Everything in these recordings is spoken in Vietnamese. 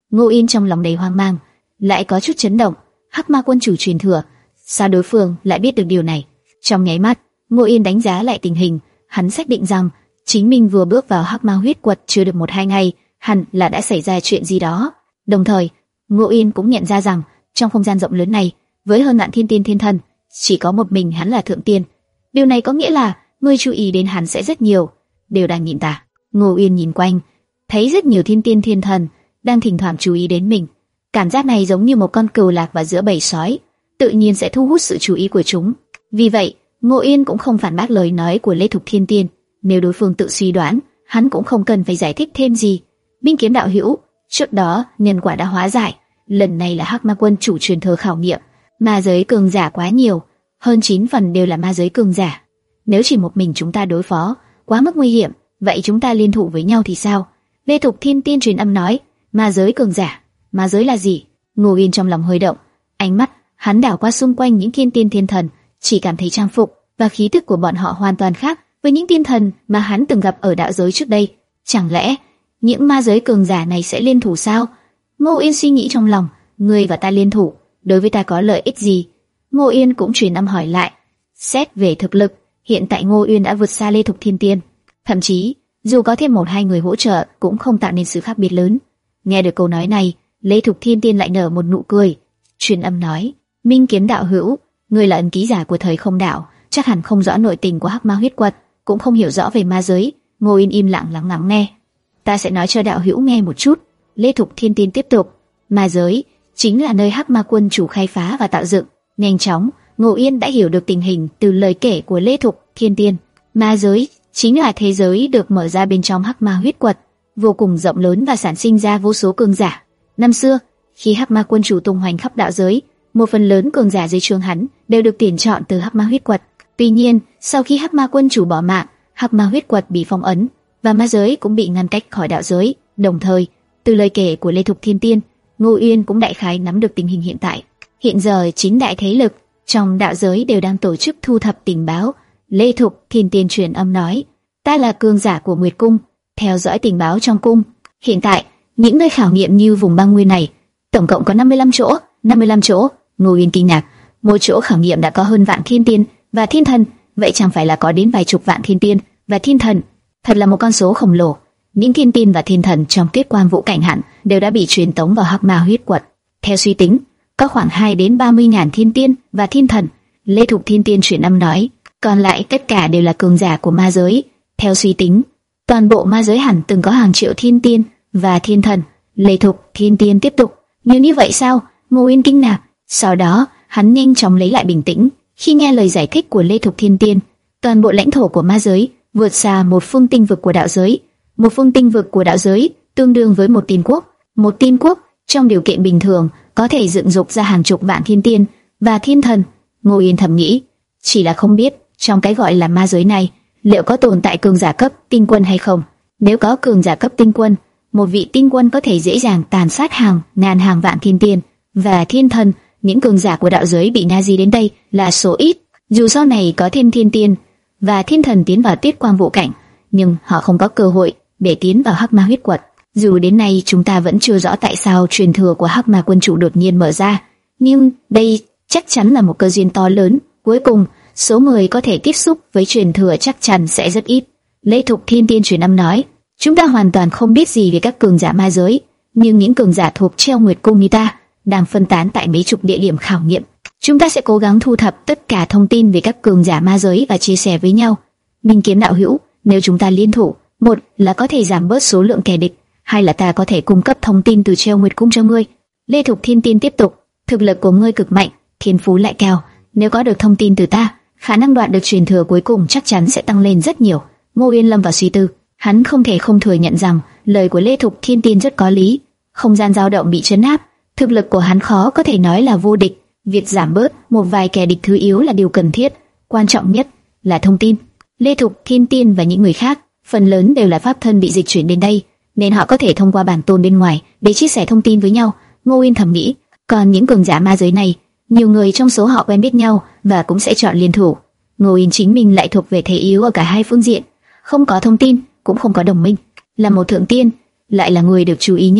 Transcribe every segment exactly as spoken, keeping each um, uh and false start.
Ngô Yên trong lòng đầy hoang mang, lại có chút chấn động. Hắc Ma quân chủ truyền thừa, sao đối phương lại biết được điều này? Trong nháy mắt, Ngô Yên đánh giá lại tình hình, hắn xác định rằng chính mình vừa bước vào Hắc Ma huyết quật chưa được một hai ngày, hẳn là đã xảy ra chuyện gì đó. Đồng thời, Ngô Yên cũng nhận ra rằng trong không gian rộng lớn này, với hơn vạn thiên tiên thiên thần, chỉ có một mình hắn là thượng tiên. Điều này có nghĩa là người chú ý đến hắn sẽ rất nhiều, đều đang nhìn ta. Ngô Yên nhìn quanh, thấy rất nhiều thiên tiên thiên thần đang thỉnh thoảng chú ý đến mình. Cảm giác này giống như một con cừu lạc vào giữa bầy sói, tự nhiên sẽ thu hút sự chú ý của chúng. Vì vậy, Ngô Yên cũng không phản bác lời nói của Lê Thục Thiên Tiên. Nếu đối phương tự suy đoán, hắn cũng không cần phải giải thích thêm gì. Minh Kiếm đạo hữu, trước đó nhân quả đã hóa giải, lần này là Hắc Ma quân chủ truyền thừa khảo nghiệm. Ma giới cường giả quá nhiều, hơn chín phần đều là ma giới cường giả. Nếu chỉ một mình chúng ta đối phó, quá mức nguy hiểm, vậy chúng ta liên thủ với nhau thì sao? Lê Thục Thiên Tiên truyền âm nói. Ma giới cường giả, ma giới là gì? Ngô Yên trong lòng hơi động, ánh mắt hắn đảo qua xung quanh những thiên tiên thiên thần, chỉ cảm thấy trang phục và khí tức của bọn họ hoàn toàn khác với những tiên thần mà hắn từng gặp ở đạo giới trước đây. Chẳng lẽ những ma giới cường giả này sẽ liên thủ sao? Ngô Yên suy nghĩ trong lòng, ngươi và ta liên thủ, đối với ta có lợi ích gì? Ngô Yên cũng truyền âm hỏi lại. Xét về thực lực, hiện tại Ngô Yên đã vượt xa Lê Thục Thiên Tiên, thậm chí dù có thêm một hai người hỗ trợ cũng không tạo nên sự khác biệt lớn. Nghe được câu nói này, Lê Thục Thiên Tiên lại nở một nụ cười, truyền âm nói: Minh Kiếm đạo hữu, ngươi là ẩn ký giả của thời không đạo, chắc hẳn không rõ nội tình của Hắc Ma huyết quật, cũng không hiểu rõ về ma giới. Ngô Yên im lặng lắng lắng nghe. Ta sẽ nói cho đạo hữu nghe một chút. Lê Thục Thiên Tiên tiếp tục: ma giới chính là nơi Hắc Ma quân chủ khai phá và tạo dựng. Nhanh chóng, Ngô Yên đã hiểu được tình hình từ lời kể của Lê Thục Thiên Tiên. Ma giới chính là thế giới được mở ra bên trong Hắc Ma huyết quật, vô cùng rộng lớn và sản sinh ra vô số cường giả. Năm xưa, khi Hắc Ma quân chủ tung hoành khắp đạo giới, một phần lớn cường giả dưới trướng hắn đều được tuyển chọn từ Hắc Ma huyết quật. Tuy nhiên, sau khi Hắc Ma quân chủ bỏ mạng, Hắc Ma huyết quật bị phong ấn và ma giới cũng bị ngăn cách khỏi đạo giới. Đồng thời, từ lời kể của Lê Thục Thiên Tiên, Ngô Yên cũng đại khái nắm được tình hình hiện tại. Hiện giờ chín đại thế lực trong đạo giới đều đang tổ chức thu thập tình báo. Lê Thục Thiên Tiên truyền âm nói: ta là cường giả của Nguyệt Cung, theo dõi tình báo trong cung. Hiện tại, những nơi khảo nghiệm như vùng băng nguyên này, tổng cộng có năm mươi lăm chỗ. năm mươi lăm chỗ? Ngô Yên kinh ngạc. Mỗi chỗ khảo nghiệm đã có hơn vạn thiên tiên và thiên thần, vậy chẳng phải là có đến vài chục vạn thiên tiên và thiên thần? Thật là một con số khổng lồ. Những thiên tiên và thiên thần trong Tuyết Quang Vũ Cảnh hẳn đều đã bị truyền tống vào Hắc Ma huyết quật. Theo suy tính, có khoảng hai đến ba mươi ngàn thiên tiên và thiên thần. Lê Thục Thiên Tiên truyền âm nói, còn lại tất cả đều là cường giả của ma giới. Theo suy tính, toàn bộ ma giới hẳn từng có hàng triệu thiên tiên và thiên thần. Lê Thục Thiên Tiên tiếp tục, như như vậy sao? Ngô Yên kinh ngạc. Sau đó, hắn nhanh chóng lấy lại bình tĩnh khi nghe lời giải thích của Lê Thục Thiên Tiên. Toàn bộ lãnh thổ của ma giới vượt xa một phương tinh vực của đạo giới. Một phương tinh vực của đạo giới tương đương với một tiên quốc. Một tiên quốc trong điều kiện bình thường có thể dựng dục ra hàng chục vạn thiên tiên và thiên thần. Ngô Yên thầm nghĩ, chỉ là không biết trong cái gọi là ma giới này liệu có tồn tại cường giả cấp tinh quân hay không. Nếu có cường giả cấp tinh quân, một vị tinh quân có thể dễ dàng tàn sát hàng ngàn hàng vạn thiên tiên và thiên thần. Những cường giả của đạo giới bị Nazi đến đây là số ít. Dù sau này có thêm thiên tiên và thiên thần tiến vào Tuyết Quang Vũ Cảnh, nhưng họ không có cơ hội để tiến vào Hắc Ma huyết quật. Dù đến nay chúng ta vẫn chưa rõ tại sao truyền thừa của Hắc Ma quân chủ đột nhiên mở ra, nhưng đây chắc chắn là một cơ duyên to lớn. Cuối cùng, số người có thể tiếp xúc với truyền thừa chắc chắn sẽ rất ít. Lê Thục Thiên Tiên truyền âm nói, chúng ta hoàn toàn không biết gì về các cường giả ma giới, nhưng những cường giả thuộc Treo Nguyệt Cung như ta đang phân tán tại mấy chục địa điểm khảo nghiệm. Chúng ta sẽ cố gắng thu thập tất cả thông tin về các cường giả ma giới và chia sẻ với nhau. Minh Kiếm đạo hữu, nếu chúng ta liên thủ, một là có thể giảm bớt số lượng kẻ địch, hai là ta có thể cung cấp thông tin từ Treo Nguyệt Cung cho ngươi. Lê Thục Thiên Tiên tiếp tục, thực lực của ngươi cực mạnh, thiên phú lại cao, nếu có được thông tin từ ta, khả năng đoạt được truyền thừa cuối cùng chắc chắn sẽ tăng lên rất nhiều. Ngô Yên lâm vào suy tư, hắn không thể không thừa nhận rằng lời của Lê Thục Thiên Tiên rất có lý. Không gian dao động bị trấn áp, thực lực của hắn khó có thể nói là vô địch. Việc giảm bớt một vài kẻ địch thứ yếu là điều cần thiết, quan trọng nhất là thông tin. Lê Thục Thiên Tiên và những người khác phần lớn đều là pháp thân bị dịch chuyển đến đây, nên họ có thể thông qua bản tôn bên ngoài để chia sẻ thông tin với nhau. Ngô Yên thầm nghĩ, còn những cường giả ma giới này, nhiều người trong số họ quen biết nhau và cũng sẽ chọn liên thủ. Ngô Yên chính mình lại thuộc về thế yếu ở cả hai phương diện, không có thông tin cũng không có đồng minh, là một thượng tiên, lại là người được chú ý nhất.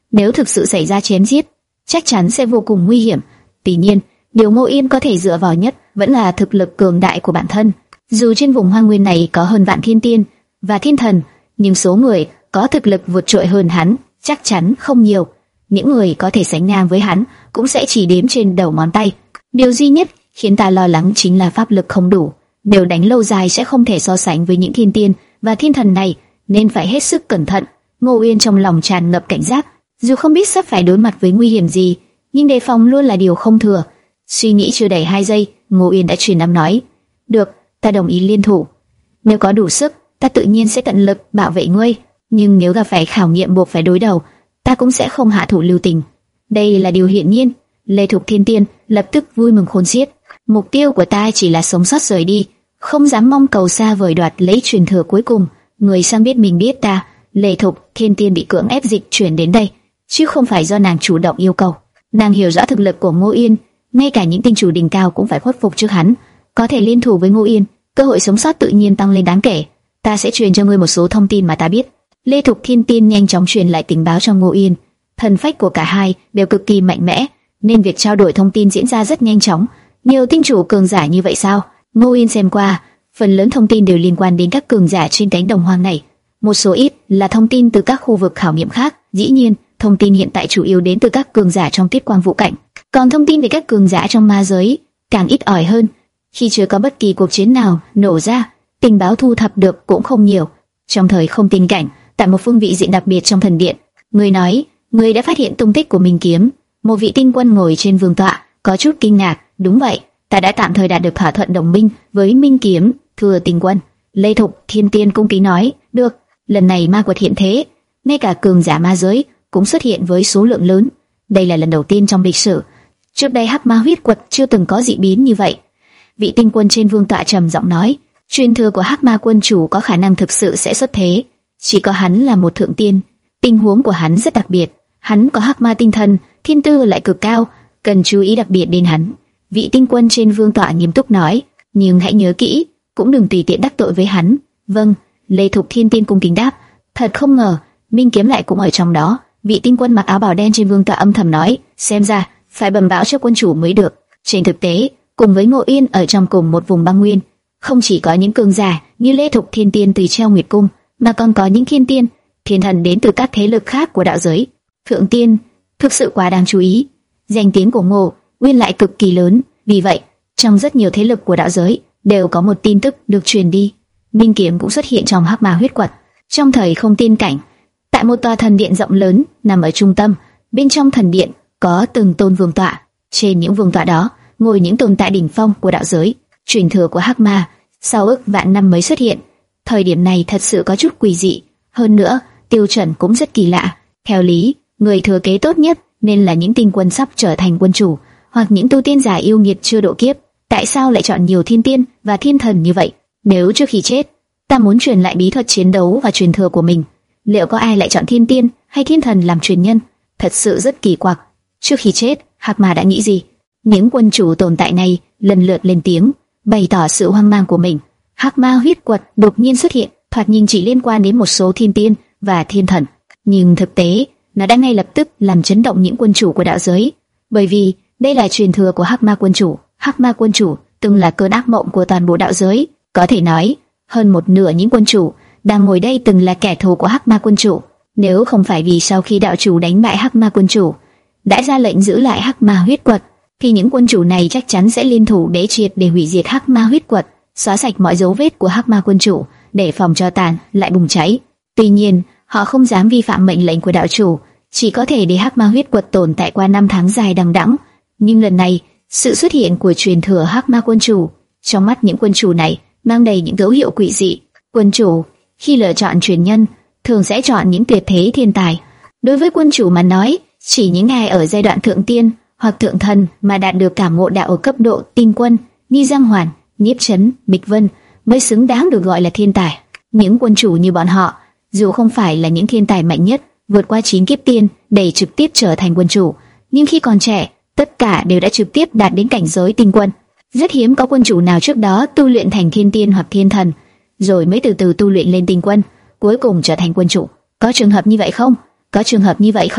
Nếu thực sự xảy ra chém giết, chắc chắn sẽ vô cùng nguy hiểm. Tuy nhiên, điều Ngô Yên có thể dựa vào nhất vẫn là thực lực cường đại của bản thân. Dù trên vùng hoang nguyên này có hơn vạn thiên tiên và thiên thần, nhưng số người có thực lực vượt trội hơn hắn chắc chắn không nhiều. Những người có thể sánh ngang với hắn cũng sẽ chỉ đếm trên đầu ngón tay. Điều duy nhất khiến ta lo lắng chính là pháp lực không đủ. Nếu đánh lâu dài sẽ không thể so sánh với những thiên tiên và thiên thần này, nên phải hết sức cẩn thận. Ngô Yên trong lòng tràn ngập cảnh giác, dù không biết sắp phải đối mặt với nguy hiểm gì, nhưng đề phòng luôn là điều không thừa. Suy nghĩ chưa đầy hai giây, Ngô Yên đã truyền âm nói: "Được, ta đồng ý liên thủ. Nếu có đủ sức, ta tự nhiên sẽ tận lực bảo vệ ngươi. Nhưng nếu gặp phải khảo nghiệm buộc phải đối đầu, ta cũng sẽ không hạ thủ lưu tình." Đây là điều hiển nhiên. Lê Thục Thiên Tiên lập tức vui mừng khôn xiết. Mục tiêu của ta chỉ là sống sót rời đi, không dám mong cầu xa vời đoạt lấy truyền thừa cuối cùng. Người sang biết mình biết ta, Lê Thục Thiên Tiên bị cưỡng ép dịch chuyển đến đây, chứ không phải do nàng chủ động yêu cầu. Nàng hiểu rõ thực lực của Ngô Yên, ngay cả những tinh chủ đỉnh cao cũng phải khuất phục trước hắn. Có thể liên thủ với Ngô Yên, cơ hội sống sót tự nhiên tăng lên đáng kể. Ta sẽ truyền cho ngươi một số thông tin mà ta biết. Lê Thục Thiên Tiên nhanh chóng truyền lại tình báo cho Ngô Yên. Thần phách của cả hai đều cực kỳ mạnh mẽ, nên việc trao đổi thông tin diễn ra rất nhanh chóng. Nhiều tinh chủ cường giả như vậy sao? Ngô Yên xem qua, phần lớn thông tin đều liên quan đến các cường giả trên cánh đồng hoang này. Một số ít là thông tin từ các khu vực khảo nghiệm khác. Dĩ nhiên, thông tin hiện tại chủ yếu đến từ các cường giả trong Tiết Quang Vũ Cảnh. Còn thông tin về các cường giả trong ma giới càng ít ỏi hơn. Khi chưa có bất kỳ cuộc chiến nào nổ ra, tình báo thu thập được cũng không nhiều. Trong thời không tin cảnh, tại một phương vị diện đặc biệt trong thần điện, người nói, người đã phát hiện tung tích của Minh Kiếm. Một vị tinh quân ngồi trên vương tọa, có chút kinh ngạc. Đúng vậy, ta đã tạm thời đạt được thỏa thuận đồng minh với Minh Kiếm, thưa tinh quân. Lê Thục Thiên Tiên cung kính nói, được. Lần này ma quật hiện thế, ngay cả cường giả ma giới cũng xuất hiện với số lượng lớn. Đây là lần đầu tiên trong lịch sử. Trước đây Hắc Ma huyết quật chưa từng có dị biến như vậy. Vị tinh quân trên vương tọa trầm giọng nói, truyền thừa của Hắc Ma quân chủ có khả năng thực sự sẽ xuất thế. Chỉ có hắn là một thượng tiên, tình huống của hắn rất đặc biệt. Hắn có Hắc Ma tinh thần, thiên tư lại cực cao, cần chú ý đặc biệt đến hắn. Vị tinh quân trên vương tọa nghiêm túc nói, nhưng hãy nhớ kỹ, cũng đừng tùy tiện đắc tội với hắn. Vâng. Lê Thục Thiên Tiên cung kính đáp. Thật không ngờ, Minh Kiếm lại cũng ở trong đó. Vị tinh quân mặc áo bào đen trên vương tọa âm thầm nói, xem ra phải bẩm báo cho quân chủ mới được. Trên thực tế, cùng với Ngô Yên ở trong cùng một vùng băng nguyên, không chỉ có những cường giả như Lê Thục Thiên Tiên từ Treo Nguyệt Cung, mà còn có những thiên tiên, thiên thần đến từ các thế lực khác của đạo giới. Thượng tiên thực sự quá đáng chú ý. Danh tiếng của Ngô Uyên lại cực kỳ lớn, vì vậy trong rất nhiều thế lực của đạo giới đều có một tin tức được truyền đi. Minh Kiếm cũng xuất hiện trong Hắc Ma huyết quật. Trong thời không tiên cảnh, tại một tòa thần điện rộng lớn nằm ở trung tâm, bên trong thần điện có từng tôn vương tọa. Trên những vương tọa đó ngồi những tồn tại đỉnh phong của đạo giới. Truyền thừa của Hắc Ma sau ức vạn năm mới xuất hiện. Thời điểm này thật sự có chút quỷ dị, hơn nữa tiêu chuẩn cũng rất kỳ lạ. Theo lý, người thừa kế tốt nhất nên là những tinh quân sắp trở thành quân chủ, hoặc những tu tiên giả yêu nghiệt chưa độ kiếp. Tại sao lại chọn nhiều thiên tiên và thiên thần như vậy? Nếu trước khi chết, ta muốn truyền lại bí thuật chiến đấu và truyền thừa của mình, liệu có ai lại chọn thiên tiên hay thiên thần làm truyền nhân? Thật sự rất kỳ quặc. Trước khi chết, Hắc Ma đã nghĩ gì? Những quân chủ tồn tại này lần lượt lên tiếng, bày tỏ sự hoang mang của mình. Hắc Ma huyết quật đột nhiên xuất hiện, thoạt nhìn chỉ liên quan đến một số thiên tiên và thiên thần, nhưng thực tế nó đã ngay lập tức làm chấn động những quân chủ của đạo giới, bởi vì đây là truyền thừa của Hắc Ma quân chủ. Hắc Ma quân chủ từng là cơn ác mộng của toàn bộ đạo giới. Có thể nói, hơn một nửa những quân chủ đang ngồi đây từng là kẻ thù của Hắc Ma quân chủ. Nếu không phải vì sau khi đạo chủ đánh bại Hắc Ma quân chủ đã ra lệnh giữ lại Hắc Ma huyết quật, thì những quân chủ này chắc chắn sẽ liên thủ để triệt để hủy diệt Hắc Ma huyết quật, xóa sạch mọi dấu vết của Hắc Ma quân chủ, để phòng cho tàn lại bùng cháy. Tuy nhiên, họ không dám vi phạm mệnh lệnh của đạo chủ, chỉ có thể để Hắc Ma huyết quật tồn tại qua năm tháng dài đằng đẵng. Nhưng lần này, sự xuất hiện của truyền thừa Hắc Ma quân chủ, trong mắt những quân chủ này mang đầy những dấu hiệu quỷ dị. Quân chủ khi lựa chọn truyền nhân thường sẽ chọn những tuyệt thế thiên tài. Đối với quân chủ mà nói, chỉ những ai ở giai đoạn thượng tiên hoặc thượng thần mà đạt được cảm ngộ đạo ở cấp độ tinh quân như Giang Hoàn, Nhiếp Chấn, Bịch Vân mới xứng đáng được gọi là thiên tài. Những quân chủ như bọn họ, dù không phải là những thiên tài mạnh nhất, vượt qua chín kiếp tiên để trực tiếp trở thành quân chủ, nhưng khi còn trẻ, tất cả đều đã trực tiếp đạt đến cảnh giới tinh quân. Rất hiếm có quân chủ nào trước đó tu luyện thành thiên tiên hoặc thiên thần, rồi mới từ từ tu luyện lên tinh quân, cuối cùng trở thành quân chủ. Có trường hợp như vậy không? Có trường hợp như vậy không?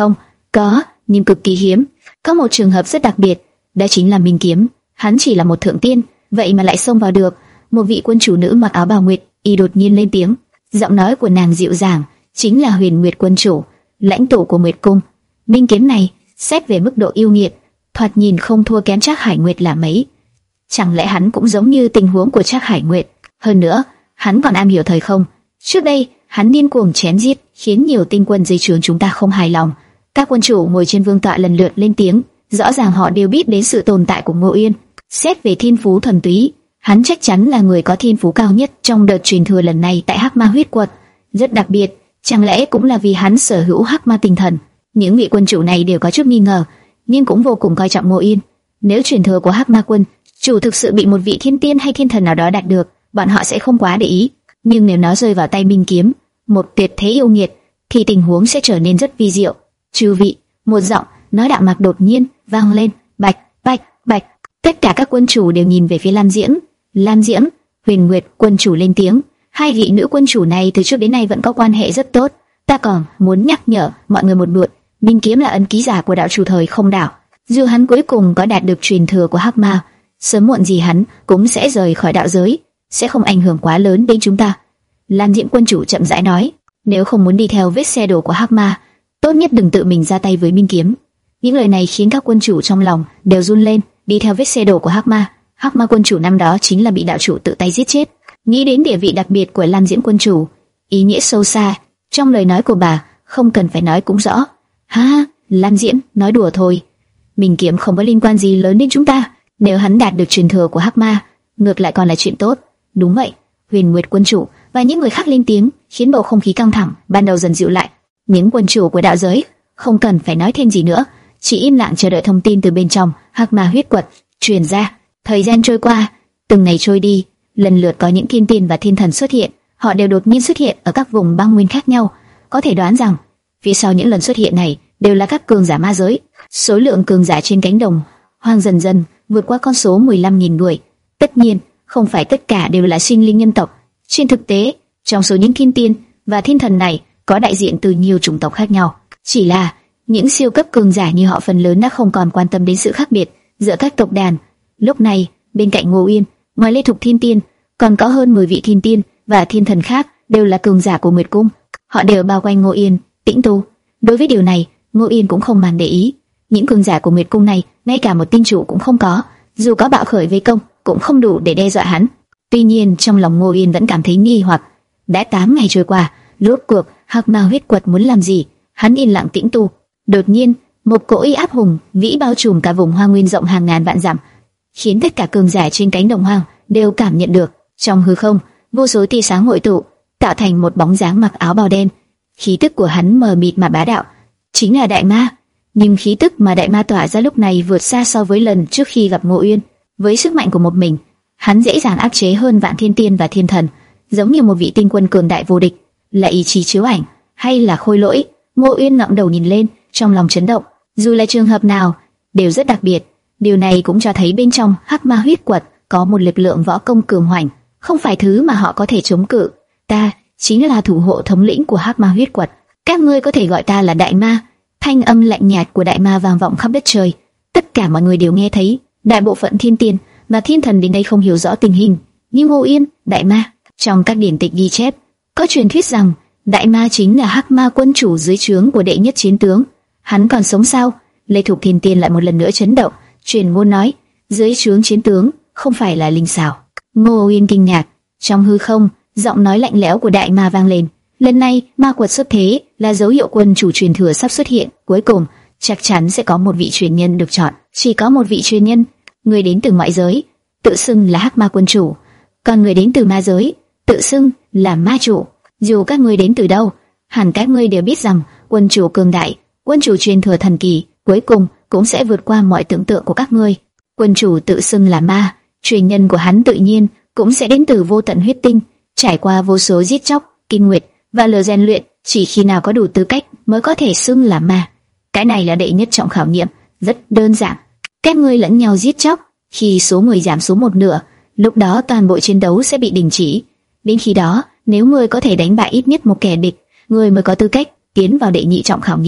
Có, nhưng cực kỳ hiếm. Có một trường hợp rất đặc biệt, đó chính là Minh Kiếm. Hắn chỉ là một thượng tiên, vậy mà lại xông vào được. Một vị quân chủ nữ mặc áo bào nguyệt y đột nhiên lên tiếng, giọng nói của nàng dịu dàng, chính là Huyền Nguyệt quân chủ, lãnh tụ của Nguyệt cung. Minh Kiếm này, xét về mức độ yêu nghiệt, thoạt nhìn không thua kém Trác Hải Nguyệt là mấy. Chẳng lẽ hắn cũng giống như tình huống của Trác Hải Nguyệt? Hơn nữa, hắn còn am hiểu thời không. Trước đây, hắn điên cuồng chém giết, khiến nhiều tinh quân dưới trướng chúng ta không hài lòng. Các quân chủ ngồi trên vương tọa lần lượt lên tiếng, rõ ràng họ đều biết đến sự tồn tại của Ngô Yên. Xét về thiên phú thuần túy, hắn chắc chắn là người có thiên phú cao nhất trong đợt truyền thừa lần này tại Hắc Ma huyết quật. Rất đặc biệt, chẳng lẽ cũng là vì hắn sở hữu Hắc Ma tinh thần? Những vị quân chủ này đều có chút nghi ngờ, nhưng cũng vô cùng coi trọng Ngô Yên. Nếu truyền thừa của Hắc Ma quân chủ thực sự bị một vị thiên tiên hay thiên thần nào đó đạt được, bọn họ sẽ không quá để ý. Nhưng nếu nó rơi vào tay Minh Kiếm, một tuyệt thế yêu nghiệt, thì tình huống sẽ trở nên rất vi diệu. Chư vị, một giọng nói đạm mạc đột nhiên vang lên, bạch bạch bạch. Tất cả các quân chủ đều nhìn về phía Lam Diễm. Lam Diễm, Huyền Nguyệt quân chủ lên tiếng, hai vị nữ quân chủ này từ trước đến nay vẫn có quan hệ rất tốt. Ta còn muốn nhắc nhở mọi người một điều, Minh Kiếm là ấn ký giả của đạo chủ thời không đảo. Dù hắn cuối cùng có đạt được truyền thừa của Hắc Ma, sớm muộn gì hắn cũng sẽ rời khỏi đạo giới, sẽ không ảnh hưởng quá lớn đến chúng ta. Lam Diễm quân chủ chậm rãi nói, nếu không muốn đi theo vết xe đổ của Hắc Ma, tốt nhất đừng tự mình ra tay với Minh Kiếm. Những lời này khiến các quân chủ trong lòng đều run lên. Đi theo vết xe đổ của Hắc Ma, Hắc Ma quân chủ năm đó chính là bị đạo chủ tự tay giết chết. Nghĩ đến địa vị đặc biệt của Lam Diễm quân chủ, ý nghĩa sâu xa trong lời nói của bà không cần phải nói cũng rõ. Ha, Lam Diễm nói đùa thôi. Minh Kiếm không có liên quan gì lớn đến chúng ta. Nếu hắn đạt được truyền thừa của Hắc Ma, ngược lại còn là chuyện tốt. Đúng vậy. Huyền Nguyệt quân chủ và những người khác lên tiếng, khiến bầu không khí căng thẳng ban đầu dần dịu lại. Những quân chủ của đạo giới không cần phải nói thêm gì nữa, chỉ im lặng chờ đợi thông tin từ bên trong Hắc Ma huyết quật truyền ra. Thời gian trôi qua, từng ngày trôi đi, lần lượt có những thiên tiên và thiên thần xuất hiện. Họ đều đột nhiên xuất hiện ở các vùng băng nguyên khác nhau. Có thể đoán rằng phía sau những lần xuất hiện này đều là các cường giả ma giới. Số lượng cường giả trên cánh đồng hoang dần dần vượt qua con số mười lăm nghìn người. Tất nhiên, không phải tất cả đều là sinh linh nhân tộc. Trên thực tế, trong số những thiên tiên và thiên thần này có đại diện từ nhiều chủng tộc khác nhau. Chỉ là những siêu cấp cường giả như họ phần lớn đã không còn quan tâm đến sự khác biệt giữa các tộc đàn. Lúc này, bên cạnh Ngô Yên, ngoài Lê Thục Thiên Tiên, còn có hơn mười vị thiên tiên và thiên thần khác đều là cường giả của Nguyệt cung. Họ đều bao quanh Ngô Yên, tĩnh tu. Đối với điều này, Ngô Yên cũng không màng để ý. Những cường giả của Nguyệt cung này, ngay cả một tinh chủ cũng không có, dù có bạo khởi vây công, cũng không đủ để đe dọa hắn. Tuy nhiên, trong lòng Ngô Yên vẫn cảm thấy nghi hoặc. Đã tám ngày trôi qua, rốt cuộc Hắc Ma huyết quật muốn làm gì? Hắn yên lặng tĩnh tu. Đột nhiên, một cỗ uy áp hùng vĩ bao trùm cả vùng hoang nguyên rộng hàng ngàn vạn dặm, khiến tất cả cường giả trên cánh đồng hoang đều cảm nhận được. Trong hư không, vô số tia sáng hội tụ, tạo thành một bóng dáng mặc áo bào đen. Khí tức của hắn mờ mịt mà bá đạo, chính là đại ma. Nhưng khí tức mà đại ma tỏa ra lúc này vượt xa so với lần trước khi gặp Ngô Uyên. Với sức mạnh của một mình, hắn dễ dàng áp chế hơn vạn thiên tiên và thiên thần, giống như một vị tinh quân cường đại vô địch. Là ý chí chiếu ảnh hay là khôi lỗi? Ngô Uyên ngẩng đầu nhìn lên, trong lòng chấn động. Dù là trường hợp nào, đều rất đặc biệt. Điều này cũng cho thấy bên trong Hắc Ma huyết quật có một lực lượng võ công cường hoành, không phải thứ mà họ có thể chống cự. Ta chính là thủ hộ thống lĩnh của Hắc Ma huyết quật. Các ngươi có thể gọi ta là đại ma. Thanh âm lạnh nhạt của đại ma vang vọng khắp đất trời. Tất cả mọi người đều nghe thấy. Đại bộ phận thiên tiên và thiên thần đến đây không hiểu rõ tình hình, nhưng Ngô Yên, đại ma, trong các điển tịch ghi chép, có truyền thuyết rằng đại ma chính là Hắc Ma quân chủ dưới trướng của đệ nhất chiến tướng. Hắn còn sống sao? Lê Thục Thiên Tiên lại một lần nữa chấn động, truyền ngôn nói, dưới trướng chiến tướng không phải là linh xảo. Ngô Yên kinh ngạc. Trong hư không, giọng nói lạnh lẽo của đại ma vang lên. Lần này ma quật xuất thế là dấu hiệu quân chủ truyền thừa sắp xuất hiện. Cuối cùng chắc chắn sẽ có một vị truyền nhân được chọn. Chỉ có một vị truyền nhân, người đến từ ngoại giới, tự xưng là Hắc Ma quân chủ, còn người đến từ ma giới, tự xưng là ma chủ. Dù các ngươi đến từ đâu, hẳn các ngươi đều biết rằng quân chủ cường đại, quân chủ truyền thừa thần kỳ, cuối cùng cũng sẽ vượt qua mọi tưởng tượng của các ngươi. Quân chủ tự xưng là ma, truyền nhân của hắn tự nhiên cũng sẽ đến từ vô tận huyết tinh, trải qua vô số giết chóc, kinh nguyệt và lừa rèn luyện, chỉ khi nào có đủ tư cách mới có thể xưng là ma. Cái này là đệ nhất trọng khảo nghiệm, rất đơn giản. Các ngươi lẫn nhau giết chóc, khi số người giảm xuống một nửa, lúc đó toàn bộ chiến đấu sẽ bị đình chỉ. Đến khi đó, nếu ngươi có thể đánh bại ít nhất một kẻ địch, ngươi mới có tư cách tiến vào đệ nhị trọng khảo nghiệm.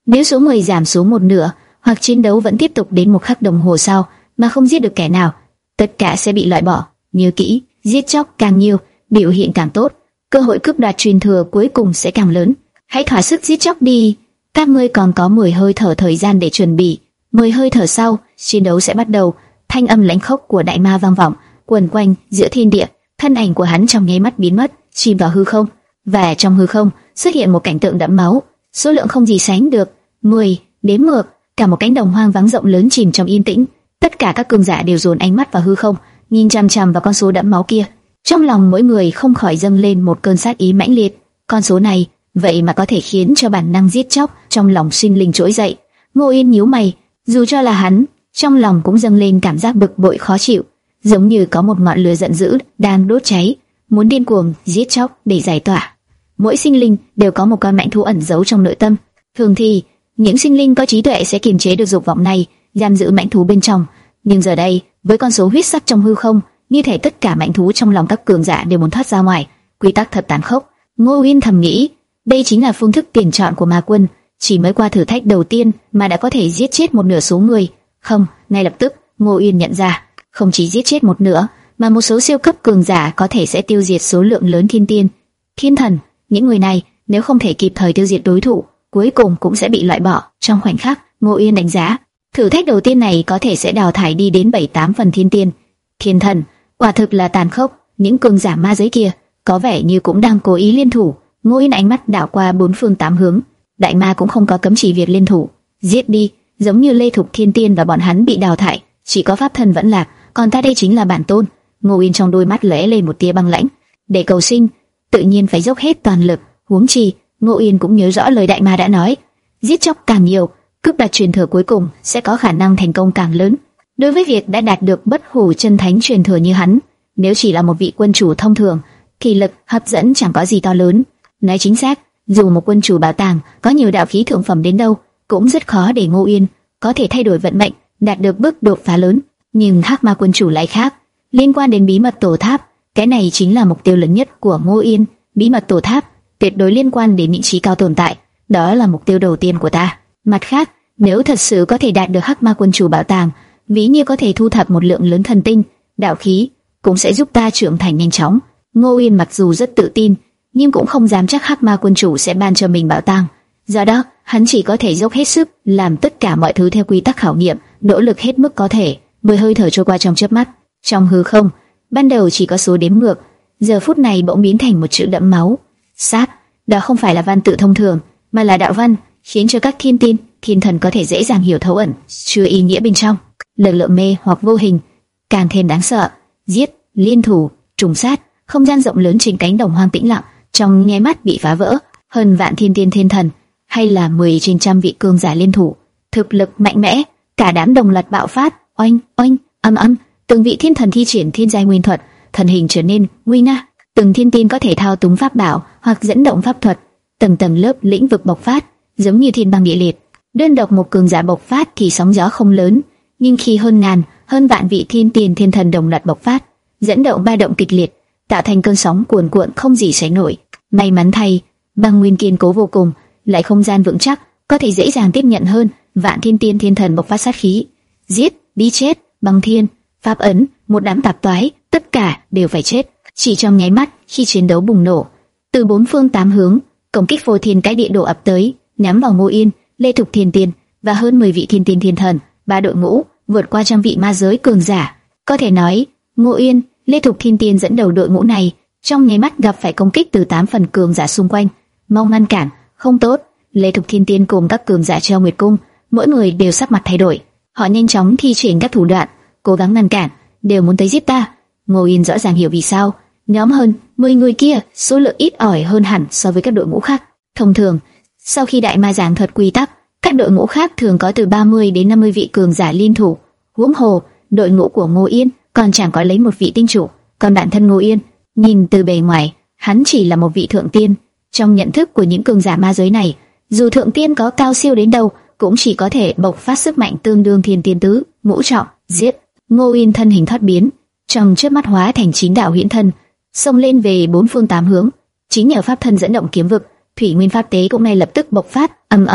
Nếu số mười giảm xuống một nửa, hoặc chiến đấu vẫn tiếp tục đến một khắc đồng hồ sau mà không giết được kẻ nào, tất cả sẽ bị loại bỏ. Nhớ kỹ, giết chóc càng nhiều, biểu hiện càng tốt, cơ hội cướp đoạt truyền thừa cuối cùng sẽ càng lớn. Hãy thỏa sức giết chóc đi. Các ngươi còn có mười hơi thở thời gian để chuẩn bị. Mười hơi thở sau, chiến đấu sẽ bắt đầu. Thanh âm lãnh khốc của đại ma vang vọng, quần quanh giữa thiên địa. Thân ảnh của hắn trong nháy mắt biến mất, chìm vào hư không. Và trong hư không xuất hiện một cảnh tượng đẫm máu, số lượng không gì sánh được. Mười, đếm ngược, cả một cánh đồng hoang vắng rộng lớn chìm trong yên tĩnh. Tất cả các cường giả đều dồn ánh mắt vào hư không, nhìn chằm chằm vào con số đẫm máu kia. Trong lòng mỗi người không khỏi dâng lên một cơn sát ý mãnh liệt. Con số này, vậy mà có thể khiến cho bản năng giết chóc trong lòng sinh linh trỗi dậy. Ngô Yên nhíu mày, dù cho là hắn, trong lòng cũng dâng lên cảm giác bực bội khó chịu, giống như có một ngọn lửa giận dữ đang đốt cháy, muốn điên cuồng giết chóc để giải tỏa. Mỗi sinh linh đều có một con mãnh thú ẩn giấu trong nội tâm. Thường thì những sinh linh có trí tuệ sẽ kiềm chế được dục vọng này, giam giữ mãnh thú bên trong. Nhưng giờ đây, với con số huyết sắc trong hư không, như thể tất cả mãnh thú trong lòng các cường giả đều muốn thoát ra ngoài. Quy tắc thật tàn khốc. Ngô Uyên thầm nghĩ, đây chính là phương thức tuyển chọn của ma quân. Chỉ mới qua thử thách đầu tiên mà đã có thể giết chết một nửa số người. Không, ngay lập tức Ngô Uyên nhận ra, không chỉ giết chết một nửa, mà một số siêu cấp cường giả có thể sẽ tiêu diệt số lượng lớn thiên tiên, thiên thần. Những người này nếu không thể kịp thời tiêu diệt đối thủ, cuối cùng cũng sẽ bị loại bỏ trong khoảnh khắc. Ngô Uyên đánh giá, thử thách đầu tiên này có thể sẽ đào thải đi đến bảy tám phần thiên tiên, thiên thần. Quả thực là tàn khốc. Những cường giả ma giới kia có vẻ như cũng đang cố ý liên thủ. Ngô Yên ánh mắt đảo qua bốn phương tám hướng. Đại ma cũng không có cấm chỉ việc liên thủ. Giết đi, giống như Lê Thục Thiên Tiên và bọn hắn bị đào thải, chỉ có pháp thân vẫn lạc, còn ta đây chính là bản tôn. Ngô Yên trong đôi mắt lóe lên một tia băng lãnh. Để cầu sinh, tự nhiên phải dốc hết toàn lực. Huống chi, Ngô Yên cũng nhớ rõ lời đại ma đã nói, giết chóc càng nhiều, cướp đoạt truyền thừa cuối cùng sẽ có khả năng thành công càng lớn. Đối với việc đã đạt được bất hủ chân thánh truyền thừa như hắn, nếu chỉ là một vị quân chủ thông thường, thì lực hấp dẫn chẳng có gì to lớn. Nói chính xác, dù một quân chủ bảo tàng có nhiều đạo khí thượng phẩm đến đâu, cũng rất khó để Ngô Yên có thể thay đổi vận mệnh, đạt được bước đột phá lớn. Nhưng Hắc Ma quân chủ lại khác. Liên quan đến bí mật tổ tháp, cái này chính là mục tiêu lớn nhất của Ngô Yên. Bí mật tổ tháp tuyệt đối liên quan đến những trí cao tồn tại, đó là mục tiêu đầu tiên của ta. Mặt khác, nếu thật sự có thể đạt được Hắc Ma quân chủ bảo tàng, ví như có thể thu thập một lượng lớn thần tinh, đạo khí, cũng sẽ giúp ta trưởng thành nhanh chóng. Ngô Yên mặc dù rất tự tin, nhưng cũng không dám chắc Hắc Ma quân chủ sẽ ban cho mình bảo tàng. Do đó, hắn chỉ có thể dốc hết sức, làm tất cả mọi thứ theo quy tắc khảo nghiệm, nỗ lực hết mức có thể. Mười hơi thở trôi qua trong chớp mắt. Trong hư không, ban đầu chỉ có số đếm ngược, giờ phút này bỗng biến thành một chữ đẫm máu. Sát, đó không phải là văn tự thông thường, mà là đạo văn, khiến cho các thiên tiên, thiên thần có thể dễ dàng hiểu thấu ẩn chứa ý nghĩa bên trong. Lực lượng mê hoặc vô hình càng thêm đáng sợ. Giết, liên thủ, trùng sát, không gian rộng lớn trên cánh đồng hoang tĩnh lặng trong nháy mắt bị phá vỡ. Hơn vạn thiên tiên thiên thần, hay là mười trên trăm vị cường giả liên thủ, thực lực mạnh mẽ, cả đám đồng loạt bạo phát. Oanh oanh, âm âm, từng vị thiên thần thi triển thiên giai nguyên thuật, thần hình trở nên nguy nga. Từng thiên tiên có thể thao túng pháp bảo hoặc dẫn động pháp thuật, tầng tầng lớp lĩnh vực bộc phát, giống như thiên băng địa liệt. Đơn độc một cường giả bộc phát thì sóng gió không lớn, nhưng khi hơn ngàn, hơn vạn vị thiên tiên thiên thần đồng loạt bộc phát, dẫn động ba động kịch liệt, tạo thành cơn sóng cuồn cuộn không gì sánh nổi. May mắn thay, băng nguyên kiên cố vô cùng, lại không gian vững chắc, có thể dễ dàng tiếp nhận hơn vạn thiên tiên thiên thần bộc phát sát khí. Giết, đi chết, băng thiên, pháp ấn, một đám tạp toái, tất cả đều phải chết. Chỉ trong nháy mắt, khi chiến đấu bùng nổ, từ bốn phương tám hướng, công kích phô thiên cái địa đổ ập tới, nhắm vào Ngô Yên, Lê Thục Thiên Tiên và hơn mười vị thiên tiên thiên thần. Ba đội ngũ vượt qua trăm vị ma giới cường giả. Có thể nói, Ngô Yên, Lê Thục Thiên Tiên dẫn đầu đội ngũ này, trong nháy mắt gặp phải công kích từ tám phần cường giả xung quanh. Mau ngăn cản, không tốt. Lê Thục Thiên Tiên cùng các cường giả Treo Nguyệt Cung, mỗi người đều sắc mặt thay đổi. Họ nhanh chóng thi triển các thủ đoạn, cố gắng ngăn cản, đều muốn tới giết ta. Ngô Yên rõ ràng hiểu vì sao. Nhóm hơn mười người kia, số lượng ít ỏi hơn hẳn so với các đội ngũ khác. Thông thường, sau khi đại ma giảng thuật quy tắc, các đội ngũ khác thường có từ ba mươi đến năm mươi vị cường giả liên thủ. Huống hồ, đội ngũ của Ngô Yên còn chẳng có lấy một vị tinh chủ. Còn bản thân Ngô Yên, nhìn từ bề ngoài, hắn chỉ là một vị thượng tiên. Trong nhận thức của những cường giả ma giới này, dù thượng tiên có cao siêu đến đâu, cũng chỉ có thể bộc phát sức mạnh tương đương thiên tiên tứ, ngũ trọng. Giết! Ngô Yên thân hình thoát biến, trong chớp mắt hóa thành chín đạo huyễn thân, xông lên về bốn phương tám hướng. Chính nhờ pháp thân dẫn động kiếm vực, thủy nguyên pháp tế cũng ngay lập tức bộc phát. Ầm ầm,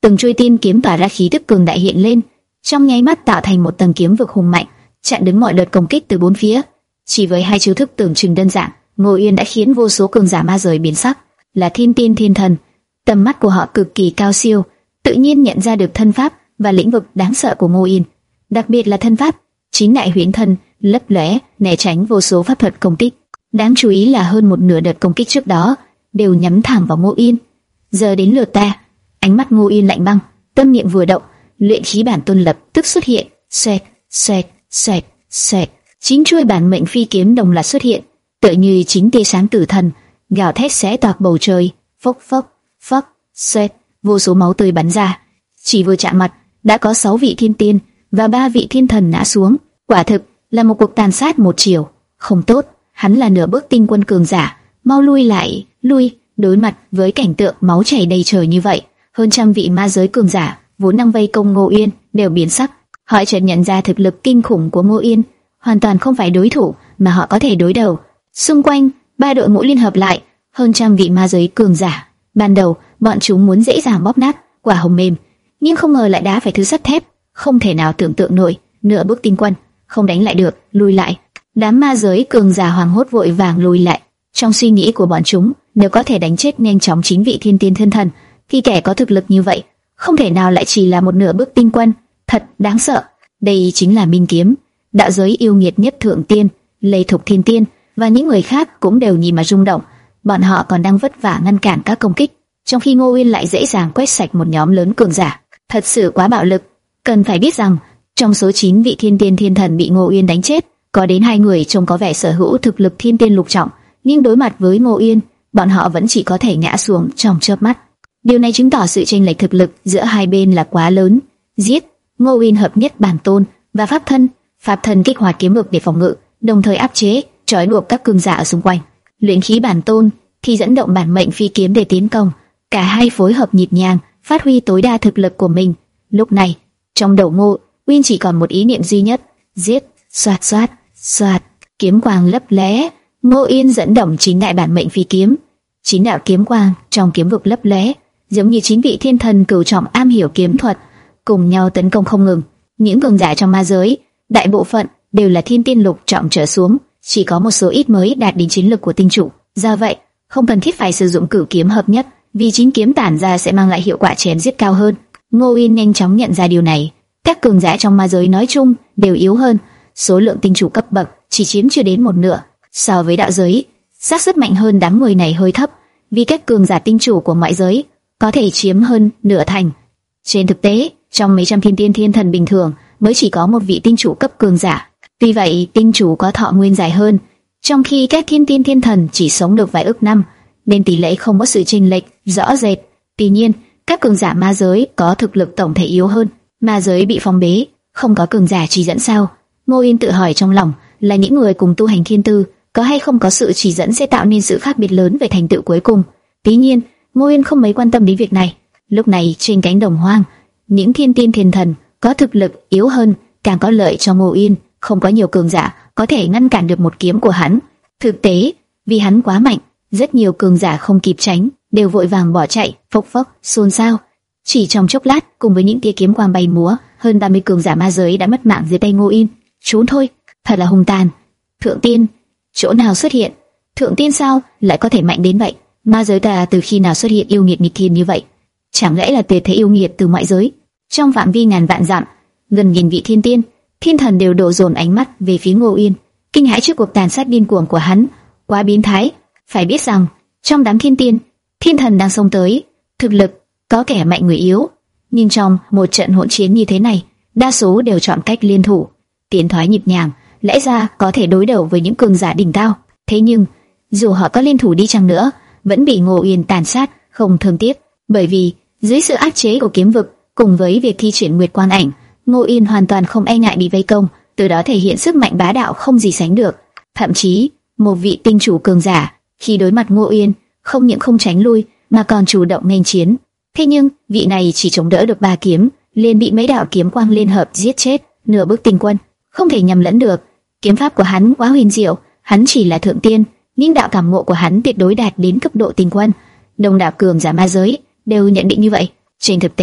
từng chuôi tiên kiếm tỏa ra khí tức cường đại hiện lên, trong nháy mắt tạo thành một tầng kiếm vực hùng mạnh, chặn đứng mọi đợt công kích từ bốn phía. Chỉ với hai chiêu thức tưởng chừng đơn giản, Ngô Uyên đã khiến vô số cường giả ma giới biến sắc. Là thiên tiên thiên thần, tầm mắt của họ cực kỳ cao siêu, tự nhiên nhận ra được thân pháp và lĩnh vực đáng sợ của Ngô Uyên, đặc biệt là thân pháp chín đại huyễn thân, lấp lóe né tránh vô số pháp thuật công kích. Đáng chú ý là hơn một nửa đợt công kích trước đó đều nhắm thẳng vào Ngô Uyên. Giờ đến lượt ta. Ánh mắt Ngô Uyên lạnh băng, tâm niệm vừa động, luyện khí bản tôn lập tức xuất hiện. Xoẹt, xoẹt, xoẹt, xoẹt, chín chuôi bản mệnh phi kiếm đồng loạt xuất hiện, tựa như chính tia sáng tử thần, gào thét xé toạc bầu trời. Phốc phốc, phốc, xoẹt, vô số máu tươi bắn ra. Chỉ vừa chạm mặt, đã có sáu vị thiên tiên và ba vị thiên thần ngã xuống. Quả thực là một cuộc tàn sát một chiều. Không tốt, hắn là nửa bước tinh quân cường giả, mau lui lại, lui. Đối mặt với cảnh tượng máu chảy đầy trời như vậy, hơn trăm vị ma giới cường giả vốn đang vây công Ngô Uyên đều biến sắc. Họ chợt nhận ra thực lực kinh khủng của Ngô Uyên, hoàn toàn không phải đối thủ mà họ có thể đối đầu. Xung quanh, ba đội ngũ liên hợp lại, hơn trăm vị ma giới cường giả. Ban đầu, bọn chúng muốn dễ dàng bóp nát quả hồng mềm, nhưng không ngờ lại đá phải thứ sắt thép, không thể nào tưởng tượng nổi. Nửa bước tinh quân, không đánh lại được, lui lại. Đám ma giới cường giả hoảng hốt vội vàng lùi lại. Trong suy nghĩ của bọn chúng, nếu có thể đánh chết nhanh chóng chín vị thiên tiên thiên thần, thì kẻ có thực lực như vậy không thể nào lại chỉ là một nửa bước tinh quân. Thật đáng sợ. Đây chính là Minh Kiếm, đạo giới yêu nghiệt nhất thượng tiên. Lê Thục Thiên Tiên và những người khác cũng đều nhìn mà rung động. Bọn họ còn đang vất vả ngăn cản các công kích, trong khi Ngô Uyên lại dễ dàng quét sạch một nhóm lớn cường giả. Thật sự quá bạo lực. Cần phải biết rằng, trong số chín vị thiên tiên thiên thần bị Ngô Uyên đánh chết, có đến hai người trông có vẻ sở hữu thực lực thiên tiên lục trọng, nhưng đối mặt với Ngô Uyên, bọn họ vẫn chỉ có thể ngã xuống trong chớp mắt. Điều này chứng tỏ sự chênh lệch thực lực giữa hai bên là quá lớn. Giết! Ngô Uyên hợp nhất bản tôn và pháp thân, pháp thân kích hoạt kiếm vực để phòng ngự, đồng thời áp chế, trói buộc các cường giả ở xung quanh. Luyện khí bản tôn thì dẫn động bản mệnh phi kiếm để tiến công. Cả hai phối hợp nhịp nhàng, phát huy tối đa thực lực của mình. Lúc này, trong đầu Ngô Uyên chỉ còn một ý niệm duy nhất: giết! Xoạt xoạt xoạt, kiếm quang lấp lóe. Ngô Uyên dẫn động chín đại bản mệnh phi kiếm, chín đạo kiếm quang trong kiếm vực lấp lóe, giống như chín vị thiên thần cửu trọng am hiểu kiếm thuật, cùng nhau tấn công không ngừng. Những cường giả trong ma giới, đại bộ phận đều là thiên tiên lục trọng trở xuống, chỉ có một số ít mới đạt đến chiến lực của tinh chủ. Do vậy, không cần thiết phải sử dụng cửu kiếm hợp nhất, vì chín kiếm tản ra sẽ mang lại hiệu quả chém giết cao hơn. Ngô Uyên nhanh chóng nhận ra điều này. Các cường giả trong ma giới nói chung đều yếu hơn, số lượng tinh chủ cấp bậc chỉ chiếm chưa đến một nửa. So với đạo giới, xác suất mạnh hơn đám người này hơi thấp, vì các cường giả tinh chủ của ngoại giới có thể chiếm hơn nửa thành. Trên thực tế, trong mấy trăm thiên tiên thiên thần bình thường mới chỉ có một vị tinh chủ cấp cường giả. Tuy vậy, tinh chủ có thọ nguyên dài hơn, trong khi các thiên tiên thiên thần chỉ sống được vài ức năm, nên tỷ lệ không có sự chênh lệch rõ rệt. Tuy nhiên, các cường giả ma giới có thực lực tổng thể yếu hơn. Ma giới bị phong bế, không có cường giả chỉ dẫn sao? Ngô Uyên tự hỏi trong lòng, là những người cùng tu hành thiên tư, có hay không có sự chỉ dẫn sẽ tạo nên sự khác biệt lớn về thành tựu cuối cùng. Tuy nhiên, Ngô Uyên không mấy quan tâm đến việc này. Lúc này trên cánh đồng hoang, những thiên tiên thiên thần có thực lực yếu hơn càng có lợi cho Ngô Uyên. Không có nhiều cường giả có thể ngăn cản được một kiếm của hắn. Thực tế, vì hắn quá mạnh, rất nhiều cường giả không kịp tránh, đều vội vàng bỏ chạy. Phốc phốc, xôn xao. Chỉ trong chốc lát, cùng với những tia kiếm quang bay múa, hơn ba mươi cường giả ma giới đã mất mạng dưới tay Ngô Uyên. Trốn thôi, thật là hung tàn. Thượng tiên, chỗ nào xuất hiện? Thượng tiên sao lại có thể mạnh đến vậy? Ma giới ta từ khi nào xuất hiện yêu nghiệt nghịch thiên như vậy? Chẳng lẽ là tuyệt thế yêu nghiệt từ ngoại giới? Trong phạm vi ngàn vạn dặm, gần nghìn vị thiên tiên, thiên thần đều đổ dồn ánh mắt về phía Ngô Uyên, kinh hãi trước cuộc tàn sát điên cuồng của hắn. Quá biến thái. Phải biết rằng, trong đám thiên tiên, thiên thần đang xông tới, thực lực có kẻ mạnh người yếu, nhưng trong một trận hỗn chiến như thế này, đa số đều chọn cách liên thủ, tiến thoái nhịp nhàng, lẽ ra có thể đối đầu với những cường giả đỉnh cao. Thế nhưng, dù họ có liên thủ đi chăng nữa, vẫn bị Ngô Uyên tàn sát không thương tiếc, bởi vì dưới sự áp chế của kiếm vực cùng với việc thi triển Nguyệt Quang Ảnh, Ngô Uyên hoàn toàn không e ngại bị vây công, từ đó thể hiện sức mạnh bá đạo không gì sánh được. Thậm chí, một vị tinh chủ cường giả khi đối mặt Ngô Uyên, không những không tránh lui mà còn chủ động nghênh chiến. Thế nhưng, vị này chỉ chống đỡ được ba kiếm, liền bị mấy đạo kiếm quang liên hợp giết chết. Nửa bước tinh quân, không thể nhầm lẫn được. Kiếm pháp của hắn quá huyền diệu, hắn chỉ là thượng tiên, nhưng đạo cảm ngộ của hắn tuyệt đối đạt đến cấp độ tinh quân. Đông đảo cường giả ma giới đều nhận định như vậy. Trên thực tế,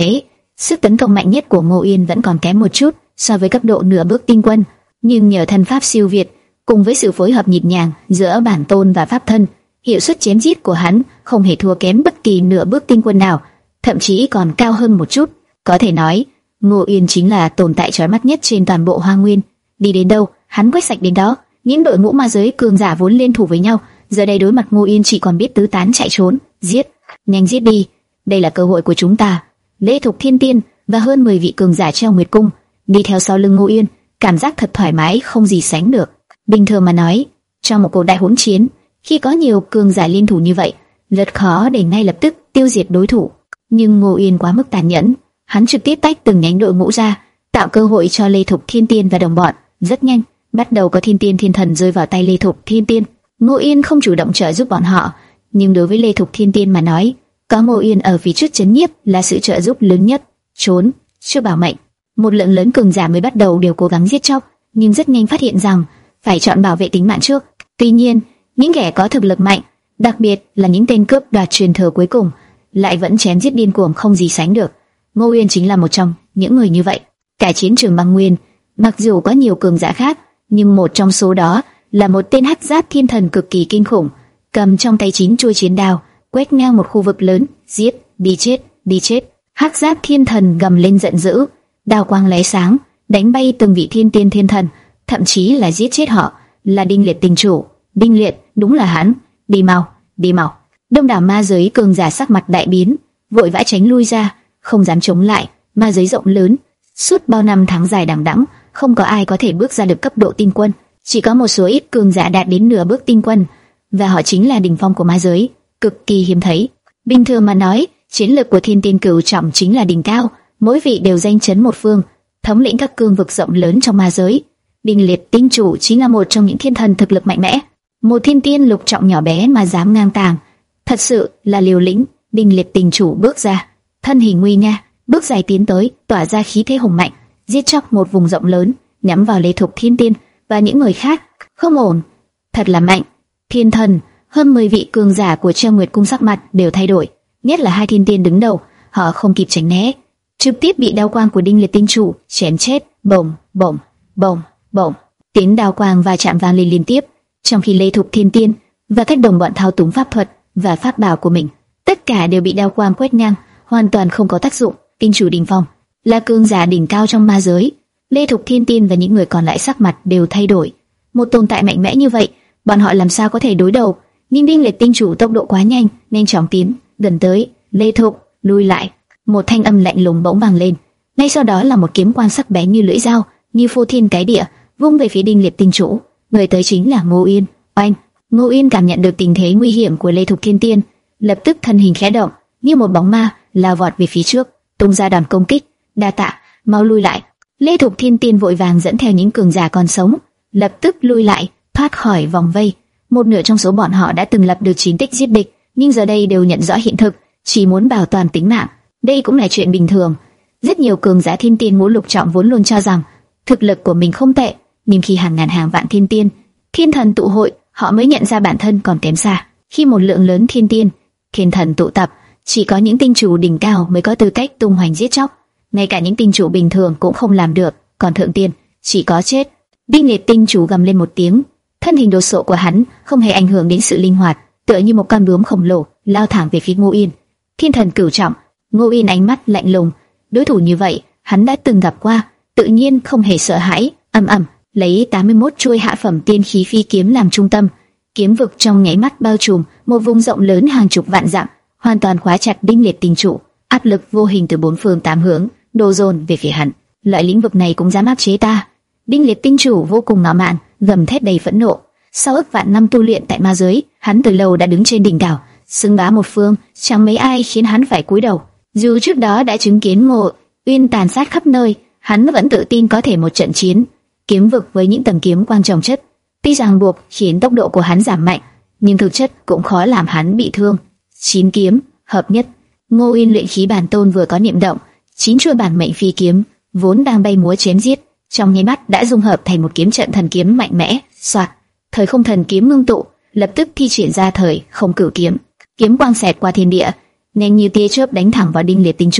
Sức tấn công mạnh nhất của Ngô Yên vẫn còn kém một chút so với cấp độ nửa bước tinh quân, nhưng nhờ thân pháp siêu việt cùng với sự phối hợp nhịp nhàng giữa bản tôn và pháp thân, hiệu suất chém giết của hắn không hề thua kém bất kỳ nửa bước tinh quân nào, thậm chí còn cao hơn một chút. Có thể nói, Ngô Yên chính là tồn tại chói mắt nhất trên toàn bộ Hoa Nguyên. Đi đến đâu, hắn quét sạch đến đó. Những đội ngũ ma giới cường giả vốn liên thủ với nhau, giờ đây đối mặt Ngô Yên chỉ còn biết tứ tán chạy trốn. Giết, nhanh giết đi, đây là cơ hội của chúng ta. Lê Thục Thiên Tiên và hơn mười vị cường giả treo Nguyệt Cung đi theo sau lưng Ngô Yên, cảm giác thật thoải mái không gì sánh được. Bình thường mà nói, trong một cuộc đại hỗn chiến, khi có nhiều cường giả liên thủ như vậy, rất khó để ngay lập tức tiêu diệt đối thủ. Nhưng Ngô Yên quá mức tàn nhẫn, hắn trực tiếp tách từng nhánh đội ngũ ra, tạo cơ hội cho Lê Thục Thiên Tiên và đồng bọn. Rất nhanh, bắt đầu có Thiên Tiên Thiên Thần rơi vào tay Lê Thục Thiên Tiên. Ngô Yên không chủ động trợ giúp bọn họ, nhưng đối với Lê Thục Thiên Tiên mà nói, có Ngô Yên ở phía trước chấn nhiếp là sự trợ giúp lớn nhất. Trốn, chưa bảo mệnh. Một lượng lớn cường giả mới bắt đầu đều cố gắng giết chóc, nhưng rất nhanh phát hiện rằng phải chọn bảo vệ tính mạng trước. Tuy nhiên, những kẻ có thực lực mạnh, đặc biệt là những tên cướp đoạt truyền thừa cuối cùng, lại vẫn chém giết điên cuồng không gì sánh được. Ngô Yên chính là một trong những người như vậy. Cả chiến trường băng nguyên, mặc dù có nhiều cường giả khác, nhưng một trong số đó là một tên Hắc Giáp Thiên Thần cực kỳ kinh khủng, cầm trong tay chín chuôi chiến đao, quét ngang một khu vực lớn, giết, đi chết, đi chết. Hắc Giáp Thiên Thần gầm lên giận dữ, đao quang lóe sáng, đánh bay từng vị Thiên Tiên Thiên Thần, thậm chí là giết chết họ. Là Đinh Liệt Tình Chủ. Đinh Liệt, đúng là hắn. Đi mau, đi mau. Đông đảo ma giới cường giả sắc mặt đại biến, vội vã tránh lui ra, không dám chống lại. Ma giới rộng lớn, suốt bao năm tháng dài đằng đẵng, không có ai có thể bước ra được cấp độ tinh quân, chỉ có một số ít cường giả đạt đến nửa bước tinh quân, và họ chính là đỉnh phong của ma giới, cực kỳ hiếm thấy. Bình thường mà nói, chiến lược của Thiên Tiên Cửu Trọng chính là đỉnh cao, mỗi vị đều danh chấn một phương, thống lĩnh các cương vực rộng lớn trong ma giới. Đinh Liệt Tinh Chủ chính là một trong những thiên thần thực lực mạnh mẽ, một thiên tiên lục trọng nhỏ bé mà dám ngang tàng, thật sự là liều lĩnh. Đinh Liệt Tinh Chủ bước ra, thân hình nguy nga, bước dài tiến tới, tỏa ra khí thế hùng mạnh, giết chóc một vùng rộng lớn, nhắm vào Lê Thục Thiên Tiên và những người khác. Không ổn, thật là mạnh. Thiên thần, hơn mười vị cường giả của Treo Nguyệt Cung sắc mặt đều thay đổi, nhất là hai thiên tiên đứng đầu, họ không kịp tránh né, trực tiếp bị đao quang của Đinh Liệt Tinh Chủ chém chết. Bổng, bổng, bổng, bổng, tiếng đao quang va chạm vang lên liên tiếp, trong khi Lê Thục Thiên Tiên và các đồng bọn thao túng pháp thuật và pháp bảo của mình, tất cả đều bị đao quang quét ngang, hoàn toàn không có tác dụng. Tinh Chủ đỉnh phong là cường giả đỉnh cao trong ma giới. Lê Thục Thiên Tiên và những người còn lại sắc mặt đều thay đổi. Một tồn tại mạnh mẽ như vậy, bọn họ làm sao có thể đối đầu? Nhưng Đinh Liệt Tinh Chủ tốc độ quá nhanh, nhanh chóng tiến gần tới. Lê Thục, lui lại. Một thanh âm lạnh lùng bỗng vang lên. Ngay sau đó là một kiếm quang sắc bén như lưỡi dao, như phô thiên cái địa, vung về phía Đinh Liệt Tinh Chủ. Người tới chính là Ngô Yên. Oanh! Ngô Yên cảm nhận được tình thế nguy hiểm của Lê Thục Thiên Tiên, lập tức thân hình khẽ động, như một bóng ma lao vọt về phía trước, tung ra đòn công kích. Đa tạ, mau lui lại. Lê Thục Thiên Tiên vội vàng dẫn theo những cường giả còn sống, lập tức lui lại, thoát khỏi vòng vây. Một nửa trong số bọn họ đã từng lập được chiến tích giết địch, nhưng giờ đây đều nhận rõ hiện thực, chỉ muốn bảo toàn tính mạng. Đây cũng là chuyện bình thường. Rất nhiều cường giả thiên tiên ngũ lục trọng vốn luôn cho rằng thực lực của mình không tệ, nhưng khi hàng ngàn hàng vạn thiên tiên, thiên thần tụ hội, họ mới nhận ra bản thân còn kém xa. Khi một lượng lớn thiên tiên, thiên thần tụ tập, chỉ có những tinh chủ đỉnh cao mới có tư cách tung hoành giết chóc. Ngay cả những tinh chủ bình thường cũng không làm được, còn thượng tiên chỉ có chết. Đinh Liệt Tinh Chủ gầm lên một tiếng, thân hình đồ sộ của hắn không hề ảnh hưởng đến sự linh hoạt, tựa như một con bướm khổng lồ lao thẳng về phía Ngô Yên. Thiên thần cửu trọng. Ngô Yên ánh mắt lạnh lùng, đối thủ như vậy hắn đã từng gặp qua, tự nhiên không hề sợ hãi. Ầm ầm, lấy tám mươi mốt chuôi hạ phẩm tiên khí phi kiếm làm trung tâm, kiếm vực trong nháy mắt bao trùm một vùng rộng lớn hàng chục vạn dặm, hoàn toàn khóa chặt Đinh Liệt Tinh Chủ. Áp lực vô hình từ bốn phương tám hướng đổ dồn về phía hắn. Loại lĩnh vực này cũng dám áp chế ta? Đinh Liệt Tinh Chủ vô cùng ngạo mạn, gầm thét đầy phẫn nộ. Sau ức vạn năm tu luyện tại ma giới, hắn từ lâu đã đứng trên đỉnh cao, xưng bá một phương, chẳng mấy ai khiến hắn phải cúi đầu. Dù trước đó đã chứng kiến Ngộ Uyên tàn sát khắp nơi, hắn vẫn tự tin có thể một trận chiến kiếm vực với những tầng kiếm quang chồng chất. Tuy ràng buộc khiến tốc độ của hắn giảm mạnh, nhưng thực chất cũng khó làm hắn bị thương. Chín kiếm hợp nhất. Ngô Uyên luyện khí bản tôn vừa có niệm động, chín chuôi bản mệnh phi kiếm vốn đang bay múa chém giết, trong nháy mắt đã dung hợp thành một kiếm trận thần kiếm mạnh mẽ. Soạt, thời không thần kiếm ngưng tụ, lập tức thi triển ra thời không cửu kiếm. Kiếm quang xẹt qua thiên địa, nhanh như tia chớp đánh thẳng vào Đinh Liệt Tinh Chủ.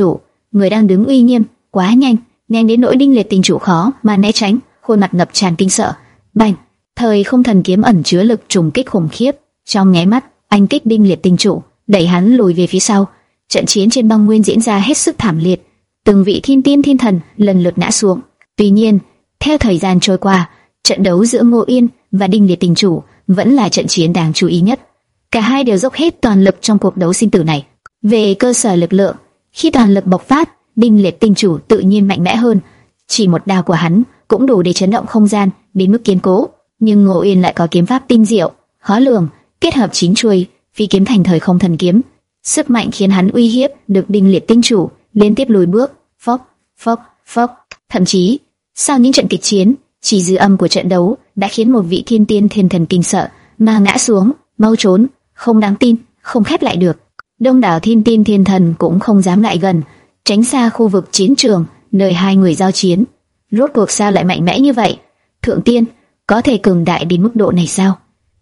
người đang đứng uy nghiêm, quá nhanh, nhanh đến nỗi Đinh Liệt Tinh chủ khó mà né tránh, khuôn mặt ngập tràn kinh sợ. Bành! Thời không thần kiếm ẩn chứa lực trùng kích khủng khiếp, trong nháy mắt, anh kích Đinh Liệt Tinh chủ, đẩy hắn lùi về phía sau. Trận chiến trên băng nguyên diễn ra hết sức thảm liệt, từng vị thiên tiên thiên thần lần lượt ngã xuống. Tuy nhiên, theo thời gian trôi qua, trận đấu giữa Ngô Yên và Đinh Liệt Tinh chủ vẫn là trận chiến đáng chú ý nhất. Cả hai đều dốc hết toàn lực trong cuộc đấu sinh tử này. Về cơ sở lực lượng, khi toàn lực bộc phát, Đinh Liệt Tinh chủ tự nhiên mạnh mẽ hơn. Chỉ một đao của hắn cũng đủ để chấn động không gian đến mức kiên cố. Nhưng Ngô Yên lại có kiếm pháp tinh diệu, khó lường, kết hợp chín chuôi phi kiếm thành thời không thần kiếm, sức mạnh khiến hắn uy hiếp được Đinh Liệt Tinh chủ liên tiếp lùi bước. Phốc, phốc, phốc. Thậm chí, sau những trận kịch chiến, chỉ dư âm của trận đấu đã khiến một vị thiên tiên thiên thần kinh sợ mà ngã xuống, mau trốn, không đáng tin, không khép lại được. Đông đảo thiên tiên thiên thần cũng không dám lại gần, tránh xa khu vực chiến trường nơi hai người giao chiến. Rốt cuộc sao lại mạnh mẽ như vậy? Thượng tiên có thể cường đại đến mức độ này sao?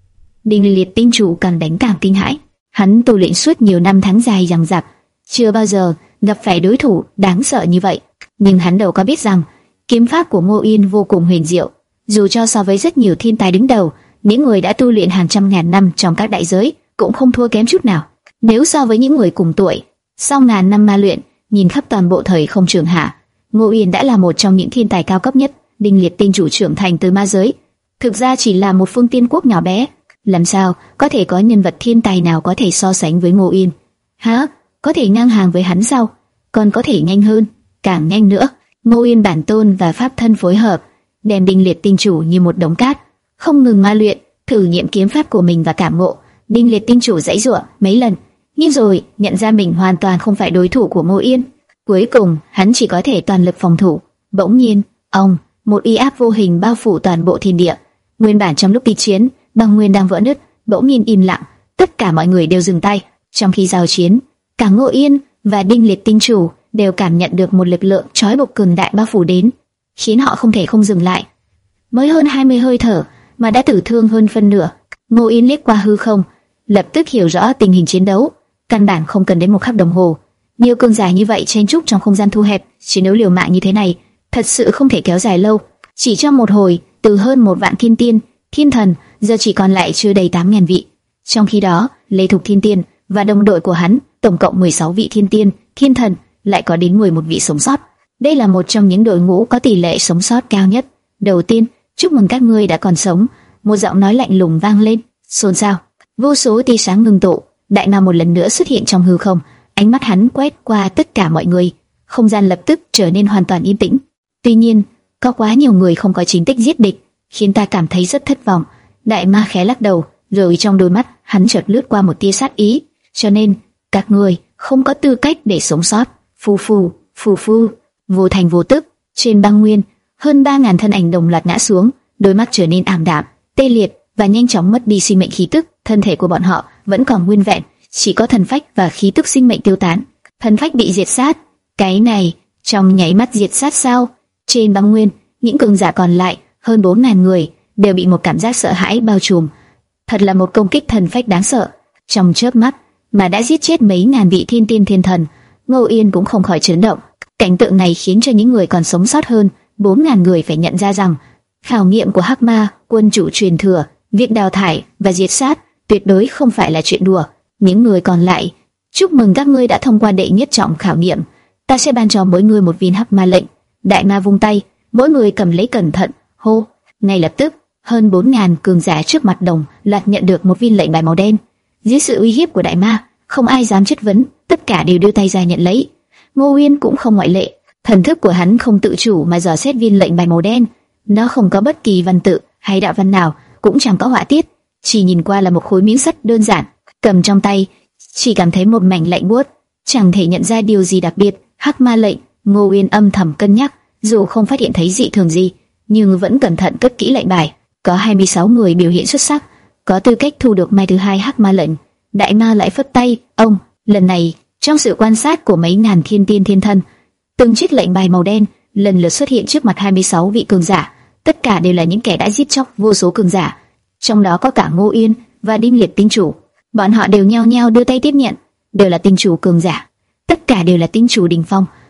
Đinh Liệt Tinh chủ càng đánh càng kinh hãi. Hắn tu luyện suốt nhiều năm tháng dài dằng dặc, chưa bao giờ gặp phải đối thủ đáng sợ như vậy. Nhưng hắn đâu có biết rằng kiếm pháp của Ngô Yên vô cùng huyền diệu. Dù cho so với rất nhiều thiên tài đứng đầu, những người đã tu luyện hàng trăm ngàn năm trong các đại giới cũng không thua kém chút nào. Nếu so với những người cùng tuổi, sau ngàn năm ma luyện, nhìn khắp toàn bộ thời không trường hạ, Ngô Yên đã là một trong những thiên tài cao cấp nhất. Đinh Liệt Tinh chủ trưởng thành từ ma giới, thực ra chỉ là một phương tiên quốc nhỏ bé. Làm sao có thể có nhân vật thiên tài nào có thể so sánh với Ngô Yên? Hả? Có thể ngang hàng với hắn sao? Còn có thể nhanh hơn, càng nhanh nữa. Ngô Yên bản tôn và pháp thân phối hợp, đem Đinh Liệt Tinh chủ như một đống cát, không ngừng ma luyện, thử nghiệm kiếm pháp của mình và cảm ngộ. Đinh Liệt Tinh chủ giãy giụa mấy lần, nhưng rồi nhận ra mình hoàn toàn không phải đối thủ của Ngô Yên. Cuối cùng, hắn chỉ có thể toàn lực phòng thủ. Bỗng nhiên, ông, một uy áp vô hình bao phủ toàn bộ thiên địa. Nguyên bản trong lúc kịch chiến, băng nguyên đang vỡ nứt, bỗng nhiên im lặng, tất cả mọi người đều dừng tay. Trong khi giao chiến, cả Ngô Yên và Đinh Liệt Tinh chủ đều cảm nhận được một lực lượng trói buộc cường đại bao phủ đến, khiến họ không thể không dừng lại. Mới hơn hai mươi hơi thở mà đã tử thương hơn phân nửa. Ngô Yên liếc qua hư không, lập tức hiểu rõ tình hình chiến đấu, căn bản không cần đến một khắc đồng hồ. Nhiều cường giả như vậy chen chúc trong không gian thu hẹp, chiến đấu liều mạng như thế này, thật sự không thể kéo dài lâu. Chỉ trong một hồi, từ hơn một vạn thiên tiên, thiên thần, giờ chỉ còn lại chưa đầy tám nghìn vị. Trong khi đó, Lê Thục Thiên Tiên và đồng đội của hắn, tổng cộng mười sáu vị thiên tiên, thiên thần, lại có đến mười một vị sống sót. Đây là một trong những đội ngũ có tỷ lệ sống sót cao nhất. Đầu tiên, chúc mừng các ngươi đã còn sống. Một giọng nói lạnh lùng vang lên, xôn xao. Vô số tia sáng ngưng tụ, Đại Ma một lần nữa xuất hiện trong hư không. Ánh mắt hắn quét qua tất cả mọi người, không gian lập tức trở nên hoàn toàn yên tĩnh. Tuy nhiên, có quá nhiều người không có chính tích giết địch, khiến ta cảm thấy rất thất vọng. Đại Ma khẽ lắc đầu, rồi trong đôi mắt hắn chợt lướt qua một tia sát ý. Cho nên, các ngươi không có tư cách để sống sót. Phù phù, phù phù, vô thành vô tức, trên băng nguyên, hơn ba ngàn thân ảnh đồng loạt ngã xuống, đôi mắt trở nên ảm đạm, tê liệt và nhanh chóng mất đi sinh mệnh khí tức. Thân thể của bọn họ vẫn còn nguyên vẹn, chỉ có thần phách và khí tức sinh mệnh tiêu tán. Thần phách bị diệt sát. Cái này, trong nháy mắt diệt sát sao? Trên băng nguyên, những cường giả còn lại, hơn bốn ngàn người, đều bị một cảm giác sợ hãi bao trùm. Thật là một công kích thần phách đáng sợ. Trong chớp mắt, mà đã giết chết mấy ngàn vị thiên tiên thiên thần. Ngô Yên cũng không khỏi chấn động. Cảnh tượng này khiến cho những người còn sống sót hơn bốn ngàn người phải nhận ra rằng khảo nghiệm của Hắc Ma quân chủ truyền thừa, việc đào thải và diệt sát tuyệt đối không phải là chuyện đùa. Những người còn lại, chúc mừng các ngươi đã thông qua đệ nhất trọng khảo nghiệm. Ta sẽ ban cho mỗi người một viên Hắc Ma lệnh. Đại Ma vung tay, mỗi người cầm lấy cẩn thận. Hô! Ngay lập tức, hơn bốn ngàn cường giả trước mặt đồng loạt nhận được một viên lệnh bài màu đen. Dưới sự uy hiếp của Đại Ma, không ai dám chất vấn, tất cả đều đưa tay ra nhận lấy. Ngô Uyên cũng không ngoại lệ, thần thức của hắn không tự chủ mà dò xét viên lệnh bài màu đen. Nó không có bất kỳ văn tự hay đạo văn nào, cũng chẳng có họa tiết, chỉ nhìn qua là một khối miếng sắt đơn giản, cầm trong tay, chỉ cảm thấy một mảnh lạnh buốt, chẳng thể nhận ra điều gì đặc biệt. Hắc Ma lệnh. Ngô Uyên âm thầm cân nhắc, dù không phát hiện thấy dị thường gì, nhưng vẫn cẩn thận cất kỹ lệnh bài. Có hai mươi sáu người biểu hiện xuất sắc, có tư cách thu được mai thứ hai Hắc Ma lệnh. Đại Ma lại phất tay, ông, lần này, trong sự quan sát của mấy ngàn thiên tiên thiên thân, từng chiếc lệnh bài màu đen lần lượt xuất hiện trước mặt hai mươi sáu vị cường giả, tất cả đều là những kẻ đã giết chóc vô số cường giả, trong đó có cả Ngô Uyên và Đinh Liệt Tinh chủ. Bọn họ đều nhao nhao đưa tay tiếp nhận, đều là tinh chủ cường giả, tất cả đều là tinh chủ đỉnh phong,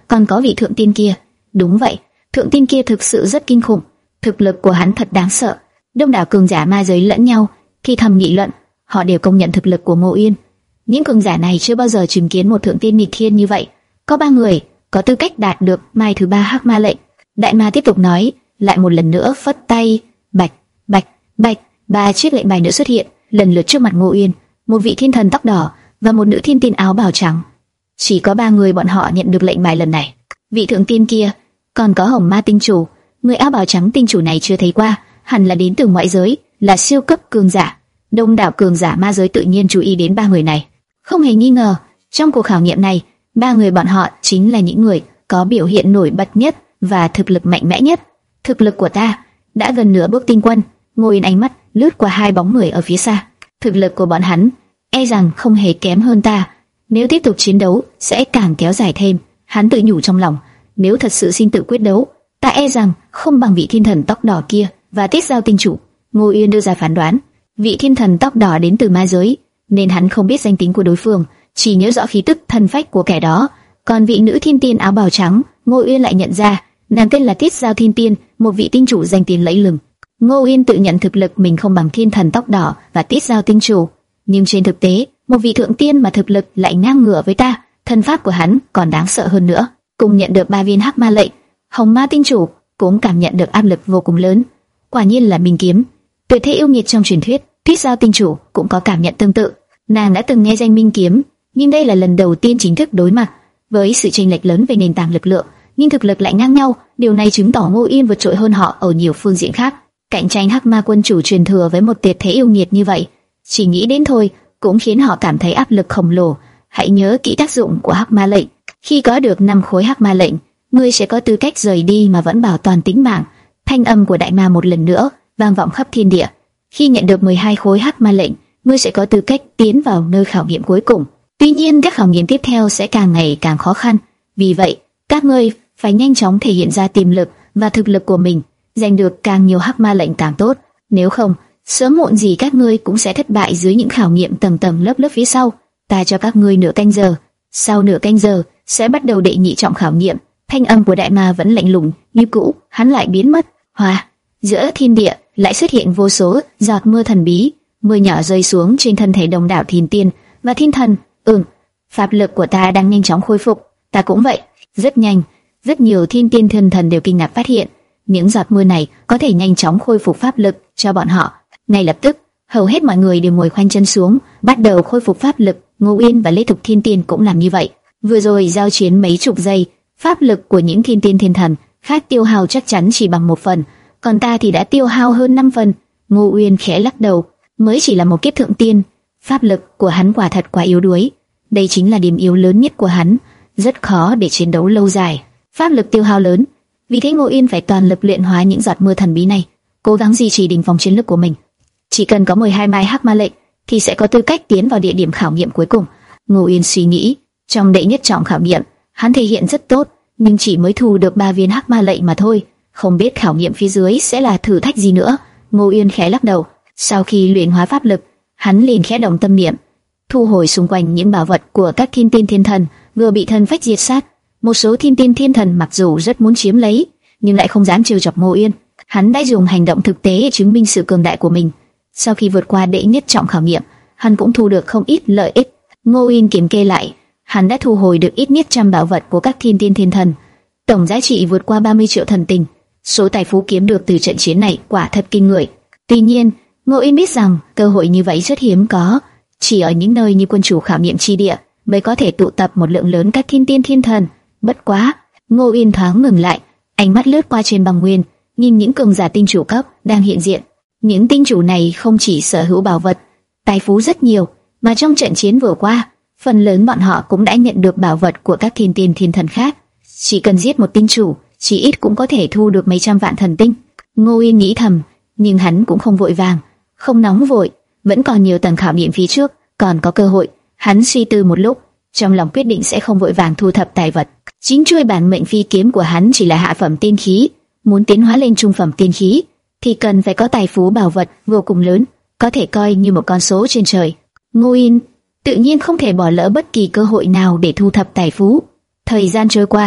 còn có vị thượng tiên kia. Đúng vậy, thượng tiên kia thực sự rất kinh khủng, thực lực của hắn thật đáng sợ. Đông đảo cường giả ma giới lẫn nhau khi thầm nghị luận, họ đều công nhận thực lực của Ngô Yên. Những cường giả này chưa bao giờ chứng kiến một thượng tiên nghịch thiên như vậy. Có ba người có tư cách đạt được mai thứ ba hắc ma lệnh. Đại ma tiếp tục nói, lại một lần nữa phất tay, bạch, bạch, bạch, ba chiếc lệnh bài nữa xuất hiện, lần lượt trước mặt Ngô Yên, một vị thiên thần tóc đỏ và một nữ thiên tiên áo bào trắng. Chỉ có ba người bọn họ nhận được lệnh bài lần này. Vị thượng tiên kia, còn có Hồng Ma tinh chủ, người áo bào trắng tinh chủ này chưa thấy qua, hẳn là đến từ ngoại giới, là siêu cấp cường giả. Đông đảo cường giả ma giới tự nhiên chú ý đến ba người này. Không hề nghi ngờ, trong cuộc khảo nghiệm này, ba người bọn họ chính là những người có biểu hiện nổi bật nhất và thực lực mạnh mẽ nhất. Thực lực của ta đã gần nửa bước tinh quân. Ngô Yên ánh mắt lướt qua hai bóng người ở phía xa. Thực lực của bọn hắn e rằng không hề kém hơn ta. Nếu tiếp tục chiến đấu sẽ càng kéo dài thêm. Hắn tự nhủ trong lòng, nếu thật sự sinh tử quyết đấu, ta e rằng không bằng vị thiên thần tóc đỏ kia và Tiết Giao tinh chủ. Ngô Yên đưa ra phán đoán, vị thiên thần tóc đỏ đến từ ma giới, nên hắn không biết danh tính của đối phương, chỉ nhớ rõ khí tức thần phách của kẻ đó. Còn vị nữ thiên tiên áo bào trắng, Ngô Yên lại nhận ra, nàng tên là Tiết Giao thiên tiên, một vị tinh chủ danh tiếng lẫy lừng. Ngô Yên tự nhận thực lực mình không bằng thiên thần tóc đỏ và Tiết Giao tinh chủ, nhưng trên thực tế, một vị thượng tiên mà thực lực lại ngang ngửa với ta, thân pháp của hắn còn đáng sợ hơn nữa. Cùng nhận được ba viên hắc ma lệnh, Hồng Ma tinh chủ cũng cảm nhận được áp lực vô cùng lớn. Quả nhiên là minh kiếm, tuyệt thế yêu nghiệt trong truyền thuyết. Tiết Giao tinh chủ cũng có cảm nhận tương tự. Nàng đã từng nghe danh minh kiếm, nhưng đây là lần đầu tiên chính thức đối mặt với sự chênh lệch lớn về nền tảng lực lượng, nhưng thực lực lại ngang nhau. Điều này chứng tỏ Ngô Yên vượt trội hơn họ ở nhiều phương diện khác. Cạnh tranh hắc ma quân chủ truyền thừa với một tuyệt thế yêu nghiệt như vậy, chỉ nghĩ đến thôi cũng khiến họ cảm thấy áp lực khổng lồ. Hãy nhớ kỹ tác dụng của hắc ma lệnh. Khi có được năm khối hắc ma lệnh, ngươi sẽ có tư cách rời đi mà vẫn bảo toàn tính mạng. Thanh âm của đại ma một lần nữa vang vọng khắp thiên địa. Khi nhận được mười hai khối hắc ma lệnh, ngươi sẽ có tư cách tiến vào nơi khảo nghiệm cuối cùng. Tuy nhiên, các khảo nghiệm tiếp theo sẽ càng ngày càng khó khăn. Vì vậy, các ngươi phải nhanh chóng thể hiện ra tiềm lực và thực lực của mình, giành được càng nhiều hắc ma lệnh càng tốt. Nếu không, sớm muộn gì các ngươi cũng sẽ thất bại dưới những khảo nghiệm tầng tầng lớp lớp phía sau. Ta cho các ngươi nửa canh giờ. Sau nửa canh giờ sẽ bắt đầu đệ nhị trọng khảo nghiệm. Thanh âm của đại ma vẫn lạnh lùng như cũ, hắn lại biến mất. Hoa, giữa thiên địa lại xuất hiện vô số giọt mưa thần bí, mưa nhỏ rơi xuống trên thân thể đông đảo thiên tiên và thiên thần. Ừm, pháp lực của ta đang nhanh chóng khôi phục. Ta cũng vậy, rất nhanh. Rất nhiều thiên tiên thiên thần đều kinh ngạc phát hiện, những giọt mưa này có thể nhanh chóng khôi phục pháp lực cho bọn họ. Ngay lập tức, hầu hết mọi người đều ngồi khoanh chân xuống, bắt đầu khôi phục pháp lực. Ngô Yên và Lê Thục Thiên Tiên cũng làm như vậy. Vừa rồi giao chiến mấy chục giây, pháp lực của những thiên tiên thiên thần khác tiêu hao chắc chắn chỉ bằng một phần, còn ta thì đã tiêu hao hơn năm phần. Ngô Uyên khẽ lắc đầu, mới chỉ là một kiếp thượng tiên, pháp lực của hắn quả thật quá yếu đuối. Đây chính là điểm yếu lớn nhất của hắn, rất khó để chiến đấu lâu dài. Pháp lực tiêu hao lớn, vì thế Ngô Uyên phải toàn lực luyện hóa những giọt mưa thần bí này, cố gắng duy trì đỉnh phong chiến lực của mình. Chỉ cần có mười hai mai hắc ma lệnh thì sẽ có tư cách tiến vào địa điểm khảo nghiệm cuối cùng. Ngô Uyên suy nghĩ, trong đệ nhất trọng khảo nghiệm, hắn thể hiện rất tốt, nhưng chỉ mới thu được ba viên hắc ma lệnh mà thôi, không biết khảo nghiệm phía dưới sẽ là thử thách gì nữa. Ngô Uyên khẽ lắc đầu, sau khi luyện hóa pháp lực, hắn liền khẽ động tâm niệm, thu hồi xung quanh những bảo vật của các thiên tiên thiên thần vừa bị thần phách diệt sát. Một số thiên tiên thiên thần mặc dù rất muốn chiếm lấy, nhưng lại không dám trêu chọc Ngô Uyên. Hắn đã dùng hành động thực tế để chứng minh sự cường đại của mình. Sau khi vượt qua đệ nhất trọng khảo nghiệm, hắn cũng thu được không ít lợi ích. Ngô Uyên kiểm kê lại, hắn đã thu hồi được ít nhất trăm bảo vật của các thiên tiên thiên thần, tổng giá trị vượt qua ba mươi triệu thần tinh. Số tài phú kiếm được từ trận chiến này quả thật kinh người. Tuy nhiên, Ngô Uyên biết rằng cơ hội như vậy rất hiếm có, chỉ ở những nơi như quân chủ khảo nghiệm chi địa mới có thể tụ tập một lượng lớn các thiên tiên thiên thần. Bất quá, Ngô Uyên thoáng ngừng lại, ánh mắt lướt qua trên băng nguyên, nhìn những cường giả tinh chủ cấp đang hiện diện. Những tinh chủ này không chỉ sở hữu bảo vật, tài phú rất nhiều, mà trong trận chiến vừa qua, phần lớn bọn họ cũng đã nhận được bảo vật của các thiên tiên thiên thần khác. Chỉ cần giết một tinh chủ, chỉ ít cũng có thể thu được mấy trăm vạn thần tinh. Ngô Uyên nghĩ thầm, nhưng hắn cũng không vội vàng, không nóng vội, vẫn còn nhiều tầng khảo nghiệm phía trước, còn có cơ hội. Hắn suy tư một lúc, trong lòng quyết định sẽ không vội vàng thu thập tài vật. Chính chuôi bản mệnh phi kiếm của hắn chỉ là hạ phẩm tiên khí, muốn tiến hóa lên trung phẩm tiên khí thì cần phải có tài phú bảo vật vô cùng lớn, có thể coi như một con số trên trời. Ngô Uyên tự nhiên không thể bỏ lỡ bất kỳ cơ hội nào để thu thập tài phú. Thời gian trôi qua,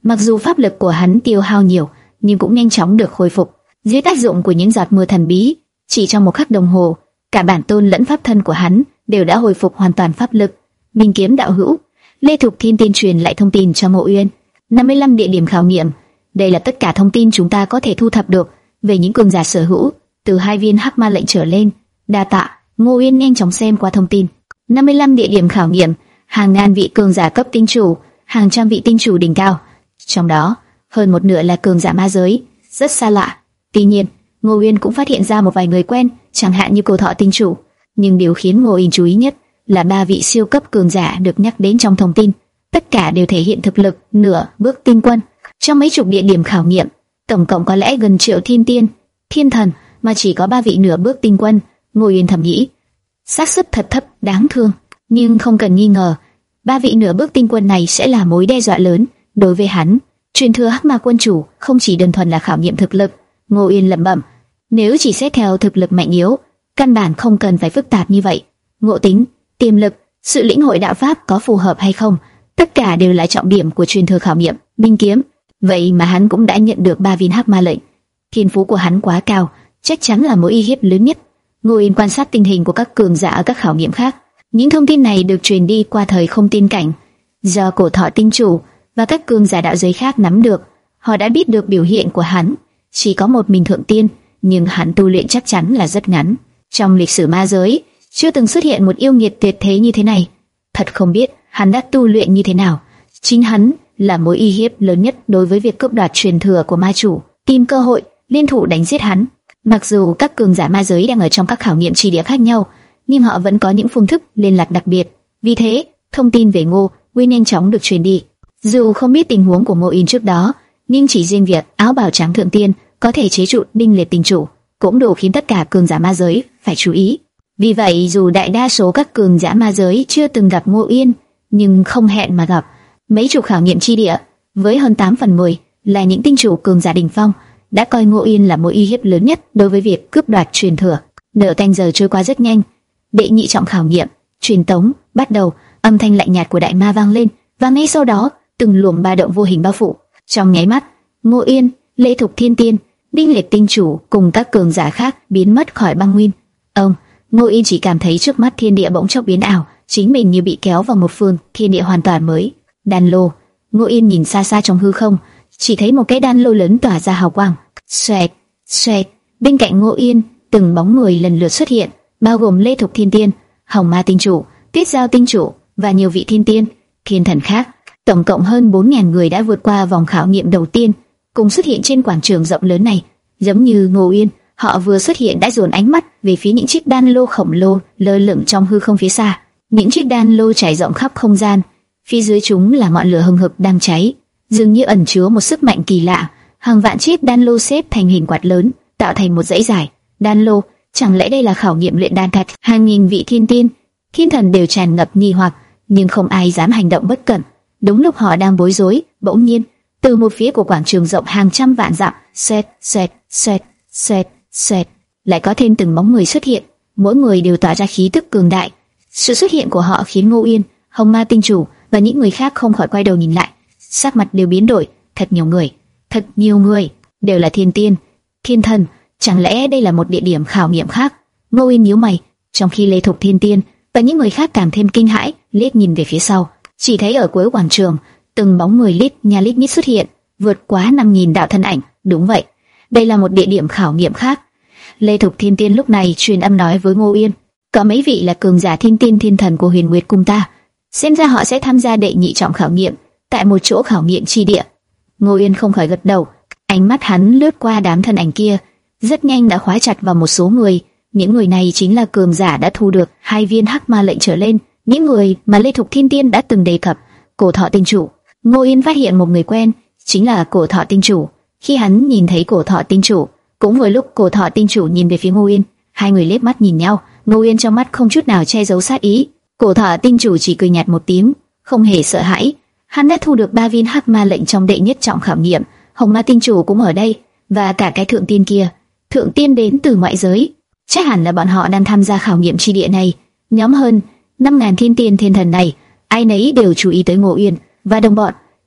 Mặc dù pháp lực của hắn tiêu hao nhiều, nhưng cũng nhanh chóng được khôi phục. Dưới tác dụng của những giọt mưa thần bí, chỉ trong một khắc đồng hồ, cả bản tôn lẫn pháp thân của hắn đều đã hồi phục hoàn toàn pháp lực. Minh kiếm đạo hữu, Lê Thục Thiên tiên truyền lại thông tin cho Ngô Uyên. năm mươi lăm địa điểm khảo nghiệm. Đây là tất cả thông tin chúng ta có thể thu thập được về những cường giả sở hữu từ hai viên hắc ma lệnh trở lên. Đa tạ. Ngô Uyên nhanh chóng xem qua thông tin. năm mươi lăm địa điểm khảo nghiệm, hàng ngàn vị cường giả cấp tinh chủ, hàng trăm vị tinh chủ đỉnh cao. Trong đó, hơn một nửa là cường giả ma giới, rất xa lạ. Tuy nhiên, Ngô Uyên cũng phát hiện ra một vài người quen, chẳng hạn như Cổ Thọ tinh chủ. Nhưng điều khiến Ngô Uyên chú ý nhất là ba vị siêu cấp cường giả được nhắc đến trong thông tin. Tất cả đều thể hiện thực lực nửa bước tinh quân. Trong mấy chục địa điểm khảo nghiệm, tổng cộng có lẽ gần triệu thiên tiên, thiên thần mà chỉ có ba vị nửa bước tinh quân. Ngô Uyên thầm nghĩ, xác suất thật thấp, đáng thương. Nhưng không cần nghi ngờ, ba vị nửa bước tinh quân này sẽ là mối đe dọa lớn đối với hắn. Truyền thừa Hắc Ma quân chủ không chỉ đơn thuần là khảo nghiệm thực lực. Ngô Uyên lẩm bẩm, nếu chỉ xét theo thực lực mạnh yếu, căn bản không cần phải phức tạp như vậy. Ngộ tính, tiềm lực, sự lĩnh hội đạo pháp có phù hợp hay không, tất cả đều là trọng điểm của truyền thừa khảo nghiệm. Minh kiếm, vậy mà hắn cũng đã nhận được ba viên hắc ma lệnh. Thiên phú của hắn quá cao, chắc chắn là mối uy hiếp lớn nhất. Ngô Uyên quan sát tình hình của các cường giả ở các khảo nghiệm khác. Những thông tin này được truyền đi qua thời không tiên cảnh, do Cổ Thọ tinh chủ và các cường giả đạo giới khác nắm được. Họ đã biết được biểu hiện của hắn. Chỉ có một mình thượng tiên, nhưng hắn tu luyện chắc chắn là rất ngắn. Trong lịch sử ma giới, chưa từng xuất hiện một yêu nghiệt tuyệt thế như thế này. Thật không biết hắn đã tu luyện như thế nào. Chính hắn là mối uy hiếp lớn nhất đối với việc cướp đoạt truyền thừa của ma chủ, tìm cơ hội liên thủ đánh giết hắn. Mặc dù các cường giả ma giới đang ở trong các khảo nghiệm chi địa khác nhau, nhưng họ vẫn có những phương thức liên lạc đặc biệt. Vì thế, thông tin về Ngô Uyên nhanh chóng được truyền đi. Dù không biết tình huống của Ngô Uyên trước đó, nhưng chỉ riêng việc áo bào trắng thượng tiên có thể chế trụ Đinh Liệt tinh chủ cũng đủ khiến tất cả cường giả ma giới phải chú ý. Vì vậy, dù đại đa số các cường giả ma giới chưa từng gặp Ngô Uyên, nhưng không hẹn mà gặp. Mấy chục khảo nghiệm chi địa với hơn tám phần mười là những tinh chủ cường giả đỉnh phong, đã coi Ngô Uyên là mối uy hiếp lớn nhất đối với việc cướp đoạt truyền thừa. Nửa canh giờ trôi qua rất nhanh. Đệ nhị trọng khảo nghiệm, truyền tống bắt đầu. Âm thanh lạnh nhạt của đại ma vang lên, và ngay sau đó, từng luồng ba động vô hình bao phủ. Trong nháy mắt, Ngô Uyên, Lê Thục Thiên Tiên, Đinh Liệt tinh chủ cùng các cường giả khác biến mất khỏi băng nguyên. Ông, Ngô Uyên chỉ cảm thấy trước mắt thiên địa bỗng chốc biến ảo, chính mình như bị kéo vào một phương thiên địa hoàn toàn mới. Đan lô. Ngô Uyên nhìn xa xa trong hư không, chỉ thấy một cái đan lô lớn tỏa ra hào quang. Xoẹt, xoẹt. Bên cạnh Ngô Uyên, từng bóng người lần lượt xuất hiện, bao gồm Lê Thục Thiên Tiên, Hồng Ma tinh chủ, Tiết Giao tinh chủ và nhiều vị thiên tiên, thiên thần khác. Tổng cộng hơn bốn nghìn người đã vượt qua vòng khảo nghiệm đầu tiên, cùng xuất hiện trên quảng trường rộng lớn này. Giống như Ngô Uyên, họ vừa xuất hiện đã dồn ánh mắt về phía những chiếc đan lô khổng lồ lơ lửng trong hư không phía xa. Những chiếc đan lô trải rộng khắp không gian, phía dưới chúng là ngọn lửa hừng hực đang cháy, dường như ẩn chứa một sức mạnh kỳ lạ. Hàng vạn chiếc đan lô xếp thành hình quạt lớn, tạo thành một dãy dài. Đan lô, chẳng lẽ đây là khảo nghiệm luyện đan thật? Hàng nghìn vị thiên tiên, thiên thần đều tràn ngập nghi hoặc, nhưng không ai dám hành động bất cẩn. Đúng lúc họ đang bối rối, bỗng nhiên, từ một phía của quảng trường rộng hàng trăm vạn dặm, xoẹt, xoẹt, xoẹt, xoẹt, xoẹt, lại có thêm từng bóng người xuất hiện, mỗi người đều tỏa ra khí tức cường đại. Sự xuất hiện của họ khiến Ngô Uyên, Hồng Ma tinh chủ và những người khác không khỏi quay đầu nhìn lại, sắc mặt đều biến đổi. Thật nhiều người, thật nhiều người, đều là thiên tiên, thiên thần. Chẳng lẽ đây là một địa điểm khảo nghiệm khác? Ngô Uyên nhíu mày, trong khi Lê Thục Thiên Tiên và những người khác càng thêm kinh hãi, liếc nhìn về phía sau, chỉ thấy ở cuối quảng trường, từng bóng người lít nha lít nhít xuất hiện, vượt quá năm nghìn đạo thân ảnh. Đúng vậy, đây là một địa điểm khảo nghiệm khác. Lê Thục Thiên Tiên lúc này truyền âm nói với Ngô Uyên, có mấy vị là cường giả thiên tiên thiên thần của Huyền Nguyệt cung ta, xem ra họ sẽ tham gia đệ nhị trọng khảo nghiệm tại một chỗ khảo nghiệm chi địa. Ngô Uyên không khỏi gật đầu, ánh mắt hắn lướt qua đám thân ảnh kia, rất nhanh đã khóa chặt vào một số người. Những người này chính là cường giả đã thu được hai viên hắc ma lệnh trở lên, những người mà Lê Thục Thiên Tiên đã từng đề cập. Cổ Thọ tinh chủ. Ngô Uyên phát hiện một người quen, chính là Cổ Thọ tinh chủ. Khi hắn nhìn thấy Cổ Thọ tinh chủ, cũng vừa lúc Cổ Thọ tinh chủ nhìn về phía Ngô Uyên, hai người liếc mắt nhìn nhau. Ngô Uyên trong mắt không chút nào che giấu sát ý. Cổ Thọ tinh chủ chỉ cười nhạt một tiếng, không hề sợ hãi. Hắn đã thu được ba viên hắc ma lệnh trong đệ nhất trọng khảo nghiệm. Hồng Ma tinh chủ cũng ở đây, và cả cái thượng tiên kia. Thượng tiên đến từ ngoại giới, chắc hẳn là bọn họ đang tham gia khảo nghiệm chi địa này. Nhóm hơn năm ngàn thiên tiên thiên thần này, ai nấy đều chú ý tới Ngô Uyên và đồng bọn.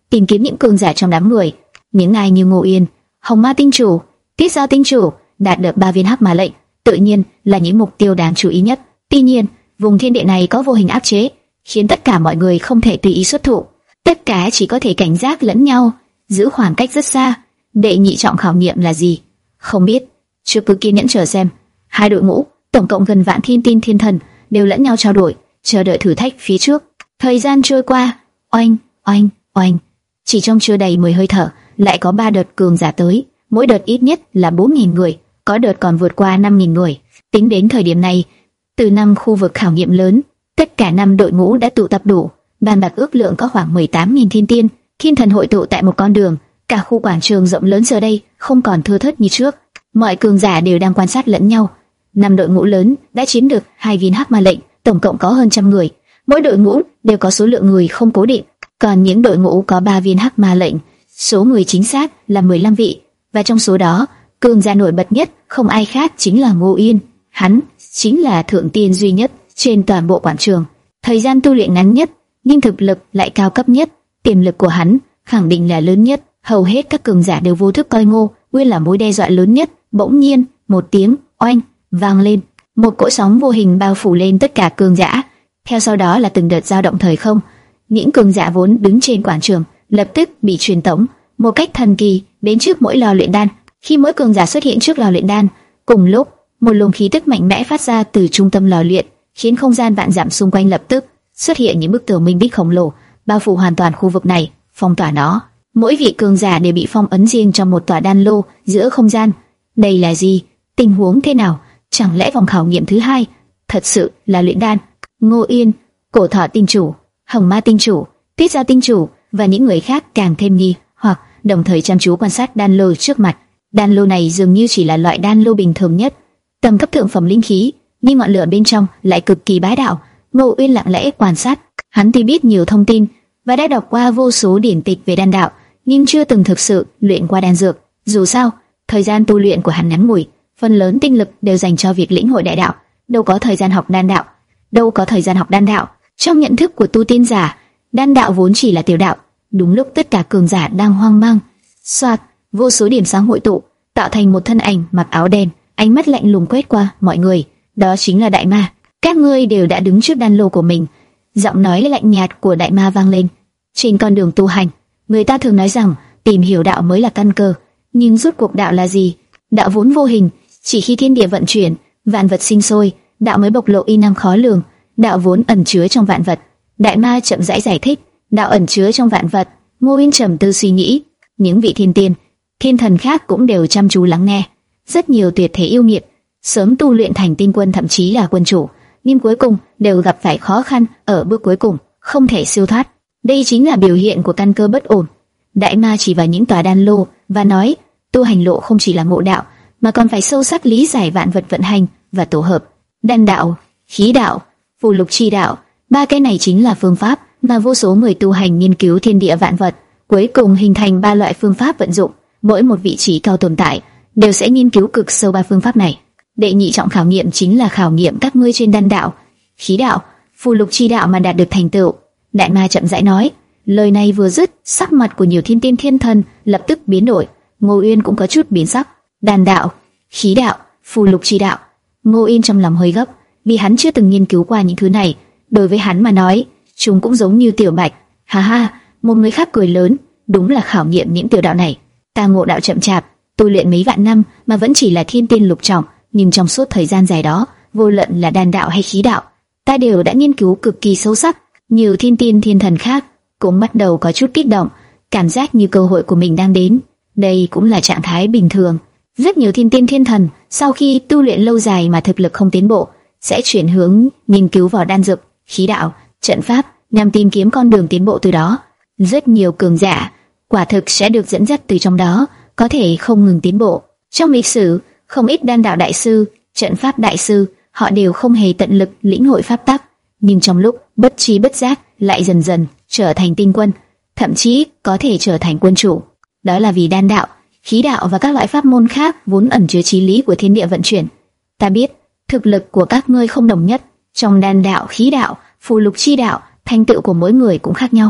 tìm kiếm những cường giả trong đám người. Những ai như Ngô Yên, Hồng Ma Tinh Chủ, Tiết Giao Tinh Chủ đạt được ba viên hắc ma lệnh, tự nhiên là những mục tiêu đáng chú ý nhất. Tuy nhiên, vùng thiên địa này có vô hình áp chế, khiến tất cả mọi người không thể tùy ý xuất thủ. Tất cả chỉ có thể cảnh giác lẫn nhau, giữ khoảng cách rất xa. Đệ nhị trọng khảo nghiệm là gì? Không biết. Chưa cứ kiên nhẫn chờ xem. Hai đội ngũ, tổng cộng gần vạn thiên tin thiên thần, đều lẫn nhau trao đổi, chờ đợi thử thách phía trước. Thời gian trôi qua, oanh, oanh, oanh. Chỉ trong chưa đầy mười hơi thở, lại có ba đợt cường giả tới, mỗi đợt ít nhất là bốn nghìn người, có đợt còn vượt qua năm nghìn người. Tính đến thời điểm này, từ năm khu vực khảo nghiệm lớn, tất cả năm đội ngũ đã tụ tập đủ, bàn bạc ước lượng có khoảng mười tám nghìn thiên tiên, thiên thần hội tụ tại một con đường. Cả khu quảng trường rộng lớn giờ đây không còn thưa thớt như trước, mọi cường giả đều đang quan sát lẫn nhau. Năm đội ngũ lớn đã chiếm được hai viên hắc ma lệnh, tổng cộng có hơn trăm người. Mỗi đội ngũ đều có số lượng người không cố định, còn những đội ngũ có ba viên hắc ma lệnh, số người chính xác là mười lăm vị, và trong số đó, cường giả nổi bật nhất không ai khác chính là Ngô Yên. Hắn chính là thượng tiên duy nhất trên toàn bộ quảng trường, thời gian tu luyện ngắn nhất, nhưng thực lực lại cao cấp nhất, tiềm lực của hắn khẳng định là lớn nhất. Hầu hết các cường giả đều vô thức coi Ngô Nguyên là mối đe dọa lớn nhất. Bỗng nhiên, một tiếng oanh vang lên, một cỗ sóng vô hình bao phủ lên tất cả cường giả. Theo sau đó là từng đợt dao động thời không. Những cường giả vốn đứng trên quảng trường lập tức bị truyền tống một cách thần kỳ đến trước mỗi lò luyện đan. Khi mỗi cường giả xuất hiện trước lò luyện đan, cùng lúc một luồng khí tức mạnh mẽ phát ra từ trung tâm lò luyện, khiến không gian vạn dặm xung quanh lập tức xuất hiện những bức tường minh bích khổng lồ, bao phủ hoàn toàn khu vực này, phong tỏa nó. Mỗi vị cường giả đều bị phong ấn riêng trong một tòa đan lô giữa không gian. Đây là gì? Tình huống thế nào? Chẳng lẽ vòng khảo nghiệm thứ hai thật sự là luyện đan? Ngô Yên, Cổ Thỏ Tinh Chủ, Hồng Ma Tinh Chủ, Tiết Giao Tinh Chủ và những người khác càng thêm nghi hoặc, đồng thời chăm chú quan sát đan lô trước mặt. Đan lô này dường như chỉ là loại đan lô bình thường nhất, tầm cấp thượng phẩm linh khí, nhưng ngọn lửa bên trong lại cực kỳ bá đạo. Ngô Uyên lặng lẽ quan sát, hắn tuy biết nhiều thông tin và đã đọc qua vô số điển tịch về đan đạo, nhưng chưa từng thực sự luyện qua đan dược. Dù sao, thời gian tu luyện của hắn ngắn ngủi, phần lớn tinh lực đều dành cho việc lĩnh hội đại đạo, đâu có thời gian học đan đạo, đâu có thời gian học đan đạo. Trong nhận thức của tu tiên giả, đan đạo vốn chỉ là tiểu đạo. Đúng lúc tất cả cường giả đang hoang mang, xoạt, vô số điểm sáng hội tụ, tạo thành một thân ảnh mặc áo đen, ánh mắt lạnh lùng quét qua mọi người. Đó chính là Đại Ma. Các ngươi đều đã đứng trước đan lô của mình. Giọng nói lạnh nhạt của Đại Ma vang lên. Trên con đường tu hành, người ta thường nói rằng tìm hiểu đạo mới là căn cơ, nhưng rốt cuộc đạo là gì? Đạo vốn vô hình, chỉ khi thiên địa vận chuyển, vạn vật sinh sôi, đạo mới bộc lộ uy năng khó lường. Đạo vốn ẩn chứa trong vạn vật. Đại Ma chậm rãi giải thích, đạo ẩn chứa trong vạn vật. Ngô Uyên trầm tư suy nghĩ, những vị thiên tiên, thiên thần khác cũng đều chăm chú lắng nghe. Rất nhiều tuyệt thế yêu nghiệt, sớm tu luyện thành tinh quân, thậm chí là quân chủ, nhưng cuối cùng đều gặp phải khó khăn ở bước cuối cùng, không thể siêu thoát. Đây chính là biểu hiện của căn cơ bất ổn. Đại Ma chỉ vào những tòa đan lô và nói, tu hành lộ không chỉ là ngộ đạo, mà còn phải sâu sắc lý giải vạn vật vận hành và tổ hợp. Đan đạo, khí đạo, phù lục chi đạo, ba cái này chính là phương pháp mà vô số người tu hành nghiên cứu thiên địa vạn vật, cuối cùng hình thành ba loại phương pháp vận dụng. Mỗi một vị trí cao tồn tại đều sẽ nghiên cứu cực sâu ba phương pháp này. Đệ nhị trọng khảo nghiệm chính là khảo nghiệm các ngươi trên đan đạo, khí đạo, phù lục chi đạo mà đạt được thành tựu. Đại Ma chậm rãi nói, lời này vừa dứt, sắc mặt của nhiều thiên tiên thiên thần lập tức biến đổi. Ngô Uyên cũng có chút biến sắc. Đan đạo, khí đạo, phù lục chi đạo. Ngô Uyên trong lòng hơi gấp, vì hắn chưa từng nghiên cứu qua những thứ này. Đối với hắn mà nói, chúng cũng giống như tiểu bạch. Ha ha, một người khác cười lớn, đúng là khảo nghiệm những tiểu đạo này. Ta ngộ đạo chậm chạp, tu luyện mấy vạn năm mà vẫn chỉ là thiên tiên lục trọng, nhưng trong suốt thời gian dài đó, vô luận là đan đạo hay khí đạo, ta đều đã nghiên cứu cực kỳ sâu sắc. Nhiều thiên tiên thiên thần khác cũng bắt đầu có chút kích động, cảm giác như cơ hội của mình đang đến. Đây cũng là trạng thái bình thường. Rất nhiều thiên tiên thiên thần sau khi tu luyện lâu dài mà thực lực không tiến bộ, sẽ chuyển hướng nghiên cứu vào đan dược, khí đạo, trận pháp, nhằm tìm kiếm con đường tiến bộ từ đó. Rất nhiều cường giả quả thực sẽ được dẫn dắt từ trong đó, có thể không ngừng tiến bộ. Trong lịch sử, không ít đan đạo đại sư, trận pháp đại sư, họ đều không hề tận lực lĩnh hội pháp tắc, nhưng trong lúc bất trí bất giác lại dần dần trở thành tinh quân, thậm chí có thể trở thành quân chủ. Đó là vì đan đạo, khí đạo và các loại pháp môn khác vốn ẩn chứa chí lý của thiên địa vận chuyển. Ta biết thực lực của các ngươi không đồng nhất, trong đan đạo, khí đạo, phù lục chi đạo, thành tựu của mỗi người cũng khác nhau.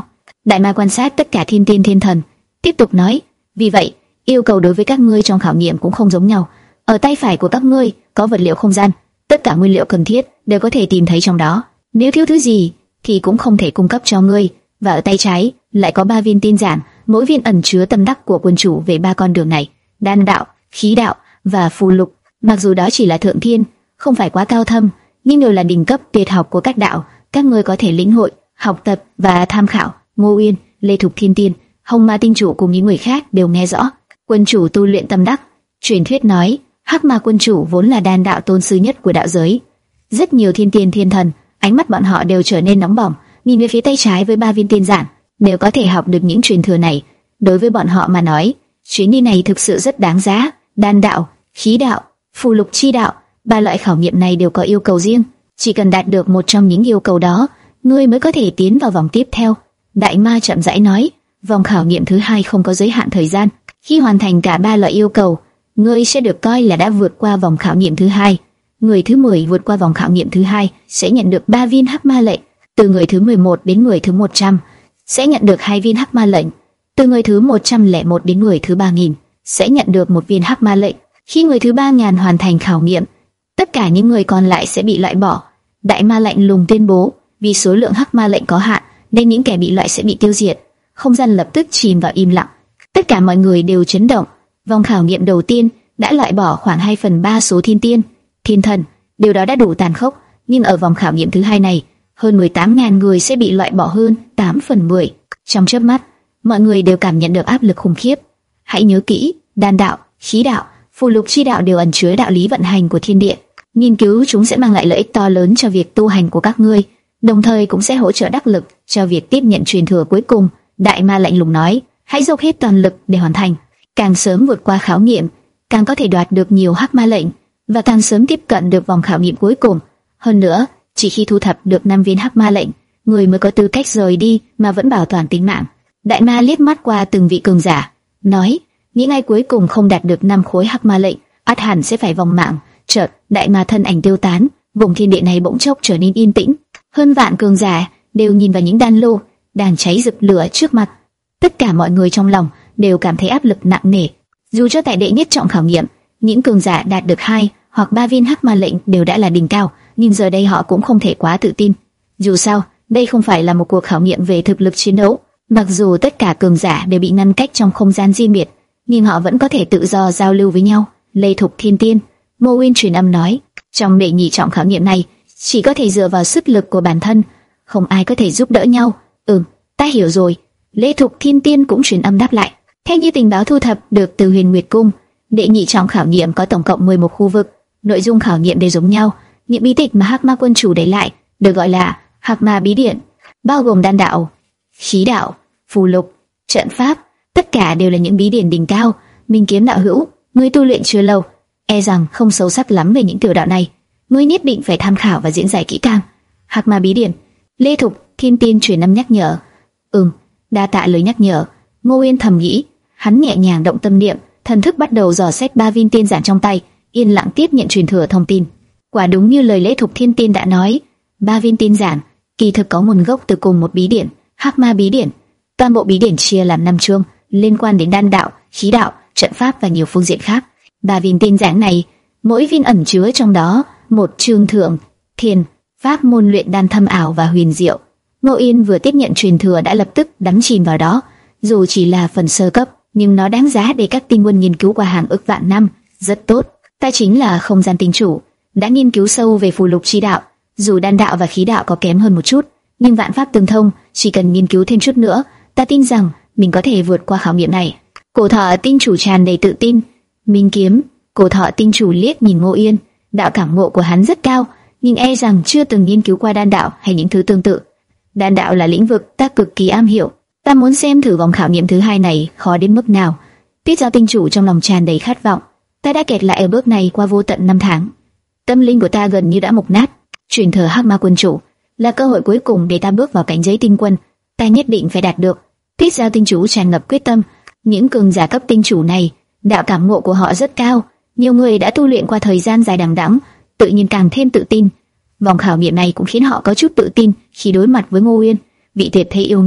Đại ma quan sát tất cả thiên tiên thiên thần, tiếp tục nói, vì vậy, yêu cầu đối với các ngươi trong khảo nghiệm cũng không giống nhau. Ở tay phải của các ngươi có vật liệu không gian, tất cả nguyên liệu cần thiết đều có thể tìm thấy trong đó. Nếu thiếu thứ gì thì cũng không thể cung cấp cho ngươi. Và ở tay trái lại có ba viên tiên giản, mỗi viên ẩn chứa tâm đắc của quân chủ về ba con đường này: đan đạo, khí đạo và phù lục. Mặc dù đó chỉ là thượng thiên, không phải quá cao thâm, nhưng đều là đỉnh cấp tuyệt học của các đạo, các ngươi có thể lĩnh hội, học tập và tham khảo. Ngô Uyên, Lê Thục Thiên Tiên, Hồng Ma Tinh Chủ cùng những người khác đều nghe rõ. Quân chủ tu luyện tâm đắc. Truyền thuyết nói, Hắc Ma quân chủ vốn là đan đạo tôn sư nhất của đạo giới. Rất nhiều thiên tiên thiên thần, ánh mắt bọn họ đều trở nên nóng bỏng, nhìn về phía tay trái với ba viên tiên giản. Nếu có thể học được những truyền thừa này, đối với bọn họ mà nói, chuyến đi này thực sự rất đáng giá. Đan đạo, khí đạo, phù lục chi đạo, ba loại khảo nghiệm này đều có yêu cầu riêng. Chỉ cần đạt được một trong những yêu cầu đó, ngươi mới có thể tiến vào vòng tiếp theo. Đại ma chậm rãi nói, vòng khảo nghiệm thứ hai không có giới hạn thời gian. Khi hoàn thành cả ba loại yêu cầu, ngươi sẽ được coi là đã vượt qua vòng khảo nghiệm thứ hai. Người thứ mười vượt qua vòng khảo nghiệm thứ hai sẽ nhận được ba viên hắc ma lệnh. Từ người thứ mười một đến người thứ một trăm sẽ nhận được hai viên hắc ma lệnh. Từ người thứ một trăm lẻ một đến người thứ ba nghìn sẽ nhận được một viên hắc ma lệnh. Khi người thứ ba nghìn hoàn thành khảo nghiệm, tất cả những người còn lại sẽ bị loại bỏ. Đại ma lạnh lùng tuyên bố, vì số lượng hắc ma lệnh có hạn nên những kẻ bị loại sẽ bị tiêu diệt. Không gian lập tức chìm vào im lặng. Tất cả mọi người đều chấn động. Vòng khảo nghiệm đầu tiên đã loại bỏ khoảng hai phần ba số thiên tiên, thiên thần. Điều đó đã đủ tàn khốc, nhưng ở vòng khảo nghiệm thứ hai này, hơn mười tám nghìn người sẽ bị loại bỏ hơn tám phần mười. Trong chớp mắt, mọi người đều cảm nhận được áp lực khủng khiếp. Hãy nhớ kỹ, đan đạo, khí đạo, phù lục chi đạo đều ẩn chứa đạo lý vận hành của thiên địa. Nghiên cứu chúng sẽ mang lại lợi ích to lớn cho việc tu hành của các ngươi, đồng thời cũng sẽ hỗ trợ đắc lực cho việc tiếp nhận truyền thừa cuối cùng. Đại ma lạnh lùng nói, hãy dốc hết toàn lực để hoàn thành. Càng sớm vượt qua khảo nghiệm, càng có thể đoạt được nhiều hắc ma lệnh, và càng sớm tiếp cận được vòng khảo nghiệm cuối cùng. Hơn nữa, chỉ khi thu thập được năm viên hắc ma lệnh, người mới có tư cách rời đi mà vẫn bảo toàn tính mạng. Đại ma liếc mắt qua từng vị cường giả, nói, những ai cuối cùng không đạt được năm khối hắc ma lệnh, ắt hẳn sẽ phải vòng mạng. Chợt, đại ma thân ảnh tiêu tán, vùng thiên địa này bỗng chốc trở nên yên tĩnh. Hơn vạn cường giả đều nhìn vào những đan lô đang cháy rực lửa trước mặt. Tất cả mọi người trong lòng đều cảm thấy áp lực nặng nề. Dù cho tại đệ nhất trọng khảo nghiệm, những cường giả đạt được hai hoặc ba viên hắc ma lệnh đều đã là đỉnh cao, nhưng giờ đây họ cũng không thể quá tự tin. Dù sao, đây không phải là một cuộc khảo nghiệm về thực lực chiến đấu. Mặc dù tất cả cường giả đều bị ngăn cách trong không gian riêng biệt, nhưng họ vẫn có thể tự do giao lưu với nhau. Lê Thục Thiên Tiên, Ngô Uyên truyền âm nói, trong đệ nhị trọng khảo nghiệm này, chỉ có thể dựa vào sức lực của bản thân, không ai có thể giúp đỡ nhau. Ừm, ta hiểu rồi. Lê Thục Thiên Tiên cũng truyền âm đáp lại. Theo như tình báo thu thập được từ Huyền Nguyệt Cung, đệ nhị trọng khảo nghiệm có tổng cộng mười một khu vực, nội dung khảo nghiệm đều giống nhau. Những bí tịch mà Hắc Ma quân chủ để lại được gọi là Hắc Ma bí điển, bao gồm đan đạo, khí đạo, phù lục, trận pháp, tất cả đều là những bí điển đỉnh cao. Minh Kiếm đạo hữu, ngươi tu luyện chưa lâu, e rằng không sâu sắc lắm về những tiểu đạo này, ngươi nhất định phải tham khảo và diễn giải kỹ càng. Hắc Ma bí điển. Lê Thục Thiên Tiên truyền âm nhắc nhở. Ừm, đa tạ lời nhắc nhở. Ngô Uyên thầm nghĩ, hắn nhẹ nhàng động tâm niệm, thần thức bắt đầu dò xét ba viên tiên giản trong tay, yên lặng tiếp nhận truyền thừa thông tin. Quả đúng như lời Lê Thục Thiên Tiên đã nói, ba viên tiên giản kỳ thực có nguồn gốc từ cùng một bí điển, Hắc Ma bí điển. Toàn bộ bí điển chia làm năm chương, liên quan đến đan đạo, khí đạo, trận pháp và nhiều phương diện khác. Ba viên tiên giản này, mỗi viên ẩn chứa trong đó một chương thượng thiền pháp môn luyện đan thâm ảo và huyền diệu. Ngô Yên vừa tiếp nhận truyền thừa đã lập tức đắm chìm vào đó. Dù chỉ là phần sơ cấp, nhưng nó đáng giá để các tinh quân nghiên cứu qua hàng ức vạn năm. Rất tốt. Ta chính là không gian tinh chủ, đã nghiên cứu sâu về phù lục chi đạo. Dù đan đạo và khí đạo có kém hơn một chút, nhưng vạn pháp tương thông, chỉ cần nghiên cứu thêm chút nữa, ta tin rằng mình có thể vượt qua khảo nghiệm này. Cổ Thọ tinh chủ tràn đầy tự tin. Minh Kiếm. Cổ Thọ tinh chủ liếc nhìn Ngô Yên, đạo cảm ngộ của hắn rất cao, nhưng e rằng chưa từng nghiên cứu qua đan đạo hay những thứ tương tự. Đan đạo là lĩnh vực ta cực kỳ am hiểu. Ta muốn xem thử vòng khảo nghiệm thứ hai này khó đến mức nào. Tiết Giao tinh chủ trong lòng tràn đầy khát vọng. Ta đã kẹt lại ở bước này qua vô tận năm tháng. Tâm linh của ta gần như đã mục nát. Truyền thừa Hắc Ma quân chủ là cơ hội cuối cùng để ta bước vào cảnh giới tinh quân. Ta nhất định phải đạt được. Tiết Giao tinh chủ tràn ngập quyết tâm. Những cường giả cấp tinh chủ này, đạo cảm ngộ của họ rất cao. Nhiều người đã tu luyện qua thời gian dài đằng đẵng, tự nhiên càng thêm tự tin. Vòng khảo nghiệm này cũng khiến họ có chút tự tin khi đối mặt với Ngô Uyên, vị tuyệt thế yêu nghiệt.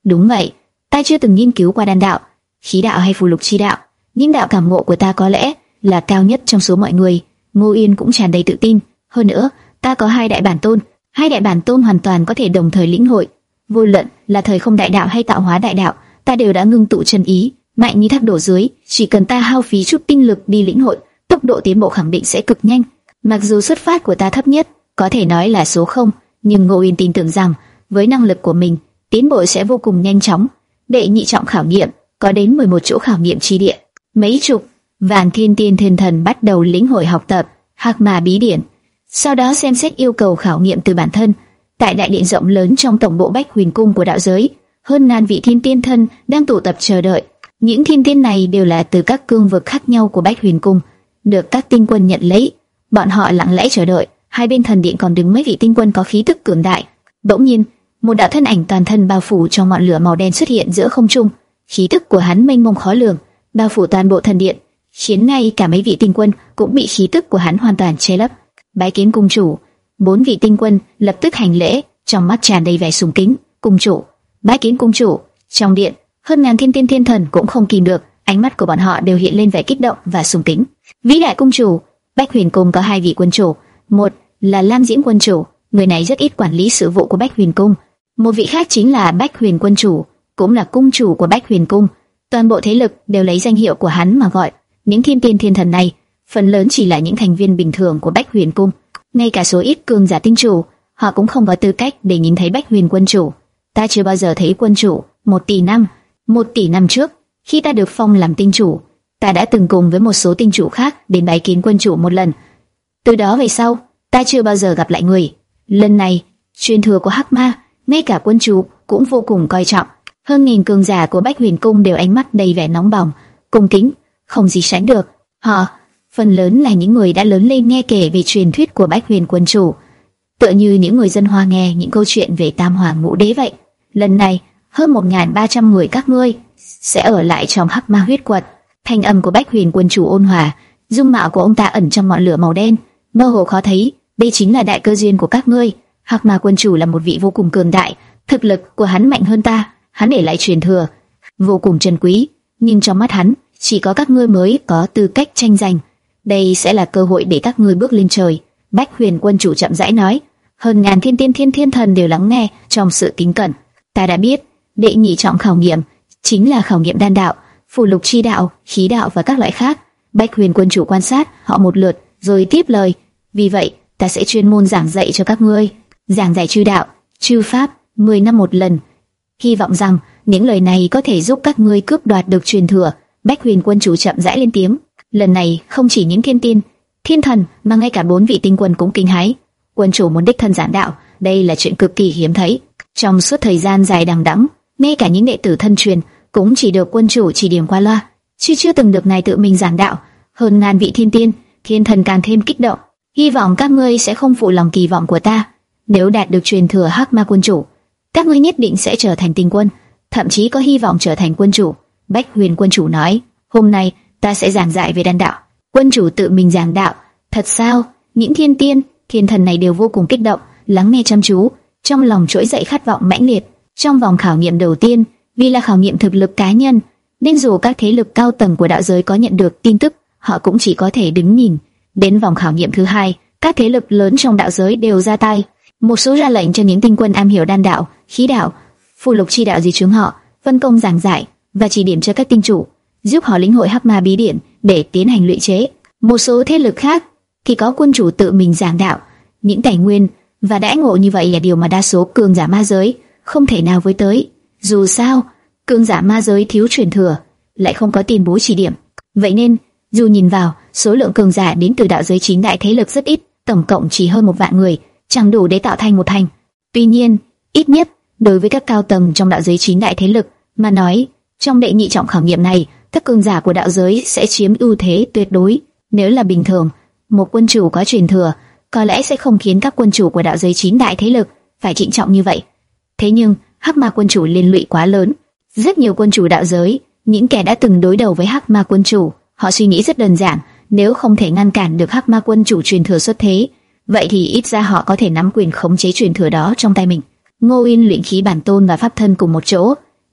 Đúng vậy, ta chưa từng nghiên cứu qua đan đạo, khí đạo hay phù lục chi đạo, nhưng đạo cảm ngộ của ta có lẽ là cao nhất trong số mọi người. Ngô Yên cũng tràn đầy tự tin. Hơn nữa, ta có hai đại bản tôn, hai đại bản tôn hoàn toàn có thể đồng thời lĩnh hội. Vô luận là thời không đại đạo hay tạo hóa đại đạo, ta đều đã ngưng tụ chân ý, mạnh như thác đổ dưới. Chỉ cần ta hao phí chút tinh lực đi lĩnh hội, tốc độ tiến bộ khẳng định sẽ cực nhanh. Mặc dù xuất phát của ta thấp nhất, có thể nói là số không, nhưng Ngô Yên tin tưởng rằng với năng lực của mình, tiến bộ sẽ vô cùng nhanh chóng. Đệ nhị trọng khảo nghiệm có đến mười một chỗ khảo nghiệm chi địa, mấy chục vạn thiên tiên thiên thần bắt đầu lĩnh hội học tập Hắc Ma bí điển, sau đó xem xét yêu cầu khảo nghiệm từ bản thân. Tại đại điện rộng lớn trong tổng bộ Bách Huyền Cung của đạo giới, hơn ngàn vị thiên tiên thân đang tụ tập chờ đợi. Những thiên tiên này đều là từ các cương vực khác nhau của Bách Huyền Cung, được các tinh quân nhận lấy. Bọn họ lặng lẽ chờ đợi. Hai bên thần điện còn đứng mấy vị tinh quân có khí tức cường đại. Bỗng nhiên, một đạo thân ảnh toàn thân bao phủ trong ngọn lửa màu đen xuất hiện giữa không trung. Khí tức của hắn mênh mông khó lường, bao phủ toàn bộ thần điện, khiến ngay cả mấy vị tinh quân cũng bị khí tức của hắn hoàn toàn che lấp. Bái kiến cung chủ. Bốn vị tinh quân lập tức hành lễ, trong mắt tràn đầy vẻ sùng kính. Cung chủ, bái kiến cung chủ. Trong điện, hơn ngàn thiên tiên thiên thần cũng không kìm được, ánh mắt của bọn họ đều hiện lên vẻ kích động và sùng kính. Vĩ đại cung chủ, Bách Huyền Cung có hai vị quân chủ, một là Lam Diễm quân chủ, người này rất ít quản lý sự vụ của Bách Huyền Cung. Một vị khác chính là Bách Huyền quân chủ, cũng là cung chủ của Bách Huyền Cung. Toàn bộ thế lực đều lấy danh hiệu của hắn mà gọi. Những thiên tiên thiên thần này, phần lớn chỉ là những thành viên bình thường của Bách Huyền Cung. Ngay cả số ít cường giả tinh chủ, họ cũng không có tư cách để nhìn thấy Bách Huyền quân chủ. Ta chưa bao giờ thấy quân chủ. Một tỷ năm, một tỷ năm trước, khi ta được phong làm tinh chủ, ta đã từng cùng với một số tinh chủ khác đến bái kiến quân chủ một lần. Từ đó về sau, ta chưa bao giờ gặp lại người. Lần này, truyền thừa của Hắc Ma, ngay cả quân chủ cũng vô cùng coi trọng. Hơn nghìn cường giả của Bách Huyền Cung đều ánh mắt đầy vẻ nóng bỏng, cung kính, không gì sánh được. Họ, phần lớn là những người đã lớn lên nghe kể về truyền thuyết của Bách Huyền quân chủ, tựa như những người dân Hoa nghe những câu chuyện về Tam Hoàng Ngũ Đế vậy. Lần này, hơn một nghìn ba trăm người các ngươi sẽ ở lại trong Hắc Ma huyết quật. Thanh âm của Bách Huyền quân chủ ôn hòa, dung mạo của ông ta ẩn trong ngọn lửa màu đen, mơ hồ khó thấy. Đây chính là đại cơ duyên của các ngươi. Hắc Ma quân chủ là một vị vô cùng cường đại, thực lực của hắn mạnh hơn ta, hắn để lại truyền thừa vô cùng trân quý, nhưng trong mắt hắn chỉ có các ngươi mới có tư cách tranh giành. Đây sẽ là cơ hội để các ngươi bước lên trời. Bách Huyền quân chủ chậm rãi nói. Hơn ngàn thiên tiên thiên thiên thần đều lắng nghe trong sự kính cẩn. Ta đã biết, đệ nhị trọng khảo nghiệm chính là khảo nghiệm đan đạo, phù lục chi đạo, khí đạo và các loại khác. Bách Huyền quân chủ quan sát họ một lượt rồi tiếp lời. Vì vậy, ta sẽ chuyên môn giảng dạy cho các ngươi, giảng dạy chư đạo, chư pháp, mười năm một lần. Hy vọng rằng những lời này có thể giúp các ngươi cướp đoạt được truyền thừa. Bách Huyền quân chủ chậm rãi lên tiếng. Lần này không chỉ những thiên tiên, thiên thần mà ngay cả bốn vị tinh quân cũng kinh hãi. Quân chủ muốn đích thân giảng đạo, đây là chuyện cực kỳ hiếm thấy. Trong suốt thời gian dài đằng đẵng, ngay cả những đệ tử thân truyền cũng chỉ được quân chủ chỉ điểm qua loa, chứ chưa từng được ngài tự mình giảng đạo. Hơn ngàn vị thiên tiên, thiên thần càng thêm kích động. Hy vọng các ngươi sẽ không phụ lòng kỳ vọng của ta. Nếu đạt được truyền thừa Hắc Ma quân chủ, các ngươi nhất định sẽ trở thành tinh quân, thậm chí có hy vọng trở thành quân chủ. Bách Huyền quân chủ nói. Hôm nay ta sẽ giảng dạy về đan đạo. Quân chủ tự mình giảng đạo. Thật sao? Những thiên tiên, thiên thần này đều vô cùng kích động, lắng nghe chăm chú, trong lòng trỗi dậy khát vọng mãnh liệt. Trong vòng khảo nghiệm đầu tiên, vì là khảo nghiệm thực lực cá nhân, nên dù các thế lực cao tầng của đạo giới có nhận được tin tức, họ cũng chỉ có thể đứng nhìn. Đến vòng khảo nghiệm thứ hai, các thế lực lớn trong đạo giới đều ra tay. Một số ra lệnh cho những tinh quân am hiểu đan đạo, khí đạo, phù lục chi đạo gì chúng họ, phân công giảng giải và chỉ điểm cho các tinh chủ, giúp họ lĩnh hội Hắc Ma bí điển để tiến hành luyện chế. Một số thế lực khác thì có quân chủ tự mình giảng đạo. Những tài nguyên và đãi ngộ như vậy là điều mà đa số cường giả ma giới không thể nào với tới. Dù sao, cường giả ma giới thiếu truyền thừa, lại không có tiền bối chỉ điểm. Vậy nên, dù nhìn vào, số lượng cường giả đến từ đạo giới chín đại thế lực rất ít, tổng cộng chỉ hơn một vạn người, chẳng đủ để tạo thành một thành. Tuy nhiên, ít nhất đối với các cao tầng trong đạo giới chín đại thế lực mà nói, trong đệ nhị trọng khảo nghiệm này, các cường giả của đạo giới sẽ chiếm ưu thế tuyệt đối. Nếu là bình thường, một quân chủ có truyền thừa có lẽ sẽ không khiến các quân chủ của đạo giới chín đại thế lực phải trịnh trọng như vậy. Thế nhưng Hắc Ma quân chủ liên lụy quá lớn. Rất nhiều quân chủ đạo giới, những kẻ đã từng đối đầu với Hắc Ma quân chủ, họ suy nghĩ rất đơn giản, nếu không thể ngăn cản được Hắc Ma quân chủ truyền thừa xuất thế, vậy thì ít ra họ có thể nắm quyền khống chế truyền thừa đó trong tay mình. Ngô Yên luyện khí bản tôn và pháp thân cùng một chỗ,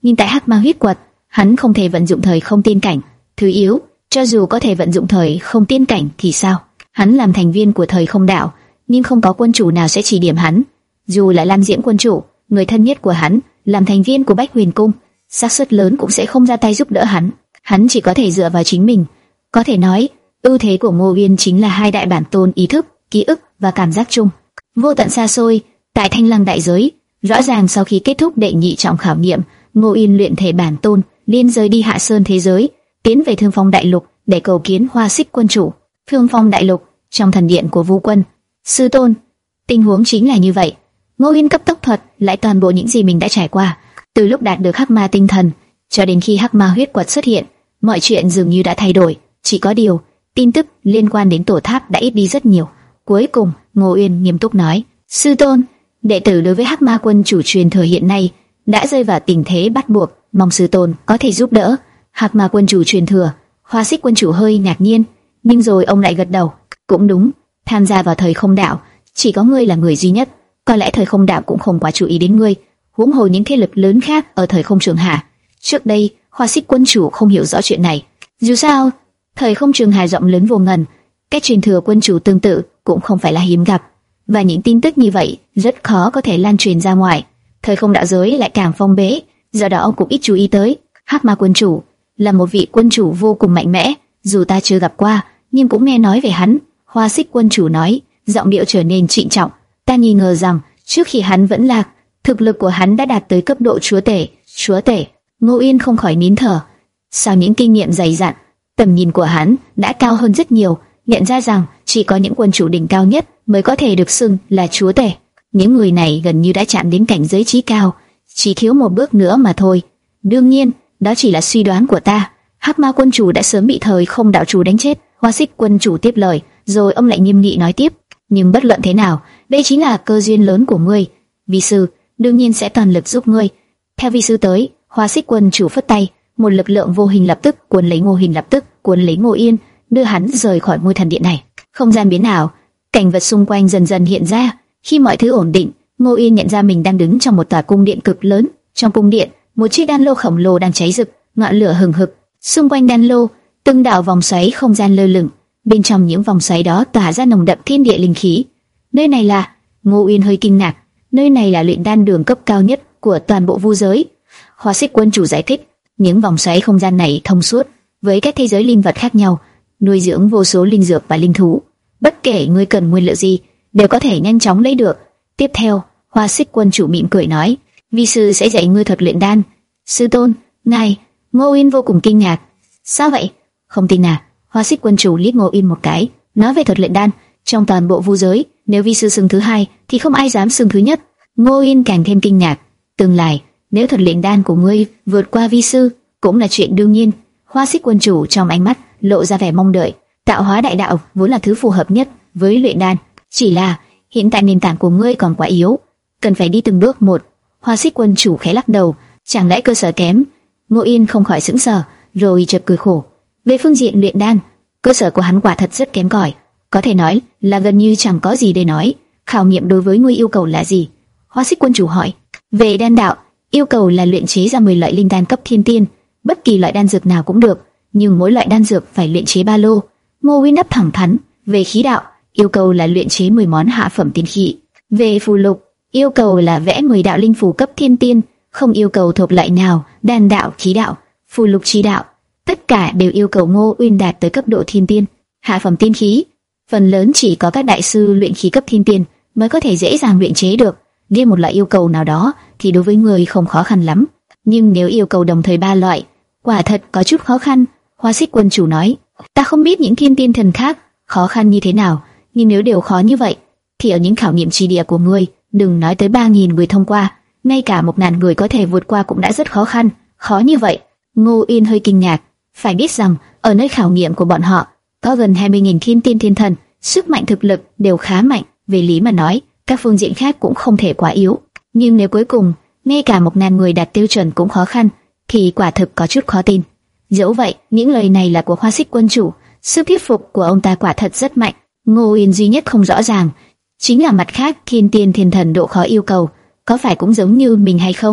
nhưng tại Hắc Ma huyết quật, hắn không thể vận dụng thời không tiên cảnh. Thứ yếu, cho dù có thể vận dụng thời không tiên cảnh thì sao? Hắn làm thành viên của thời không đạo, nhưng không có quân chủ nào sẽ chỉ điểm hắn. Dù là Lam Diễm quân chủ, người thân nhất của hắn, làm thành viên của Bách Huyền Cung, xác suất lớn cũng sẽ không ra tay giúp đỡ hắn. Hắn chỉ có thể dựa vào chính mình. Có thể nói, ưu thế của Ngô Uyên chính là hai đại bản tôn ý thức, ký ức và cảm giác chung. Vô tận xa xôi, tại Thanh Lăng đại giới, rõ ràng sau khi kết thúc đệ nhị trọng khảo nghiệm, Ngô Uyên luyện thể bản tôn, liên rời đi Hạ Sơn thế giới, tiến về Thương Phong đại lục để cầu kiến Hoa Xích quân chủ. Thương Phong đại lục, trong thần điện của Vu Quân. Sư tôn, tình huống chính là như vậy. Ngô Uyên cấp tốc thuật lại toàn bộ những gì mình đã trải qua, từ lúc đạt được Hắc Ma tinh thần cho đến khi Hắc Ma huyết quật xuất hiện, mọi chuyện dường như đã thay đổi. Chỉ có điều, tin tức liên quan đến tổ tháp đã ít đi rất nhiều. Cuối cùng, Ngô Uyên nghiêm túc nói: sư tôn, đệ tử đối với Hắc Ma quân chủ truyền thừa hiện nay đã rơi vào tình thế bắt buộc, mong sư tôn có thể giúp đỡ. Hắc Ma quân chủ truyền thừa. Hoa Xích quân chủ hơi ngạc nhiên, nhưng rồi ông lại gật đầu. Cũng đúng, tham gia vào thời không đạo, chỉ có ngươi là người duy nhất. Có lẽ thời không đạo cũng không quá chú ý đến ngươi, huống hồ những thế lực lớn khác ở thời không trường hạ. Trước đây, Hoa Xích quân chủ không hiểu rõ chuyện này. Dù sao, thời không trường hà rộng lớn vô ngần, cách truyền thừa quân chủ tương tự cũng không phải là hiếm gặp, và những tin tức như vậy rất khó có thể lan truyền ra ngoài. Thời không đạo giới lại càng phong bế, do đó ông cũng ít chú ý tới. Hắc Ma quân chủ là một vị quân chủ vô cùng mạnh mẽ, dù ta chưa gặp qua, nhưng cũng nghe nói về hắn. Hoa Xích quân chủ nói, giọng điệu trở nên trịnh trọng. Ta nghi ngờ rằng trước khi hắn vẫn lạc, thực lực của hắn đã đạt tới cấp độ chúa tể. Chúa tể? Ngô Uyên không khỏi nín thở. Sau những kinh nghiệm dày dặn, tầm nhìn của hắn đã cao hơn rất nhiều, nhận ra rằng chỉ có những quân chủ đỉnh cao nhất mới có thể được xưng là chúa tể. Những người này gần như đã chạm đến cảnh giới trí cao, chỉ thiếu một bước nữa mà thôi. Đương nhiên, đó chỉ là suy đoán của ta. Hắc Ma quân chủ đã sớm bị thời không đạo chủ đánh chết. Hoa Xích quân chủ tiếp lời, rồi ông lại nghiêm nghị nói tiếp: nhưng bất luận thế nào, đây chính là cơ duyên lớn của ngươi. Vi sư đương nhiên sẽ toàn lực giúp ngươi. Theo vi sư tới. Hoa Xích quân chủ phất tay, một lực lượng vô hình lập tức cuốn lấy Ngô Hình lập tức cuốn lấy Ngô Yên, đưa hắn rời khỏi ngôi thần điện này. Không gian biến ảo, cảnh vật xung quanh dần dần hiện ra. Khi mọi thứ ổn định, Ngô Yên nhận ra mình đang đứng trong một tòa cung điện cực lớn. Trong cung điện, một chiếc đan lô khổng lồ đang cháy rực, ngọn lửa hừng hực. Xung quanh đan lô, từng đạo vòng xoáy không gian lơ lửng. Bên trong những vòng xoáy đó tỏa ra nồng đậm thiên địa linh khí. Nơi này là... Ngô Uyên hơi kinh ngạc. Nơi này là luyện đan đường cấp cao nhất của toàn bộ vu giới. Hoa Xích quân chủ giải thích, những vòng xoáy không gian này thông suốt với các thế giới linh vật khác nhau, nuôi dưỡng vô số linh dược và linh thú. Bất kể ngươi cần nguyên liệu gì, đều có thể nhanh chóng lấy được. Tiếp theo, Hoa Xích quân chủ mỉm cười nói, vi sư sẽ dạy ngươi thuật luyện đan. Sư tôn, ngài... Ngô Uyên vô cùng kinh ngạc. Sao vậy? Không tin à? Hoa Xích quân chủ liếc Ngô Uyên một cái, nói về thuật luyện đan, trong toàn bộ vu giới, nếu vi sư xưng thứ hai, thì không ai dám xưng thứ nhất. Ngô Uyên càng thêm kinh ngạc. Tương lai, nếu thuật luyện đan của ngươi vượt qua vi sư, cũng là chuyện đương nhiên. Hoa Xích quân chủ trong ánh mắt lộ ra vẻ mong đợi. Tạo hóa đại đạo vốn là thứ phù hợp nhất với luyện đan, chỉ là hiện tại nền tảng của ngươi còn quá yếu, cần phải đi từng bước một. Hoa Xích quân chủ khẽ lắc đầu, chẳng lẽ cơ sở kém? Ngô Yên không khỏi sững sờ, rồi chợt cười khổ. Về phương diện luyện đan, cơ sở của hắn quả thật rất kém cỏi, có thể nói là gần như chẳng có gì để nói. Khảo nghiệm đối với ngươi yêu cầu là gì? Hoa Xích quân chủ hỏi. Về đan đạo, yêu cầu là luyện chế ra mười loại linh đan cấp thiên tiên, bất kỳ loại đan dược nào cũng được, nhưng mỗi loại đan dược phải luyện chế ba lô. Ngô Uyên đáp thẳng thắn. Về khí đạo, yêu cầu là luyện chế mười món hạ phẩm tiên khí. Về phù lục, yêu cầu là vẽ mười đạo linh phù cấp thiên tiên, không yêu cầu thuộc loại nào. Đan đạo, khí đạo, phù lục chi đạo, tất cả đều yêu cầu Ngô Uyên đạt tới cấp độ thiên tiên. Hạ phẩm tiên khí, phần lớn chỉ có các đại sư luyện khí cấp thiên tiên mới có thể dễ dàng luyện chế được. Riêng một loại yêu cầu nào đó thì đối với người không khó khăn lắm, nhưng nếu yêu cầu đồng thời ba loại, quả thật có chút khó khăn. Hoa Xích quân chủ nói, ta không biết những thiên tiên thần khác khó khăn như thế nào, nhưng nếu đều khó như vậy, thì ở những khảo nghiệm chi địa của ngươi, đừng nói tới ba nghìn người thông qua, ngay cả một ngàn người có thể vượt qua cũng đã rất khó khăn. Khó như vậy? Ngô Uyên hơi kinh ngạc. Phải biết rằng ở nơi khảo nghiệm của bọn họ có gần hai mươi nghìn thiên tiên thiên thần, sức mạnh thực lực đều khá mạnh. Về lý mà nói, các phương diện khác cũng không thể quá yếu. Nhưng nếu cuối cùng ngay cả một ngàn người đạt tiêu chuẩn cũng khó khăn, thì quả thực có chút khó tin. Dẫu vậy, những lời này là của Hoa Xích quân chủ, sức thuyết phục của ông ta quả thật rất mạnh. Ngô Uyên duy nhất không rõ ràng chính là mặt khác thiên tiên thiên thần độ khó yêu cầu có phải cũng giống như mình hay không.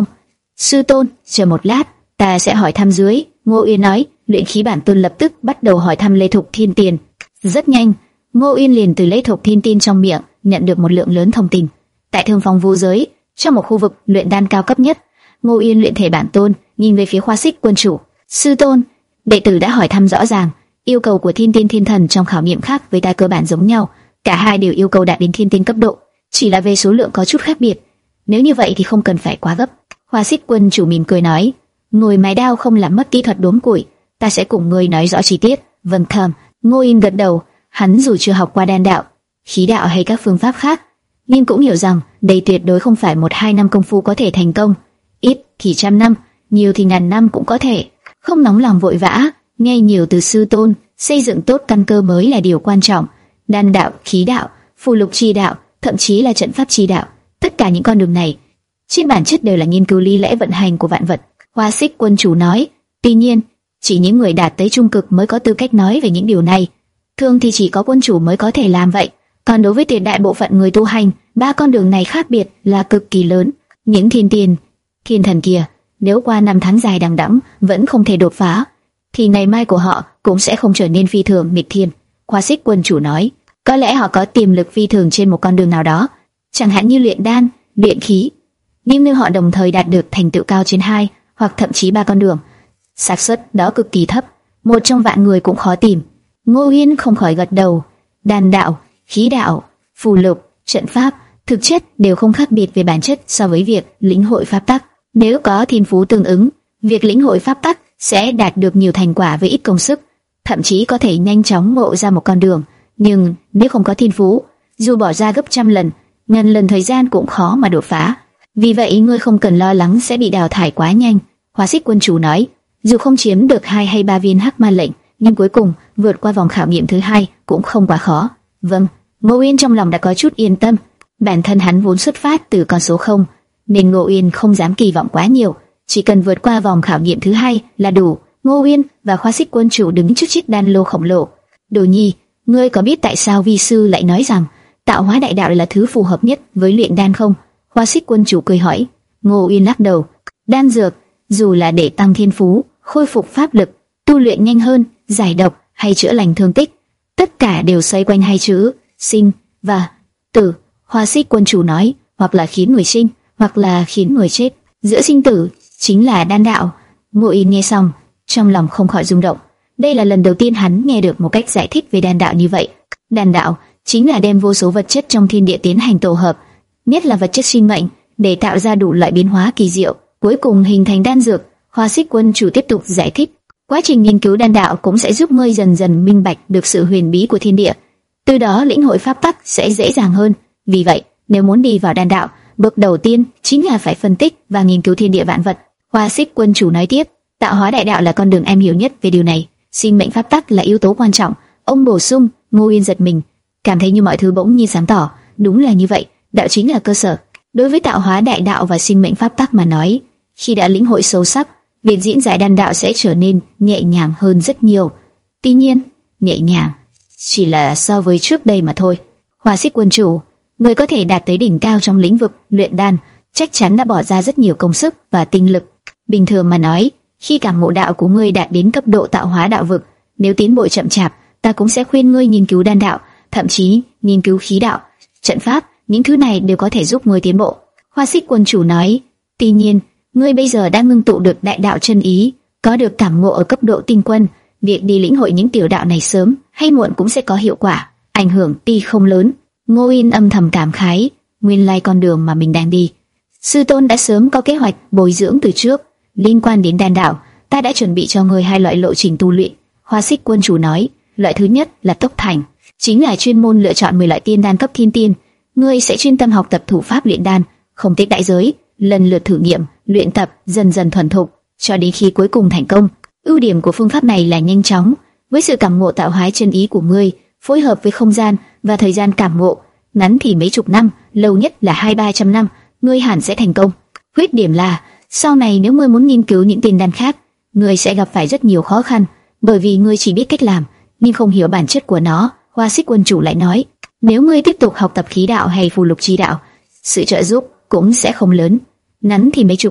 Sư tôn, chờ một lát, ta sẽ hỏi thăm dưới. Ngô Uyên nói. Luyện khí bản tôn lập tức bắt đầu hỏi thăm Lê Thục Thiên Tiền. Rất nhanh, Ngô Uyên liền từ Lê Thục Thiên Tiên trong miệng nhận được một lượng lớn thông tin. Tại Thương Phong Vũ giới, trong một khu vực luyện đan cao cấp nhất, Ngô Uyên luyện thể bản tôn nhìn về phía Khoa Xích quân chủ. Sư tôn, đệ tử đã hỏi thăm rõ ràng, yêu cầu của Thiên Tiên Thiên Thần trong khảo nghiệm khác với ta cơ bản giống nhau, cả hai đều yêu cầu đạt đến Thiên Tiên cấp độ, chỉ là về số lượng có chút khác biệt. Nếu như vậy thì không cần phải quá gấp. Khoa Xích quân chủ mỉm cười nói, ngồi mài đao không làm mất kỹ thuật đốn củi, ta sẽ cùng ngươi nói rõ chi tiết. Vâng thầm. Ngô Uyên gật đầu, hắn dù chưa học qua đan đạo, khí đạo hay các phương pháp khác, nhưng cũng hiểu rằng đây tuyệt đối không phải một hai năm công phu có thể thành công, ít thì trăm năm, nhiều thì ngàn năm cũng có thể. Không nóng lòng vội vã, nghe nhiều từ sư tôn, xây dựng tốt căn cơ mới là điều quan trọng. Đan đạo, khí đạo, phù lục chi đạo, thậm chí là trận pháp chi đạo, tất cả những con đường này trên bản chất đều là nghiên cứu lý lẽ vận hành của vạn vật. Hoa Xích quân chủ nói. Tuy nhiên, chỉ những người đạt tới trung cực mới có tư cách nói về những điều này. Thường thì chỉ có quân chủ mới có thể làm vậy. Còn đối với tuyệt đại bộ phận người tu hành, ba con đường này khác biệt là cực kỳ lớn. Những thiên tiên, thiên thần kia, nếu qua năm tháng dài đằng đẵng vẫn không thể đột phá, thì ngày mai của họ cũng sẽ không trở nên phi thường nghịch thiên. Hoa Xích quân chủ nói, có lẽ họ có tiềm lực phi thường trên một con đường nào đó, chẳng hạn như luyện đan, luyện khí. Nhưng nếu họ đồng thời đạt được thành tựu cao trên hai hoặc thậm chí ba con đường, xác suất đó cực kỳ thấp, một trong vạn người cũng khó tìm. Ngô Uyên không khỏi gật đầu. Đan đạo, khí đạo, phù lục, trận pháp, thực chất đều không khác biệt về bản chất so với việc lĩnh hội pháp tắc. Nếu có thiên phú tương ứng, việc lĩnh hội pháp tắc sẽ đạt được nhiều thành quả với ít công sức, thậm chí có thể nhanh chóng ngộ ra một con đường. Nhưng nếu không có thiên phú, dù bỏ ra gấp trăm lần, ngàn lần thời gian cũng khó mà đột phá. Vì vậy ngươi không cần lo lắng sẽ bị đào thải quá nhanh. Hoa Xích quân chủ nói, dù không chiếm được hai hay ba viên hắc ma lệnh, nhưng cuối cùng vượt qua vòng khảo nghiệm thứ hai cũng không quá khó. Vâng. Ngô Uyên trong lòng đã có chút yên tâm. Bản thân hắn vốn xuất phát từ con số không, nên Ngô Uyên không dám kỳ vọng quá nhiều, chỉ cần vượt qua vòng khảo nghiệm thứ hai là đủ. Ngô Uyên và Hoa Xích quân chủ đứng trước chiếc đan lô khổng lồ. Đồ Nhi, ngươi có biết tại sao vi sư lại nói rằng tạo hóa đại đạo là thứ phù hợp nhất với luyện đan không? Hoa Xích quân chủ cười hỏi. Ngô Uyên lắc đầu. Đan dược, dù là để tăng thiên phú, khôi phục pháp lực, tu luyện nhanh hơn, giải độc hay chữa lành thương tích, tất cả đều xoay quanh hai chữ sinh và tử. Hoa Xích quân chủ nói, hoặc là khiến người sinh, hoặc là khiến người chết. Giữa sinh tử chính là đan đạo. Ngô Uyên nghe xong, trong lòng không khỏi rung động. Đây là lần đầu tiên hắn nghe được một cách giải thích về đan đạo như vậy. Đan đạo chính là đem vô số vật chất trong thiên địa tiến hành tổ hợp, nhất là vật chất sinh mệnh, để tạo ra đủ loại biến hóa kỳ diệu, cuối cùng hình thành đan dược. Hoa Xích quân chủ tiếp tục giải thích, quá trình nghiên cứu đan đạo cũng sẽ giúp ngươi dần dần minh bạch được sự huyền bí của thiên địa, từ đó lĩnh hội pháp tắc sẽ dễ dàng hơn. Vì vậy, nếu muốn đi vào đan đạo, bước đầu tiên chính là phải phân tích và nghiên cứu thiên địa vạn vật. Hoa Xích quân chủ nói tiếp, tạo hóa đại đạo là con đường em hiểu nhất về điều này, sinh mệnh pháp tắc là yếu tố quan trọng. Ông bổ sung. Ngô Uyên giật mình, cảm thấy như mọi thứ bỗng nhiên sáng tỏ. Đúng là như vậy, đạo chính là cơ sở. Đối với tạo hóa đại đạo và sinh mệnh pháp tắc mà nói, khi đã lĩnh hội sâu sắc, việc diễn giải đan đạo sẽ trở nên nhẹ nhàng hơn rất nhiều. Tuy nhiên, nhẹ nhàng chỉ là so với trước đây mà thôi. Hoa Xích quân chủ, người có thể đạt tới đỉnh cao trong lĩnh vực luyện đan, chắc chắn đã bỏ ra rất nhiều công sức và tinh lực. Bình thường mà nói, khi cảm ngộ đạo của ngươi đạt đến cấp độ tạo hóa đạo vực, nếu tiến bộ chậm chạp, ta cũng sẽ khuyên ngươi nghiên cứu đan đạo, thậm chí nghiên cứu khí đạo, trận pháp. Những thứ này đều có thể giúp ngươi tiến bộ. Hoa Xích quân chủ nói, tuy nhiên, ngươi bây giờ đang ngưng tụ được đại đạo chân ý, có được cảm ngộ ở cấp độ tinh quân, việc đi lĩnh hội những tiểu đạo này sớm hay muộn cũng sẽ có hiệu quả, ảnh hưởng tuy không lớn. Ngô Uyên âm thầm cảm khái, nguyên lai con đường mà mình đang đi, sư tôn đã sớm có kế hoạch bồi dưỡng từ trước. Liên quan đến đan đạo, ta đã chuẩn bị cho ngươi hai loại lộ trình tu luyện. Hoa Xích quân chủ nói, loại thứ nhất là tốc thành, chính là chuyên môn lựa chọn mười loại tiên đan cấp thiên tiên. Ngươi sẽ chuyên tâm học tập thủ pháp luyện đan, không tiếc đại giới, lần lượt thử nghiệm, luyện tập, dần dần thuần thục, cho đến khi cuối cùng thành công. Ưu điểm của phương pháp này là nhanh chóng, với sự cảm ngộ tạo hóa chân ý của ngươi, phối hợp với không gian và thời gian cảm ngộ, ngắn thì mấy chục năm, lâu nhất là hai ba trăm năm, ngươi hẳn sẽ thành công. Khuyết điểm là, sau này nếu ngươi muốn nghiên cứu những tiên đan khác, ngươi sẽ gặp phải rất nhiều khó khăn, bởi vì ngươi chỉ biết cách làm, nhưng không hiểu bản chất của nó. Hoa Xích quân chủ lại nói, nếu ngươi tiếp tục học tập khí đạo hay phù lục chi đạo, sự trợ giúp cũng sẽ không lớn, ngắn thì mấy chục năm,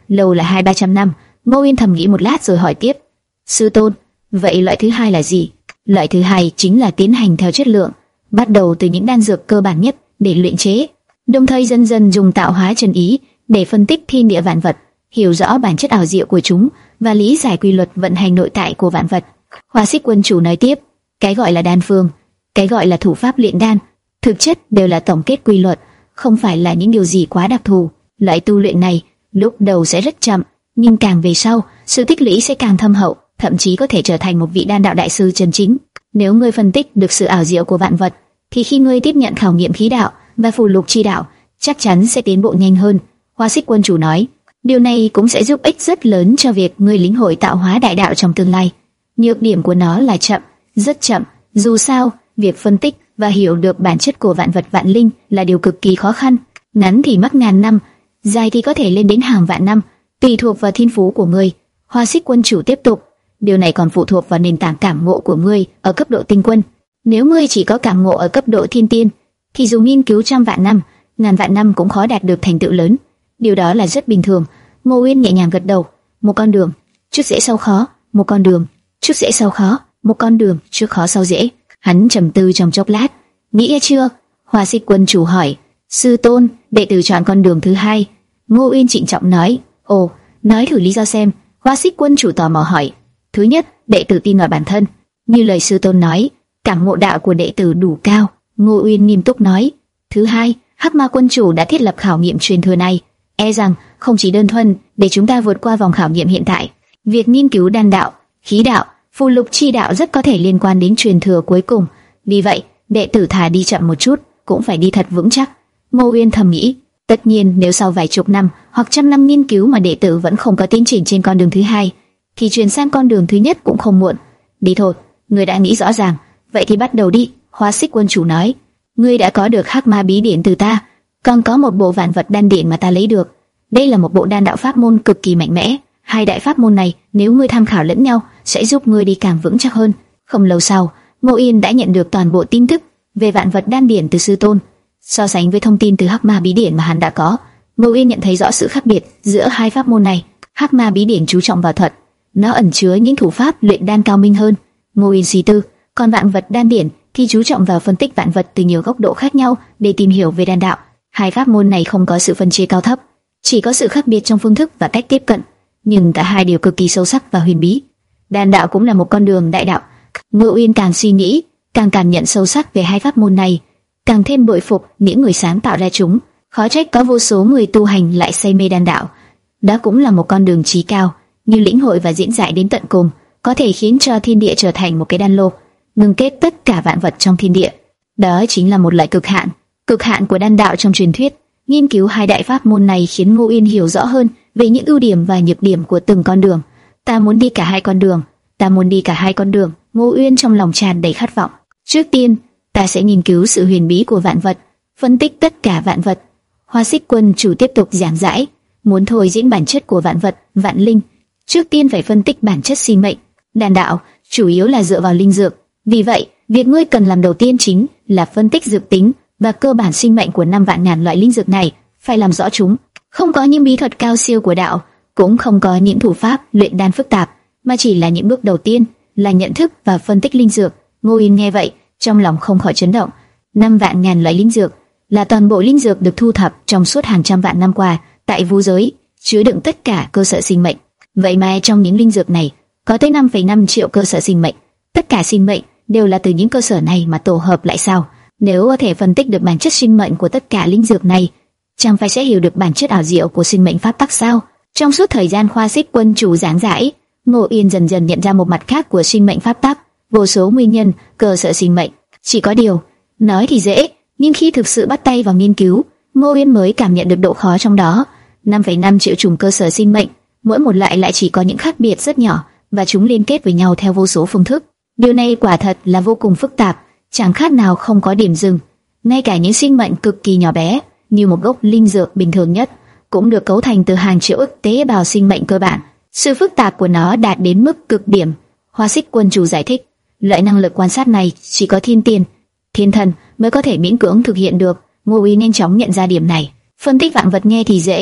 lâu là hai ba trăm năm. Ngô Uyên thầm nghĩ một lát rồi hỏi tiếp: sư tôn, vậy loại thứ hai là gì? Loại thứ hai chính là tiến hành theo chất lượng, bắt đầu từ những đan dược cơ bản nhất để luyện chế, đồng thời dần dần dùng tạo hóa chân ý để phân tích thiên địa vạn vật, hiểu rõ bản chất ảo diệu của chúng và lý giải quy luật vận hành nội tại của vạn vật. Hoa Xích Quân chủ nói tiếp: cái gọi là đan phương, cái gọi là thủ pháp luyện đan, thực chất đều là tổng kết quy luật, không phải là những điều gì quá đặc thù. Loại tu luyện này lúc đầu sẽ rất chậm, nhưng càng về sau, sự tích lũy sẽ càng thâm hậu, thậm chí có thể trở thành một vị đan đạo đại sư chân chính. Nếu ngươi phân tích được sự ảo diệu của vạn vật, thì khi ngươi tiếp nhận khảo nghiệm khí đạo và phù lục chi đạo, chắc chắn sẽ tiến bộ nhanh hơn. Hoa Xích Quân chủ nói, điều này cũng sẽ giúp ích rất lớn cho việc ngươi lĩnh hội tạo hóa đại đạo trong tương lai. Nhược điểm của nó là chậm, rất chậm. Dù sao, việc phân tích và hiểu được bản chất của vạn vật vạn linh là điều cực kỳ khó khăn. Ngắn thì mất ngàn năm, dài thì có thể lên đến hàng vạn năm, tùy thuộc vào thiên phú của ngươi. Hoa Xích Quân chủ tiếp tục, điều này còn phụ thuộc vào nền tảng cảm ngộ của ngươi ở cấp độ tinh quân. Nếu ngươi chỉ có cảm ngộ ở cấp độ thiên tiên, thì dù nghiên cứu trăm vạn năm, ngàn vạn năm cũng khó đạt được thành tựu lớn. Điều đó là rất bình thường. Ngô Uyên nhẹ nhàng gật đầu. Một con đường trước dễ sau khó, một con đường trước dễ sau khó, một con đường trước khó sau dễ. Hắn trầm tư trong chốc lát, nghĩ chưa? Hoa Xích Quân chủ hỏi. Sư tôn, đệ tử chọn con đường thứ hai. Ngô Uyên trịnh trọng nói. Ồ, nói thử lý do xem. Hoa Xích Quân chủ tò mò hỏi. Thứ nhất, đệ tử tin vào bản thân, như lời sư tôn nói, cảm ngộ đạo của đệ tử đủ cao. Ngô Uyên nghiêm túc nói. Thứ hai, Hắc Ma Quân chủ đã thiết lập khảo nghiệm truyền thừa này, e rằng không chỉ đơn thuần để chúng ta vượt qua vòng khảo nghiệm hiện tại. Việc nghiên cứu đan đạo, khí đạo, phù lục chi đạo rất có thể liên quan đến truyền thừa cuối cùng. Vì vậy, đệ tử thà đi chậm một chút, cũng phải đi thật vững chắc. Ngô Uyên thầm nghĩ, tất nhiên nếu sau vài chục năm hoặc trăm năm nghiên cứu mà đệ tử vẫn không có tiến triển trên con đường thứ hai, thì chuyển sang con đường thứ nhất cũng không muộn. Đi thôi, người đã nghĩ rõ ràng, vậy thì bắt đầu đi. Hoa Xích Quân chủ nói. Ngươi đã có được Hắc Ma bí điển từ ta, còn có một bộ vạn vật đan điển mà ta lấy được. Đây là một bộ đan đạo pháp môn cực kỳ mạnh mẽ. Hai đại pháp môn này, nếu ngươi tham khảo lẫn nhau, sẽ giúp ngươi đi càng vững chắc hơn. Không lâu sau, Ngô Uyên đã nhận được toàn bộ tin tức về vạn vật đan điển từ sư tôn. So sánh với thông tin từ Hắc Ma bí điển mà hắn đã có, Ngô Uyên nhận thấy rõ sự khác biệt giữa hai pháp môn này. Hắc Ma bí điển chú trọng vào thuật, nó ẩn chứa những thủ pháp luyện đan cao minh hơn. Ngô Uyên suy tư, còn vạn vật đan điển thì chú trọng vào phân tích vạn vật từ nhiều góc độ khác nhau để tìm hiểu về đan đạo. Hai pháp môn này không có sự phân chia cao thấp, chỉ có sự khác biệt trong phương thức và cách tiếp cận, nhưng cả hai đều cực kỳ sâu sắc và huyền bí. Đan đạo cũng là một con đường đại đạo. Ngô Uyên càng suy nghĩ, càng cảm nhận sâu sắc về hai pháp môn này, càng thêm bội phục những người sáng tạo ra chúng. Khó trách có vô số người tu hành lại say mê đan đạo. Đó cũng là một con đường chí cao, như lĩnh hội và diễn giải đến tận cùng, có thể khiến cho thiên địa trở thành một cái đan lô, ngưng kết tất cả vạn vật trong thiên địa. Đó chính là một loại cực hạn, cực hạn của đan đạo trong truyền thuyết. Nghiên cứu hai đại pháp môn này khiến Ngô Uyên hiểu rõ hơn về những ưu điểm và nhược điểm của từng con đường. Ta muốn đi cả hai con đường, ta muốn đi cả hai con đường. Ngô Uyên trong lòng tràn đầy khát vọng. Trước tiên, ta sẽ nghiên cứu sự huyền bí của vạn vật, phân tích tất cả vạn vật. Hoa Xích Quân chủ tiếp tục giảng giải, muốn thôi diễn bản chất của vạn vật, vạn linh, trước tiên phải phân tích bản chất sinh mệnh. Đan đạo chủ yếu là dựa vào linh dược, vì vậy, việc ngươi cần làm đầu tiên chính là phân tích dược tính và cơ bản sinh mệnh của năm vạn ngàn loại linh dược này, phải làm rõ chúng. Không có những bí thuật cao siêu của đạo, cũng không có những thủ pháp luyện đan phức tạp, mà chỉ là những bước đầu tiên, là nhận thức và phân tích linh dược. Ngô Uyên nghe vậy, trong lòng không khỏi chấn động. Năm vạn ngàn loại linh dược là toàn bộ linh dược được thu thập trong suốt hàng trăm vạn năm qua tại vũ giới, chứa đựng tất cả cơ sở sinh mệnh. Vậy mà trong những linh dược này có tới năm phẩy năm triệu cơ sở sinh mệnh. Tất cả sinh mệnh đều là từ những cơ sở này mà tổ hợp lại sao? Nếu có thể phân tích được bản chất sinh mệnh của tất cả linh dược này, chẳng phải sẽ hiểu được bản chất ảo diệu của sinh mệnh pháp tắc sao? Trong suốt thời gian Hoa Xích Quân chủ giảng giải, Ngô Uyên dần dần nhận ra một mặt khác của sinh mệnh pháp tắc, vô số nguyên nhân, cơ sở sinh mệnh. Chỉ có điều, nói thì dễ, nhưng khi thực sự bắt tay vào nghiên cứu, Ngô Uyên mới cảm nhận được độ khó trong đó. năm phẩy năm triệu chủng cơ sở sinh mệnh, mỗi một loại lại chỉ có những khác biệt rất nhỏ, và chúng liên kết với nhau theo vô số phương thức. Điều này quả thật là vô cùng phức tạp, chẳng khác nào không có điểm dừng. Ngay cả những sinh mệnh cực kỳ nhỏ bé, như một gốc linh dược bình thường nhất, cũng được cấu thành từ hàng triệu ức tế bào sinh mệnh cơ bản. Sự phức tạp của nó đạt đến mức cực điểm. Hoa Xích Quân chủ giải thích, loại năng lực quan sát này chỉ có thiên tiên, thiên thần mới có thể miễn cưỡng thực hiện được. Ngô Uyên nhanh chóng nhận ra điểm này. Phân tích vạn vật nghe thì dễ,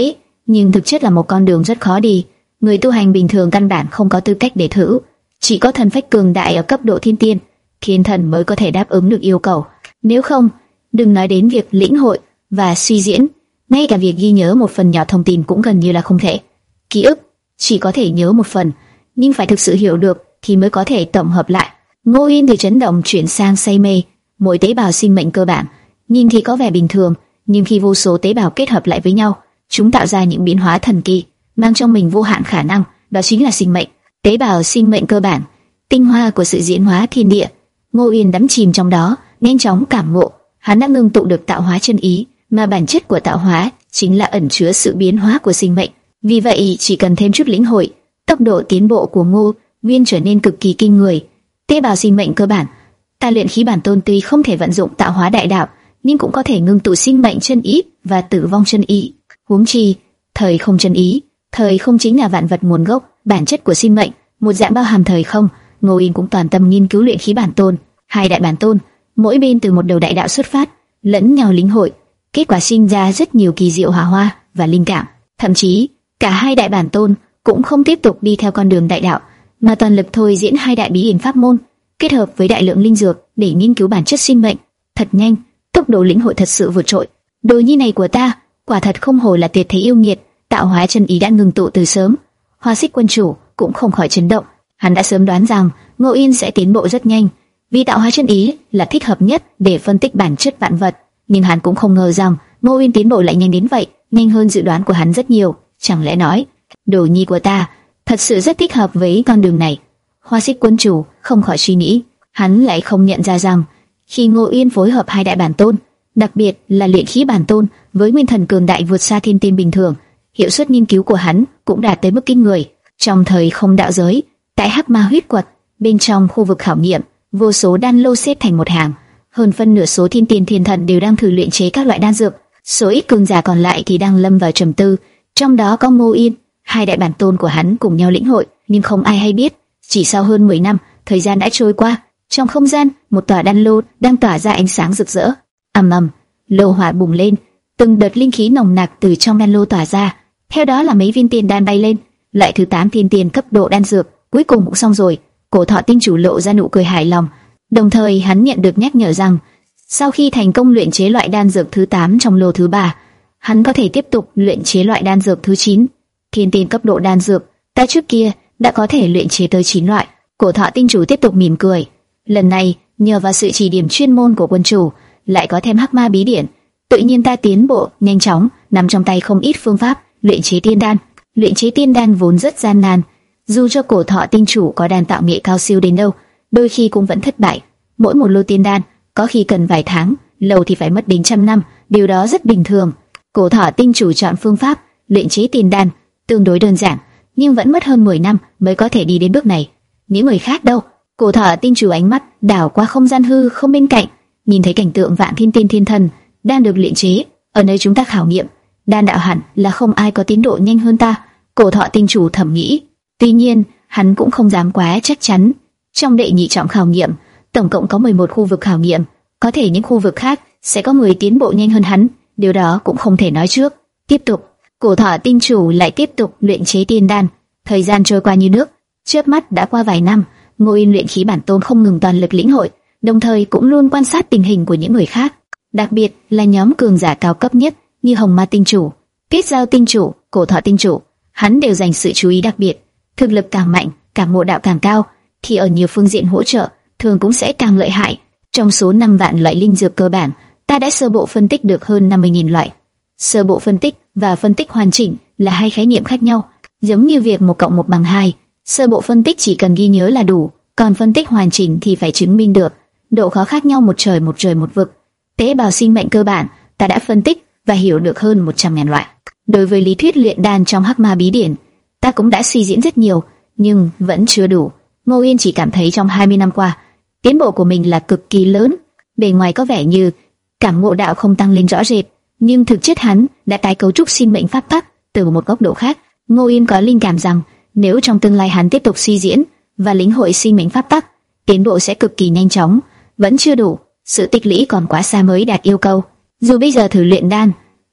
nhưng thực chất là một con đường rất khó đi. Người tu hành bình thường căn bản không có tư cách để thử, chỉ có thần phách cường đại ở cấp độ thiên tiên, thiên thần mới có thể đáp ứng được yêu cầu. Nếu không, đừng nói đến việc lĩnh hội và suy diễn, ngay cả việc ghi nhớ một phần nhỏ thông tin cũng gần như là không thể. Ký ức chỉ có thể nhớ một phần, nhưng phải thực sự hiểu được thì mới có thể tổng hợp lại. Ngô Yên từ chấn động chuyển sang say mê. Mỗi tế bào sinh mệnh cơ bản nhìn thì có vẻ bình thường, nhưng khi vô số tế bào kết hợp lại với nhau, chúng tạo ra những biến hóa thần kỳ, mang trong mình vô hạn khả năng, đó chính là sinh mệnh. Tế bào sinh mệnh cơ bản, tinh hoa của sự diễn hóa thiên địa. Ngô Yên đắm chìm trong đó, nhanh chóng cảm ngộ, hắn đã ngưng tụ được tạo hóa chân ý, mà bản chất của tạo hóa chính là ẩn chứa sự biến hóa của sinh mệnh. Vì vậy, chỉ cần thêm chút lĩnh hội, tốc độ tiến bộ của Ngô Nguyên trở nên cực kỳ kinh người. Tế bào sinh mệnh cơ bản, ta luyện khí bản tôn tuy không thể vận dụng tạo hóa đại đạo, nhưng cũng có thể ngưng tụ sinh mệnh chân ý và tử vong chân ý. Huống chi, thời không chân ý, thời không chính là vạn vật nguồn gốc, bản chất của sinh mệnh, một dạng bao hàm thời không. Ngô Yên cũng toàn tâm nghiên cứu luyện khí bản tôn, hai đại bản tôn, mỗi bên từ một đầu đại đạo xuất phát, lẫn nhau lĩnh hội, kết quả sinh ra rất nhiều kỳ diệu hỏa hoa và linh cảm. Thậm chí, cả hai đại bản tôn cũng không tiếp tục đi theo con đường đại đạo, mà toàn lực thôi diễn hai đại bí ẩn pháp môn, kết hợp với đại lượng linh dược để nghiên cứu bản chất sinh mệnh. Thật nhanh, tốc độ lĩnh hội thật sự vượt trội. Đồ nhi này của ta, quả thật không hổ là tuyệt thế yêu nghiệt, tạo hóa chân ý đã ngừng tụ từ sớm. Hoa Xích quân chủ cũng không khỏi chấn động, hắn đã sớm đoán rằng Ngô Yên sẽ tiến bộ rất nhanh, vì tạo hóa chân ý là thích hợp nhất để phân tích bản chất vạn vật, nhưng hắn cũng không ngờ rằng Ngô Yên tiến bộ lại nhanh đến vậy, nhanh hơn dự đoán của hắn rất nhiều. Chẳng lẽ nói, đồ nhi của ta thật sự rất thích hợp với con đường này? Hoa Xích quân chủ không khỏi suy nghĩ, hắn lại không nhận ra rằng khi Ngô Yên phối hợp hai đại bản tôn, đặc biệt là luyện khí bản tôn với nguyên thần cường đại vượt xa thiên tiên bình thường, hiệu suất nghiên cứu của hắn cũng đạt tới mức kinh người. Trong thời không đạo giới, tại Hắc Ma huyết quật, bên trong khu vực khảo nghiệm, vô số đan lô xếp thành một hàng, hơn phân nửa số thiên tiên thiên thần đều đang thử luyện chế các loại đan dược, số ít cường giả còn lại thì đang lâm vào trầm tư. Trong đó có Ngô Yên, hai đại bản tôn của hắn cùng nhau lĩnh hội, nhưng không ai hay biết. Chỉ sau hơn mười năm, thời gian đã trôi qua, trong không gian, một tòa đan lô đang tỏa ra ánh sáng rực rỡ. Ầm ầm, lô hỏa bùng lên, từng đợt linh khí nồng nặc từ trong đan lô tỏa ra, theo đó là mấy viên tiên đan bay lên. Loại thứ tám thiên tiên cấp độ đan dược cuối cùng cũng xong rồi. Cổ Thọ tinh chủ lộ ra nụ cười hài lòng, đồng thời hắn nhận được nhắc nhở rằng sau khi thành công luyện chế loại đan dược thứ tám trong lô thứ ba, hắn có thể tiếp tục luyện chế loại đan dược thứ chín. Thiên tiên cấp độ đan dược, ta trước kia đã có thể luyện chế tới chín loại. Cổ Thọ tinh chủ tiếp tục mỉm cười. Lần này, nhờ vào sự chỉ điểm chuyên môn của quân chủ, lại có thêm Hắc Ma bí điển, tự nhiên ta tiến bộ nhanh chóng, nắm trong tay không ít phương pháp luyện chế tiên đan. Luyện chế tiên đan vốn rất gian nan, dù cho Cổ Thọ tinh chủ có đan tạo nghệ cao siêu đến đâu, đôi khi cũng vẫn thất bại. Mỗi một lô tiên đan có khi cần vài tháng, lâu thì phải mất đến trăm năm, điều đó rất bình thường. Cổ Thọ tinh chủ chọn phương pháp luyện chế tiên đan tương đối đơn giản, nhưng vẫn mất hơn mười năm mới có thể đi đến bước này. Những người khác đâu? Cổ Thọ tinh chủ ánh mắt đảo qua không gian hư không bên cạnh, nhìn thấy cảnh tượng vạn thiên tiên thiên thần đang được luyện chế ở nơi chúng ta khảo nghiệm, đan đạo hẳn là không ai có tiến độ nhanh hơn ta. Cổ Thọ tinh chủ thầm nghĩ. Tuy nhiên, hắn cũng không dám quá chắc chắn. Trong đệ nhị trọng khảo nghiệm, tổng cộng có mười một khu vực khảo nghiệm, có thể những khu vực khác sẽ có người tiến bộ nhanh hơn hắn, điều đó cũng không thể nói trước. Tiếp tục, Cổ Thọ tinh chủ lại tiếp tục luyện chế tiên đan. Thời gian trôi qua như nước, chớp mắt đã qua vài năm. Ngô Yên luyện khí bản tôn không ngừng toàn lực lĩnh hội, đồng thời cũng luôn quan sát tình hình của những người khác, đặc biệt là nhóm cường giả cao cấp nhất như Hồng Ma tinh chủ, Kết Giao tinh chủ, Cổ Thọ tinh chủ, hắn đều dành sự chú ý đặc biệt. Thực lực càng mạnh, cảm ngộ đạo càng cao, thì ở nhiều phương diện hỗ trợ thường cũng sẽ càng lợi hại. Trong số năm vạn loại linh dược cơ bản, ta đã sơ bộ phân tích được hơn năm mươi nghìn loại. Sơ bộ phân tích và phân tích hoàn chỉnh là hai khái niệm khác nhau, giống như việc một cộng một bằng hai. Sơ bộ phân tích chỉ cần ghi nhớ là đủ, còn phân tích hoàn chỉnh thì phải chứng minh được. Độ khó khác nhau một trời một trời một vực. Tế bào sinh mệnh cơ bản, ta đã phân tích và hiểu được hơn một trăm ngàn loại. Đối với lý thuyết luyện đan trong Hắc Ma bí điển, ta cũng đã suy diễn rất nhiều, nhưng vẫn chưa đủ. Ngô Yên chỉ cảm thấy trong hai mươi năm qua, tiến bộ của mình là cực kỳ lớn. Bề ngoài có vẻ như cảm ngộ đạo không tăng lên rõ rệt, nhưng thực chất hắn đã tái cấu trúc sinh mệnh pháp tắc từ một góc độ khác. Ngô Yên có linh cảm rằng nếu trong tương lai hắn tiếp tục suy diễn và lĩnh hội sinh mệnh pháp tắc, tiến bộ sẽ cực kỳ nhanh chóng. Vẫn chưa đủ, sự tích lũy còn quá xa mới đạt yêu cầu. Dù bây giờ thử luyện đan,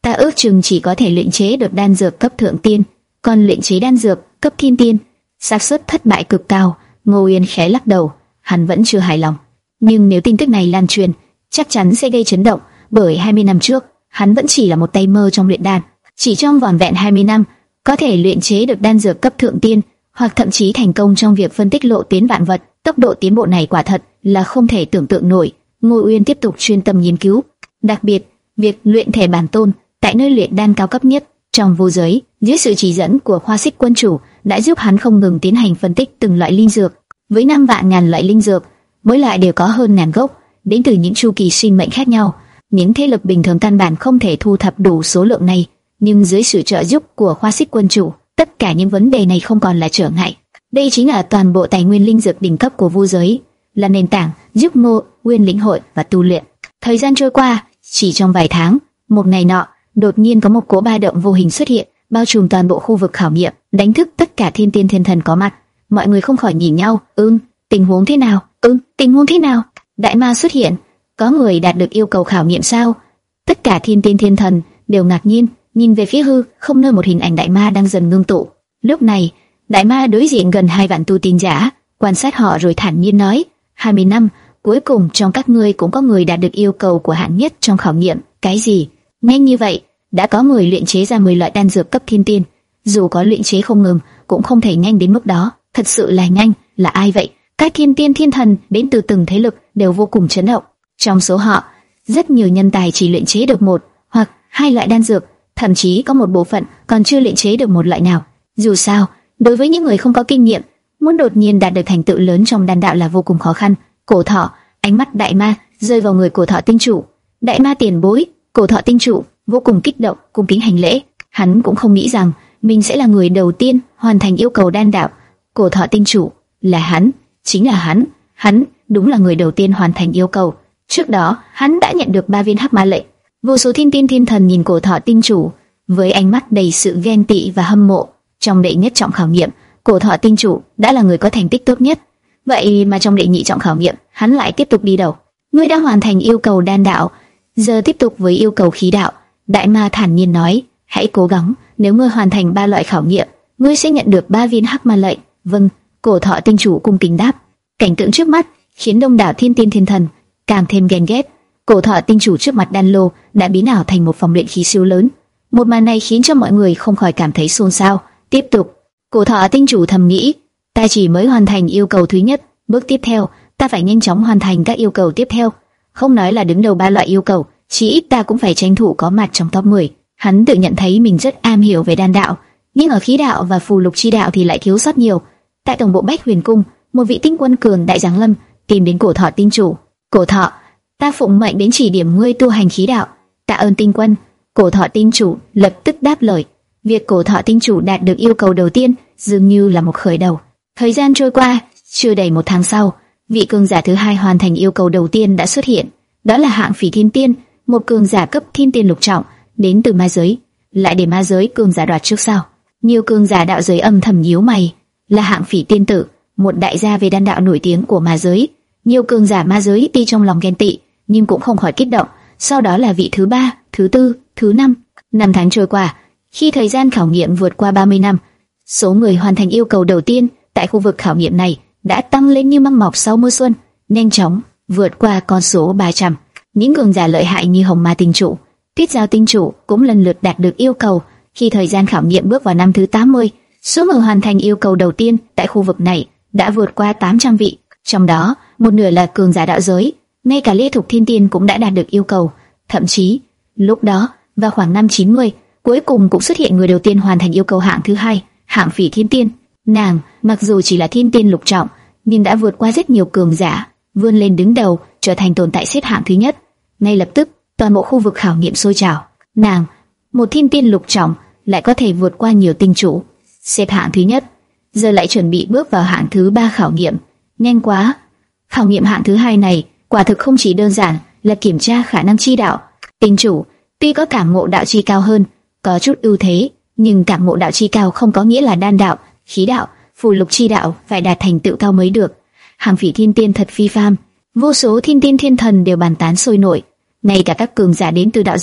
Ta ước chừng chỉ có thể luyện chế được đan dược cấp thượng tiên, còn luyện chế đan dược cấp thiên tiên, xác suất thất bại cực cao. Ngô Uyên khẽ lắc đầu, hắn vẫn chưa hài lòng. Nhưng nếu tin tức này lan truyền, chắc chắn sẽ gây chấn động, bởi hai mươi năm trước, hắn vẫn chỉ là một tay mơ trong luyện đan. Chỉ trong vỏn vẹn hai mươi năm, có thể luyện chế được đan dược cấp thượng tiên, hoặc thậm chí thành công trong việc phân tích lộ tuyến vạn vật. Tốc độ tiến bộ này quả thật là không thể tưởng tượng nổi. Ngô Uyên tiếp tục chuyên tâm nghiên cứu, đặc biệt việc luyện thể bản tôn tại nơi luyện đan cao cấp nhất trong vô giới, dưới sự chỉ dẫn của Hoa Xích quân chủ, đã giúp hắn không ngừng tiến hành phân tích từng loại linh dược. Với năm vạn ngàn loại linh dược, mỗi loại đều có hơn ngàn gốc, đến từ những chu kỳ sinh mệnh khác nhau. Những thế lực bình thường căn bản không thể thu thập đủ số lượng này, nhưng dưới sự trợ giúp của Hoa Xích quân chủ, tất cả những vấn đề này không còn là trở ngại. Đây chính là toàn bộ tài nguyên linh dược đỉnh cấp của vô giới, là nền tảng giúp Ngô Uyên lĩnh hội và tu luyện. Thời gian trôi qua, chỉ trong vài tháng, một ngày nọ, đột nhiên có một cỗ ba động vô hình xuất hiện, bao trùm toàn bộ khu vực khảo nghiệm, đánh thức tất cả thiên tiên thiên thần có mặt. Mọi người không khỏi nhìn nhau, "Ừm, tình huống thế nào? Ừm, tình huống thế nào?" Đại ma xuất hiện, có người đạt được yêu cầu khảo nghiệm sao? Tất cả thiên tiên thiên thần đều ngạc nhiên, nhìn về phía hư không nơi một hình ảnh đại ma đang dần ngưng tụ. Lúc này, đại ma đối diện gần hai vạn tu tiên giả, quan sát họ rồi thản nhiên nói: hai mươi năm, cuối cùng trong các ngươi cũng có người đạt được yêu cầu của hạng nhất trong khảo nghiệm. Cái gì? Nhanh như vậy, đã có người luyện chế ra mười loại đan dược cấp thiên tiên. Dù có luyện chế không ngừng, cũng không thể nhanh đến mức đó. Thật sự là nhanh. Là ai vậy? Các thiên tiên thiên thần đến từ từng thế lực đều vô cùng chấn động. Trong số họ, rất nhiều nhân tài chỉ luyện chế được một hoặc hai loại đan dược, thậm chí có một bộ phận còn chưa luyện chế được một loại nào. Dù sao, đối với những người không có kinh nghiệm, muốn đột nhiên đạt được thành tựu lớn trong đan đạo là vô cùng khó khăn. Cổ Thọ, ánh mắt đại ma rơi vào người Cổ Thọ tinh chủ. Đại ma tiền bối. Cổ Thọ tinh chủ vô cùng kích động, cung kính hành lễ. Hắn cũng không nghĩ rằng mình sẽ là người đầu tiên hoàn thành yêu cầu đan đạo. Cổ Thọ tinh chủ là hắn, chính là hắn, hắn đúng là người đầu tiên hoàn thành yêu cầu. Trước đó, hắn đã nhận được ba viên hắc ma lệnh. Vô số thiên tiên thiên thần nhìn Cổ Thọ tinh chủ với ánh mắt đầy sự ghen tị và hâm mộ. Trong đệ nhất trọng khảo nghiệm, Cổ Thọ tinh chủ đã là người có thành tích tốt nhất. Vậy mà trong đệ nhị trọng khảo nghiệm, hắn lại tiếp tục đi đầu. Ngươi đã hoàn thành yêu cầu đan đạo, giờ tiếp tục với yêu cầu khí đạo. Đại ma thản nhiên nói: hãy cố gắng, nếu ngươi hoàn thành ba loại khảo nghiệm, ngươi sẽ nhận được ba viên hắc ma lệnh. Vâng. Cổ Thọ tinh chủ cung kính đáp. Cảnh tượng trước mắt khiến đông đảo thiên tiên thiên thần càng thêm ghen ghét. Cổ Thọ tinh chủ trước mặt đan lô đã biến ảo thành một phòng luyện khí siêu lớn. Một màn này khiến cho mọi người không khỏi cảm thấy xôn xao. Tiếp tục. Cổ Thọ tinh chủ thầm nghĩ: ta chỉ mới hoàn thành yêu cầu thứ nhất, bước tiếp theo ta phải nhanh chóng hoàn thành các yêu cầu tiếp theo. Không nói là đứng đầu ba loại yêu cầu, chỉ ít ta cũng phải tranh thủ có mặt trong top mười. Hắn tự nhận thấy mình rất am hiểu về đan đạo, nhưng ở khí đạo và phù lục chi đạo thì lại thiếu sót nhiều. Tại tổng bộ Bách Huyền Cung, một vị tinh quân cường đại giáng lâm, tìm đến Cổ Thọ tinh chủ. Cổ Thọ, ta phụng mệnh đến chỉ điểm ngươi tu hành khí đạo. Tạ ơn tinh quân. Cổ Thọ tinh chủ lập tức đáp lời. Việc Cổ Thọ tinh chủ đạt được yêu cầu đầu tiên dường như là một khởi đầu. Thời gian trôi qua, chưa đầy một tháng sau, vị cường giả thứ hai hoàn thành yêu cầu đầu tiên đã xuất hiện. Đó là Hạng Phỉ Thiên Tiên, một cường giả cấp thiên tiên lục trọng, đến từ ma giới. Lại để ma giới cường giả đoạt trước sao? Nhiều cường giả đạo giới âm thầm nhíu mày. Là Hạng Phỉ tiên tử, một đại gia về đan đạo nổi tiếng của ma giới. Nhiều cường giả ma giới tuy trong lòng ghen tị, nhưng cũng không khỏi kích động. Sau đó là vị thứ ba, thứ tư, thứ năm. Năm tháng trôi qua, khi thời gian khảo nghiệm vượt qua ba mươi năm, số người hoàn thành yêu cầu đầu tiên tại khu vực khảo nghiệm này đã tăng lên như măng mọc sau mùa xuân, nhanh chóng vượt qua con số ba trăm. Những cường giả lợi hại như Hồng Ma tinh chủ, Tuyết Giao tinh chủ cũng lần lượt đạt được yêu cầu. Khi thời gian khảo nghiệm bước vào năm thứ tám mươi, số người hoàn thành yêu cầu đầu tiên tại khu vực này đã vượt qua tám trăm vị. Trong đó, một nửa là cường giả đạo giới, ngay cả Lê Thục Thiên Tiên cũng đã đạt được yêu cầu. Thậm chí, lúc đó, vào khoảng năm chín mươi, cuối cùng cũng xuất hiện người đầu tiên hoàn thành yêu cầu hạng thứ hai, Hạng Phỉ Thiên Tiên. Nàng, mặc dù chỉ là thiên tiên lục trọng, nhưng đã vượt qua rất nhiều cường giả, vươn lên đứng đầu, trở thành tồn tại xếp hạng thứ nhất. Ngay lập tức, toàn bộ khu vực khảo nghiệm sôi trào. Nàng, một thiên tiên lục trọng, lại có thể vượt qua nhiều tinh chủ, xếp hạng thứ nhất, giờ lại chuẩn bị bước vào hạng thứ ba khảo nghiệm. Nhanh quá! Khảo nghiệm hạng thứ hai này quả thực không chỉ đơn giản là kiểm tra khả năng chi đạo. Tinh chủ tuy có cảm ngộ đạo chi cao hơn, có chút ưu thế, nhưng cảm ngộ đạo chi cao không có nghĩa là đan đạo, khí đạo, phù lục chi đạo phải đạt thành tựu cao mới được. Hạng Phỉ Thiên Tiên thật phi phàm, vô số thiên tiên thiên thần đều bàn tán sôi nổi, ngay cả các cường giả đến từ đạo giới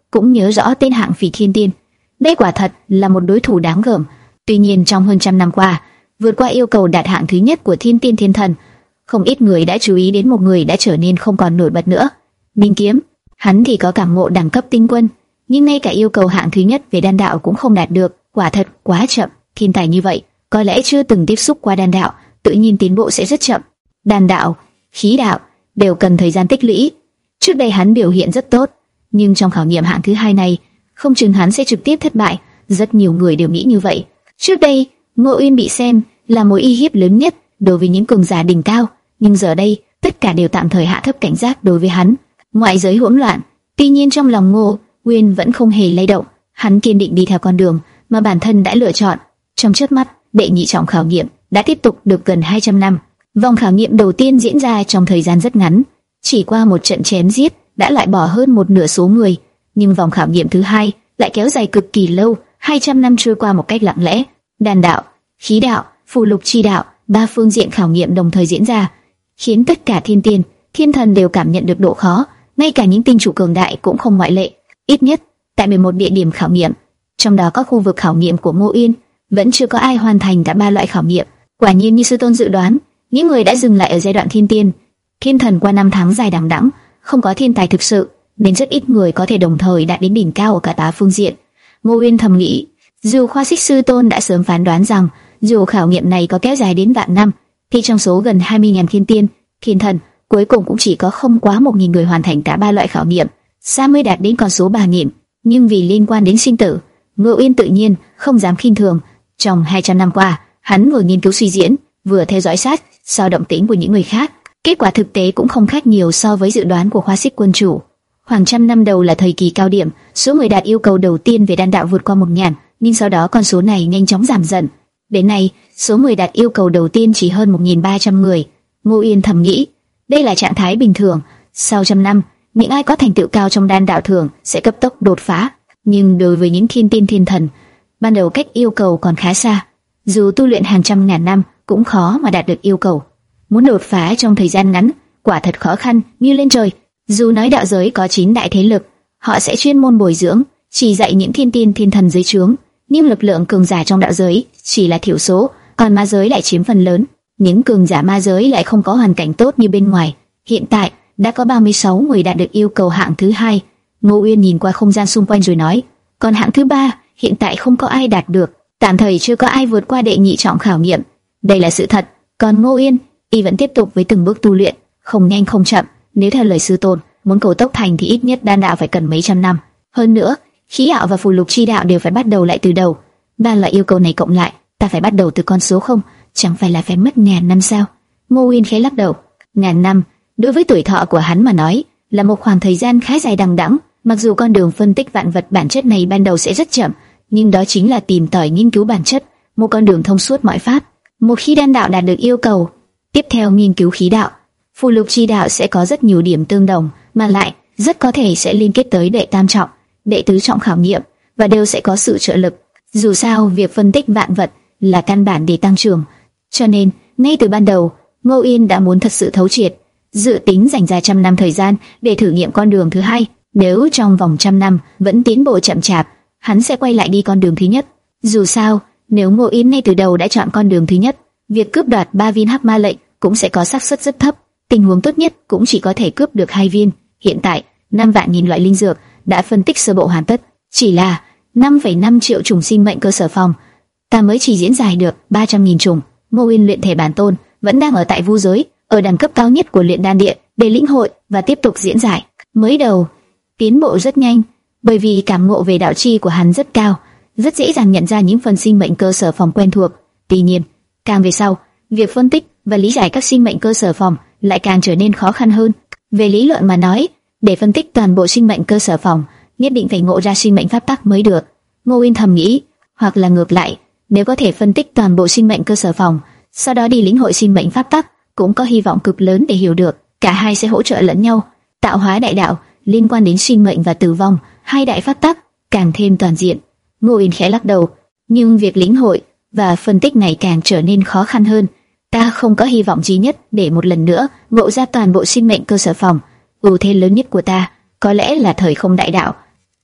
cũng nhớ rõ tên hạng phỉ thiên tiên. Đây quả thật là một đối thủ đáng gờm. Tuy nhiên trong hơn trăm năm qua, vượt qua yêu cầu đạt hạng thứ nhất của thiên tiên thiên thần, không ít người đã chú ý đến một người đã trở nên không còn nổi bật nữa. Minh Kiếm, hắn thì có cảm ngộ đẳng cấp tinh quân, nhưng ngay cả yêu cầu hạng thứ nhất về đan đạo cũng không đạt được, quả thật quá chậm. Thiên tài như vậy, có lẽ chưa từng tiếp xúc qua đan đạo, tự nhiên tiến bộ sẽ rất chậm. Đan đạo, khí đạo đều cần thời gian tích lũy. Trước đây hắn biểu hiện rất tốt, nhưng trong khảo nghiệm hạng thứ hai này, không chừng hắn sẽ trực tiếp thất bại. Rất nhiều người đều nghĩ như vậy. Trước đây, Ngô Uyên bị xem là mối uy hiếp lớn nhất đối với những cường giả đỉnh cao, nhưng giờ đây, tất cả đều tạm thời hạ thấp cảnh giác đối với hắn. Ngoại giới hỗn loạn, tuy nhiên trong lòng Ngô Uyên vẫn không hề lay động. Hắn kiên định đi theo con đường mà bản thân đã lựa chọn. Trong chớp mắt, đệ nhị trọng khảo nghiệm đã tiếp tục được gần hai trăm năm. Vòng khảo nghiệm đầu tiên diễn ra trong thời gian rất ngắn, chỉ qua một trận chém giết đã loại bỏ hơn một nửa số người, nhưng vòng khảo nghiệm thứ hai lại kéo dài cực kỳ lâu, hai trăm năm trôi qua một cách lặng lẽ. Đan đạo, khí đạo, phù lục chi đạo, ba phương diện khảo nghiệm đồng thời diễn ra, khiến tất cả thiên tiên, thiên thần đều cảm nhận được độ khó, ngay cả những tinh chủ cường đại cũng không ngoại lệ. Ít nhất tại mười một địa điểm khảo nghiệm, trong đó có khu vực khảo nghiệm của Ngô Uyên, vẫn chưa có ai hoàn thành cả ba loại khảo nghiệm. Quả nhiên như sư tôn dự đoán, những người đã dừng lại ở giai đoạn thiên tiên, thiên thần qua năm tháng dài đằng đẵng, không có thiên tài thực sự, nên rất ít người có thể đồng thời đạt đến đỉnh cao ở cả tám phương diện. Ngô Uyên thầm nghĩ, dù Khoa Xích sư tôn đã sớm phán đoán rằng, dù khảo nghiệm này có kéo dài đến vạn năm, thì trong số gần hai mươi nghìn thiên tiên, thiên thần, cuối cùng cũng chỉ có không quá một nghìn người hoàn thành cả ba loại khảo nghiệm, xa mới đạt đến con số ba nghìn. Nhưng vì liên quan đến sinh tử, Ngô Uyên tự nhiên không dám khinh thường. Trong hai trăm năm qua, hắn vừa nghiên cứu suy diễn, vừa theo dõi sát sao động tĩnh của những người khác. Kết quả thực tế cũng không khác nhiều so với dự đoán của Khoa Xích quân chủ. Khoảng trăm năm đầu là thời kỳ cao điểm, số người đạt yêu cầu đầu tiên về đan đạo vượt qua một ngàn, nhưng sau đó con số này nhanh chóng giảm dần. Đến nay, số người đạt yêu cầu đầu tiên chỉ hơn một nghìn ba trăm người. Ngô Uyên thầm nghĩ, đây là trạng thái bình thường. Sau trăm năm, những ai có thành tựu cao trong đan đạo thường sẽ cấp tốc đột phá. Nhưng đối với những thiên tiên thiên thần, ban đầu cách yêu cầu còn khá xa. Dù tu luyện hàng trăm ngàn năm cũng khó mà đạt được yêu cầu. Muốn đột phá trong thời gian ngắn, quả thật khó khăn như lên trời. Dù nói đạo giới có chín đại thế lực, họ sẽ chuyên môn bồi dưỡng, chỉ dạy những thiên tiên thiên thần dưới trướng, nhưng lực lượng cường giả trong đạo giới chỉ là thiểu số, còn ma giới lại chiếm phần lớn. Những cường giả ma giới lại không có hoàn cảnh tốt như bên ngoài. Hiện tại đã có ba mươi sáu người đạt được yêu cầu hạng thứ hai. Ngô Uyên nhìn qua không gian xung quanh rồi nói, còn hạng thứ ba hiện tại không có ai đạt được, tạm thời chưa có ai vượt qua đệ nhị trọng khảo nghiệm. Đây là sự thật. Còn Ngô Uyên, y vẫn tiếp tục với từng bước tu luyện, không nhanh không chậm. Nếu theo lời sư tôn, muốn cầu tốc thành thì ít nhất đan đạo phải cần mấy trăm năm. Hơn nữa, khí đạo và phù lục chi đạo đều phải bắt đầu lại từ đầu. Ba loại yêu cầu này cộng lại, ta phải bắt đầu từ con số không, chẳng phải là phải mất ngàn năm sao? Ngô Uyên khẽ lắc đầu. Ngàn năm, đối với tuổi thọ của hắn mà nói, là một khoảng thời gian khá dài đằng đẵng. Mặc dù con đường phân tích vạn vật bản chất này ban đầu sẽ rất chậm, nhưng đó chính là tìm tòi nghiên cứu bản chất, một con đường thông suốt mọi pháp. Một khi đan đạo đạt được yêu cầu, tiếp theo nghiên cứu khí đạo, phù lục chi đạo sẽ có rất nhiều điểm tương đồng, mà lại rất có thể sẽ liên kết tới đệ tam trọng, đệ tứ trọng khảo nghiệm, và đều sẽ có sự trợ lực. Dù sao, việc phân tích vạn vật là căn bản để tăng trưởng, cho nên ngay từ ban đầu, Ngô Uyên đã muốn thật sự thấu triệt, dự tính dành ra trăm năm thời gian để thử nghiệm con đường thứ hai. Nếu trong vòng trăm năm vẫn tiến bộ chậm chạp, hắn sẽ quay lại đi con đường thứ nhất. Dù sao, nếu Ngô Uyên ngay từ đầu đã chọn con đường thứ nhất, việc cướp đoạt ba viên hắc ma lệnh cũng sẽ có xác suất rất thấp. Tình huống tốt nhất cũng chỉ có thể cướp được hai viên. Hiện tại, năm vạn nghìn loại linh dược đã phân tích sơ bộ hoàn tất, chỉ là năm phẩy năm triệu chủng sinh mệnh cơ sở phòng, ta mới chỉ diễn giải được ba trăm nghìn chủng. Ngô Uyên luyện thể bản tôn vẫn đang ở tại vu giới, ở đẳng cấp cao nhất của luyện đan địa, để lĩnh hội và tiếp tục diễn giải. Mới đầu tiến bộ rất nhanh, bởi vì cảm ngộ về đạo chi của hắn rất cao, rất dễ dàng nhận ra những phần sinh mệnh cơ sở phòng quen thuộc. Tuy nhiên, càng về sau, việc phân tích và lý giải các sinh mệnh cơ sở phòng lại càng trở nên khó khăn hơn. Về lý luận mà nói, để phân tích toàn bộ sinh mệnh cơ sở phòng, nhất định phải ngộ ra sinh mệnh pháp tắc mới được. Ngô Uyên thầm nghĩ, hoặc là ngược lại, nếu có thể phân tích toàn bộ sinh mệnh cơ sở phòng, sau đó đi lĩnh hội sinh mệnh pháp tắc, cũng có hy vọng cực lớn để hiểu được. Cả hai sẽ hỗ trợ lẫn nhau, tạo hóa đại đạo liên quan đến sinh mệnh và tử vong, hai đại pháp tắc càng thêm toàn diện. Ngô Uyên khẽ lắc đầu, nhưng việc lĩnh hội và phân tích này càng trở nên khó khăn hơn. Ta không có hy vọng duy nhất để một lần nữa ngộ ra toàn bộ sinh mệnh cơ sở phòng. Ưu thế lớn nhất của ta có lẽ là thời không đại đạo.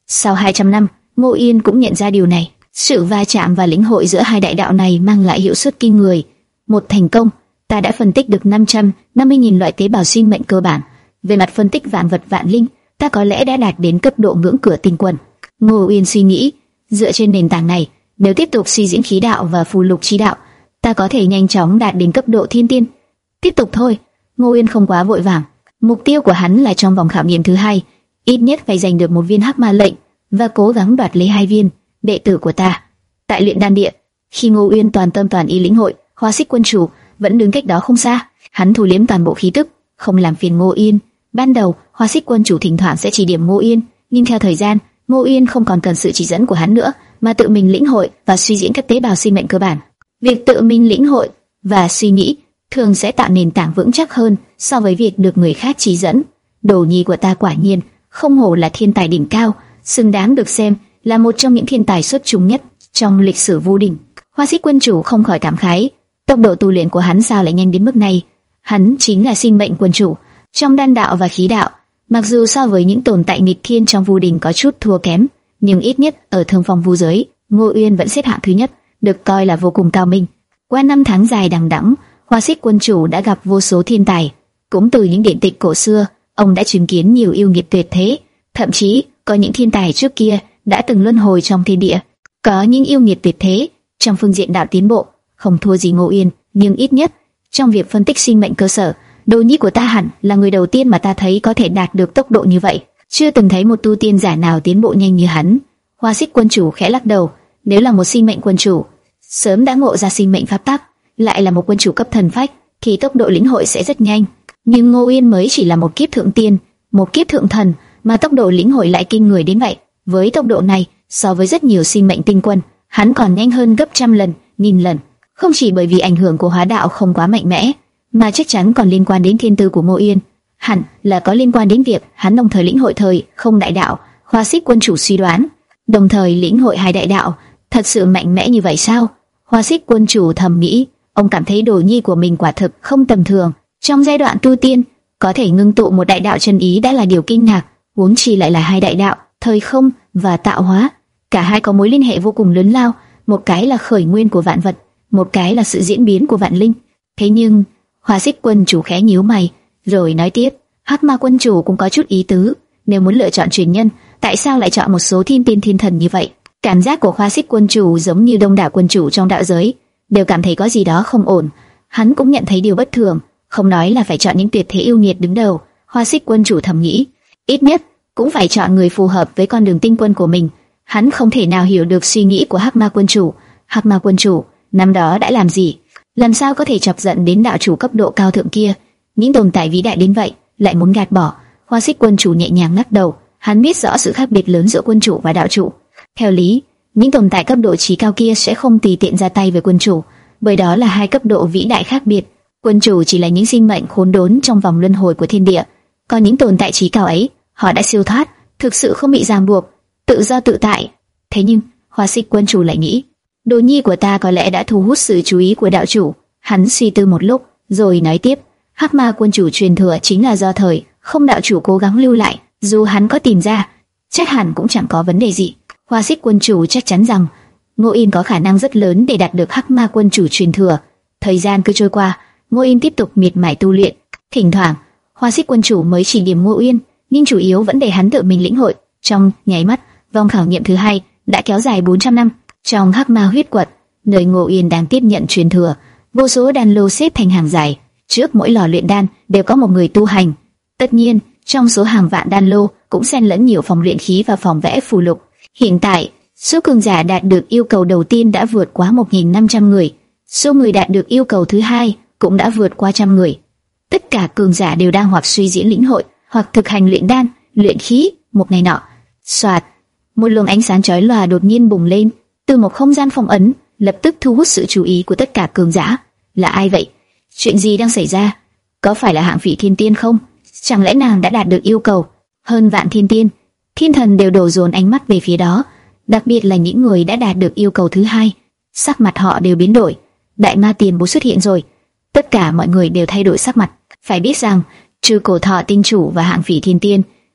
Sau hai trăm năm, Ngô Yên cũng nhận ra điều này. Sự va chạm và lĩnh hội giữa hai đại đạo này mang lại hiệu suất kinh người. Một thành công, ta đã phân tích được năm trăm năm mươi nghìn loại tế bào sinh mệnh cơ bản. Về mặt phân tích vạn vật vạn linh, ta có lẽ đã đạt đến cấp độ ngưỡng cửa tinh quân. Ngô Yên suy nghĩ, dựa trên nền tảng này, nếu tiếp tục suy diễn khí đạo và phù lục chi đạo, ta có thể nhanh chóng đạt đến cấp độ thiên tiên. Tiếp tục thôi. Ngô Yên không quá vội vàng. Mục tiêu của hắn là trong vòng khảo nghiệm thứ hai, ít nhất phải giành được một viên hắc ma lệnh và cố gắng đoạt lấy hai viên. Đệ tử của ta. Tại luyện đan địa, khi Ngô Uyên toàn tâm toàn ý lĩnh hội, Hoa Xích quân chủ vẫn đứng cách đó không xa. Hắn thu liếm toàn bộ khí tức, không làm phiền Ngô Uyên. Ban đầu, Hoa Xích quân chủ thỉnh thoảng sẽ chỉ điểm Ngô Uyên, nhưng theo thời gian, Ngô Uyên không còn cần sự chỉ dẫn của hắn nữa, mà tự mình lĩnh hội và suy diễn các tế bào sinh mệnh cơ bản. Việc tự mình lĩnh hội và suy nghĩ thường sẽ tạo nền tảng vững chắc hơn so với việc được người khác chỉ dẫn. Đồ nhi của ta quả nhiên không hổ là thiên tài đỉnh cao, xứng đáng được xem là một trong những thiên tài xuất chúng nhất trong lịch sử Vu Đình. Hoa Xích quân chủ không khỏi cảm khái, tốc độ tu luyện của hắn sao lại nhanh đến mức này? Hắn chính là sinh mệnh quân chủ trong đan đạo và khí đạo, mặc dù so với những tồn tại nghịch thiên trong Vu Đình có chút thua kém, nhưng ít nhất ở thương phong vu giới, Ngô Uyên vẫn xếp hạng thứ nhất, được coi là vô cùng cao minh. Qua năm tháng dài đằng đẵng, Hoa Xích quân chủ đã gặp vô số thiên tài, cũng từ những điển tịch cổ xưa, ông đã chứng kiến nhiều yêu nghiệt tuyệt thế, thậm chí có những thiên tài trước kia đã từng luân hồi trong thiên địa. Có những yêu nghiệt tuyệt thế trong phương diện đạo tiến bộ không thua gì Ngô Uyên, nhưng ít nhất trong việc phân tích sinh mệnh cơ sở, đồ nhi của ta hẳn là người đầu tiên mà ta thấy có thể đạt được tốc độ như vậy. Chưa từng thấy một tu tiên giả nào tiến bộ nhanh như hắn. Hoa Xích quân chủ khẽ lắc đầu, nếu là một sinh mệnh quân chủ, sớm đã ngộ ra sinh mệnh pháp tắc, lại là một quân chủ cấp thần phách, thì tốc độ lĩnh hội sẽ rất nhanh. Nhưng Ngô Uyên mới chỉ là một kiếp thượng tiên, một kiếp thượng thần, mà tốc độ lĩnh hội lại kinh người đến vậy. Với tốc độ này, so với rất nhiều sinh mệnh tinh quân, hắn còn nhanh hơn gấp trăm lần, nghìn lần. Không chỉ bởi vì ảnh hưởng của hóa đạo không quá mạnh mẽ, mà chắc chắn còn liên quan đến thiên tư của Ngô Uyên. Hẳn là có liên quan đến việc hắn đồng thời lĩnh hội thời không đại đạo. Hoa Xích quân chủ suy đoán, đồng thời lĩnh hội hai đại đạo, thật sự mạnh mẽ như vậy sao? Hoa Xích quân chủ thầm nghĩ, ông cảm thấy đồ nhi của mình quả thực không tầm thường. Trong giai đoạn tu tiên, có thể ngưng tụ một đại đạo chân ý đã là điều kinh ngạc, huống chi lại là hai đại đạo, thời không và tạo hóa. Cả hai có mối liên hệ vô cùng lớn lao, một cái là khởi nguyên của vạn vật, một cái là sự diễn biến của vạn linh. Thế nhưng, Hoa Xích quân chủ khẽ nhíu mày, rồi nói tiếp, Hắc Ma quân chủ cũng có chút ý tứ, nếu muốn lựa chọn truyền nhân, tại sao lại chọn một số thiên tiên thiên thần như vậy? Cảm giác của Hoa Xích quân chủ giống như đông đảo quân chủ trong đạo giới, đều cảm thấy có gì đó không ổn. Hắn cũng nhận thấy điều bất thường, không nói là phải chọn những tuyệt thế yêu nghiệt đứng đầu. Hoa Xích quân chủ thầm nghĩ, ít nhất cũng phải chọn người phù hợp với con đường tinh quân của mình. Hắn không thể nào hiểu được suy nghĩ của Hắc Ma quân chủ. Hắc Ma quân chủ năm đó đã làm gì? Làm sao có thể chọc giận đến đạo chủ cấp độ cao thượng kia? Những tồn tại vĩ đại đến vậy lại muốn gạt bỏ. Hoa Xích quân chủ nhẹ nhàng lắc đầu. Hắn biết rõ sự khác biệt lớn giữa quân chủ và đạo chủ. Theo lý, những tồn tại cấp độ trí cao kia sẽ không tùy tiện ra tay với quân chủ, bởi đó là hai cấp độ vĩ đại khác biệt. Quân chủ chỉ là những sinh mệnh khốn đốn trong vòng luân hồi của thiên địa, còn những tồn tại trí cao ấy, họ đã siêu thoát, thực sự không bị ràng buộc, tự do tự tại. Thế nhưng, Hoa Xích quân chủ lại nghĩ, đồ nhi của ta có lẽ đã thu hút sự chú ý của đạo chủ. Hắn suy tư một lúc, rồi nói tiếp, Hắc Ma quân chủ truyền thừa chính là do thời không đạo chủ cố gắng lưu lại, dù hắn có tìm ra, chắc hẳn cũng chẳng có vấn đề gì. Hoa Xích quân chủ chắc chắn rằng Ngô Yên có khả năng rất lớn để đạt được Hắc Ma quân chủ truyền thừa. Thời gian cứ trôi qua, Ngô Yên tiếp tục miệt mài tu luyện. Thỉnh thoảng, Hoa Xích quân chủ mới chỉ điểm Ngô Yên, nhưng chủ yếu vẫn để hắn tự mình lĩnh hội. Trong nháy mắt, vòng khảo nghiệm thứ hai đã kéo dài bốn trăm năm. Trong Hắc Ma huyết quật, nơi Ngô Yên đang tiếp nhận truyền thừa, vô số đan lô xếp thành hàng dài. Trước mỗi lò luyện đan đều có một người tu hành. Tất nhiên, trong số hàng vạn đan lô cũng xen lẫn nhiều phòng luyện khí và phòng vẽ phù lục. Hiện tại, số cường giả đạt được yêu cầu đầu tiên đã vượt quá một nghìn năm trăm người. Số người đạt được yêu cầu thứ hai cũng đã vượt qua trăm người. Tất cả cường giả đều đang hoặc suy diễn lĩnh hội, hoặc thực hành luyện đan, luyện khí. Một ngày nọ, xoạt, một luồng ánh sáng chói lòa đột nhiên bùng lên từ một không gian phong ấn, lập tức thu hút sự chú ý của tất cả cường giả. Là ai vậy? Chuyện gì đang xảy ra? Có phải là Hạng Phỉ Thiên Tiên không? Chẳng lẽ nàng đã đạt được yêu cầu? Hơn vạn thiên tiên, thiên thần đều đổ dồn ánh mắt về phía đó, đặc biệt là những người đã đạt được yêu cầu thứ hai. Sắc mặt họ đều biến đổi. Đại ma tiền bối xuất hiện rồi. Tất cả mọi người đều thay đổi sắc mặt. Phải biết rằng, trừ Cổ Thọ tinh chủ và Hạng Phỉ Thiên Tiên,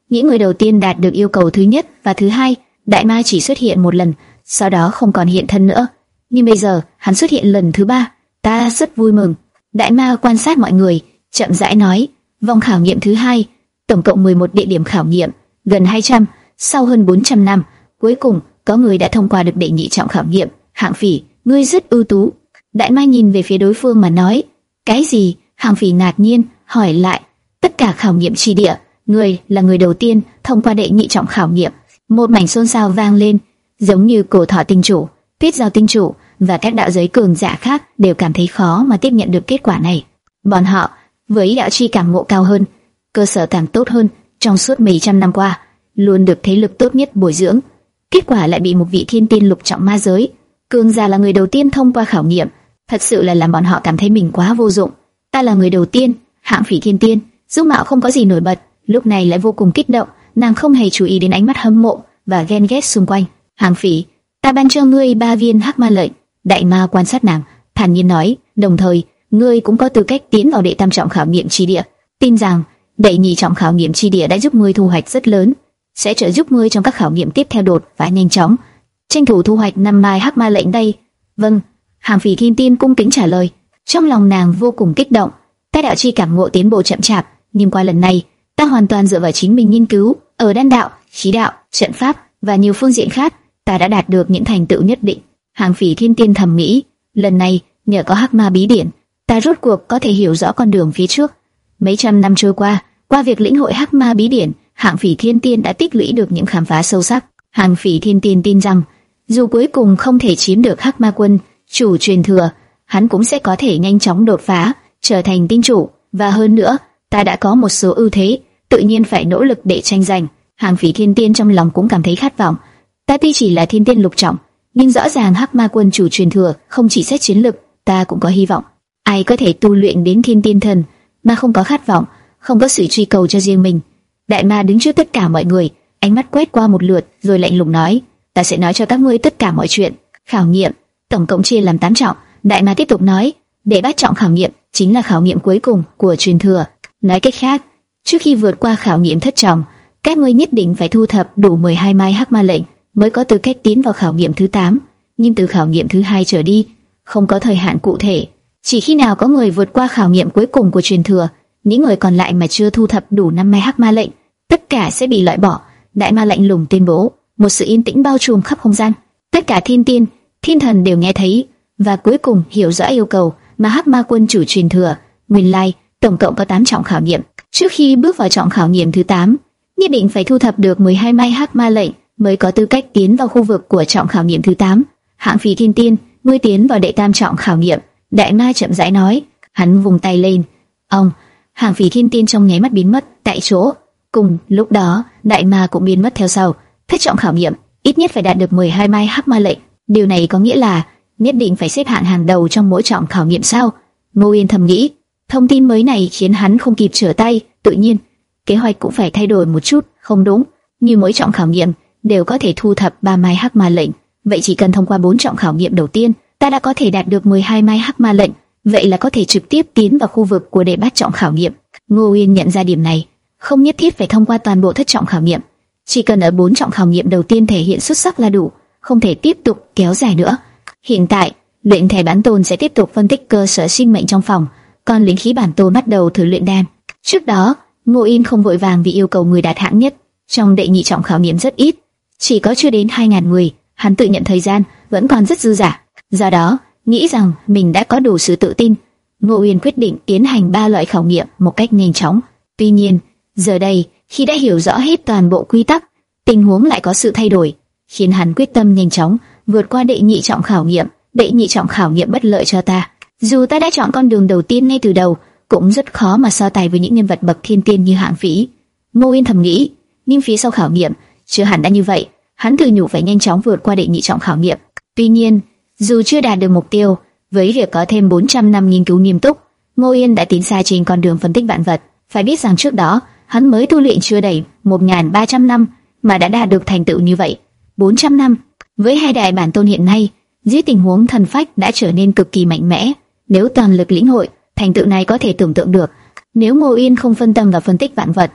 Những người đầu tiên đạt được yêu cầu thứ nhất và thứ hai, đại ma chỉ xuất hiện một lần, sau đó không còn hiện thân nữa. Nhưng bây giờ, hắn xuất hiện lần thứ ba, ta rất vui mừng. Đại ma quan sát mọi người, chậm rãi nói, vòng khảo nghiệm thứ hai, tổng cộng mười một địa điểm khảo nghiệm, gần hai trăm, sau hơn bốn trăm năm, cuối cùng có người đã thông qua được đệ nhị trọng khảo nghiệm. Hạng Phỉ, ngươi rất ưu tú. Đại ma nhìn về phía đối phương mà nói. Cái gì? Hạng Phỉ ngạc nhiên hỏi lại. Tất cả khảo nghiệm chi địa, ngươi là người đầu tiên thông qua đệ nhị trọng khảo nghiệm. Một mảnh xôn xao vang lên, giống như cổ thỏ tinh chủ, tuyết giao tinh chủ và các đạo giới cường giả khác đều cảm thấy khó mà tiếp nhận được kết quả này. Bọn họ với đạo chi càng ngộ cao hơn, cơ sở càng tốt hơn, trong suốt mấy trăm năm qua luôn được thế lực tốt nhất bồi dưỡng, kết quả lại bị một vị thiên tiên lục trọng ma giới cường giả là người đầu tiên thông qua khảo nghiệm, thật sự là làm bọn họ cảm thấy mình quá vô dụng. Ta là người đầu tiên, Hạng Phỉ thiên tiên, dung mạo không có gì nổi bật, lúc này lại vô cùng kích động, nàng không hề chú ý đến ánh mắt hâm mộ và ghen ghét xung quanh. Hạng Phỉ, ta ban cho ngươi ba viên hắc ma lệnh. Đại ma quan sát nàng, thản nhiên nói, đồng thời ngươi cũng có tư cách tiến vào đệ tam trọng khảo nghiệm chi địa. Tin rằng đệ nhị trọng khảo nghiệm chi địa đã giúp ngươi thu hoạch rất lớn, sẽ trợ giúp ngươi trong các khảo nghiệm tiếp theo đột phá nhanh chóng, tranh thủ thu hoạch năm mai hắc ma lệnh đây. Vâng, Hạng Phỉ thiên tiên cung kính trả lời. Trong lòng nàng vô cùng kích động, ta đạo chi cảm ngộ tiến bộ chậm chạp, nhưng qua lần này, ta hoàn toàn dựa vào chính mình nghiên cứu, ở đan đạo, khí đạo, trận pháp và nhiều phương diện khác, ta đã đạt được những thành tựu nhất định. Hạng Phỉ thiên tiên thầm nghĩ, lần này nhờ có hắc ma bí điển, ta rốt cuộc có thể hiểu rõ con đường phía trước. Mấy trăm năm trôi qua, qua việc lĩnh hội hắc ma bí điển, Hạng Phỉ thiên tiên đã tích lũy được những khám phá sâu sắc. Hạng Phỉ thiên tiên tin rằng, dù cuối cùng không thể chiếm được hắc ma quân chủ truyền thừa, hắn cũng sẽ có thể nhanh chóng đột phá, trở thành tinh chủ. Và hơn nữa, ta đã có một số ưu thế, tự nhiên phải nỗ lực để tranh giành. Hạng Phỉ thiên tiên trong lòng cũng cảm thấy khát vọng. Ta tuy chỉ là thiên tiên lục trọng, nhưng rõ ràng hắc ma quân chủ truyền thừa không chỉ xét chiến lực, ta cũng có hy vọng. Ai có thể tu luyện đến thiên tiên thần mà không có khát vọng, không có sự truy cầu cho riêng mình? Đại ma đứng trước tất cả mọi người, ánh mắt quét qua một lượt, rồi lạnh lùng nói: ta sẽ nói cho các ngươi tất cả mọi chuyện. Khảo nghiệm tổng cộng chia làm tám trọng. Đại ma tiếp tục nói: để bát trọng khảo nghiệm chính là khảo nghiệm cuối cùng của truyền thừa. Nói cách khác, trước khi vượt qua khảo nghiệm thất trọng, các ngươi nhất định phải thu thập đủ mười hai mai hắc ma lệnh mới có tư cách tiến vào khảo nghiệm thứ tám. Nhưng từ khảo nghiệm thứ hai trở đi, không có thời hạn cụ thể. Chỉ khi nào có người vượt qua khảo nghiệm cuối cùng của truyền thừa, những người còn lại mà chưa thu thập đủ năm mai hắc ma lệnh, tất cả sẽ bị loại bỏ. Đại ma lạnh lùng tuyên bố. Một sự yên tĩnh bao trùm khắp không gian. Tất cả thiên tiên, thiên thần đều nghe thấy và cuối cùng hiểu rõ yêu cầu mà hắc ma quân chủ truyền thừa. Nguyên lai, tổng cộng có tám trọng khảo nghiệm. Trước khi bước vào trọng khảo nghiệm thứ tám, nhất định phải thu thập được mười hai mai hắc ma lệnh mới có tư cách tiến vào khu vực của trọng khảo nghiệm thứ tám. Hạng Phỉ thiên tiên, ngươi tiến vào đệ tam trọng khảo nghiệm. Đại ma chậm rãi nói. Hắn vùng tay lên. Ông, Hạng Phỉ thiên tiên trong nháy mắt biến mất tại chỗ. Cùng lúc đó, đại ma cũng biến mất theo sau. Thất trọng khảo nghiệm, ít nhất phải đạt được mười hai mai hắc ma lệnh. Điều này có nghĩa là nhất định phải xếp hạng hàng đầu trong mỗi trọng khảo nghiệm sao? Ngô Yên thầm nghĩ. Thông tin mới này khiến hắn không kịp trở tay. Tự nhiên, kế hoạch cũng phải thay đổi một chút, không đúng? Như mỗi trọng khảo nghiệm đều có thể thu thập ba mai hắc ma lệnh, vậy chỉ cần thông qua bốn trọng khảo nghiệm đầu tiên, ta đã có thể đạt được mười hai mai hắc ma lệnh. Vậy là có thể trực tiếp tiến vào khu vực của đệ bát trọng khảo nghiệm. Ngô Yên nhận ra điểm này, không nhất thiết phải thông qua toàn bộ thất trọng khảo nghiệm, chỉ cần ở bốn trọng khảo nghiệm đầu tiên thể hiện xuất sắc là đủ, không thể tiếp tục kéo dài nữa. Hiện tại, luyện thể bản tôn sẽ tiếp tục phân tích cơ sở sinh mệnh trong phòng, còn luyện khí bản tôn bắt đầu thử luyện đan. Trước đó, Ngô Yên không vội vàng vì yêu cầu người đạt hạng nhất trong đệ nhị trọng khảo nghiệm rất ít, chỉ có chưa đến hai ngàn người. Hắn tự nhận thời gian vẫn còn rất dư dả, do đó nghĩ rằng mình đã có đủ sự tự tin. Ngô Yên quyết định tiến hành ba loại khảo nghiệm một cách nhanh chóng. Tuy nhiên, giờ đây, khi đã hiểu rõ hết toàn bộ quy tắc, tình huống lại có sự thay đổi, khiến hắn quyết tâm nhanh chóng vượt qua đệ nhị trọng khảo nghiệm. Đệ nhị trọng khảo nghiệm bất lợi cho ta. Dù ta đã chọn con đường đầu tiên ngay từ đầu, cũng rất khó mà so tài với những nhân vật bậc thiên tiên như Hạng Phỉ. Ngô Yên thầm nghĩ, nhưng phía sau khảo nghiệm chưa hẳn đã như vậy. Hắn tự nhủ phải nhanh chóng vượt qua đệ nhị trọng khảo nghiệm. Tuy nhiên, dù chưa đạt được mục tiêu, với việc có thêm bốn trăm năm nghiên cứu nghiêm túc, Ngô Yên đã tiến xa trên con đường phân tích vạn vật. Phải biết rằng trước đó, hắn mới tu luyện chưa đầy một nghìn ba trăm năm mà đã đạt được thành tựu như vậy. bốn trăm năm, với hai đại bản tôn hiện nay, dưới tình huống thần phách đã trở nên cực kỳ mạnh mẽ. Nếu toàn lực lĩnh hội, thành tựu này có thể tưởng tượng được. Nếu Ngô Yên không phân tâm vào phân tích vạn vật,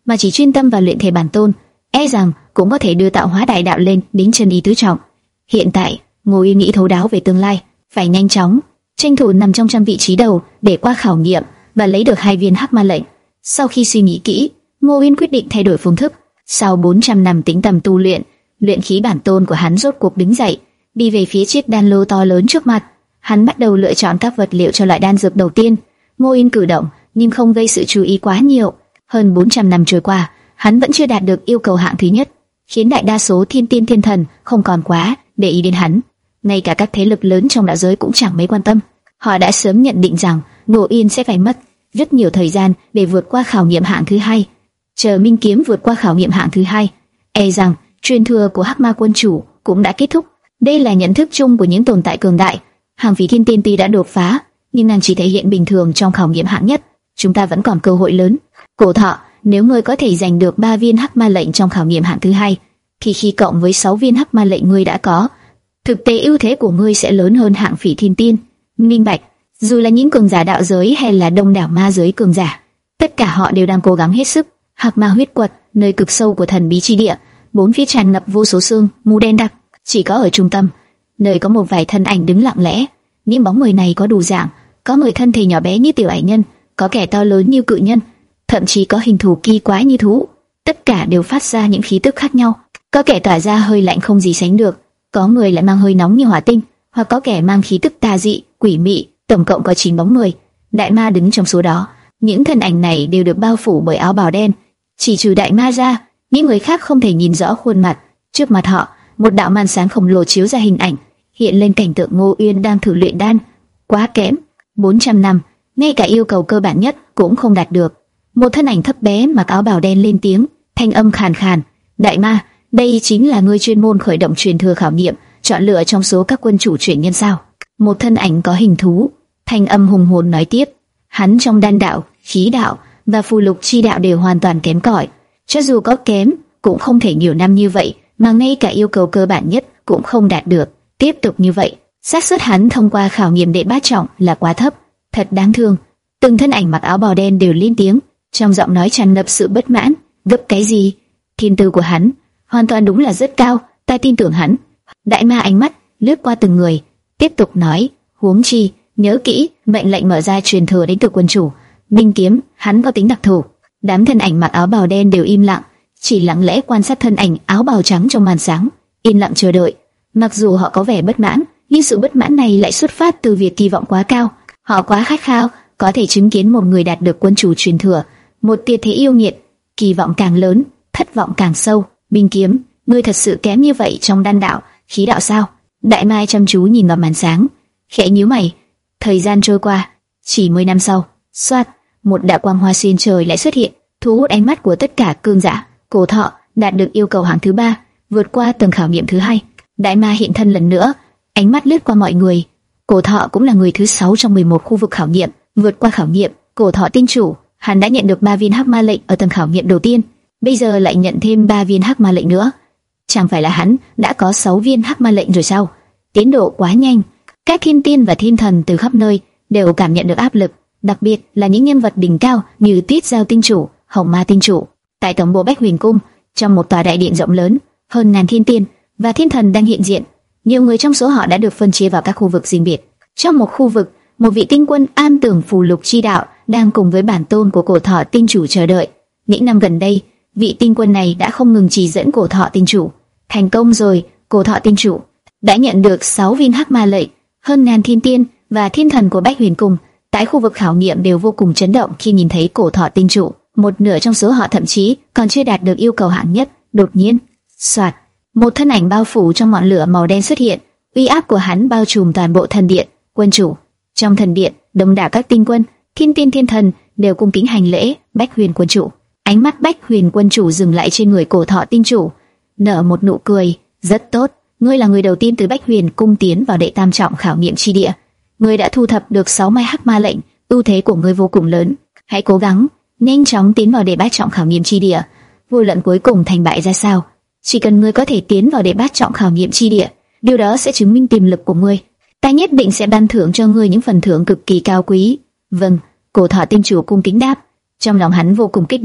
mà chỉ chuyên tâm vào luyện thể bản tôn, e rằng cũng có thể đưa tạo hóa đại đạo lên đến chân ý tứ trọng. Hiện tại, Ngô Yên nghĩ thấu đáo về tương lai, phải nhanh chóng tranh thủ nằm trong trăm vị trí đầu để qua khảo nghiệm và lấy được hai viên hắc ma lệnh. Sau khi suy nghĩ kỹ, Ngô Yên quyết định thay đổi phương thức. Sau bốn trăm năm tĩnh tâm tu luyện, luyện khí bản tôn của hắn rốt cuộc đứng dậy, đi về phía chiếc đan lô to lớn trước mặt. Hắn bắt đầu lựa chọn các vật liệu cho loại đan dược đầu tiên. Ngô Yên cử động nhưng không gây sự chú ý quá nhiều. Hơn bốn trăm năm trôi qua, hắn vẫn chưa đạt được yêu cầu hạng thứ nhất, khiến đại đa số thiên tiên thiên thần không còn quá để ý đến hắn. Ngay cả các thế lực lớn trong đạo giới cũng chẳng mấy quan tâm. Họ đã sớm nhận định rằng Ngô Yên sẽ phải mất rất nhiều thời gian để vượt qua khảo nghiệm hạng thứ hai. Chờ Minh Kiếm vượt qua khảo nghiệm hạng thứ hai, e rằng truyền thừa của Hắc Ma Quân Chủ cũng đã kết thúc. Đây là nhận thức chung của những tồn tại cường đại. Hàng Phỉ Thiên Tiên tuy đã đột phá, nhưng nàng chỉ thể hiện bình thường trong khảo nghiệm hạng nhất. Chúng ta vẫn còn cơ hội lớn. Cổ Thọ, nếu ngươi có thể giành được ba viên Hắc Ma lệnh trong khảo nghiệm hạng thứ hai, thì khi cộng với sáu viên Hắc Ma lệnh ngươi đã có, thực tế ưu thế của ngươi sẽ lớn hơn Hạng Phỉ Thiên Tiên. Minh bạch, dù là những cường giả đạo giới hay là đông đảo ma giới cường giả, tất cả họ đều đang cố gắng hết sức. Hắc Ma huyết quật, nơi cực sâu của thần bí chi địa, bốn phía tràn ngập vô số xương mù đen đặc, chỉ có ở trung tâm, nơi có một vài thân ảnh đứng lặng lẽ. Những bóng người này có đủ dạng, có người thân thể nhỏ bé như tiểu ảnh nhân, có kẻ to lớn như cự nhân, thậm chí có hình thù kỳ quái như thú. Tất cả đều phát ra những khí tức khác nhau. Có kẻ tỏa ra hơi lạnh không gì sánh được, có người lại mang hơi nóng như hỏa tinh, hoặc có kẻ mang khí tức tà dị, quỷ mị. Tổng cộng có chín bóng người, đại ma đứng trong số đó. Những thân ảnh này đều được bao phủ bởi áo bào đen, chỉ trừ đại ma ra, những người khác không thể nhìn rõ khuôn mặt. Trước mặt họ, một đạo màn sáng khổng lồ chiếu ra hình ảnh, hiện lên cảnh tượng Ngô Uyên đang thử luyện đan. Quá kém, bốn trăm năm, ngay cả yêu cầu cơ bản nhất cũng không đạt được. Một thân ảnh thấp bé mặc áo bào đen lên tiếng, thanh âm khàn khàn: "Đại ma, đây chính là ngươi chuyên môn khởi động truyền thừa khảo nghiệm, chọn lựa trong số các quân chủ truyền nhân sao?" Một thân ảnh có hình thú, thanh âm hùng hồn nói tiếp: "Hắn trong đan đạo, khí đạo và phù lục chi đạo đều hoàn toàn kém cỏi, cho dù có kém cũng không thể nhiều năm như vậy mà ngay cả yêu cầu cơ bản nhất cũng không đạt được. Tiếp tục như vậy, xác suất hắn thông qua khảo nghiệm đệ bát trọng là quá thấp, thật đáng thương." Từng thân ảnh mặc áo bào đen đều lên tiếng, trong giọng nói tràn ngập sự bất mãn. "Gấp cái gì? Thiên tư của hắn hoàn toàn đúng là rất cao, ta tin tưởng hắn." Đại ma ánh mắt lướt qua từng người, tiếp tục nói: "Huống chi, nhớ kỹ, mệnh lệnh mở ra truyền thừa đến từ quân chủ. Minh Kiếm, hắn có tính đặc thù." Đám thân ảnh mặc áo bào đen đều im lặng, chỉ lặng lẽ quan sát thân ảnh áo bào trắng trong màn sáng, yên lặng chờ đợi. Mặc dù họ có vẻ bất mãn, nhưng sự bất mãn này lại xuất phát từ việc kỳ vọng quá cao. Họ quá khát khao, có thể chứng kiến một người đạt được quân chủ truyền thừa, một tuyệt thế yêu nghiệt. Kỳ vọng càng lớn, thất vọng càng sâu. Minh Kiếm, ngươi thật sự kém như vậy trong đan đạo, khí đạo sao? Đại Mai chăm chú nhìn vào màn sáng, khẽ nhíu mày. Thời gian trôi qua, chỉ mười năm sau, xoát, một đạo quang hoa xuyên trời lại xuất hiện, thu hút ánh mắt của tất cả cường giả. Cổ Thọ đạt được yêu cầu hạng thứ ba, vượt qua tầng khảo nghiệm thứ hai. Đại Ma hiện thân lần nữa, ánh mắt lướt qua mọi người. Cổ Thọ cũng là người thứ sáu trong mười một khu vực khảo nghiệm, vượt qua khảo nghiệm. Cổ Thọ tinh chủ, hắn đã nhận được ba viên hắc ma lệnh ở tầng khảo nghiệm đầu tiên, bây giờ lại nhận thêm ba viên hắc ma lệnh nữa. Chẳng phải là hắn đã có sáu viên hắc ma lệnh rồi sao? Tiến độ quá nhanh. Các thiên tiên và thiên thần từ khắp nơi đều cảm nhận được áp lực, đặc biệt là những nhân vật đỉnh cao như Tuyết Giao tinh chủ, Hồng Ma tinh chủ. Tại tổng bộ Bách Huyền Cung, trong một tòa đại điện rộng lớn, hơn ngàn thiên tiên và thiên thần đang hiện diện. Nhiều người trong số họ đã được phân chia vào các khu vực riêng biệt. Trong một khu vực, một vị tinh quân an tưởng phù lục chi đạo đang cùng với bản tôn của Cổ Thọ tinh chủ chờ đợi. Những năm gần đây, vị tinh quân này đã không ngừng chỉ dẫn Cổ Thọ tinh chủ. Thành công rồi, Cổ Thọ tinh chủ đã nhận được sáu viên hắc ma lệnh. Hơn ngàn thiên tiên và thiên thần của Bách Huyền Cung tại khu vực khảo nghiệm đều vô cùng chấn động khi nhìn thấy Cổ Thọ tinh chủ. Một nửa trong số họ thậm chí còn chưa đạt được yêu cầu hạng nhất. Đột nhiên, soạt, một thân ảnh bao phủ trong ngọn lửa màu đen xuất hiện, uy áp của hắn bao trùm toàn bộ thần điện. Quân chủ. Trong thần điện, đông đảo các tinh quân, thiên tiên thiên thần đều cung kính hành lễ Bách Huyền quân chủ. Ánh mắt Bách Huyền quân chủ dừng lại trên người Cổ Thọ tinh chủ, nở một nụ cười. Rất tốt, ngươi là người đầu tiên từ Bách Huyền cung tiến vào đệ tam trọng khảo nghiệm chi địa. Ngươi đã thu thập được sáu mai hắc ma lệnh, ưu thế của ngươi vô cùng lớn. Hãy cố gắng nhanh chóng tiến vào đệ bát trọng khảo nghiệm chi địa. Vô luận cuối cùng thành bại ra sao, chỉ cần ngươi có thể tiến vào đệ bát trọng khảo nghiệm chi địa, điều đó sẽ chứng minh tiềm lực của ngươi. Ta nhất định sẽ ban thưởng cho ngươi những phần thưởng cực kỳ cao quý. Vâng, Cổ Thọ tinh chủ cung kính đáp. Trong lòng hắn vô cùng kích động,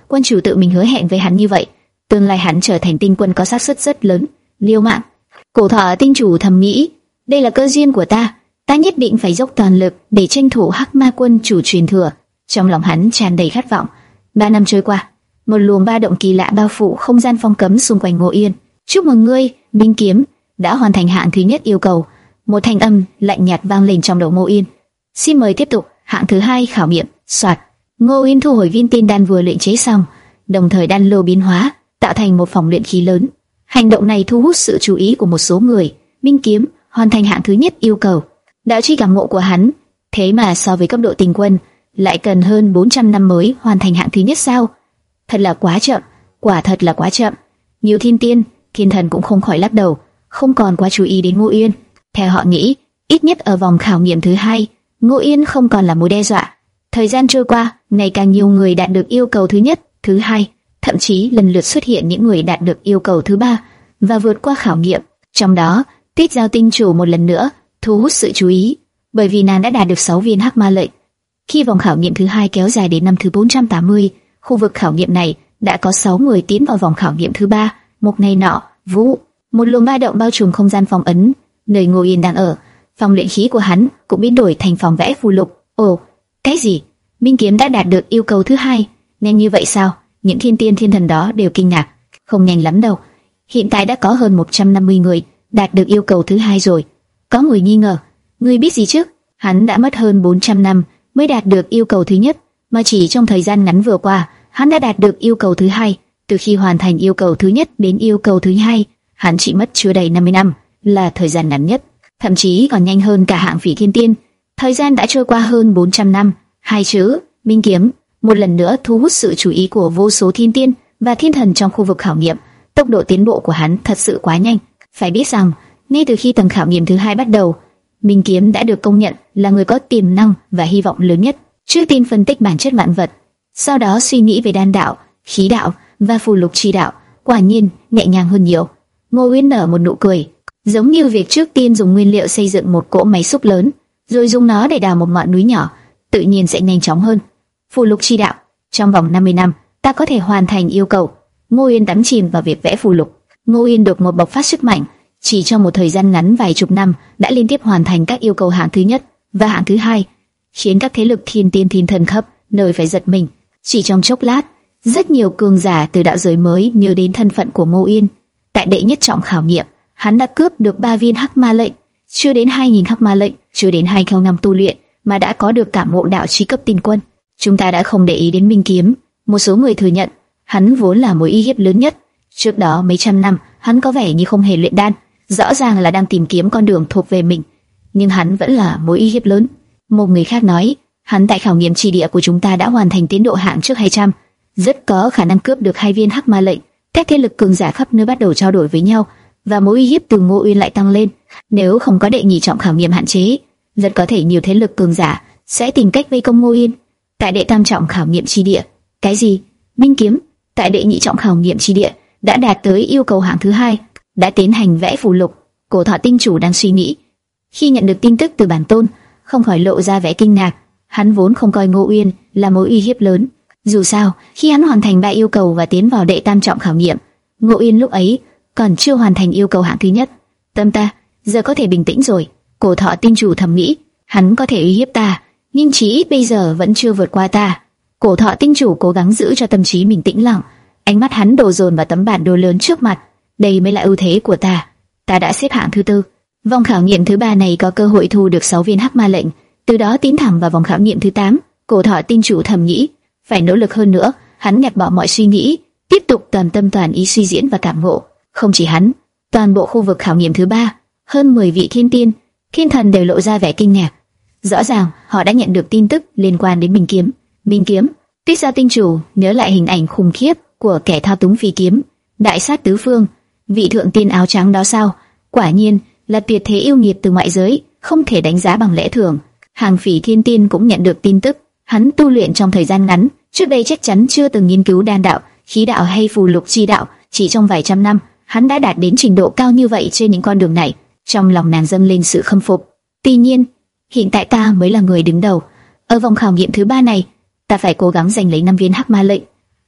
quân chủ tự mình hứa hẹn với hắn như vậy, tương lai hắn trở thành tinh quân có xác suất rất lớn liều mạng. Cổ Thọ tinh chủ thầm nghĩ, đây là cơ duyên của ta, ta nhất định phải dốc toàn lực để tranh thủ Hắc Ma quân chủ truyền thừa. Trong lòng hắn tràn đầy khát vọng. Ba năm trôi qua, một luồng ba động kỳ lạ bao phủ không gian phong cấm xung quanh Ngô Yên. Chúc mừng ngươi, Minh Kiếm đã hoàn thành hạng thứ nhất yêu cầu. Một thanh âm lạnh nhạt vang lên trong đầu Ngô Yên. Xin mời tiếp tục hạng thứ hai khảo nghiệm. Soạt. Ngô Yên thu hồi viên tiên đan vừa luyện chế xong, đồng thời đan lô biến hóa, tạo thành một phòng luyện khí lớn. Hành động này thu hút sự chú ý của một số người. Minh Kiếm hoàn thành hạng thứ nhất yêu cầu. Đạo chi cảm ngộ của hắn, thế mà so với cấp độ tinh quân, lại cần hơn bốn trăm năm mới hoàn thành hạng thứ nhất sao? Thật là quá chậm, quả thật là quá chậm. Nhiều thiên tiên, thiên thần cũng không khỏi lắc đầu, không còn quá chú ý đến Ngô Yên. Theo họ nghĩ, ít nhất ở vòng khảo nghiệm thứ hai, Ngô Yên không còn là mối đe dọa. Thời gian trôi qua, ngày càng nhiều người đạt được yêu cầu thứ nhất, thứ hai, thậm chí lần lượt xuất hiện những người đạt được yêu cầu thứ ba và vượt qua khảo nghiệm. Trong đó, Tuyết Giao tinh chủ một lần nữa thu hút sự chú ý, bởi vì nàng đã đạt được sáu viên hắc ma lệnh. Khi vòng khảo nghiệm thứ hai kéo dài đến năm thứ bốn trăm tám mươi, khu vực khảo nghiệm này đã có sáu người tiến vào vòng khảo nghiệm thứ ba. Một ngày nọ, vũ, một luồng ba động bao trùm không gian phong ấn, nơi Ngô Yên đang ở. Phòng luyện khí của hắn cũng biến đổi thành phòng vẽ phù lục. Ồ, cái gì? Minh Kiếm đã đạt được yêu cầu thứ hai, nhanh như vậy sao? Những thiên tiên thiên thần đó đều kinh ngạc. Không nhanh lắm đâu. Hiện tại đã có hơn một trăm năm mươi người đạt được yêu cầu thứ hai rồi. Có người nghi ngờ, ngươi biết gì chứ? Hắn đã mất hơn bốn trăm năm mới đạt được yêu cầu thứ nhất, mà chỉ trong thời gian ngắn vừa qua, hắn đã đạt được yêu cầu thứ hai. Từ khi hoàn thành yêu cầu thứ nhất đến yêu cầu thứ hai, hắn chỉ mất chưa đầy năm mươi năm, là thời gian ngắn nhất, thậm chí còn nhanh hơn cả hạng phỉ thiên tiên. Thời gian đã trôi qua hơn bốn trăm năm, hai chữ Minh Kiếm một lần nữa thu hút sự chú ý của vô số thiên tiên và thiên thần trong khu vực khảo nghiệm. Tốc độ tiến bộ của hắn thật sự quá nhanh. Phải biết rằng, ngay từ khi tầng khảo nghiệm thứ hai bắt đầu, Minh Kiếm đã được công nhận là người có tiềm năng và hy vọng lớn nhất. Trước tiên phân tích bản chất vạn vật, sau đó suy nghĩ về đan đạo, khí đạo và phù lục chi đạo, quả nhiên nhẹ nhàng hơn nhiều. Ngô Uyên nở một nụ cười, giống như việc trước tiên dùng nguyên liệu xây dựng một cỗ máy xúc lớn, rồi dùng nó để đào một ngọn núi nhỏ, tự nhiên sẽ nhanh chóng hơn. Phù lục chi đạo, trong vòng năm mươi năm, ta có thể hoàn thành yêu cầu. Ngô Uyên đắm chìm vào việc vẽ phù lục. Ngô Uyên được một bộc phát sức mạnh, chỉ trong một thời gian ngắn vài chục năm đã liên tiếp hoàn thành các yêu cầu hạng thứ nhất và hạng thứ hai, khiến các thế lực thiên tiên thiên thần khắp nơi phải giật mình. Chỉ trong chốc lát, rất nhiều cường giả từ đạo giới mới nhớ đến thân phận của Ngô Uyên. Tại đệ nhất trọng khảo nghiệm, hắn đã cướp được ba viên hắc ma lệnh, chưa đến hai nghìn hắc ma lệnh, chưa đến hai không năm tu luyện mà đã có được cảm ngộ đạo chí cấp tinh quân. Chúng ta đã không để ý đến Minh Kiếm. Một số người thừa nhận hắn vốn là mối uy hiếp lớn nhất. Trước đó mấy trăm năm, hắn có vẻ như không hề luyện đan, rõ ràng là đang tìm kiếm con đường thuộc về mình, nhưng hắn vẫn là mối uy hiếp lớn. Một người khác nói, hắn tại khảo nghiệm chi địa của chúng ta đã hoàn thành tiến độ hạng trước hai trăm, rất có khả năng cướp được hai viên hắc ma lệnh. Các thế lực cường giả khắp nơi bắt đầu trao đổi với nhau, và mối uy hiếp từ Ngô Uyên lại tăng lên. Nếu không có đệ nhị trọng khảo nghiệm hạn chế, rất có thể nhiều thế lực cường giả sẽ tìm cách vây công Ngô Uyên. Tại đệ tam trọng khảo nghiệm chi địa, cái gì? Minh Kiếm tại đệ nhị trọng khảo nghiệm chi địa đã đạt tới yêu cầu hạng thứ hai, đã tiến hành vẽ phù lục. Cổ Thọ tinh chủ đang suy nghĩ, khi nhận được tin tức từ bản tôn, không khỏi lộ ra vẻ kinh ngạc. Hắn vốn không coi Ngô Uyên là mối uy hiếp lớn. Dù sao, khi hắn hoàn thành ba yêu cầu và tiến vào đệ tam trọng khảo nghiệm, Ngô Uyên lúc ấy còn chưa hoàn thành yêu cầu hạng thứ nhất. Tâm ta giờ có thể bình tĩnh rồi. Cổ Thọ tinh chủ thầm nghĩ, hắn có thể uy hiếp ta, nhưng chỉ ít bây giờ vẫn chưa vượt qua ta. Cổ Thọ tinh chủ cố gắng giữ cho tâm trí mình tĩnh lặng, ánh mắt hắn đổ dồn vào tấm bản đồ lớn trước mặt. Đây mới là ưu thế của ta. Ta đã xếp hạng thứ tư. Vòng khảo nghiệm thứ ba này có cơ hội thu được sáu viên hắc ma lệnh, từ đó tiến thẳng vào vòng khảo nghiệm thứ tám. Cổ Thọ tinh chủ thầm nghĩ, phải nỗ lực hơn nữa. Hắn gạt bỏ mọi suy nghĩ, tiếp tục toàn tâm toàn ý suy diễn và cảm ngộ. Không chỉ hắn, toàn bộ khu vực khảo nghiệm thứ ba, hơn mười vị thiên tiên, thiên thần đều lộ ra vẻ kinh ngạc. Rõ ràng họ đã nhận được tin tức liên quan đến Minh Kiếm. Minh Kiếm, Tuyết Giao tinh chủ nhớ lại hình ảnh khủng khiếp của kẻ thao túng phi kiếm, đại sát tứ phương, vị thượng tiên áo trắng đó sao? Quả nhiên là tuyệt thế yêu nghiệt từ ngoại giới, không thể đánh giá bằng lẽ thường. Hàng phỉ thiên tiên cũng nhận được tin tức, hắn tu luyện trong thời gian ngắn, trước đây chắc chắn chưa từng nghiên cứu đan đạo, khí đạo hay phù lục chi đạo, chỉ trong vài trăm năm, hắn đã đạt đến trình độ cao như vậy trên những con đường này. Trong lòng nàng dâng lên sự khâm phục. Tuy nhiên, hiện tại ta mới là người đứng đầu. Ở vòng khảo nghiệm thứ ba này, ta phải cố gắng giành lấy năm viên hắc ma lệnh.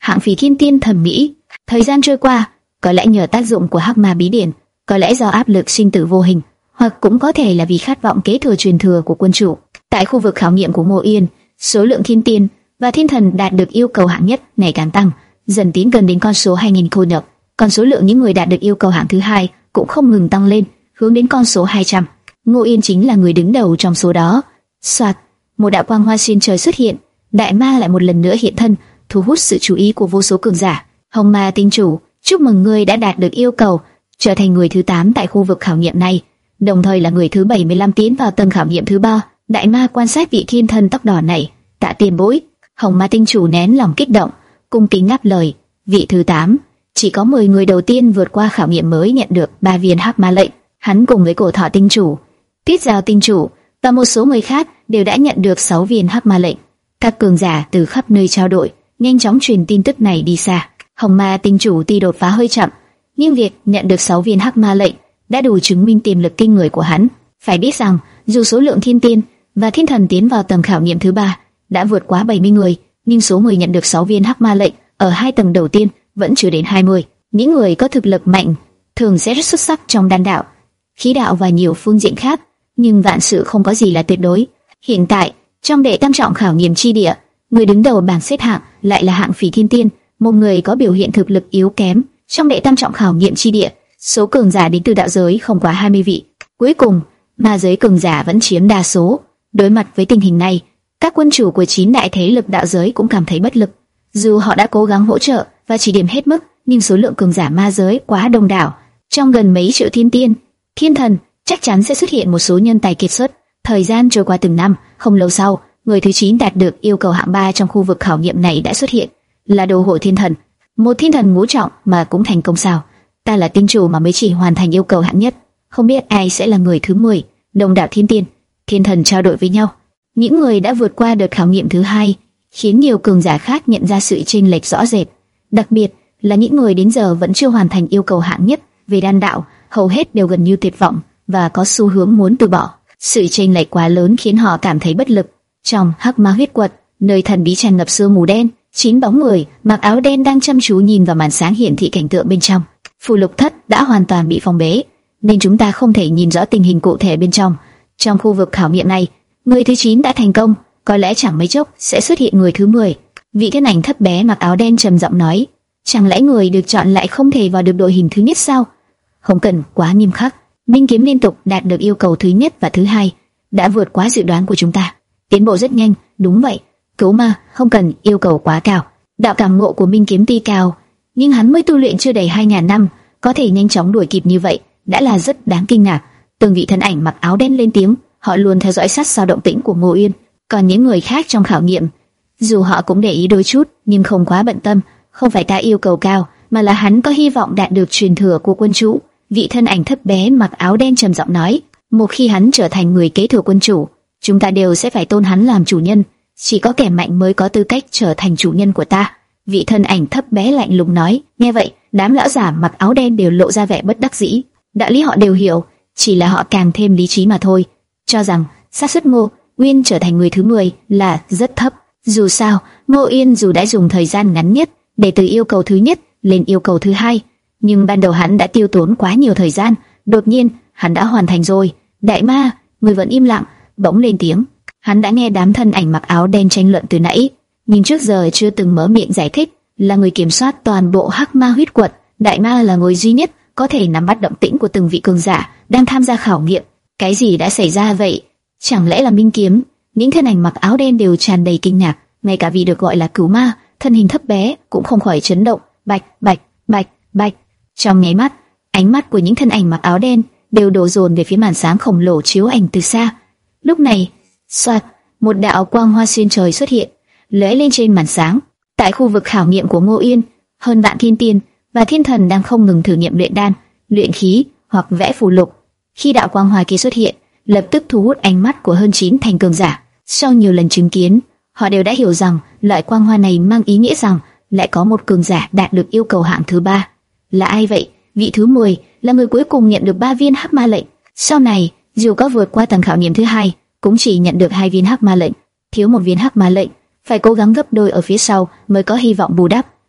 Hạng Phỉ Thiên Tiên thẩm mỹ. Thời gian trôi qua, có lẽ nhờ tác dụng của Hắc Ma bí điển, có lẽ do áp lực sinh tử vô hình, hoặc cũng có thể là vì khát vọng kế thừa truyền thừa của quân chủ. Tại khu vực khảo nghiệm của Ngô Yên, số lượng thiên tiên và thiên thần đạt được yêu cầu hạng nhất ngày càng tăng, dần tiến gần đến con số hai nghìn khôi nhập. Còn số lượng những người đạt được yêu cầu hạng thứ hai cũng không ngừng tăng lên, hướng đến con số hai trăm. Ngô Yên chính là người đứng đầu trong số đó. Soạt, một đạo quang hoa xuyên trời xuất hiện, đại ma lại một lần nữa hiện thân, thu hút sự chú ý của vô số cường giả. Hồng Ma tinh chủ, chúc mừng ngươi đã đạt được yêu cầu, trở thành người thứ tám tại khu vực khảo nghiệm này, đồng thời là người thứ bảy mươi lăm tiến vào tầng khảo nghiệm thứ ba. Đại ma quan sát vị thiên thần tóc đỏ này, tạ tiền bối. Hồng Ma tinh chủ nén lòng kích động, cung kính đáp lời, vị thứ tám, chỉ có mười người đầu tiên vượt qua khảo nghiệm mới nhận được ba viên Hắc Ma lệnh. Hắn cùng với Cổ Thọ tinh chủ, Tiết Giao tinh chủ và một số người khác đều đã nhận được sáu viên Hắc Ma lệnh. Các cường giả từ khắp nơi trao đổi, nhanh chóng truyền tin tức này đi xa. Hồng Ma tinh chủ tuy đột phá hơi chậm, nhưng việc nhận được sáu viên Hắc Ma lệnh đã đủ chứng minh tiềm lực kinh người của hắn. Phải biết rằng, dù số lượng thiên tiên và thiên thần tiến vào tầng khảo nghiệm thứ ba đã vượt quá bảy mươi người, nhưng số người nhận được sáu viên Hắc Ma lệnh ở hai tầng đầu tiên vẫn chưa đến hai mươi. Những người có thực lực mạnh thường sẽ rất xuất sắc trong đan đạo, khí đạo và nhiều phương diện khác, nhưng vạn sự không có gì là tuyệt đối. Hiện tại, trong đệ tam trọng khảo nghiệm chi địa, người đứng đầu bảng xếp hạng lại là Hạng Phỉ Thiên Tiên, một người có biểu hiện thực lực yếu kém. Trong đệ tam trọng khảo nghiệm chi địa, số cường giả đến từ đạo giới không quá hai mươi vị. Cuối cùng, ma giới cường giả vẫn chiếm đa số. Đối mặt với tình hình này, các quân chủ của chín đại thế lực đạo giới cũng cảm thấy bất lực. Dù họ đã cố gắng hỗ trợ và chỉ điểm hết mức, nhưng số lượng cường giả ma giới quá đông đảo. Trong gần mấy triệu thiên tiên, thiên thần, chắc chắn sẽ xuất hiện một số nhân tài kiệt xuất. Thời gian trôi qua từng năm, không lâu sau, người thứ chín đạt được yêu cầu hạng ba trong khu vực khảo nghiệm này đã xuất hiện, là Đồ Hổ Thiên Thần, một thiên thần ngũ trọng mà cũng thành công sao? Ta là tinh chủ mà mới chỉ hoàn thành yêu cầu hạng nhất, không biết ai sẽ là người thứ mười. Đông đảo thiên tiên, thiên thần trao đổi với nhau. Những người đã vượt qua đợt khảo nghiệm thứ hai khiến nhiều cường giả khác nhận ra sự chênh lệch rõ rệt, đặc biệt là những người đến giờ vẫn chưa hoàn thành yêu cầu hạng nhất về đan đạo, hầu hết đều gần như tuyệt vọng và có xu hướng muốn từ bỏ. Sự chênh lệch quá lớn khiến họ cảm thấy bất lực. Trong Hắc Ma huyết quật, nơi thần bí tràn ngập sương mù đen, chín bóng người mặc áo đen đang chăm chú nhìn vào màn sáng hiển thị cảnh tượng bên trong. Phù lục thất đã hoàn toàn bị phong bế, nên chúng ta không thể nhìn rõ tình hình cụ thể bên trong. Trong khu vực khảo nghiệm này, người thứ chín đã thành công, có lẽ chẳng mấy chốc sẽ xuất hiện người thứ mười. Vị thiên ảnh thấp bé mặc áo đen trầm giọng nói, chẳng lẽ người được chọn lại không thể vào được đội hình thứ nhất sao? Không cần quá nghiêm khắc. Minh kiếm liên tục đạt được yêu cầu thứ nhất và thứ hai, đã vượt quá dự đoán của chúng ta, tiến bộ rất nhanh. Đúng vậy, Cửu Ma không cần yêu cầu quá cao. Đạo cảm ngộ của Minh kiếm tuy cao, nhưng hắn mới tu luyện chưa đầy hai ngàn năm, có thể nhanh chóng đuổi kịp như vậy đã là rất đáng kinh ngạc. Từng vị thân ảnh mặc áo đen lên tiếng, họ luôn theo dõi sát sao động tĩnh của Ngô Yên. Còn những người khác trong khảo nghiệm, dù họ cũng để ý đôi chút, nhưng không quá bận tâm. Không phải ta yêu cầu cao, mà là hắn có hy vọng đạt được truyền thừa của quân chủ. Vị thân ảnh thấp bé mặc áo đen trầm giọng nói, một khi hắn trở thành người kế thừa quân chủ, chúng ta đều sẽ phải tôn hắn làm chủ nhân. Chỉ có kẻ mạnh mới có tư cách trở thành chủ nhân của ta. Vị thân ảnh thấp bé lạnh lùng nói. Nghe vậy, đám lão giả mặc áo đen đều lộ ra vẻ bất đắc dĩ. Đạo lý họ đều hiểu, chỉ là họ càng thêm lý trí mà thôi. Cho rằng xác suất Ngô Uyên trở thành người thứ mười là rất thấp. Dù sao, Ngô Yên dù đã dùng thời gian ngắn nhất để từ yêu cầu thứ nhất lên yêu cầu thứ hai, nhưng ban đầu hắn đã tiêu tốn quá nhiều thời gian. Đột nhiên, hắn đã hoàn thành rồi. Đại ma, người vẫn im lặng, bỗng lên tiếng. Hắn đã nghe đám thân ảnh mặc áo đen tranh luận từ nãy, nhưng trước giờ chưa từng mở miệng giải thích. Là người kiểm soát toàn bộ Hắc Ma huyết quật, Đại ma là người duy nhất có thể nắm bắt động tĩnh của từng vị cường giả đang tham gia khảo nghiệm. Cái gì đã xảy ra vậy? Chẳng lẽ là Minh kiếm? Những thân ảnh mặc áo đen đều tràn đầy kinh ngạc, ngay cả vị được gọi là Cửu Ma, thân hình thấp bé cũng không khỏi chấn động. Bạch, bạch, bạch, bạch. Trong nháy mắt, ánh mắt của những thân ảnh mặc áo đen đều đổ dồn về phía màn sáng khổng lồ chiếu ảnh từ xa. Lúc này, xoạt, một đạo quang hoa xuyên trời xuất hiện, lóe lên trên màn sáng. Tại khu vực khảo nghiệm của Ngô Yên, hơn vạn thiên tiên và thiên thần đang không ngừng thử nghiệm luyện đan, luyện khí hoặc vẽ phù lục. Khi đạo quang hoa kia xuất hiện, lập tức thu hút ánh mắt của hơn chín thành cường giả. Sau nhiều lần chứng kiến, họ đều đã hiểu rằng loại quang hoa này mang ý nghĩa rằng lại có một cường giả đạt được yêu cầu hạng thứ ba. Là ai vậy? Vị thứ mười là người cuối cùng nhận được ba viên Hắc Ma lệnh. Sau này, dù có vượt qua tầng khảo nghiệm thứ hai, cũng chỉ nhận được hai viên Hắc Ma lệnh. Thiếu một viên Hắc Ma lệnh, phải cố gắng gấp đôi ở phía sau mới có hy vọng bù đắp.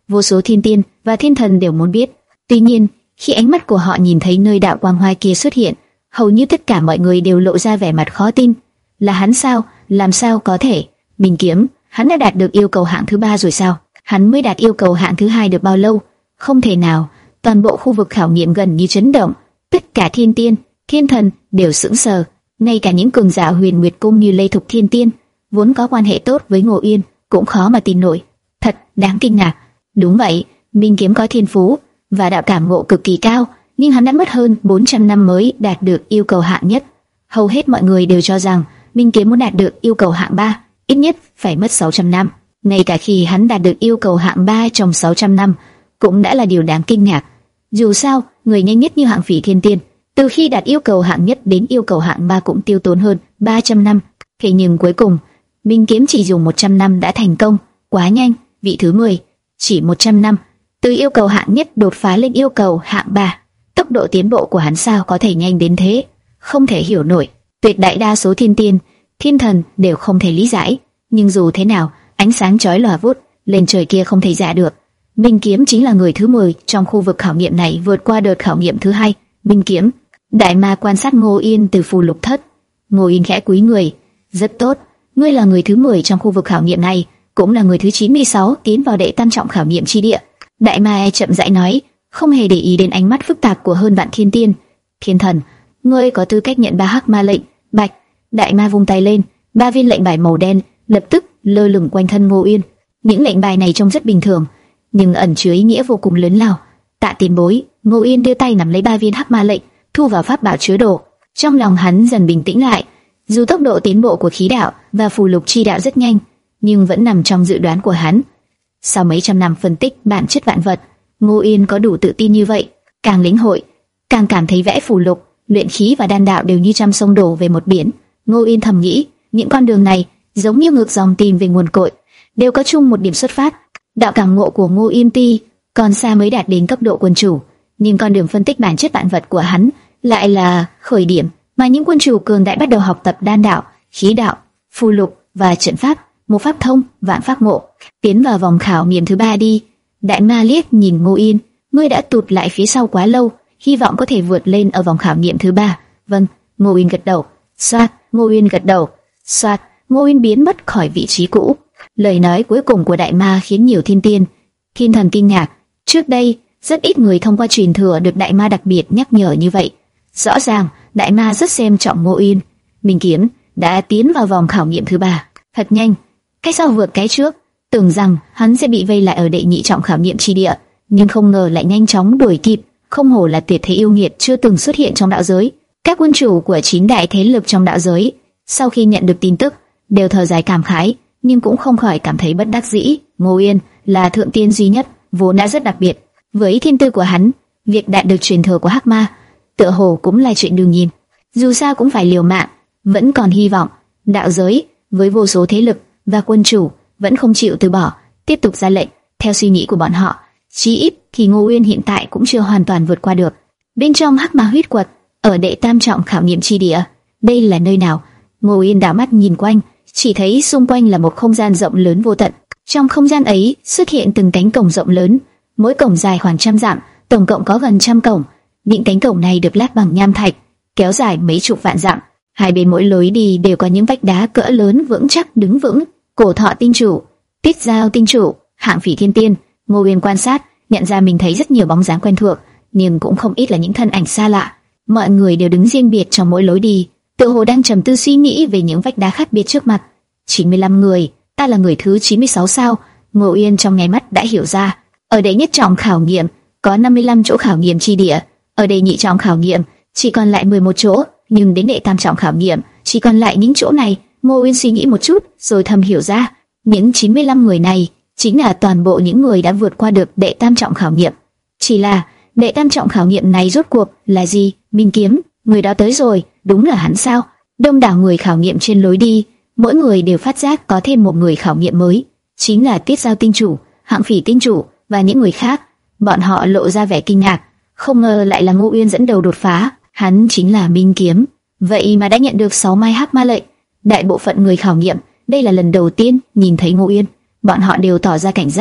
vô số thiên tiên và thiên thần đều muốn biết. Tuy nhiên, khi ánh mắt của họ nhìn thấy nơi đạo quang hoa kia xuất hiện, hầu như tất cả mọi người đều lộ ra vẻ mặt khó tin. Là hắn sao? Làm sao có thể? Minh Kiếm, hắn đã đạt được yêu cầu hạng thứ ba rồi sao? Hắn mới đạt yêu cầu hạng thứ hai được bao lâu? Không thể nào! Toàn bộ khu vực khảo nghiệm gần như chấn động, tất cả thiên tiên, thiên thần đều sững sờ, ngay cả những cường giả Huyền Nguyệt Cung như Lê Thục Thiên Tiên, vốn có quan hệ tốt với Ngô Yên, cũng khó mà tin nổi. Thật đáng kinh ngạc. Đúng vậy, Minh Kiếm có thiên phú và đạo cảm ngộ cực kỳ cao, nhưng hắn đã mất hơn bốn trăm năm mới đạt được yêu cầu hạng nhất. Hầu hết mọi người đều cho rằng Minh Kiếm muốn đạt được yêu cầu hạng ba, ít nhất phải mất sáu trăm năm. Ngay cả khi hắn đạt được yêu cầu hạng ba trong sáu trăm năm, cũng đã là điều đáng kinh ngạc. Dù sao, người nhanh nhất như Hạng Phỉ Thiên Tiên, từ khi đạt yêu cầu hạng nhất đến yêu cầu hạng ba cũng tiêu tốn hơn ba trăm năm. Thế nhưng cuối cùng, Minh Kiếm chỉ dùng một trăm năm đã thành công, quá nhanh. Vị thứ mười, chỉ một trăm năm, từ yêu cầu hạng nhất đột phá lên yêu cầu hạng ba. Tốc độ tiến bộ của hắn sao có thể nhanh đến thế? Không thể hiểu nổi. Tuyệt đại đa số thiên tiên, thiên thần đều không thể lý giải. Nhưng dù thế nào, ánh sáng chói lòa vút lên trời kia không thể giả được. Minh Kiếm chính là người thứ mười trong khu vực khảo nghiệm này vượt qua đợt khảo nghiệm thứ hai. Minh Kiếm. Đại Ma quan sát Ngô Yên từ phù lục thất. Ngô Yên khẽ cúi người. Rất tốt, ngươi là người thứ mười trong khu vực khảo nghiệm này, cũng là người thứ chín mươi sáu tiến vào đệ tam trọng khảo nghiệm chi địa. Đại Ma chậm rãi nói, không hề để ý đến ánh mắt phức tạp của hơn vạn thiên tiên. Thiên thần, ngươi có tư cách nhận ba hắc ma lệnh. Bạch. Đại Ma vung tay lên, ba viên lệnh bài màu đen lập tức lơ lửng quanh thân Ngô Yên. Những lệnh bài này trông rất bình thường, nhưng ẩn chứa ý nghĩa vô cùng lớn lao. Tạ tiền bối. Ngô Yên đưa tay nắm lấy ba viên hắc ma lệnh, thu vào pháp bảo chứa đồ. Trong lòng hắn dần bình tĩnh lại. Dù tốc độ tiến bộ của khí đạo và phù lục chi đạo rất nhanh, nhưng vẫn nằm trong dự đoán của hắn. Sau mấy trăm năm phân tích bản chất vạn vật, Ngô Yên có đủ tự tin như vậy. Càng lĩnh hội, càng cảm thấy vẽ phù lục, luyện khí và đan đạo đều như trăm sông đổ về một biển. Ngô Yên thầm nghĩ, những con đường này giống như ngược dòng tìm về nguồn cội, đều có chung một điểm xuất phát. Đạo cảm ngộ của Ngô Yên Ti còn xa mới đạt đến cấp độ quân chủ, nhưng con đường phân tích bản chất vạn vật của hắn lại là khởi điểm mà những quân chủ cường đại bắt đầu học tập đan đạo, khí đạo, phù lục và trận pháp, một pháp thông, vạn pháp ngộ. Tiến vào vòng khảo nghiệm thứ ba đi. Đại Ma liếc nhìn Ngô Yên, ngươi đã tụt lại phía sau quá lâu, hy vọng có thể vượt lên ở vòng khảo nghiệm thứ ba. Vâng. Ngô Yên gật đầu. Xoát. Ngô Yên gật đầu. Xoát. Ngô Yên biến mất khỏi vị trí cũ. Lời nói cuối cùng của Đại Ma khiến nhiều thiên tiên, thiên thần kinh ngạc. Trước đây, rất ít người thông qua truyền thừa được Đại Ma đặc biệt nhắc nhở như vậy. Rõ ràng, Đại Ma rất xem trọng Ngô Yên. Minh Kiếm đã tiến vào vòng khảo nghiệm thứ ba thật nhanh, cái sau vượt cái trước. Tưởng rằng hắn sẽ bị vây lại ở đệ nhị trọng khảo nghiệm chi địa, nhưng không ngờ lại nhanh chóng đuổi kịp. Không hổ là tuyệt thế yêu nghiệt chưa từng xuất hiện trong đạo giới. Các quân chủ của chín đại thế lực trong đạo giới, sau khi nhận được tin tức, đều thở dài cảm khái, nhưng cũng không khỏi cảm thấy bất đắc dĩ. Ngô Yên là thượng tiên duy nhất, vốn đã rất đặc biệt. Với thiên tư của hắn, việc đạt được truyền thừa của Hắc Ma, tựa hồ cũng là chuyện đương nhiên. Dù sao cũng phải liều mạng, vẫn còn hy vọng. Đạo giới với vô số thế lực và quân chủ vẫn không chịu từ bỏ, tiếp tục ra lệnh. Theo suy nghĩ của bọn họ, chí ít thì Ngô Uyên hiện tại cũng chưa hoàn toàn vượt qua được. Bên trong Hắc Ma huyết quật, ở đệ tam trọng khảo nghiệm chi địa, đây là nơi nào? Ngô Uyên đảo mắt nhìn quanh, chỉ thấy xung quanh là một không gian rộng lớn vô tận. Trong không gian ấy xuất hiện từng cánh cổng rộng lớn, mỗi cổng dài khoảng trăm dặm, tổng cộng có gần trăm cổng. Những cánh cổng này được lát bằng nham thạch, kéo dài mấy chục vạn dặm. Hai bên mỗi lối đi đều có những vách đá cỡ lớn vững chắc đứng vững. Cổ Thọ tinh chủ, Tiết Giao tinh chủ, Hạng Phỉ thiên tiên. Ngô Uyên quan sát, nhận ra mình thấy rất nhiều bóng dáng quen thuộc, nhưng cũng không ít là những thân ảnh xa lạ. Mọi người đều đứng riêng biệt trong mỗi lối đi, tựa hồ đang trầm tư suy nghĩ về những vách đá khác biệt trước mặt. chín mươi lăm người, ta là người thứ chín mươi sáu sao? Ngô Uyên trong ngay mắt đã hiểu ra. Ở đệ nhất trọng khảo nghiệm có năm mươi lăm chỗ khảo nghiệm chi địa, ở đệ nhị trọng khảo nghiệm chỉ còn lại mười một chỗ, nhưng đến đệ tam trọng khảo nghiệm chỉ còn lại những chỗ này. Ngô Uyên suy nghĩ một chút, rồi thầm hiểu ra, những chín mươi lăm người này chính là toàn bộ những người đã vượt qua được đệ tam trọng khảo nghiệm. Chỉ là đệ tam trọng khảo nghiệm này rốt cuộc là gì? Minh Kiếm, người đó tới rồi, đúng là hắn sao? Đông đảo người khảo nghiệm trên lối đi, mỗi người đều phát giác có thêm một người khảo nghiệm mới, chính là Tiết Giao tinh chủ, Hạng Phỉ tinh chủ và những người khác. Bọn họ lộ ra vẻ kinh ngạc, không ngờ lại là Ngô Uyên dẫn đầu đột phá. Hắn chính là Minh Kiếm, vậy mà đã nhận được sáu mai hắc ma lệnh. Đại bộ phận người khảo nghiệm đây là lần đầu tiên nhìn thấy Ngô Uyên, bọn họ đều tỏ ra cảnh giác.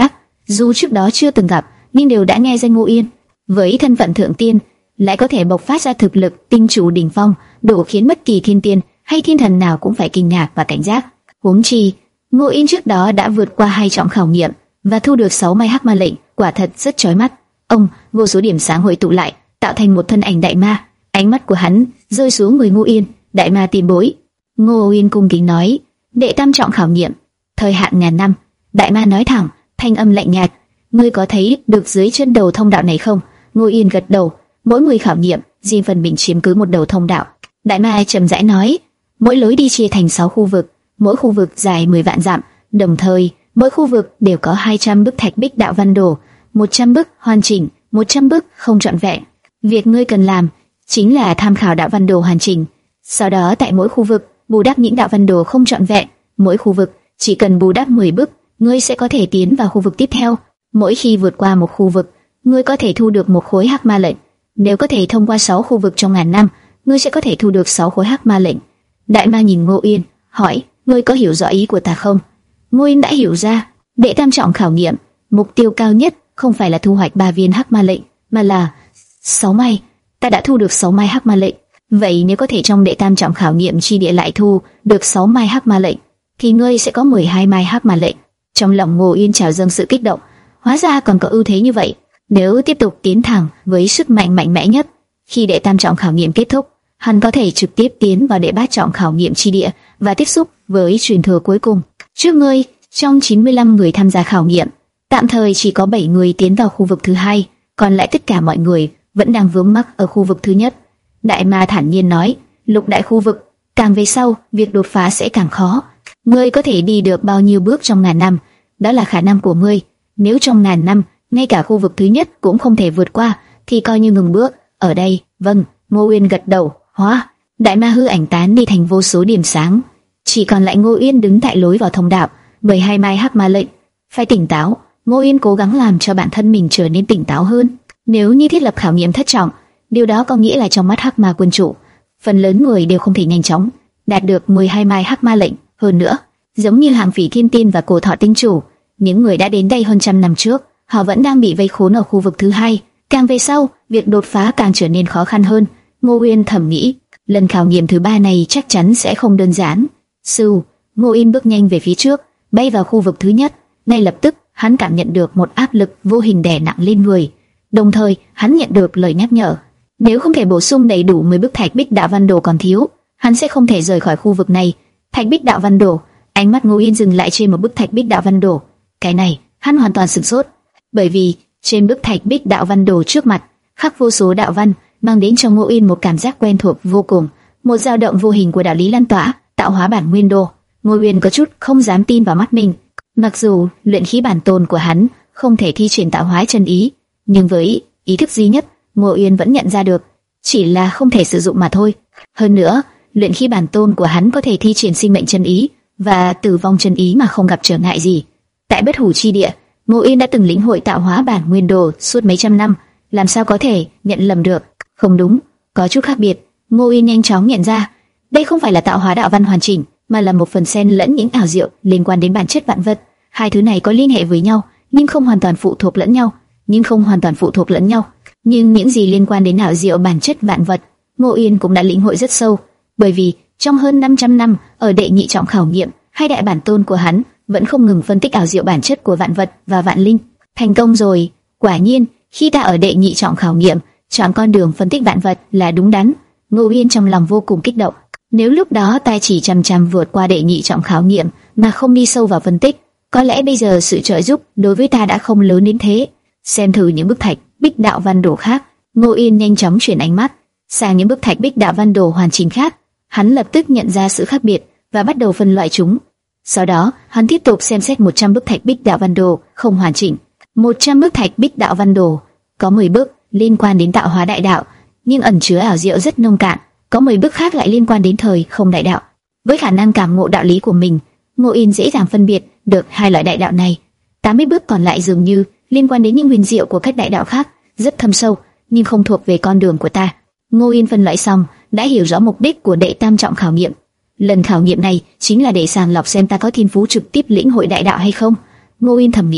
dù trước đó chưa từng gặp, nhưng đều đã nghe danh Ngô Yên. Với thân phận thượng tiên, lại có thể bộc phát ra thực lực tinh chủ đỉnh phong, đủ khiến bất kỳ thiên tiên hay thiên thần nào cũng phải kinh ngạc và cảnh giác. Huống chi, Ngô Yên trước đó đã vượt qua hai trọng khảo nghiệm và thu được sáu mai hắc ma lệnh, quả thật rất chói mắt. Ông, vô số điểm sáng hội tụ lại, tạo thành một thân ảnh đại ma. Ánh mắt của hắn rơi xuống người Ngô Yên. Đại ma tiền bối. Ngô Yên cung kính nói, đệ tam trọng khảo nghiệm, thời hạn ngàn năm. Đại ma nói thẳng, thanh âm lạnh nhạt, ngươi có thấy được dưới chân đầu thông đạo này không? Ngô Yên gật đầu. Mỗi mười khảo nghiệm, riêng phần mình chiếm cứ một đầu thông đạo. Đại ma trầm rãi nói, mỗi lối đi chia thành sáu khu vực, mỗi khu vực dài mười vạn dặm, đồng thời mỗi khu vực đều có hai trăm bức thạch bích đạo văn đồ, một trăm bức hoàn chỉnh, một trăm bức không trọn vẹn. Việc ngươi cần làm chính là tham khảo đạo văn đồ hoàn chỉnh, sau đó tại mỗi khu vực bù đắp những đạo văn đồ không trọn vẹn. Mỗi khu vực chỉ cần bù đắp mười bức, ngươi sẽ có thể tiến vào khu vực tiếp theo. Mỗi khi vượt qua một khu vực, ngươi có thể thu được một khối hắc ma lệnh. Nếu có thể thông qua sáu khu vực trong ngàn năm, ngươi sẽ có thể thu được sáu khối hắc ma lệnh. Đại ma nhìn Ngô Yên, hỏi, ngươi có hiểu rõ ý của ta không? Ngô Yên đã hiểu ra, đệ tam trọng khảo nghiệm, mục tiêu cao nhất không phải là thu hoạch ba viên hắc ma lệnh, mà là sáu mai. Ta đã thu được sáu mai hắc ma lệnh. Vậy nếu có thể trong đệ tam trọng khảo nghiệm chi địa lại thu được sáu mai hắc ma lệnh, thì ngươi sẽ có mười hai mai hắc ma lệnh. Trong lòng Ngô Yên trào dâng sự kích động, hóa ra còn có ưu thế như vậy. Nếu tiếp tục tiến thẳng với sức mạnh mạnh mẽ nhất, khi đệ tam trọng khảo nghiệm kết thúc, hắn có thể trực tiếp tiến vào đệ bát trọng khảo nghiệm chi địa và tiếp xúc với truyền thừa cuối cùng. Trước ngươi, trong chín mươi lăm người tham gia khảo nghiệm, tạm thời chỉ có bảy người tiến vào khu vực thứ hai, còn lại tất cả mọi người vẫn đang vướng mắc ở khu vực thứ nhất. Đại ma thản nhiên nói, lục đại khu vực, càng về sau, việc đột phá sẽ càng khó. Ngươi có thể đi được bao nhiêu bước trong ngàn năm, đó là khả năng của ngươi. Nếu trong ngàn năm, ngay cả khu vực thứ nhất cũng không thể vượt qua, thì coi như ngừng bước. Ở đây, vâng. Ngô Uyên gật đầu. Hóa, đại ma hư ảnh tán đi thành vô số điểm sáng, chỉ còn lại Ngô Uyên đứng tại lối vào thông đạo. Mười hai mai hắc ma lệnh. Phải tỉnh táo. Ngô Uyên cố gắng làm cho bản thân mình trở nên tỉnh táo hơn. Nếu như thiết lập khảo nghiệm thất trọng, điều đó có nghĩa là trong mắt hắc ma quân chủ, phần lớn người đều không thể nhanh chóng đạt được mười hai mai hắc ma lệnh. Hơn nữa, giống như Hàng Phỉ Thiên Tiên và Cổ Thọ Tinh Chủ, những người đã đến đây hơn trăm năm trước, họ vẫn đang bị vây khốn ở khu vực thứ hai. Càng về sau, việc đột phá càng trở nên khó khăn hơn. Ngô Uyên thầm nghĩ, lần khảo nghiệm thứ ba này chắc chắn sẽ không đơn giản. Sư, Ngô Uyên bước nhanh về phía trước, bay vào khu vực thứ nhất. Ngay lập tức, hắn cảm nhận được một áp lực vô hình đè nặng lên người. Đồng thời, hắn nhận được lời nhắc nhở, nếu không thể bổ sung đầy đủ mười bức thạch bích đạo văn đồ còn thiếu, hắn sẽ không thể rời khỏi khu vực này. Thạch bích đạo văn đồ. Ánh mắt Ngô Uyên dừng lại trên một bức thạch bích đạo văn đồ. Cái này, hắn hoàn toàn sửng sốt, bởi vì trên bức thạch bích đạo văn đồ trước mặt khắc vô số đạo văn, mang đến cho Ngô Uyên một cảm giác quen thuộc vô cùng, một dao động vô hình của đạo lý lan tỏa, tạo hóa bản nguyên đồ. Ngô Uyên có chút không dám tin vào mắt mình. Mặc dù luyện khí bản tôn của hắn không thể thi triển tạo hóa chân ý, nhưng với ý thức duy nhất, Ngô Uyên vẫn nhận ra được, chỉ là không thể sử dụng mà thôi. Hơn nữa, luyện khí bản tôn của hắn có thể thi triển sinh mệnh chân ý và tử vong chân ý mà không gặp trở ngại gì. Tại Bất Hủ chi địa, Ngô Uyên đã từng lĩnh hội tạo hóa bản nguyên đồ suốt mấy trăm năm, làm sao có thể nhận lầm được? Không đúng, có chút khác biệt. Ngô Uyên nhanh chóng nhận ra, đây không phải là tạo hóa đạo văn hoàn chỉnh, mà là một phần xen lẫn những ảo diệu liên quan đến bản chất vạn vật. Hai thứ này có liên hệ với nhau, nhưng không hoàn toàn phụ thuộc lẫn nhau, nhưng không hoàn toàn phụ thuộc lẫn nhau. Nhưng những gì liên quan đến ảo diệu bản chất vạn vật, Ngô Uyên cũng đã lĩnh hội rất sâu, bởi vì trong hơn năm trăm năm ở đệ nhị trọng khảo nghiệm, hai đại bản tôn của hắn vẫn không ngừng phân tích ảo diệu bản chất của vạn vật và vạn linh. Thành công rồi, quả nhiên, khi ta ở đệ nhị trọng khảo nghiệm, chọn con đường phân tích vạn vật là đúng đắn. Ngô Uyên trong lòng vô cùng kích động. Nếu lúc đó ta chỉ chăm chăm vượt qua đệ nhị trọng khảo nghiệm mà không đi sâu vào phân tích, có lẽ bây giờ sự trợ giúp đối với ta đã không lớn đến thế. Xem thử những bức thạch bích đạo văn đồ khác. Ngô Uyên nhanh chóng chuyển ánh mắt sang những bức thạch bích đạo văn đồ hoàn chỉnh khác. Hắn lập tức nhận ra sự khác biệt và bắt đầu phân loại chúng. Sau đó, hắn tiếp tục xem xét một trăm bức thạch bích đạo văn đồ không hoàn chỉnh. một trăm bức thạch bích đạo văn đồ, có mười bức liên quan đến tạo hóa đại đạo, nhưng ẩn chứa ảo diệu rất nông cạn. Có mười bức khác lại liên quan đến thời không đại đạo. Với khả năng cảm ngộ đạo lý của mình, Ngô Uyên dễ dàng phân biệt được hai loại đại đạo này. tám mươi bước còn lại dường như liên quan đến những huyền diệu của các đại đạo khác, rất thâm sâu, nhưng không thuộc về con đường của ta. Ngô Uyên phân loại xong, đã hiểu rõ mục đích của đệ tam trọng khảo nghiệm. Lần khảo nghiệm này chính là để sàng lọc xem ta có thiên phú trực tiếp lĩnh hội đại đạo hay không. Ngô Uyên thầm nghĩ,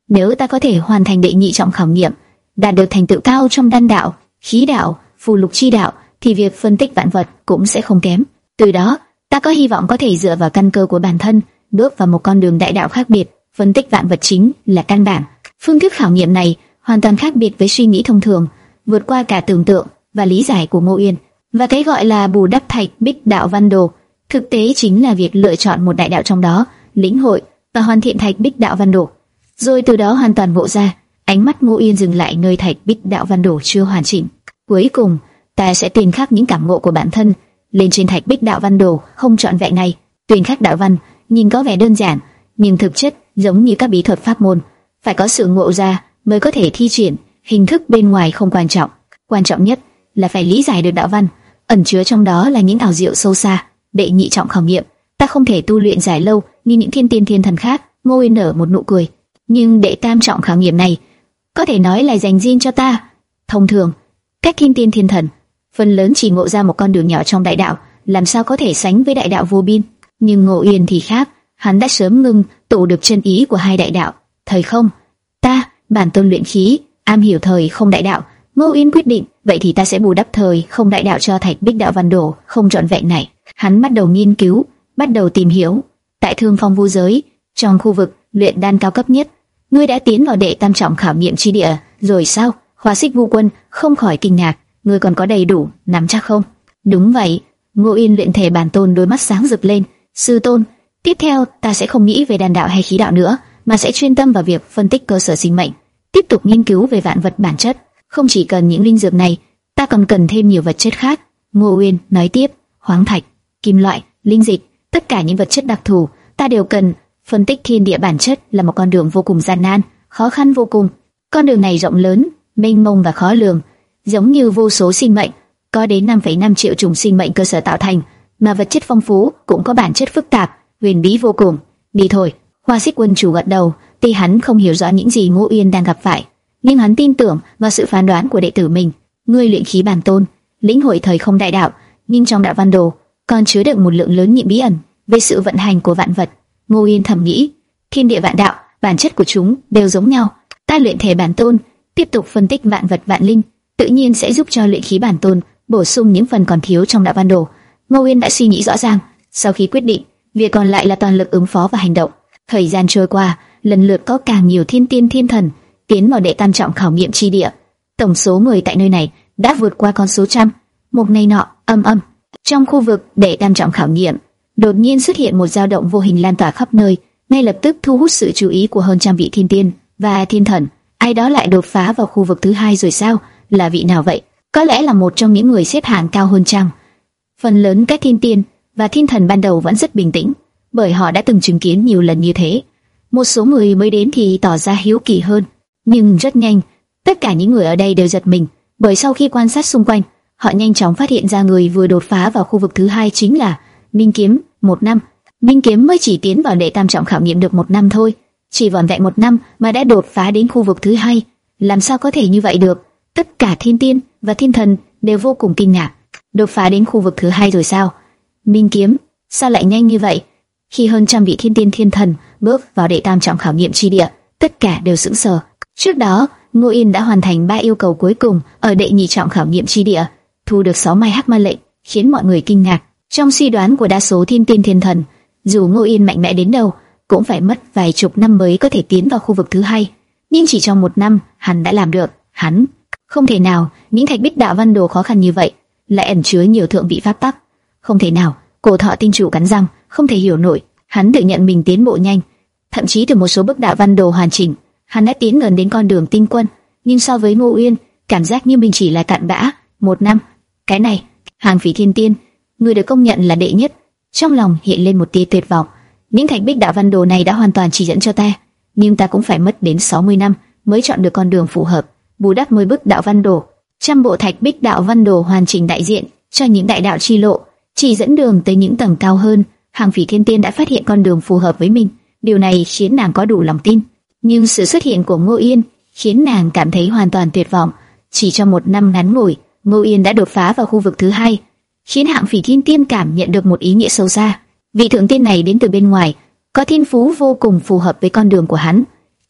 Nếu ta có thể hoàn thành đệ nhị trọng khảo nghiệm, đạt được thành tựu cao trong đan đạo, khí đạo, phù lục chi đạo, thì việc phân tích vạn vật cũng sẽ không kém. Từ đó, ta có hy vọng có thể dựa vào căn cơ của bản thân, bước vào một con đường đại đạo khác biệt. Phân tích vạn vật chính là căn bản. Phương thức khảo nghiệm này hoàn toàn khác biệt với suy nghĩ thông thường, vượt qua cả tưởng tượng và lý giải của Ngô Yên. Và cái gọi là bù đắp thạch bích đạo văn đồ, thực tế chính là việc lựa chọn một đại đạo trong đó, lĩnh hội và hoàn thiện thạch bích đạo văn đồ, rồi từ đó hoàn toàn ngộ ra. Ánh mắt Ngô Yên dừng lại nơi thạch bích đạo văn đồ chưa hoàn chỉnh. Cuối cùng, ta sẽ tuyên khắc những cảm ngộ của bản thân lên trên thạch bích đạo văn đồ không trọn vẹn này. Tuyên khắc đạo văn nhìn có vẻ đơn giản, nhưng thực chất giống như các bí thuật pháp môn, phải có sự ngộ ra mới có thể thi triển. Hình thức bên ngoài không quan trọng, quan trọng nhất là phải lý giải được đạo văn, ẩn chứa trong đó là những ảo diệu sâu xa. Đệ nhị trọng khảo nghiệm, ta không thể tu luyện dài lâu như những thiên tiên thiên thần khác. Ngô Yên nở một nụ cười. Nhưng đệ tam trọng khảo nghiệm này, có thể nói là dành riêng cho ta. Thông thường, các thiên tiên thiên thần phần lớn chỉ ngộ ra một con đường nhỏ trong đại đạo, làm sao có thể sánh với đại đạo vô biên. Nhưng Ngô Yên thì khác, hắn đã sớm ngưng tụ được chân ý của hai đại đạo, thời không. Ta, bản tôn luyện khí, am hiểu thời không đại đạo. Ngô Yên quyết định, vậy thì ta sẽ bù đắp thời không đại đạo cho thạch bích đạo văn đồ không trọn vẹn này. Hắn bắt đầu nghiên cứu, bắt đầu tìm hiểu. Tại Thương Phong Vu giới, trong khu vực luyện đan cao cấp nhất, ngươi đã tiến vào đệ tam trọng khảo nghiệm chi địa rồi sao? Hoa Xích Vu Quân không khỏi kinh ngạc. Ngươi còn có đầy đủ nắm chắc không? Đúng vậy. Ngô Yên luyện thể bản tôn đôi mắt sáng rực lên. Sư tôn, tiếp theo ta sẽ không nghĩ về đan đạo hay khí đạo nữa, mà sẽ chuyên tâm vào việc phân tích cơ sở sinh mệnh, tiếp tục nghiên cứu về vạn vật bản chất. Không chỉ cần những linh dược này, ta còn cần thêm nhiều vật chất khác. Ngô Uyên nói tiếp, khoáng thạch, kim loại, linh dịch, tất cả những vật chất đặc thù ta đều cần. Phân tích thiên địa bản chất là một con đường vô cùng gian nan, khó khăn vô cùng. Con đường này rộng lớn, mênh mông và khó lường, giống như vô số sinh mệnh, có đến năm phẩy năm triệu chủng sinh mệnh cơ sở tạo thành, mà vật chất phong phú cũng có bản chất phức tạp, huyền bí vô cùng. Đi thôi. Hoa Xích Quân chủ gật đầu, tuy hắn không hiểu rõ những gì Ngô Uyên đang gặp phải, nhưng hắn tin tưởng vào sự phán đoán của đệ tử mình. Ngươi luyện khí bản tôn, lĩnh hội thời không đại đạo, nhưng trong đạo văn đồ còn chứa đựng một lượng lớn những bí ẩn về sự vận hành của vạn vật. Ngô Uyên thầm nghĩ, thiên địa vạn đạo, bản chất của chúng đều giống nhau. Ta luyện thể bản tôn, tiếp tục phân tích vạn vật vạn linh, tự nhiên sẽ giúp cho luyện khí bản tôn bổ sung những phần còn thiếu trong đạo văn đồ. Ngô Uyên đã suy nghĩ rõ ràng, sau khi quyết định, việc còn lại là toàn lực ứng phó và hành động. Thời gian trôi qua, lần lượt có càng nhiều thiên tiên thiên thần tiến vào đệ tam trọng khảo nghiệm chi địa. Tổng số người tại nơi này đã vượt qua con số trăm. Một ngày nọ, âm âm, trong khu vực đệ tam trọng khảo nghiệm, đột nhiên xuất hiện một dao động vô hình lan tỏa khắp nơi, ngay lập tức thu hút sự chú ý của hơn trăm vị thiên tiên và thiên thần. Ai đó lại đột phá vào khu vực thứ hai rồi sao? Là vị nào vậy? Có lẽ là một trong những người xếp hạng cao hơn chăng? Phần lớn các thiên tiên và thiên thần ban đầu vẫn rất bình tĩnh, bởi họ đã từng chứng kiến nhiều lần như thế. Một số người mới đến thì tỏ ra hiếu kỳ hơn, nhưng rất nhanh, tất cả những người ở đây đều giật mình, bởi sau khi quan sát xung quanh, họ nhanh chóng phát hiện ra người vừa đột phá vào khu vực thứ hai chính là Minh Kiếm. Một năm, Minh Kiếm mới chỉ tiến vào đệ tam trọng khảo nghiệm được một năm thôi, chỉ vỏn vẹn một năm mà đã đột phá đến khu vực thứ hai, làm sao có thể như vậy được? Tất cả thiên tiên và thiên thần đều vô cùng kinh ngạc. Đột phá đến khu vực thứ hai rồi sao? Minh Kiếm, sao lại nhanh như vậy? Khi hơn trăm vị thiên tiên thiên thần bước vào đệ tam trọng khảo nghiệm chi địa, tất cả đều sững sờ. Trước đó, Ngô Yên đã hoàn thành ba yêu cầu cuối cùng ở đệ nhị trọng khảo nghiệm chi địa, thu được sáu mai hắc ma lệnh, khiến mọi người kinh ngạc. Trong suy đoán của đa số thiên tiên thiên thần, dù Ngô Yên mạnh mẽ đến đâu, cũng phải mất vài chục năm mới có thể tiến vào khu vực thứ hai. Nhưng chỉ trong một năm, hắn đã làm được. Hắn không thể nào, những thạch bích đạo văn đồ khó khăn như vậy lại ẩn chứa nhiều thượng vị pháp tắc. Không thể nào. Cổ Thọ tinh chủ cắn răng, không thể hiểu nổi. Hắn tự nhận mình tiến bộ nhanh, thậm chí từ một số bức đạo văn đồ hoàn chỉnh, hắn đã tiến gần đến con đường tinh quân. Nhưng so với Ngô Uyên, cảm giác như mình chỉ là cặn bã. Một năm, cái này, Hàng Phỉ Thiên Tiên, người được công nhận là đệ nhất. Trong lòng hiện lên một tia tuyệt vọng. Những thạch bích đạo văn đồ này đã hoàn toàn chỉ dẫn cho ta, nhưng ta cũng phải mất đến sáu mươi năm mới chọn được con đường phù hợp, bù đắp mười bức đạo văn đồ. Trăm bộ thạch bích đạo văn đồ hoàn chỉnh đại diện cho những đại đạo chi lộ, chỉ dẫn đường tới những tầng cao hơn. Hàng Phỉ Thiên Tiên đã phát hiện con đường phù hợp với mình, điều này khiến nàng có đủ lòng tin. Nhưng sự xuất hiện của Ngô Yên khiến nàng cảm thấy hoàn toàn tuyệt vọng. Chỉ trong một năm ngắn ngủi, Ngô Yên đã đột phá vào khu vực thứ hai, khiến Hàng Phỉ Thiên Tiên cảm nhận được một ý nghĩa sâu xa. Vị thượng tiên này đến từ bên ngoài, có thiên phú vô cùng phù hợp với con đường của hắn.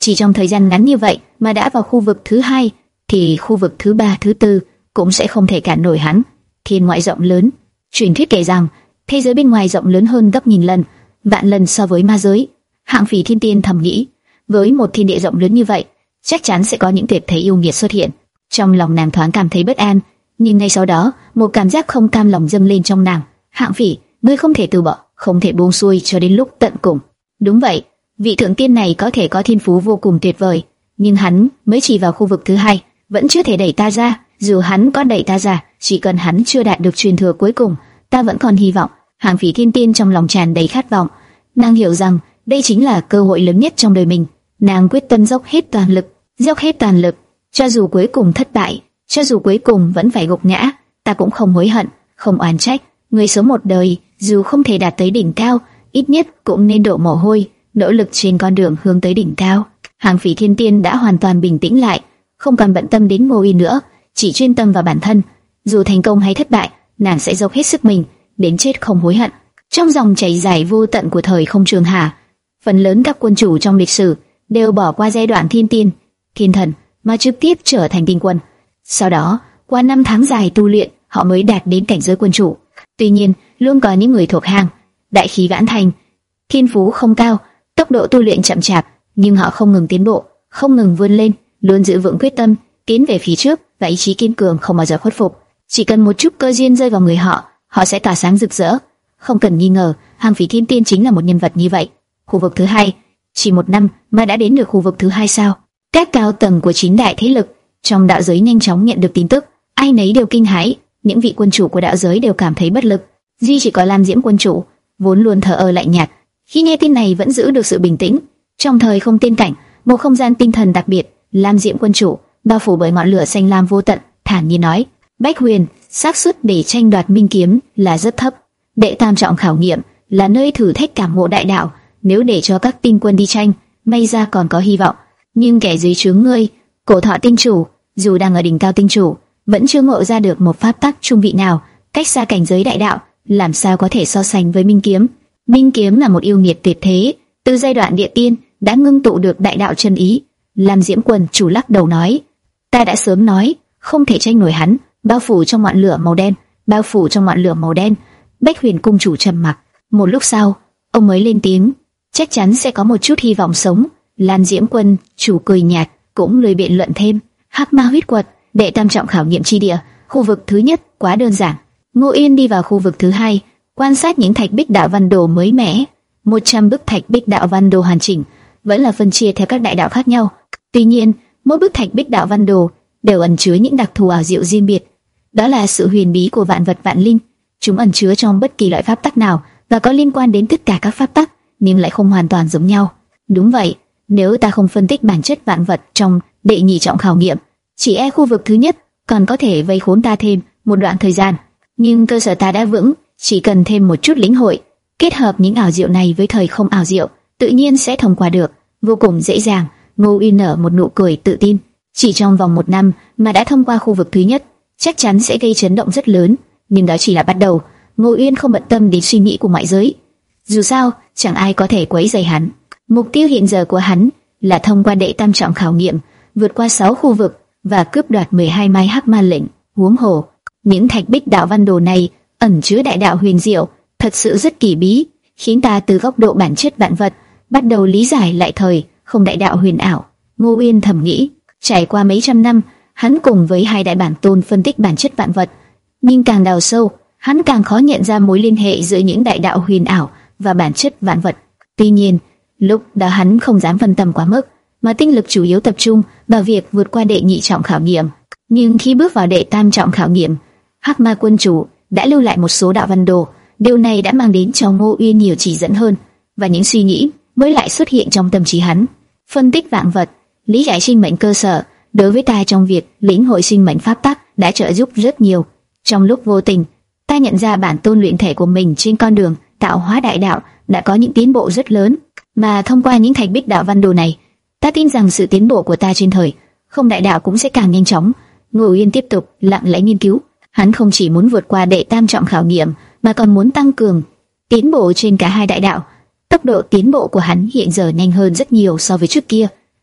Chỉ trong thời gian ngắn như vậy mà đã vào khu vực thứ hai, thì khu vực thứ ba, thứ tư cũng sẽ không thể cản nổi hắn. Thiên ngoại rộng lớn, truyền thuyết kể rằng thế giới bên ngoài rộng lớn hơn gấp nghìn lần, vạn lần so với ma giới. Hạng Phỉ Thiên Tiên thầm nghĩ, với một thiên địa rộng lớn như vậy, chắc chắn sẽ có những tuyệt thế yêu nghiệt xuất hiện. Trong lòng nàng thoáng cảm thấy bất an, nhưng ngay sau đó, một cảm giác không cam lòng dâng lên trong nàng. Hạng Phỉ, ngươi không thể từ bỏ, không thể buông xuôi cho đến lúc tận cùng. Đúng vậy, vị thượng tiên này có thể có thiên phú vô cùng tuyệt vời, nhưng hắn mới chỉ vào khu vực thứ hai, vẫn chưa thể đẩy ta ra. Dù hắn có đẩy ta ra, chỉ cần hắn chưa đạt được truyền thừa cuối cùng, ta vẫn còn hy vọng. Hạng Phỉ Thiên Tiên trong lòng tràn đầy khát vọng. Nàng hiểu rằng đây chính là cơ hội lớn nhất trong đời mình. Nàng quyết tâm dốc hết toàn lực, dốc hết toàn lực, cho dù cuối cùng thất bại, cho dù cuối cùng vẫn phải gục ngã, ta cũng không hối hận, không oán trách. Người sống một đời, dù không thể đạt tới đỉnh cao, ít nhất cũng nên đổ mồ hôi, nỗ lực trên con đường hướng tới đỉnh cao. Hạng Phỉ Thiên Tiên đã hoàn toàn bình tĩnh lại, không còn bận tâm đến Ngô Uy nữa, chỉ chuyên tâm vào bản thân. Dù thành công hay thất bại, nàng sẽ dốc hết sức mình, đến chết không hối hận. Trong dòng chảy dài vô tận của thời không trường hà, phần lớn các quân chủ trong lịch sử đều bỏ qua giai đoạn thiên tiên, thiên thần mà trực tiếp trở thành tinh quân. Sau đó, qua năm tháng dài tu luyện, họ mới đạt đến cảnh giới quân chủ. Tuy nhiên, luôn có những người thuộc hàng đại khí vãn thành, thiên phú không cao, tốc độ tu luyện chậm chạp, nhưng họ không ngừng tiến bộ, không ngừng vươn lên, luôn giữ vững quyết tâm, tiến về phía trước và ý chí kiên cường không bao giờ khuất phục. Chỉ cần một chút cơ duyên rơi vào người họ, họ sẽ tỏa sáng rực rỡ. Không cần nghi ngờ, Hạng Phỉ Thiên Tiên chính là một nhân vật như vậy. Khu vực thứ hai, chỉ một năm mà đã đến được khu vực thứ hai sao? Các cao tầng của chín đại thế lực trong đạo giới nhanh chóng nhận được tin tức, ai nấy đều kinh hãi. Những vị quân chủ của đạo giới đều cảm thấy bất lực, duy chỉ có Lam Diễm quân chủ vốn luôn thờ ơ lạnh nhạt, khi nghe tin này vẫn giữ được sự bình tĩnh. Trong thời không tiên cảnh, một không gian tinh thần đặc biệt, Lam Diễm quân chủ bao phủ bởi ngọn lửa xanh lam vô tận, thản nhiên nói: Bách Huyền, xác suất để tranh đoạt minh kiếm là rất thấp. Đệ tam trọng khảo nghiệm là nơi thử thách cảm ngộ đại đạo, nếu để cho các tinh quân đi tranh, may ra còn có hy vọng. Nhưng kẻ dưới trướng ngươi, Cổ Thọ tinh chủ, dù đang ở đỉnh cao tinh chủ, vẫn chưa ngộ ra được một pháp tắc trung vị nào, cách xa cảnh giới đại đạo, làm sao có thể so sánh với minh kiếm. Minh kiếm là một yêu nghiệt tuyệt thế, từ giai đoạn địa tiên đã ngưng tụ được đại đạo chân ý. Lam Diễm quân chủ lắc đầu nói: Ta đã sớm nói, không thể tranh nổi hắn. Bao phủ trong ngọn lửa màu đen, bao phủ trong ngọn lửa màu đen. Bách Huyền cung chủ trầm mặc, một lúc sau, ông mới lên tiếng: Chắc chắn sẽ có một chút hy vọng sống. Lam Diễm quân chủ cười nhạt, cũng lười biện luận thêm. Hắc Ma huyết quật, đệ tam trọng khảo nghiệm chi địa, khu vực thứ nhất quá đơn giản. Ngô Yên đi vào khu vực thứ hai, quan sát những thạch bích đạo văn đồ mới mẻ. một trăm bức thạch bích đạo văn đồ hoàn chỉnh, vẫn là phân chia theo các đại đạo khác nhau. Tuy nhiên, mỗi bức thạch bích đạo văn đồ đều ẩn chứa những đặc thù ảo diệu riêng biệt. Đó là sự huyền bí của vạn vật vạn linh. Chúng ẩn chứa trong bất kỳ loại pháp tắc nào và có liên quan đến tất cả các pháp tắc, nhưng lại không hoàn toàn giống nhau. Đúng vậy, nếu ta không phân tích bản chất vạn vật trong đệ nhị trọng khảo nghiệm, chỉ e khu vực thứ nhất còn có thể vây khốn ta thêm một đoạn thời gian. Nhưng cơ sở ta đã vững, chỉ cần thêm một chút lĩnh hội, kết hợp những ảo diệu này với thời không ảo diệu, tự nhiên sẽ thông qua được, vô cùng dễ dàng. Ngô Uy nở một nụ cười tự tin. Chỉ trong vòng một năm mà đã thông qua khu vực thứ nhất, chắc chắn sẽ gây chấn động rất lớn. Nhưng đó chỉ là bắt đầu. Ngô Uyên không bận tâm đến suy nghĩ của ngoại giới. Dù sao, chẳng ai có thể quấy rầy hắn. Mục tiêu hiện giờ của hắn là thông qua đệ tam trọng khảo nghiệm, vượt qua sáu khu vực và cướp đoạt mười hai mai hắc ma lệnh. Huống hồ, những thạch bích đạo văn đồ này ẩn chứa đại đạo huyền diệu, thật sự rất kỳ bí, khiến ta từ góc độ bản chất vạn vật bắt đầu lý giải lại thời không đại đạo huyền ảo. Ngô Uyên thầm nghĩ, trải qua mấy trăm năm, hắn cùng với hai đại bản tôn phân tích bản chất vạn vật, nhưng càng đào sâu, hắn càng khó nhận ra mối liên hệ giữa những đại đạo huyền ảo và bản chất vạn vật. Tuy nhiên, lúc đó hắn không dám phân tâm quá mức, mà tinh lực chủ yếu tập trung vào việc vượt qua đệ nhị trọng khảo nghiệm. Nhưng khi bước vào đệ tam trọng khảo nghiệm, Hắc Ma quân chủ đã lưu lại một số đạo văn đồ, điều này đã mang đến cho Ngô Uyên nhiều chỉ dẫn hơn, và những suy nghĩ mới lại xuất hiện trong tâm trí hắn. Phân tích vạn vật, lý giải sinh mệnh cơ sở, đối với ta trong việc lĩnh hội sinh mệnh pháp tắc đã trợ giúp rất nhiều. Trong lúc vô tình, ta nhận ra bản tôn luyện thể của mình trên con đường tạo hóa đại đạo đã có những tiến bộ rất lớn, mà thông qua những thạch bích đạo văn đồ này, ta tin rằng sự tiến bộ của ta trên thời không đại đạo cũng sẽ càng nhanh chóng. Ngô Uyên tiếp tục lặng lẽ nghiên cứu. Hắn không chỉ muốn vượt qua đệ tam trọng khảo nghiệm, mà còn muốn tăng cường tiến bộ trên cả hai đại đạo. Tốc độ tiến bộ của hắn hiện giờ nhanh hơn rất nhiều so với trước kia.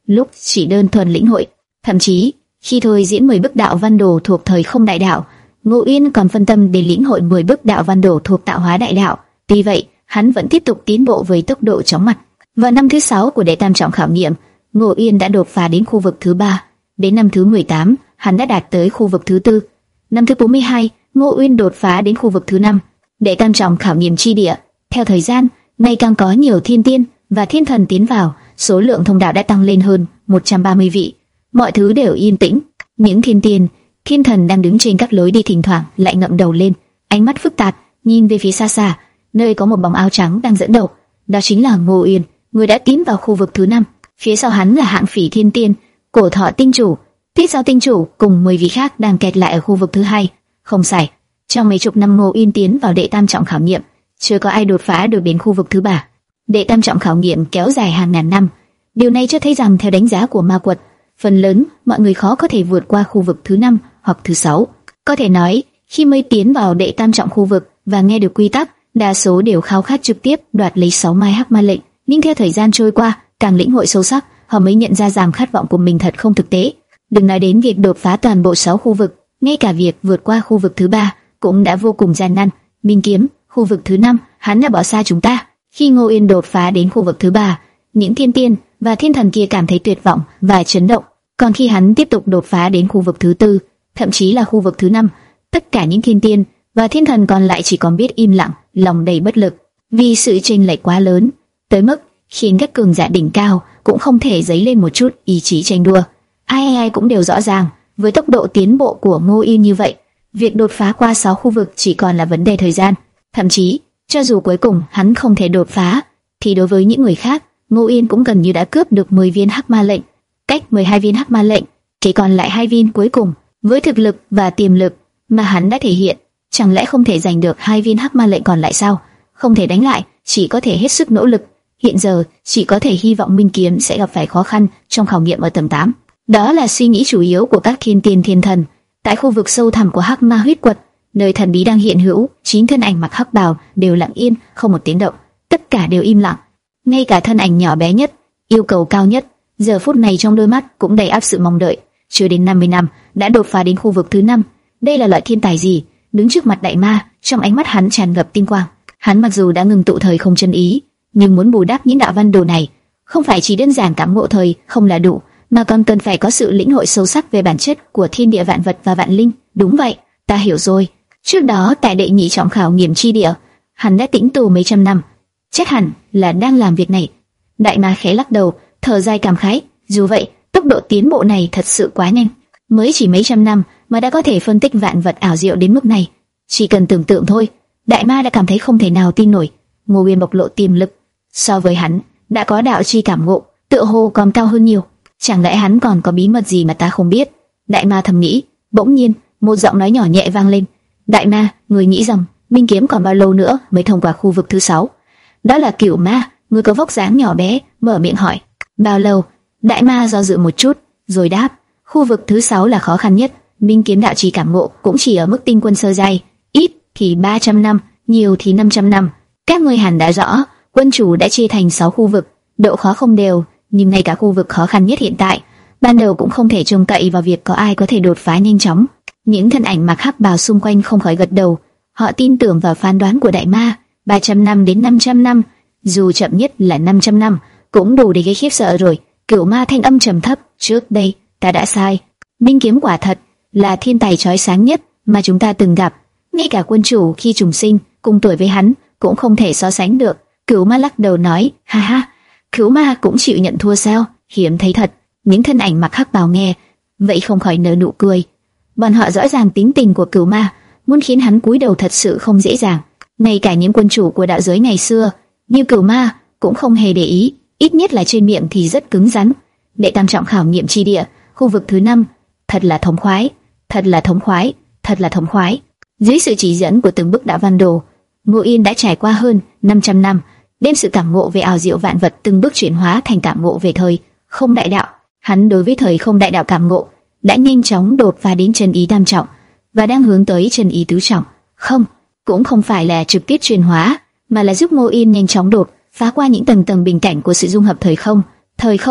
lúc chỉ đơn thuần lĩnh hội. Thậm chí, khi thôi diễn mười bức đạo văn đồ thuộc thời không đại đạo, Ngô Uyên còn phân tâm để lĩnh hội mười bức đạo văn đồ thuộc tạo hóa đại đạo. Tuy vậy, hắn vẫn tiếp tục tiến bộ với tốc độ chóng mặt. Vào năm thứ sáu của đệ tam trọng khảo nghiệm, Ngô Uyên đã đột phá đến khu vực thứ ba. Đến năm thứ mười tám, hắn đã đạt tới khu vực thứ tư. Năm thứ bốn mươi hai, Ngô Uyên đột phá đến khu vực thứ năm. Đệ tam trọng khảo nghiệm chi địa. Theo thời gian, ngày càng có nhiều thiên tiên và thiên thần tiến vào, số lượng thông đạo đã tăng lên hơn một trăm ba mươi vị. Mọi thứ đều yên tĩnh. Những thiên tiên, thiên thần đang đứng trên các lối đi thỉnh thoảng lại ngậm đầu lên, ánh mắt phức tạp nhìn về phía xa xa, nơi có một bóng áo trắng đang dẫn đầu. Đó chính là Ngô Uyên, người đã tiến vào khu vực thứ năm. Phía sau hắn là Hạng Phỉ thiên tiên, Cổ Thọ tinh chủ, Thiết Giao tinh chủ cùng mười vị khác đang kẹt lại ở khu vực thứ hai. Không sai, trong mấy chục năm Ngô Uyên tiến vào đệ tam trọng khảo nghiệm, chưa có ai đột phá được đến khu vực thứ ba. Đệ tam trọng khảo nghiệm kéo dài hàng ngàn năm. Điều này cho thấy rằng theo đánh giá của ma quật, phần lớn mọi người khó có thể vượt qua khu vực thứ năm hoặc thứ sáu. Có thể nói, khi mới tiến vào đệ tam trọng khu vực và nghe được quy tắc, đa số đều khao khát trực tiếp đoạt lấy sáu mai hắc ma lệnh. Nhưng theo thời gian trôi qua, càng lĩnh hội sâu sắc, họ mới nhận ra rằng khát vọng của mình thật không thực tế. Đừng nói đến việc đột phá toàn bộ sáu khu vực, ngay cả việc vượt qua khu vực thứ ba cũng đã vô cùng gian nan. Minh Kiếm, khu vực thứ năm, hắn đã bỏ xa chúng ta. Khi Ngô Uyên đột phá đến khu vực thứ ba, những thiên tiên và thiên thần kia cảm thấy tuyệt vọng và chấn động. Còn khi hắn tiếp tục đột phá đến khu vực thứ tư, thậm chí là khu vực thứ năm, tất cả những thiên tiên và thiên thần còn lại chỉ còn biết im lặng, lòng đầy bất lực, vì sự chênh lệch quá lớn, tới mức khiến các cường giả đỉnh cao cũng không thể dấy lên một chút ý chí tranh đua. Ai ai ai cũng đều rõ ràng, với tốc độ tiến bộ của Ngô Uyên như vậy, việc đột phá qua sáu khu vực chỉ còn là vấn đề thời gian. Thậm chí, cho dù cuối cùng hắn không thể đột phá, thì đối với những người khác, Ngô Uyên cũng gần như đã cướp được mười viên hắc ma lệnh, cách mười hai viên hắc ma lệnh, chỉ còn lại hai viên cuối cùng. Với thực lực và tiềm lực mà hắn đã thể hiện, chẳng lẽ không thể giành được hai viên hắc ma lệnh còn lại sao? Không thể đánh lại, chỉ có thể hết sức nỗ lực. Hiện giờ, chỉ có thể hy vọng Minh Kiếm sẽ gặp phải khó khăn trong khảo nghiệm ở tầng tám. Đó là suy nghĩ chủ yếu của các thiên tiên thiên thần. Tại khu vực sâu thẳm của hắc ma huyết quật, nơi thần bí đang hiện hữu, chín thân ảnh mặc hắc bào đều lặng yên, không một tiếng động. Tất cả đều im lặng. Ngay cả thân ảnh nhỏ bé nhất, yêu cầu cao nhất, giờ phút này trong đôi mắt cũng đầy áp sự mong đợi. Chưa đến năm mươi năm đã đột phá đến khu vực thứ năm. Đây là loại thiên tài gì? Đứng trước mặt đại ma, trong ánh mắt hắn tràn ngập tinh quang. Hắn mặc dù đã ngừng tụ thời không chân ý, nhưng muốn bù đắp những đạo văn đồ này, không phải chỉ đơn giản cảm ngộ thời không là đủ, mà còn cần phải có sự lĩnh hội sâu sắc về bản chất của thiên địa vạn vật và vạn linh. Đúng vậy, ta hiểu rồi. Trước đó tại đệ nhị trọng khảo nghiệm chi địa, hắn đã tĩnh tù mấy trăm năm, chắc hẳn là đang làm việc này. Đại ma khẽ lắc đầu, thở dài cảm khái. Dù vậy, tốc độ tiến bộ này thật sự quá nhanh. Mới chỉ mấy trăm năm mà đã có thể phân tích vạn vật ảo diệu đến mức này. Chỉ cần tưởng tượng thôi, đại ma đã cảm thấy không thể nào tin nổi. Ngô Uyên bộc lộ tiềm lực, so với hắn đã có đạo chi cảm ngộ, tựa hồ còn cao hơn nhiều. Chẳng lẽ hắn còn có bí mật gì mà ta không biết? Đại ma thầm nghĩ. Bỗng nhiên, một giọng nói nhỏ nhẹ vang lên. Đại ma, người nghĩ rằng Minh Kiếm còn bao lâu nữa mới thông qua khu vực thứ sáu? Đó là Cửu Ma, người có vóc dáng nhỏ bé, mở miệng hỏi. Bao lâu? Đại ma do dự một chút, rồi đáp. Khu vực thứ sáu là khó khăn nhất. Minh Kiếm đạo chi cảm ngộ cũng chỉ ở mức tinh quân sơ giai, ít thì ba trăm năm, nhiều thì năm trăm năm. Các ngươi hẳn đã rõ, quân chủ đã chia thành sáu khu vực, độ khó không đều, nhưng ngay cả khu vực khó khăn nhất hiện tại, ban đầu cũng không thể trông cậy vào việc có ai có thể đột phá nhanh chóng. Những thân ảnh mặc hắc bào xung quanh không khỏi gật đầu, họ tin tưởng vào phán đoán của đại ma. ba trăm năm đến năm trăm năm, dù chậm nhất là năm trăm năm, cũng đủ để gây khiếp sợ rồi. Cửu Ma thanh âm trầm thấp, trước đây ta đã sai. Minh Kiếm quả thật là thiên tài chói sáng nhất mà chúng ta từng gặp, ngay cả quân chủ khi trùng sinh cùng tuổi với hắn cũng không thể so sánh được. Cửu Ma lắc đầu nói, ha ha, Cửu Ma cũng chịu nhận thua sao? Hiếm thấy thật. Những thân ảnh mặc hắc bào nghe vậy không khỏi nở nụ cười. Bọn họ rõ ràng tính tình của Cửu Ma, muốn khiến hắn cúi đầu thật sự không dễ dàng. Ngay cả những quân chủ của đạo giới ngày xưa như Cửu Ma cũng không hề để ý, ít nhất là trên miệng thì rất cứng rắn. Đệ tam trọng khảo nghiệm chi địa, khu vực thứ năm, thật là thống khoái, thật là thống khoái, thật là thống khoái. Dưới sự chỉ dẫn của từng bức đạo văn đồ, Ngô Uyên đã trải qua hơn năm trăm năm, đem sự cảm ngộ về ảo diệu vạn vật từng bước chuyển hóa thành cảm ngộ về thời không đại đạo. Hắn đối với thời không đại đạo cảm ngộ đã nhanh chóng đột phá đến chân ý tam trọng và đang hướng tới chân ý tứ trọng. Không, cũng không phải là trực tiếp chuyển hóa, mà là giúp Ngô Uyên nhanh chóng đột phá qua những tầng tầng bình cảnh của sự dung hợp thời không. Thời không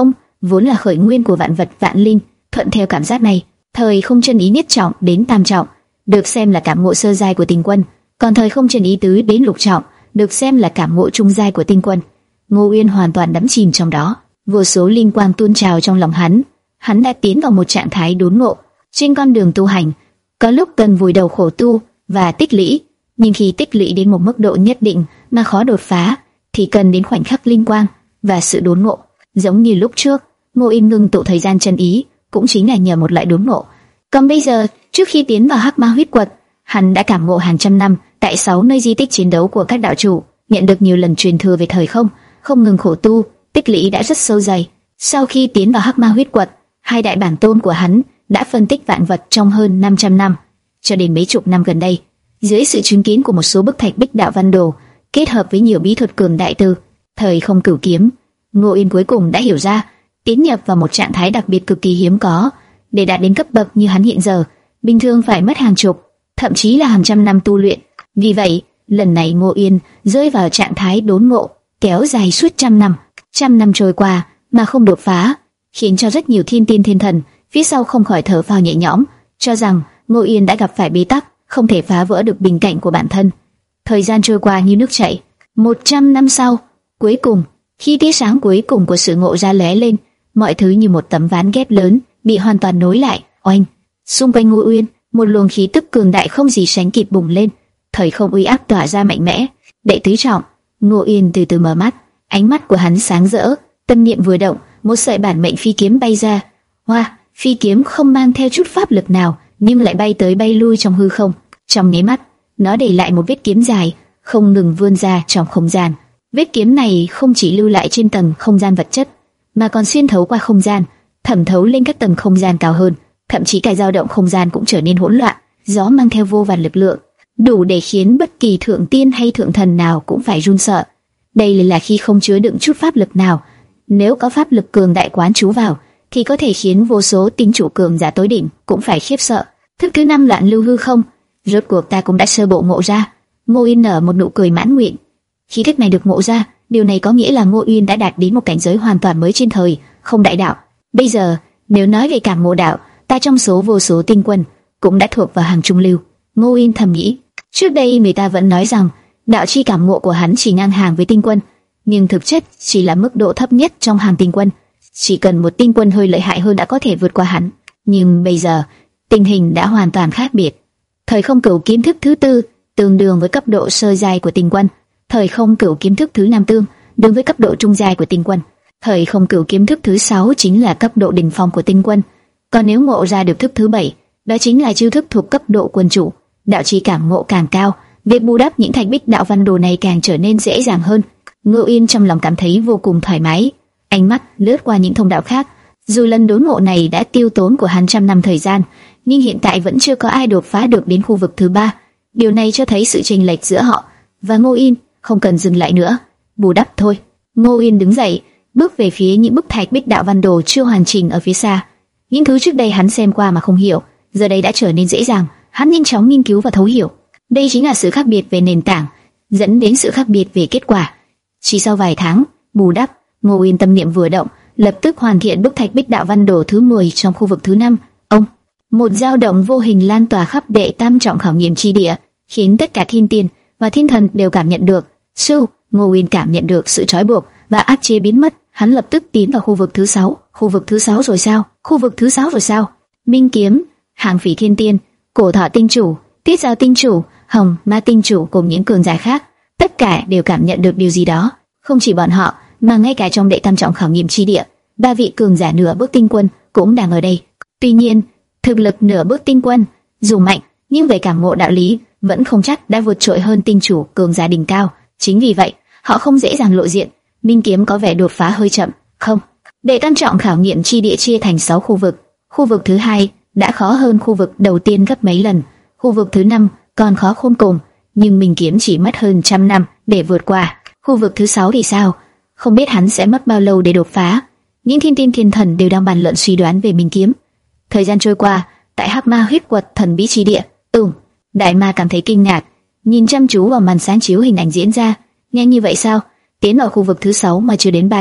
vốn là khởi nguyên của vạn vật vạn linh. Thuận theo cảm giác này, thời không chân ý nhất trọng đến tam trọng được xem là cảm ngộ sơ giai của tinh quân, còn thời không chân ý tứ đến lục trọng được xem là cảm ngộ trung giai của tinh quân. Ngô Uyên hoàn toàn đắm chìm trong đó, vô số linh quang tuôn trào trong lòng hắn. Hắn đã tiến vào một trạng thái đốn ngộ. Trên con đường tu hành, có lúc cần vùi đầu khổ tu và tích lũy, nhưng khi tích lũy đến một mức độ nhất định mà khó đột phá, thì cần đến khoảnh khắc linh quang và sự đốn ngộ. Giống như lúc trước, Ngô Yên ngưng tụ thời gian chân ý, cũng chính là nhờ một loại đốn ngộ. Còn bây giờ, trước khi tiến vào Hắc Ma huyết quật, hắn đã cảm ngộ hàng trăm năm tại sáu nơi di tích chiến đấu của các đạo chủ, nhận được nhiều lần truyền thừa về thời không, không ngừng khổ tu, tích lũy đã rất sâu dày. Sau khi tiến vào Hắc Ma huyết quật, hai đại bản tôn của hắn đã phân tích vạn vật trong hơn năm trăm năm, cho đến mấy chục năm gần đây, dưới sự chứng kiến của một số bức thạch bích đạo văn đồ, kết hợp với nhiều bí thuật cường đại từ thời không cửu kiếm, Ngô Yên cuối cùng đã hiểu ra, tiến nhập vào một trạng thái đặc biệt cực kỳ hiếm có. Để đạt đến cấp bậc như hắn hiện giờ, bình thường phải mất hàng chục, thậm chí là hàng trăm năm tu luyện. Vì vậy, lần này Ngô Yên rơi vào trạng thái đốn ngộ, kéo dài suốt trăm năm. Trăm năm trôi qua mà không đột phá, khiến cho rất nhiều thiên tiên thiên thần phía sau không khỏi thở phào nhẹ nhõm, cho rằng Ngô Yên đã gặp phải bế tắc, không thể phá vỡ được bình cảnh của bản thân. Thời gian trôi qua như nước chảy. Một trăm năm sau, cuối cùng, khi tia sáng cuối cùng của sự ngộ ra lóe lên, mọi thứ như một tấm ván ghép lớn bị hoàn toàn nối lại. Oanh! Xung quanh Ngô Uyên, một luồng khí tức cường đại không gì sánh kịp bùng lên, thời không uy áp tỏa ra mạnh mẽ. Đệ tứ trọng, Ngô Uyên từ từ mở mắt, ánh mắt của hắn sáng rỡ, tâm niệm vừa động, một sợi bản mệnh phi kiếm bay ra. Hoa, wow, phi kiếm không mang theo chút pháp lực nào, nhưng lại bay tới bay lui trong hư không. Trong nháy mắt, nó để lại một vết kiếm dài, không ngừng vươn ra trong không gian. Vết kiếm này không chỉ lưu lại trên tầng không gian vật chất, mà còn xuyên thấu qua không gian, thẩm thấu lên các tầng không gian cao hơn, thậm chí cả dao động không gian cũng trở nên hỗn loạn. Gió mang theo vô vàn lực lượng, đủ để khiến bất kỳ thượng tiên hay thượng thần nào cũng phải run sợ. Đây là khi không chứa đựng chút pháp lực nào. Nếu có pháp lực cường đại quán trú vào, thì có thể khiến vô số tinh chủ cường giả tối đỉnh cũng phải khiếp sợ. Thức thứ năm loạn lưu hư không, rốt cuộc ta cũng đã sơ bộ ngộ ra. Ngô Uyên nở một nụ cười mãn nguyện. Khi thức này được ngộ ra, điều này có nghĩa là Ngô Uyên đã đạt đến một cảnh giới hoàn toàn mới trên thời không đại đạo. Bây giờ, nếu nói về cảm ngộ đạo, ta trong số vô số tinh quân cũng đã thuộc vào hàng trung lưu. Ngô Uyên thầm nghĩ. Trước đây người ta vẫn nói rằng đạo chi cảm ngộ của hắn chỉ ngang hàng với tinh quân, nhưng thực chất chỉ là mức độ thấp nhất trong hàng tinh quân. Chỉ cần một tinh quân hơi lợi hại hơn đã có thể vượt qua hắn. Nhưng bây giờ, tình hình đã hoàn toàn khác biệt. Thời không cửu kiếm thức thứ tư tương đương với cấp độ sơ giai của tinh quân. Thời không cửu kiếm thức thứ năm tương đương với cấp độ trung giai của tinh quân. Thời không cửu kiếm thức thứ sáu chính là cấp độ đỉnh phong của tinh quân. Còn nếu ngộ ra được thức thứ bảy, đó chính là chiêu thức thuộc cấp độ quân chủ. Đạo chi cảm ngộ càng cao, việc bù đắp những thạch bích đạo văn đồ này càng trở nên dễ dàng hơn. Ngô Yên trong lòng cảm thấy vô cùng thoải mái, ánh mắt lướt qua những thông đạo khác. Dù lần đốn ngộ này đã tiêu tốn của hắn trăm năm thời gian, nhưng hiện tại vẫn chưa có ai đột phá được đến khu vực thứ ba. Điều này cho thấy sự chênh lệch giữa họ và Ngô Yên không cần dừng lại nữa, bù đắp thôi. Ngô Yên đứng dậy, bước về phía những bức thạch bích đạo văn đồ chưa hoàn chỉnh ở phía xa. Những thứ trước đây hắn xem qua mà không hiểu, giờ đây đã trở nên dễ dàng. Hắn nhanh chóng nghiên cứu và thấu hiểu. Đây chính là sự khác biệt về nền tảng, dẫn đến sự khác biệt về kết quả. Chỉ sau vài tháng bù đắp, Ngô Uyên tâm niệm vừa động, lập tức hoàn thiện bức thạch bích đạo văn đồ thứ mười trong khu vực thứ năm. Ông, một dao động vô hình lan tỏa khắp đệ tam trọng khảo nghiệm chi địa, khiến tất cả thiên tiên và thiên thần đều cảm nhận được. Sư, Ngô Uyên cảm nhận được sự trói buộc và áp chế biến mất. Hắn lập tức tiến vào khu vực thứ sáu. Khu vực thứ sáu rồi sao? Khu vực thứ sáu rồi sao? Minh Kiếm, Hàng Phỉ Thiên Tiên, Cổ Thọ Tinh Chủ, Tiết Giao Tinh Chủ, Hồng Ma Tinh Chủ cùng những cường giả khác, tất cả đều cảm nhận được điều gì đó. Không chỉ bọn họ, mà ngay cả trong đệ tam trọng khảo nghiệm chi địa, ba vị cường giả nửa bước tinh quân cũng đang ở đây. Tuy nhiên, thực lực nửa bước tinh quân dù mạnh, nhưng về cảm ngộ đạo lý vẫn không chắc đã vượt trội hơn tinh chủ cường giả đỉnh cao. Chính vì vậy, họ không dễ dàng lộ diện. Minh Kiếm có vẻ đột phá hơi chậm. Không, đệ tam trọng khảo nghiệm chi địa chia thành sáu khu vực. Khu vực thứ hai đã khó hơn khu vực đầu tiên gấp mấy lần. Khu vực thứ năm còn khó khôn cùng, nhưng Minh Kiếm chỉ mất hơn trăm năm để vượt qua. Khu vực thứ sáu thì sao? Không biết hắn sẽ mất bao lâu để đột phá. Những thiên tiên thiên thần đều đang bàn luận suy đoán về Minh Kiếm. Thời gian trôi qua, tại Hắc Ma huyết quật thần bí chi địa, Ừm, Đại Ma cảm thấy kinh ngạc, nhìn chăm chú vào màn sáng chiếu hình ảnh diễn ra. Nhanh như vậy sao? Tiến vào khu vực thứ sáu mà chưa đến ba năm,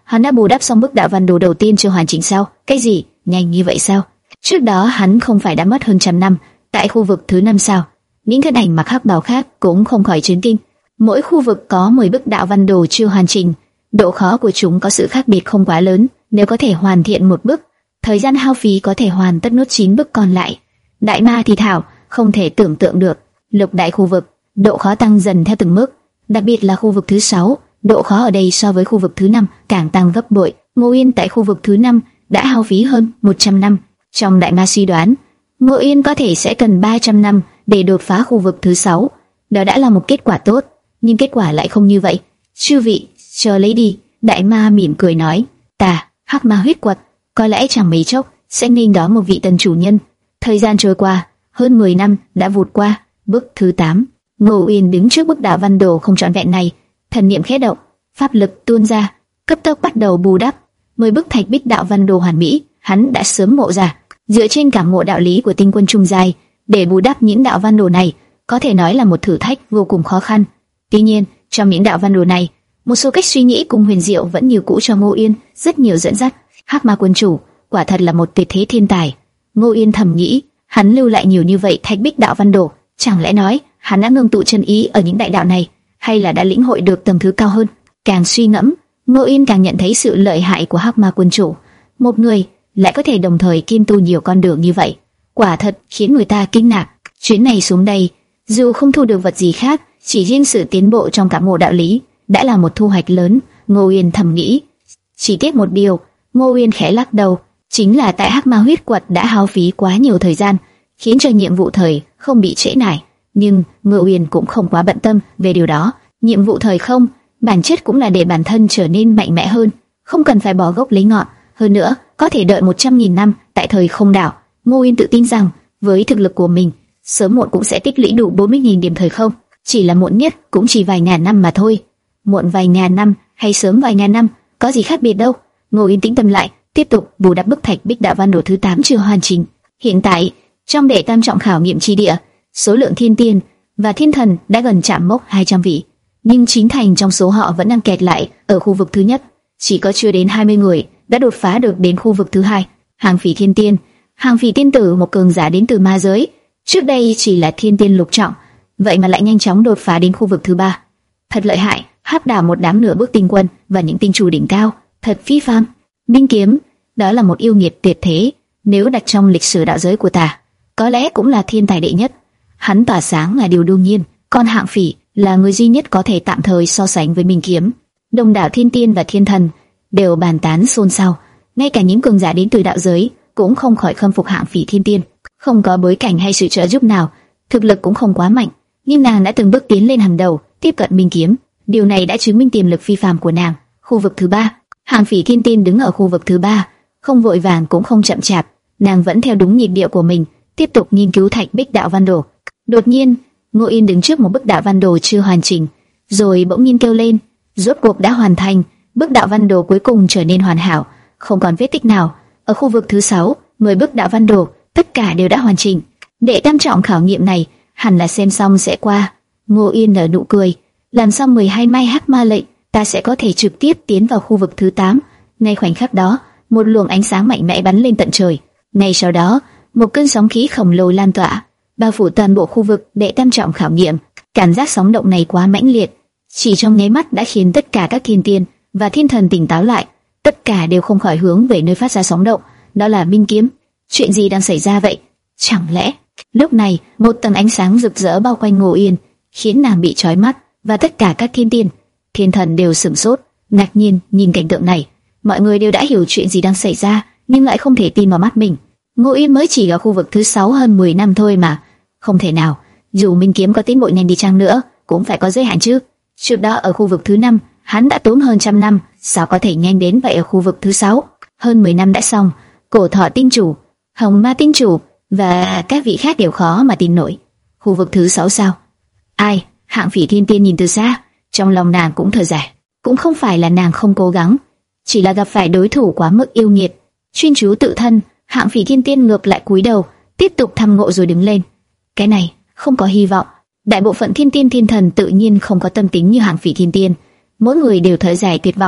hắn đã bù đắp xong bức đạo văn đồ đầu tiên chưa hoàn chỉnh sao? Cái gì? Nhanh như vậy sao? Trước đó hắn không phải đã mất hơn trăm năm tại khu vực thứ năm sao? Những thân ảnh mặc hắc bào khác cũng không khỏi chấn kinh. Mỗi khu vực có mười bức đạo văn đồ chưa hoàn chỉnh, độ khó của chúng có sự khác biệt không quá lớn. Nếu có thể hoàn thiện một bức, thời gian hao phí có thể hoàn tất nốt chín bức còn lại. Đại ma thì thảo, không thể tưởng tượng được. Lục đại khu vực, độ khó tăng dần theo từng mức, đặc biệt là khu vực thứ sáu, độ khó ở đây so với khu vực thứ năm càng tăng gấp bội. Ngô Yên tại khu vực thứ năm đã hao phí hơn một trăm năm. Trong đại ma suy đoán, Ngô Yên có thể sẽ cần ba trăm năm để đột phá khu vực thứ sáu. Đó đã là một kết quả tốt, nhưng kết quả lại không như vậy. Chư vị, chờ lấy đi. Đại ma mỉm cười nói, ta, hắc ma huyết quật, có lẽ chẳng mấy chốc sẽ nghênh đón một vị tân chủ nhân. Thời gian trôi qua, hơn mười năm đã vụt qua. Bức thứ tám, Ngô Yên đứng trước bức đạo văn đồ không trọn vẹn này, thần niệm khẽ động, pháp lực tuôn ra, cấp tốc bắt đầu bù đắp. Mười bức thạch bích đạo văn đồ hoàn mỹ, hắn đã sớm ngộ ra. Dựa trên cảm ngộ đạo lý của tinh quân trung giai, để bù đắp những đạo văn đồ này, có thể nói là một thử thách vô cùng khó khăn. Tuy nhiên, trong những đạo văn đồ này, một số cách suy nghĩ cùng huyền diệu vẫn như cũ cho Ngô Yên rất nhiều dẫn dắt. Hắc Ma quân chủ quả thật là một tuyệt thế thiên tài. Ngô Yên thầm nghĩ, hắn lưu lại nhiều như vậy thạch bích đạo văn đồ, chẳng lẽ nói hắn đã ngưng tụ chân ý ở những đại đạo này, hay là đã lĩnh hội được tầng thứ cao hơn? Càng suy ngẫm, Ngô Yên càng nhận thấy sự lợi hại của Hắc Ma quân chủ. Một người lại có thể đồng thời kiêm tu nhiều con đường như vậy, quả thật khiến người ta kinh ngạc. Chuyến này xuống đây, dù không thu được vật gì khác, chỉ riêng sự tiến bộ trong cảm ngộ đạo lý đã là một thu hoạch lớn. Ngô Yên thầm nghĩ. Chỉ tiếc một điều, Ngô Yên khẽ lắc đầu, chính là tại Hắc Ma huyết quật đã hao phí quá nhiều thời gian, khiến cho nhiệm vụ thời không bị trễ nải. Nhưng Ngô Yên cũng không quá bận tâm về điều đó. Nhiệm vụ thời không, bản chất cũng là để bản thân trở nên mạnh mẽ hơn, không cần phải bỏ gốc lấy ngọn. Hơn nữa, có thể đợi một trăm nghìn năm tại thời không đảo. Ngô Yên tự tin rằng, với thực lực của mình, sớm muộn cũng sẽ tích lũy đủ bốn mươi nghìn điểm thời không. Chỉ là muộn nhất cũng chỉ vài ngàn năm mà thôi. Muộn vài ngàn năm hay sớm vài ngàn năm, có gì khác biệt đâu. Ngô Yên tĩnh tâm lại, tiếp tục bù đắp bức thạch bích đạo văn đồ thứ tám chưa hoàn chỉnh. Hiện tại, trong đệ tam trọng khảo nghiệm chi địa, số lượng thiên tiên và thiên thần đã gần chạm mốc hai trăm vị, nhưng chín thành trong số họ vẫn đang kẹt lại ở khu vực thứ nhất. Chỉ có chưa đến hai mươi người đã đột phá được đến khu vực thứ hai. Hàng Phỉ thiên tiên, Hàng Phỉ tiên tử, một cường giả đến từ ma giới, trước đây chỉ là thiên tiên lục trọng, vậy mà lại nhanh chóng đột phá đến khu vực thứ ba. Thật lợi hại, áp đảo một đám nửa bước tinh quân và những tinh chủ đỉnh cao, thật phi phàm. Minh kiếm, đó là một yêu nghiệt tuyệt thế, nếu đặt trong lịch sử đạo giới của ta, có lẽ cũng là thiên tài đệ nhất. Hắn tỏa sáng là điều đương nhiên, còn Hạng Phỉ là người duy nhất có thể tạm thời so sánh với Minh kiếm. Đông đảo thiên tiên và thiên thần đều bàn tán xôn xao, ngay cả những cường giả đến từ đạo giới cũng không khỏi khâm phục Hạng Phỉ thiên tiên. Không có bối cảnh hay sự trợ giúp nào, thực lực cũng không quá mạnh, nhưng nàng đã từng bước tiến lên hàng đầu, tiếp cận Minh kiếm. Điều này đã chứng minh tiềm lực phi phàm của nàng. Khu vực thứ ba, Hạng Phỉ thiên tiên đứng ở khu vực thứ ba, không vội vàng cũng không chậm chạp, nàng vẫn theo đúng nhịp điệu của mình, tiếp tục nghiên cứu thạch bích đạo văn đồ. Đột nhiên, Ngô Yên đứng trước một bức đạo văn đồ chưa hoàn chỉnh, rồi bỗng nhiên kêu lên, rốt cuộc đã hoàn thành. Bức đạo văn đồ cuối cùng trở nên hoàn hảo, không còn vết tích nào. Ở khu vực thứ sáu, mười bức đạo văn đồ tất cả đều đã hoàn chỉnh. Đệ tam trọng khảo nghiệm này hẳn là xem xong sẽ qua. Ngô Yên nở nụ cười, làm xong mười hai mai hắc ma lệnh, ta sẽ có thể trực tiếp tiến vào khu vực thứ tám. Ngay khoảnh khắc đó, một luồng ánh sáng mạnh mẽ bắn lên tận trời. Ngay sau đó, một cơn sóng khí khổng lồ lan tỏa, bao phủ toàn bộ khu vực đệ tam trọng khảo nghiệm. Cảm giác sóng động này quá mãnh liệt, chỉ trong nháy mắt đã khiến tất cả các thiên tiên và thiên thần tỉnh táo lại. Tất cả đều không khỏi hướng về nơi phát ra sóng động, đó là Minh kiếm. Chuyện gì đang xảy ra vậy? Chẳng lẽ? Lúc này, một tầng ánh sáng rực rỡ bao quanh Ngô Yên, khiến nàng bị chói mắt, và tất cả các thiên tiên, thiên thần đều sửng sốt, ngạc nhiên nhìn cảnh tượng này. Mọi người đều đã hiểu chuyện gì đang xảy ra, nhưng lại không thể tin vào mắt mình. Ngô Yên mới chỉ ở khu vực thứ sáu hơn mười năm thôi mà, không thể nào. Dù Minh kiếm có tiến bộ nhanh đi chăng nữa, cũng phải có giới hạn chứ. Trước đó ở khu vực thứ năm, hắn đã tốn hơn trăm năm, sao có thể nhanh đến vậy ở khu vực thứ sáu? Hơn mười năm đã xong, Cổ Thọ tinh chủ, Hồng Ma tinh chủ và các vị khác đều khó mà tin nổi. Khu vực thứ sáu sao? Ai? Hạng Phỉ thiên tiên nhìn từ xa, trong lòng nàng cũng thở dài. Cũng không phải là nàng không cố gắng, chỉ là gặp phải đối thủ quá mức yêu nghiệt. Chuyên chú tự thân, Hạng Phỉ thiên tiên ngược lại cúi đầu, tiếp tục thăm ngộ rồi đứng lên. Cái này không có hy vọng. Đại bộ phận thiên tiên thiên thần tự nhiên không có tâm tính như Hạng Phỉ thiên tiên, mỗi người đều thở dài tuyệt vọng.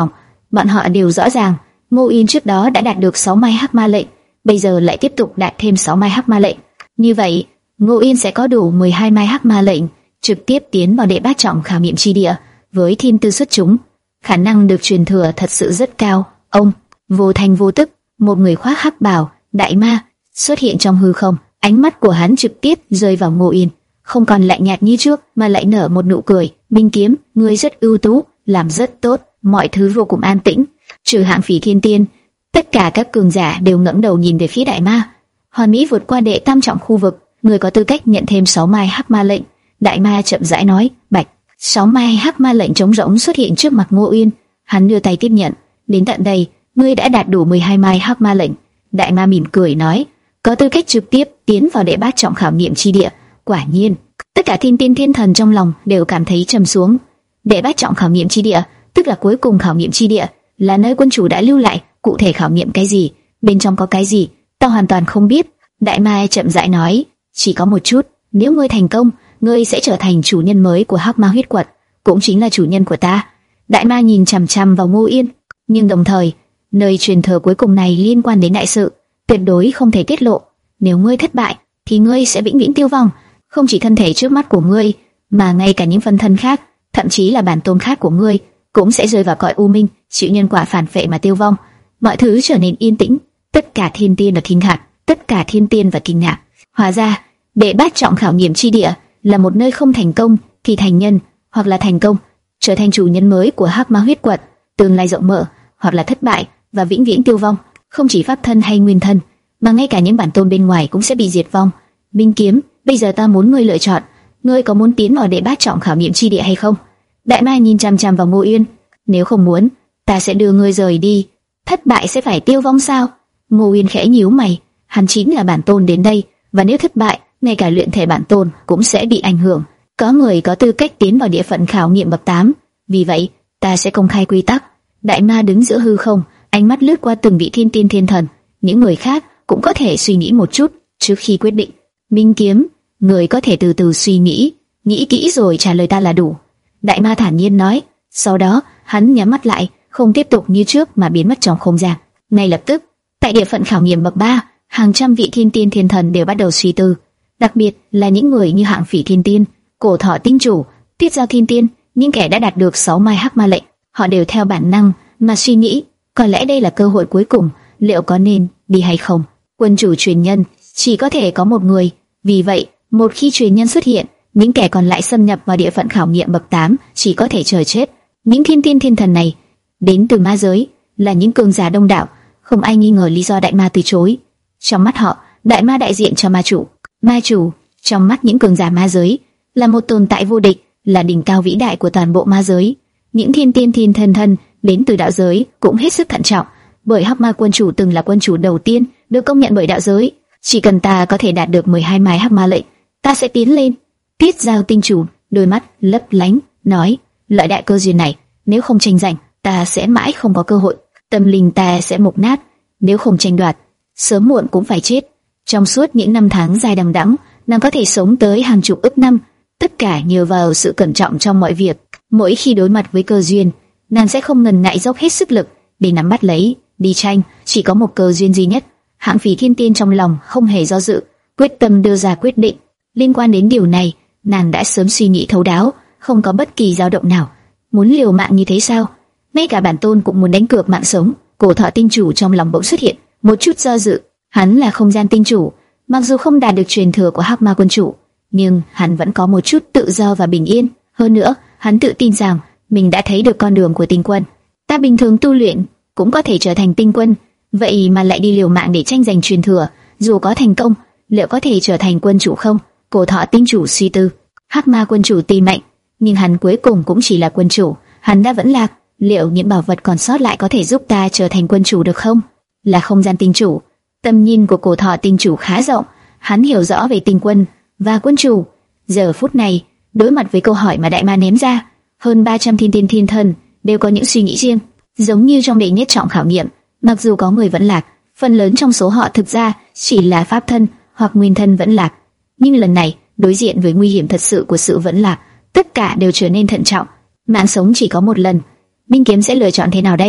Bọn họ đều rõ ràng, Ngô Yên trước đó đã đạt được sáu mai hắc ma lệnh, bây giờ lại tiếp tục đạt thêm sáu mai hắc ma lệnh. Như vậy, Ngô Yên sẽ có đủ mười hai mai hắc ma lệnh, trực tiếp tiến vào đệ bát trọng khảo nghiệm chi địa. Với thiên tư xuất chúng, khả năng được truyền thừa thật sự rất cao. Ông, vô thành vô tức, một người khoác hắc bào, đại ma, xuất hiện trong hư không. Ánh mắt của hắn trực tiếp rơi vào Ngô Yên, không còn lạnh nhạt như trước, mà lại nở một nụ cười. Minh Kiếm, ngươi rất ưu tú, làm rất tốt, mọi thứ vô cùng an tĩnh. Trừ Hạng Phỉ Thiên Tiên, tất cả các cường giả đều ngẩng đầu nhìn về phía đại ma. Hoàn mỹ vượt qua đệ tam trọng khu vực, người có tư cách nhận thêm sáu mai hắc ma lệnh. Đại ma chậm rãi nói. Bạch, sáu mai hắc ma lệnh trống rỗng xuất hiện trước mặt Ngô Yên. Hắn đưa tay tiếp nhận. Đến tận đây, ngươi đã đạt đủ mười hai mai hắc ma lệnh. Đại ma mỉm cười nói, có tư cách trực tiếp tiến vào đệ bát trọng khảo nghiệm chi địa. Quả nhiên, tất cả thiên tiên thiên thần trong lòng đều cảm thấy trầm xuống. Đệ bát trọng khảo nghiệm chi địa, tức là cuối cùng khảo nghiệm chi địa, là nơi quân chủ đã lưu lại. Cụ thể khảo nghiệm cái gì, bên trong có cái gì, ta hoàn toàn không biết. Đại ma chậm rãi nói, chỉ có một chút, nếu ngươi thành công, ngươi sẽ trở thành chủ nhân mới của Hắc Ma huyết quật, cũng chính là chủ nhân của ta. Đại ma nhìn chằm chằm vào Ngô Yên, nhưng đồng thời, nơi truyền thừa cuối cùng này liên quan đến đại sự, tuyệt đối không thể tiết lộ. Nếu ngươi thất bại, thì ngươi sẽ vĩnh viễn tiêu vong. Không chỉ thân thể trước mắt của ngươi, mà ngay cả những phân thân khác, thậm chí là bản tôn khác của ngươi, cũng sẽ rơi vào cõi u minh, chịu nhân quả phản phệ mà tiêu vong. Mọi thứ trở nên yên tĩnh, tất cả thiên tiên và kinh ngạc, tất cả thiên tiên và kinh ngạc. Hóa ra, đệ bát trọng khảo nghiệm chi địa là một nơi không thành công thì thành nhân, hoặc là thành công trở thành chủ nhân mới của Hắc Ma huyết quật, tương lai rộng mở, hoặc là thất bại và vĩnh viễn tiêu vong. Không chỉ pháp thân hay nguyên thân, mà ngay cả những bản tôn bên ngoài cũng sẽ bị diệt vong. Minh Kiếm, bây giờ ta muốn ngươi lựa chọn, ngươi có muốn tiến vào đệ bát trọng khảo nghiệm chi địa hay không? Đại ma nhìn chằm chằm vào Ngô Yên, nếu không muốn, ta sẽ đưa ngươi rời đi. Thất bại sẽ phải tiêu vong sao? Ngô Yên khẽ nhíu mày, hắn chính là bản tôn đến đây, và nếu thất bại, ngay cả luyện thể bản tôn cũng sẽ bị ảnh hưởng. Có người có tư cách tiến vào địa phận khảo nghiệm bậc tám, vì vậy ta sẽ công khai quy tắc. Đại ma đứng giữa hư không, ánh mắt lướt qua từng vị thiên tiên thiên thần, những người khác cũng có thể suy nghĩ một chút trước khi quyết định. Minh Kiếm, người có thể từ từ suy nghĩ, nghĩ kỹ rồi trả lời ta là đủ. Đại ma thản nhiên nói. Sau đó hắn nhắm mắt lại, không tiếp tục như trước mà biến mất trong không gian. Ngay lập tức, tại địa phận khảo nghiệm bậc ba, hàng trăm vị thiên tiên thiên thần đều bắt đầu suy tư, đặc biệt là những người như Hạng Phỉ Thiên Tiên, Cổ Thọ Tinh Chủ, Tiết Giao Thiên Tiên, những kẻ đã đạt được sáu mai hắc ma lệnh. Họ đều theo bản năng mà suy nghĩ, có lẽ đây là cơ hội cuối cùng, liệu có nên đi hay không? Quân chủ truyền nhân chỉ có thể có một người, vì vậy một khi truyền nhân xuất hiện, những kẻ còn lại xâm nhập vào địa phận khảo nghiệm bậc tám chỉ có thể chờ chết. Những thiên tiên thiên thần này đến từ ma giới, là những cường giả đông đảo, không ai nghi ngờ lý do đại ma từ chối. Trong mắt họ, đại ma đại diện cho ma chủ. Ma chủ trong mắt những cường giả ma giới là một tồn tại vô địch, là đỉnh cao vĩ đại của toàn bộ ma giới. Những thiên tiên thiên thần thân đến từ đạo giới cũng hết sức thận trọng, bởi Hắc Ma quân chủ từng là quân chủ đầu tiên được công nhận bởi đạo giới. Chỉ cần ta có thể đạt được mười hai mai hắc ma lệnh, ta sẽ tiến lên. Tiết Giao Tinh Chủ đôi mắt lấp lánh nói, lợi đại cơ duyên này, nếu không tranh giành, ta sẽ mãi không có cơ hội. Tâm linh ta sẽ mục nát, nếu không tranh đoạt, sớm muộn cũng phải chết. Trong suốt những năm tháng dài đằng đẵng, nàng có thể sống tới hàng chục ức năm, tất cả nhờ vào sự cẩn trọng trong mọi việc. Mỗi khi đối mặt với cơ duyên, nàng sẽ không ngần ngại dốc hết sức lực để nắm bắt lấy, đi tranh. Chỉ có một cơ duyên duy nhất. Hạng Phỉ Thiên Tiên trong lòng không hề do dự, quyết tâm đưa ra quyết định. Liên quan đến điều này, nàng đã sớm suy nghĩ thấu đáo, không có bất kỳ dao động nào. Muốn liều mạng như thế sao? Ngay cả bản tôn cũng muốn đánh cược mạng sống. Cổ Thọ Tinh Chủ trong lòng bỗng xuất hiện một chút do dự. Hắn là không gian tinh chủ, mặc dù không đạt được truyền thừa của Hắc Ma quân chủ, nhưng hắn vẫn có một chút tự do và bình yên. Hơn nữa, hắn tự tin rằng mình đã thấy được con đường của tinh quân. Ta bình thường tu luyện cũng có thể trở thành tinh quân, vậy mà lại đi liều mạng để tranh giành truyền thừa, dù có thành công, liệu có thể trở thành quân chủ không? Cổ Thọ Tinh Chủ suy tư. Hắc Ma quân chủ tuy mạnh, nhưng hắn cuối cùng cũng chỉ là quân chủ, hắn đã vẫn lạc. Liệu những bảo vật còn sót lại có thể giúp ta trở thành quân chủ được không? Là không gian tinh chủ. Tầm nhìn của Cổ Thọ Tinh Chủ khá rộng, hắn hiểu rõ về tinh quân và quân chủ. Giờ phút này, đối mặt với câu hỏi mà đại ma ném ra, hơn ba trăm thiên tiên thiên thần đều có những suy nghĩ riêng. Giống như trong đệ nhất trọng khảo nghiệm, mặc dù có người vẫn lạc, phần lớn trong số họ thực ra chỉ là pháp thân hoặc nguyên thân vẫn lạc. Nhưng lần này, đối diện với nguy hiểm thật sự của sự vẫn lạc, tất cả đều trở nên thận trọng. Mạng sống chỉ có một lần, Minh Kiếm sẽ lựa chọn thế nào đây?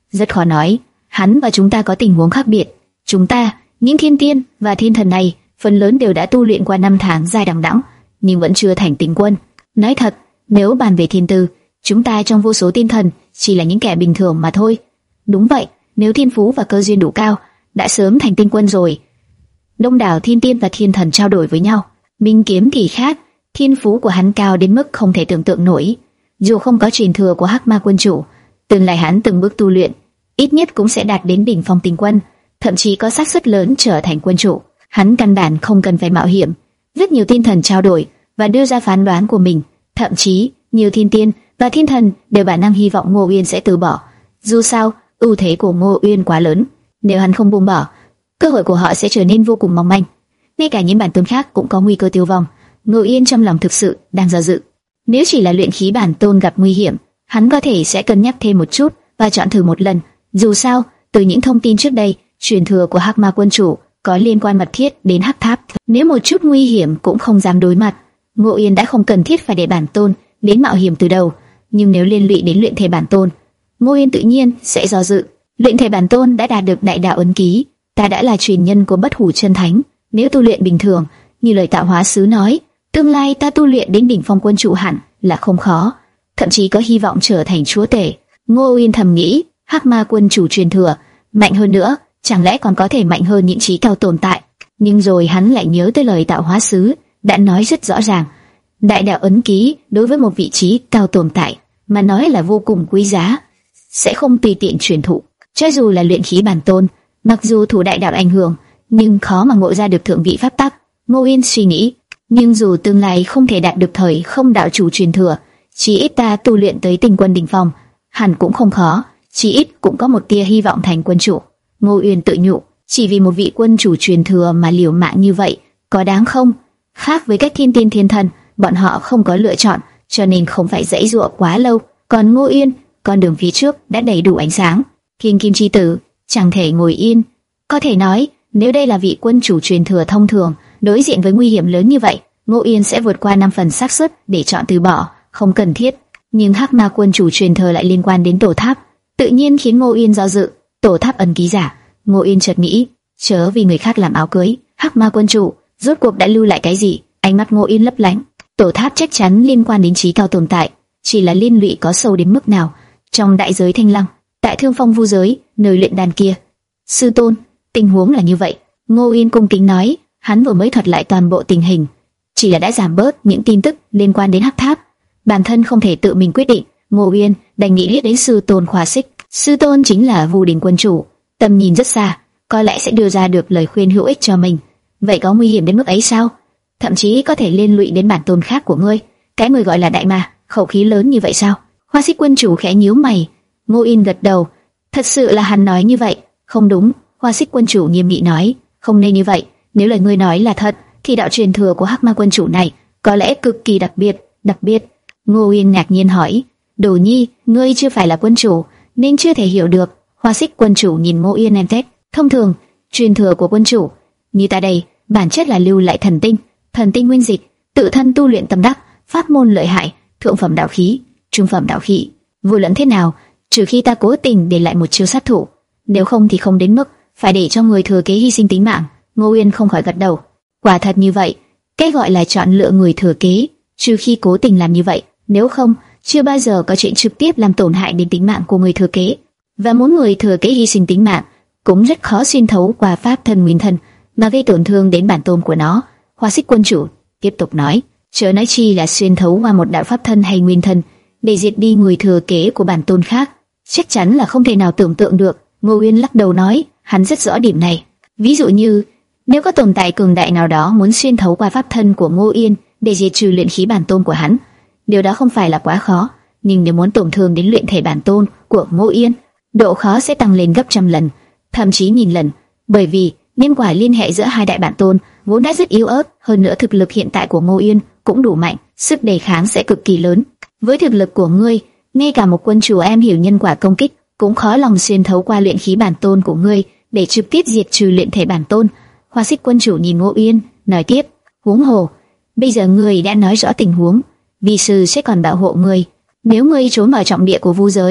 rất khó nói. Hắn và chúng ta có tình huống khác biệt. Chúng ta, những thiên tiên và thiên thần này, phần lớn đều đã tu luyện qua năm tháng dài đằng đẵng, nhưng vẫn chưa thành tinh quân. Nói thật, nếu bàn về thiên tư, chúng ta trong vô số tiên thần chỉ là những kẻ bình thường mà thôi. Đúng vậy, nếu thiên phú và cơ duyên đủ cao, đã sớm thành tinh quân rồi. Đông đảo thiên tiên và thiên thần trao đổi với nhau. Minh Kiếm thì khác, thiên phú của hắn cao đến mức không thể tưởng tượng nổi. Dù không có truyền thừa của Hắc Ma quân chủ, tương lai hắn từng bước tu luyện, ít nhất cũng sẽ đạt đến đỉnh phong tinh quân, thậm chí có xác suất lớn trở thành quân chủ. Hắn căn bản không cần phải mạo hiểm. Rất nhiều tiên thần trao đổi và đưa ra phán đoán của mình, thậm chí nhiều thiên tiên và thiên thần đều bản năng hy vọng Ngô Uyên sẽ từ bỏ. Dù sao, ưu thế của Ngô Uyên quá lớn, nếu hắn không buông bỏ, cơ hội của họ sẽ trở nên vô cùng mong manh. Ngay cả những bản tôn khác cũng có nguy cơ tiêu vong. Ngô Uyên trong lòng thực sự đang do dự. Nếu chỉ là luyện khí bản tôn gặp nguy hiểm, hắn có thể sẽ cân nhắc thêm một chút và chọn thử một lần. Dù sao, từ những thông tin trước đây, truyền thừa của Hắc Ma quân chủ có liên quan mật thiết đến Hắc Tháp. Nếu một chút nguy hiểm cũng không dám đối mặt, Ngô Uyên đã không cần thiết phải để bản tôn đến mạo hiểm từ đầu. Nhưng nếu liên lụy đến luyện thể bản tôn, Ngô Uyên tự nhiên sẽ do dự. Luyện thể bản tôn đã đạt được đại đạo ấn ký, ta đã là truyền nhân của Bất Hủ Chân Thánh. Nếu tu luyện bình thường, như lời tạo hóa sứ nói, tương lai ta tu luyện đến đỉnh phong quân chủ hẳn là không khó, thậm chí có hy vọng trở thành chúa tể. Ngô Uyên thầm nghĩ, Hắc Ma quân chủ truyền thừa mạnh hơn nữa, chẳng lẽ còn có thể mạnh hơn những trí cao tồn tại? Nhưng rồi hắn lại nhớ tới lời tạo hóa sứ đã nói rất rõ ràng, đại đạo ấn ký đối với một vị trí cao tồn tại mà nói là vô cùng quý giá, sẽ không tùy tiện truyền thụ. Cho dù là luyện khí bản tôn, mặc dù thủ đại đạo ảnh hưởng, nhưng khó mà ngộ ra được thượng vị pháp tắc. Ngô Uyên suy nghĩ, nhưng dù tương lai không thể đạt được thời không đạo chủ truyền thừa, chỉ ít ta tu luyện tới tinh quân đỉnh phong, hẳn cũng không khó, chỉ ít cũng có một tia hy vọng thành quân chủ. Ngô Uyên tự nhủ, chỉ vì một vị quân chủ truyền thừa mà liều mạng như vậy, có đáng không? Khác với các thiên tiên thiên thần, bọn họ không có lựa chọn, cho nên không phải giãy giụa quá lâu. Còn Ngô Uyên, con đường phía trước đã đầy đủ ánh sáng. Thiên Kim chi tử chẳng thể ngồi yên. Có thể nói, nếu đây là vị quân chủ truyền thừa thông thường, đối diện với nguy hiểm lớn như vậy, Ngô Uyên sẽ vượt qua năm phần xác suất để chọn từ bỏ, không cần thiết. Nhưng Hắc Ma quân chủ truyền thừa lại liên quan đến tổ tháp, tự nhiên khiến Ngô Uyên do dự. Tổ tháp ấn ký giả, Ngô Uyên chợt nghĩ, chớ vì người khác làm áo cưới. Hắc Ma quân chủ rốt cuộc đã lưu lại cái gì? Ánh mắt Ngô Uyên lấp lánh. Tổ tháp chắc chắn liên quan đến trí cao tồn tại, chỉ là liên lụy có sâu đến mức nào. Trong đại giới Thanh Lăng, tại Thương Phong Vu giới, nơi luyện đan kia, sư tôn, tình huống là như vậy. Ngô Uyên cung kính nói, hắn vừa mới thuật lại toàn bộ tình hình, chỉ là đã giảm bớt những tin tức liên quan đến Hắc Tháp. Bản thân không thể tự mình quyết định, Ngô Uyên đành nghĩ liếc đến sư tôn Khỏa Xích. Sư tôn chính là Vu Đình quân chủ, tầm nhìn rất xa, có lẽ sẽ đưa ra được lời khuyên hữu ích cho mình. Vậy có nguy hiểm đến mức ấy sao? Thậm chí có thể liên lụy đến bản tôn khác của ngươi. Cái người gọi là đại ma, khẩu khí lớn như vậy sao? Khỏa Xích quân chủ khẽ nhíu mày. Ngô Uyên gật đầu. Thật sự là hắn nói như vậy? Không đúng. Khỏa Xích quân chủ nghiêm nghị nói, không nên như vậy. Nếu lời ngươi nói là thật, thì đạo truyền thừa của Hắc Ma quân chủ này có lẽ cực kỳ đặc biệt. Đặc biệt? Ngô Uyên ngạc nhiên hỏi. Đồ Nhi, ngươi chưa phải là quân chủ, nên chưa thể hiểu được. Khỏa Xích quân chủ nhìn Ngô Uyên em tét. Thông thường, truyền thừa của quân chủ như ta đây, bản chất là lưu lại thần tinh, thần tinh nguyên dịch, tự thân tu luyện tâm đắc, pháp môn lợi hại, thượng phẩm đạo khí, trung phẩm đạo khí. Vô luận thế nào, trừ khi ta cố tình để lại một chiêu sát thủ, nếu không thì không đến mức phải để cho người thừa kế hy sinh tính mạng. Ngô Uyên không khỏi gật đầu. Quả thật như vậy, cái gọi là chọn lựa người thừa kế, trừ khi cố tình làm như vậy, nếu không, chưa bao giờ có chuyện trực tiếp làm tổn hại đến tính mạng của người thừa kế. Và muốn người thừa kế hy sinh tính mạng, cũng rất khó xuyên thấu qua pháp thân nguyên thân mà gây tổn thương đến bản tôn của nó. Khỏa Xích quân chủ tiếp tục nói, chớ nói chi là xuyên thấu qua một đạo pháp thân hay nguyên thân để diệt đi người thừa kế của bản tôn khác, chắc chắn là không thể nào tưởng tượng được. Ngô Uyên lắc đầu nói, hắn rất rõ điểm này. Ví dụ như, nếu có tồn tại cường đại nào đó muốn xuyên thấu qua pháp thân của Ngô Uyên để diệt trừ luyện khí bản tôn của hắn, điều đó không phải là quá khó. Nhưng nếu muốn tổn thương đến luyện thể bản tôn của Ngô Uyên, độ khó sẽ tăng lên gấp trăm lần, thậm chí nghìn lần, bởi vì nhân quả liên hệ giữa hai đại bản tôn vốn đã rất yếu ớt, hơn nữa thực lực hiện tại của Ngô Uyên cũng đủ mạnh, sức đề kháng sẽ cực kỳ lớn. Với thực lực của ngươi, ngay cả một quân chủ em hiểu nhân quả công kích cũng khó lòng xuyên thấu qua luyện khí bản tôn của ngươi để trực tiếp diệt trừ luyện thể bản tôn. Khỏa Xích quân chủ nhìn Ngô Uyên, nói tiếp, huống hồ, bây giờ ngươi đã nói rõ tình huống, vi sư sẽ còn bảo hộ ngươi. Nếu ngươi trốn vào trọng địa của Vu giới,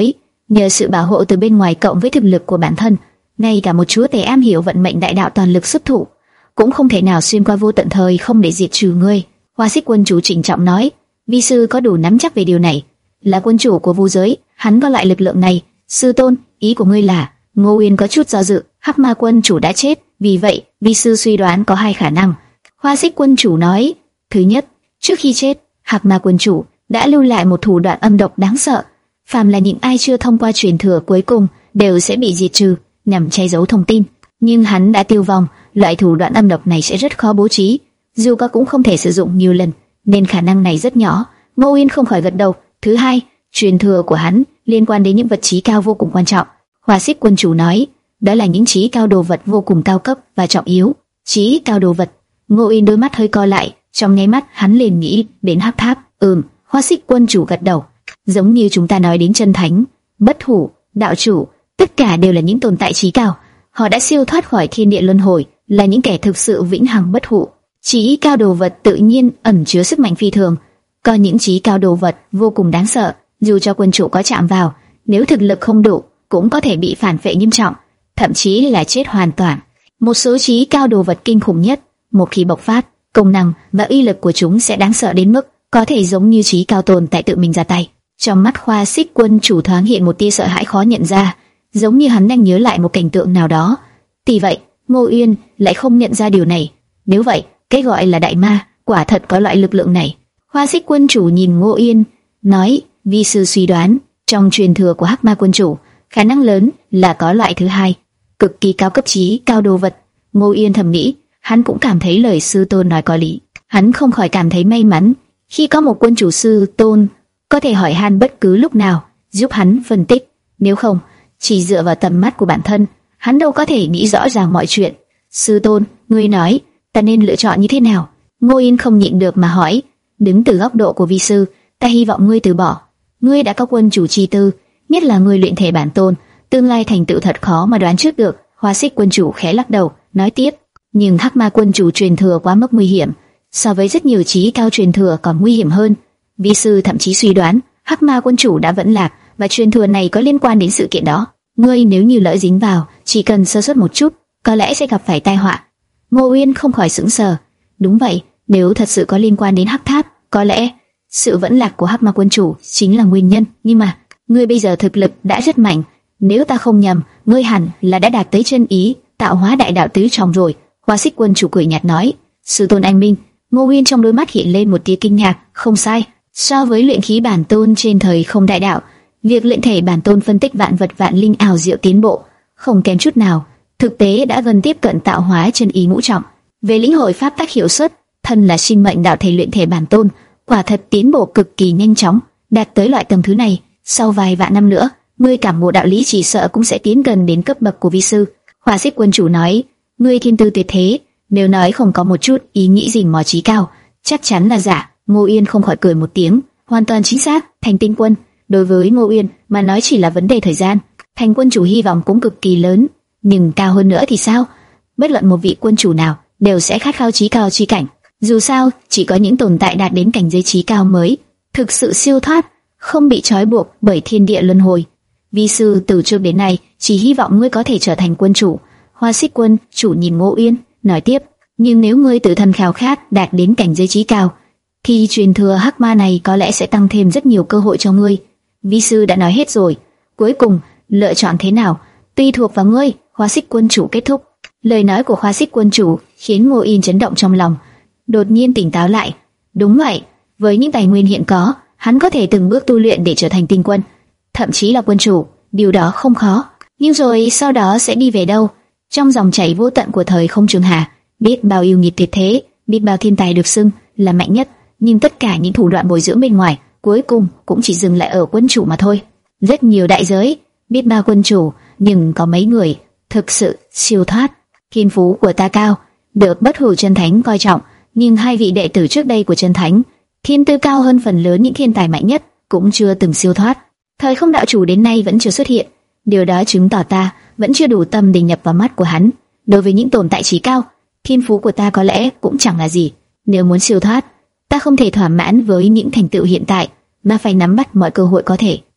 nhờ sự bảo hộ từ bên ngoài cộng với thực lực của bản thân, ngay cả một chúa tể am hiểu vận mệnh đại đạo toàn lực xuất thủ, cũng không thể nào xuyên qua vô tận thời không để diệt trừ ngươi. Hoa Xích quân chủ trịnh trọng nói, vi sư có đủ nắm chắc về điều này. Là quân chủ của vu giới, hắn có lại lực lượng này. Sư tôn, ý của ngươi là? Ngô Uyên có chút do dự. Hắc Ma quân chủ đã chết, vì vậy vi sư suy đoán có hai khả năng. Hoa Xích quân chủ nói, thứ nhất, trước khi chết, Hắc Ma quân chủ đã lưu lại một thủ đoạn âm độc đáng sợ. Phàm là những ai chưa thông qua truyền thừa cuối cùng đều sẽ bị diệt trừ, nhằm che giấu thông tin. Nhưng hắn đã tiêu vong, loại thủ đoạn âm độc này sẽ rất khó bố trí, dù có cũng không thể sử dụng nhiều lần, nên khả năng này rất nhỏ. Ngô Uyên không khỏi gật đầu. Thứ hai, truyền thừa của hắn liên quan đến những vật trí cao vô cùng quan trọng. Hoa Xích quân chủ nói, đó là những trí cao đồ vật vô cùng cao cấp và trọng yếu. Trí cao đồ vật? Ngô Uyên đôi mắt hơi co lại, trong nháy mắt hắn liền nghĩ đến Hắc Tháp. Ừm, Hoa Xích quân chủ gật đầu. Giống như chúng ta nói đến chân thánh, bất hủ, đạo chủ, tất cả đều là những tồn tại trí cao. Họ đã siêu thoát khỏi thiên địa luân hồi, là những kẻ thực sự vĩnh hằng bất hủ. Trí cao đồ vật tự nhiên ẩn chứa sức mạnh phi thường. Có những trí cao đồ vật vô cùng đáng sợ, dù cho quân chủ có chạm vào, nếu thực lực không đủ, cũng có thể bị phản phệ nghiêm trọng, thậm chí là chết hoàn toàn. Một số trí cao đồ vật kinh khủng nhất, một khi bộc phát, công năng và uy lực của chúng sẽ đáng sợ đến mức có thể giống như trí cao tồn tại tự mình ra tay. Trong mắt Hoa Xích quân chủ thoáng hiện một tia sợ hãi khó nhận ra, giống như hắn đang nhớ lại một cảnh tượng nào đó. Tuy vậy, Ngô Uyên lại không nhận ra điều này. Nếu vậy, cái gọi là đại ma quả thật có loại lực lượng này. Hoa Xích quân chủ nhìn Ngô Uyên, nói, vi sư suy đoán, trong truyền thừa của Hắc Ma quân chủ, khả năng lớn là có loại thứ hai, cực kỳ cao cấp trí cao đồ vật. Ngô Uyên thầm nghĩ, hắn cũng cảm thấy lời sư tôn nói có lý. Hắn không khỏi cảm thấy may mắn khi có một quân chủ sư tôn có thể hỏi han bất cứ lúc nào, giúp hắn phân tích. Nếu không, chỉ dựa vào tầm mắt của bản thân, hắn đâu có thể nghĩ rõ ràng mọi chuyện. Sư tôn, ngươi nói, ta nên lựa chọn như thế nào? Ngô Uyên không nhịn được mà hỏi. Đứng từ góc độ của vi sư, ta hy vọng ngươi từ bỏ. Ngươi đã có quân chủ chi tư, nhất là ngươi luyện thể bản tôn, tương lai thành tựu thật khó mà đoán trước được. Hoa Xích quân chủ khẽ lắc đầu, nói tiếp, nhưng Hắc Ma quân chủ truyền thừa quá mức nguy hiểm, so với rất nhiều trí cao truyền thừa còn nguy hiểm hơn. Vi sư thậm chí suy đoán Hắc Ma quân chủ đã vẫn lạc, và truyền thừa này có liên quan đến sự kiện đó. Ngươi nếu như lỡ dính vào, chỉ cần sơ suất một chút, có lẽ sẽ gặp phải tai họa. Ngô Uyên không khỏi sững sờ. Đúng vậy, nếu thật sự có liên quan đến Hắc Tháp, có lẽ sự vẫn lạc của Hắc Ma quân chủ chính là nguyên nhân. Nhưng mà ngươi bây giờ thực lực đã rất mạnh, nếu ta không nhầm, ngươi hẳn là đã đạt tới chân ý tạo hóa đại đạo tứ trọng rồi. Hoa Xích quân chủ cười nhạt nói, sư tôn anh minh. Ngô Uyên trong đôi mắt hiện lên một tia kinh ngạc. Không sai, so với luyện khí bản tôn trên thời không đại đạo, việc luyện thể bản tôn phân tích vạn vật vạn linh ảo diệu tiến bộ không kém chút nào, thực tế đã gần tiếp cận tạo hóa chân ý ngũ trọng. Về lĩnh hội pháp tắc hiệu suất, thân là sinh mệnh đạo thể luyện thể bản tôn, quả thật tiến bộ cực kỳ nhanh chóng, đạt tới loại tầng thứ này. Sau vài vạn năm nữa, ngươi cảm ngộ đạo lý chỉ sợ cũng sẽ tiến gần đến cấp bậc của vi sư. Hoa Xích quân chủ nói, ngươi thiên tư tuyệt thế, nếu nói không có một chút ý nghĩ gì mò trí cao, chắc chắn là giả. Ngô Uyên không khỏi cười một tiếng, hoàn toàn chính xác. Thành tinh quân đối với Ngô Uyên mà nói chỉ là vấn đề thời gian. Thành quân chủ hy vọng cũng cực kỳ lớn, nhưng cao hơn nữa thì sao? Bất luận một vị quân chủ nào đều sẽ khát khao trí cao chi cảnh. Dù sao, chỉ có những tồn tại đạt đến cảnh giới trí cao mới thực sự siêu thoát, không bị trói buộc bởi thiên địa luân hồi. Vi sư từ trước đến nay chỉ hy vọng ngươi có thể trở thành quân chủ. Hoa Xích quân chủ nhìn Ngô Uyên, nói tiếp, nhưng nếu ngươi tự thân khao khát đạt đến cảnh giới trí cao, thì truyền thừa Hắc Ma này có lẽ sẽ tăng thêm rất nhiều cơ hội cho ngươi. Vi sư đã nói hết rồi, cuối cùng lựa chọn thế nào tùy thuộc vào ngươi. Hoa Xích quân chủ kết thúc. Lời nói của Hoa Xích quân chủ khiến Ngô Uyên chấn động trong lòng, đột nhiên tỉnh táo lại. Đúng vậy, với những tài nguyên hiện có, hắn có thể từng bước tu luyện để trở thành tinh quân, thậm chí là quân chủ, điều đó không khó. Nhưng rồi sau đó sẽ đi về đâu? Trong dòng chảy vô tận của thời không trường hà, biết bao yêu nghiệt tuyệt thế, biết bao thiên tài được xưng là mạnh nhất, nhưng tất cả những thủ đoạn bồi dưỡng bên ngoài cuối cùng cũng chỉ dừng lại ở quân chủ mà thôi. Rất nhiều đại giới, biết bao quân chủ, nhưng có mấy người thực sự siêu thoát. Thiên phú của ta cao, được bất hủ chân thánh coi trọng, nhưng hai vị đệ tử trước đây của chân thánh, thiên tư cao hơn phần lớn những thiên tài mạnh nhất, cũng chưa từng siêu thoát. Thời không đạo chủ đến nay vẫn chưa xuất hiện, điều đó chứng tỏ ta vẫn chưa đủ tâm để nhập vào mắt của hắn. Đối với những tồn tại trí cao, thiên phú của ta có lẽ cũng chẳng là gì. Nếu muốn siêu thoát, ta không thể thỏa mãn với những thành tựu hiện tại, mà phải nắm bắt mọi cơ hội có thể.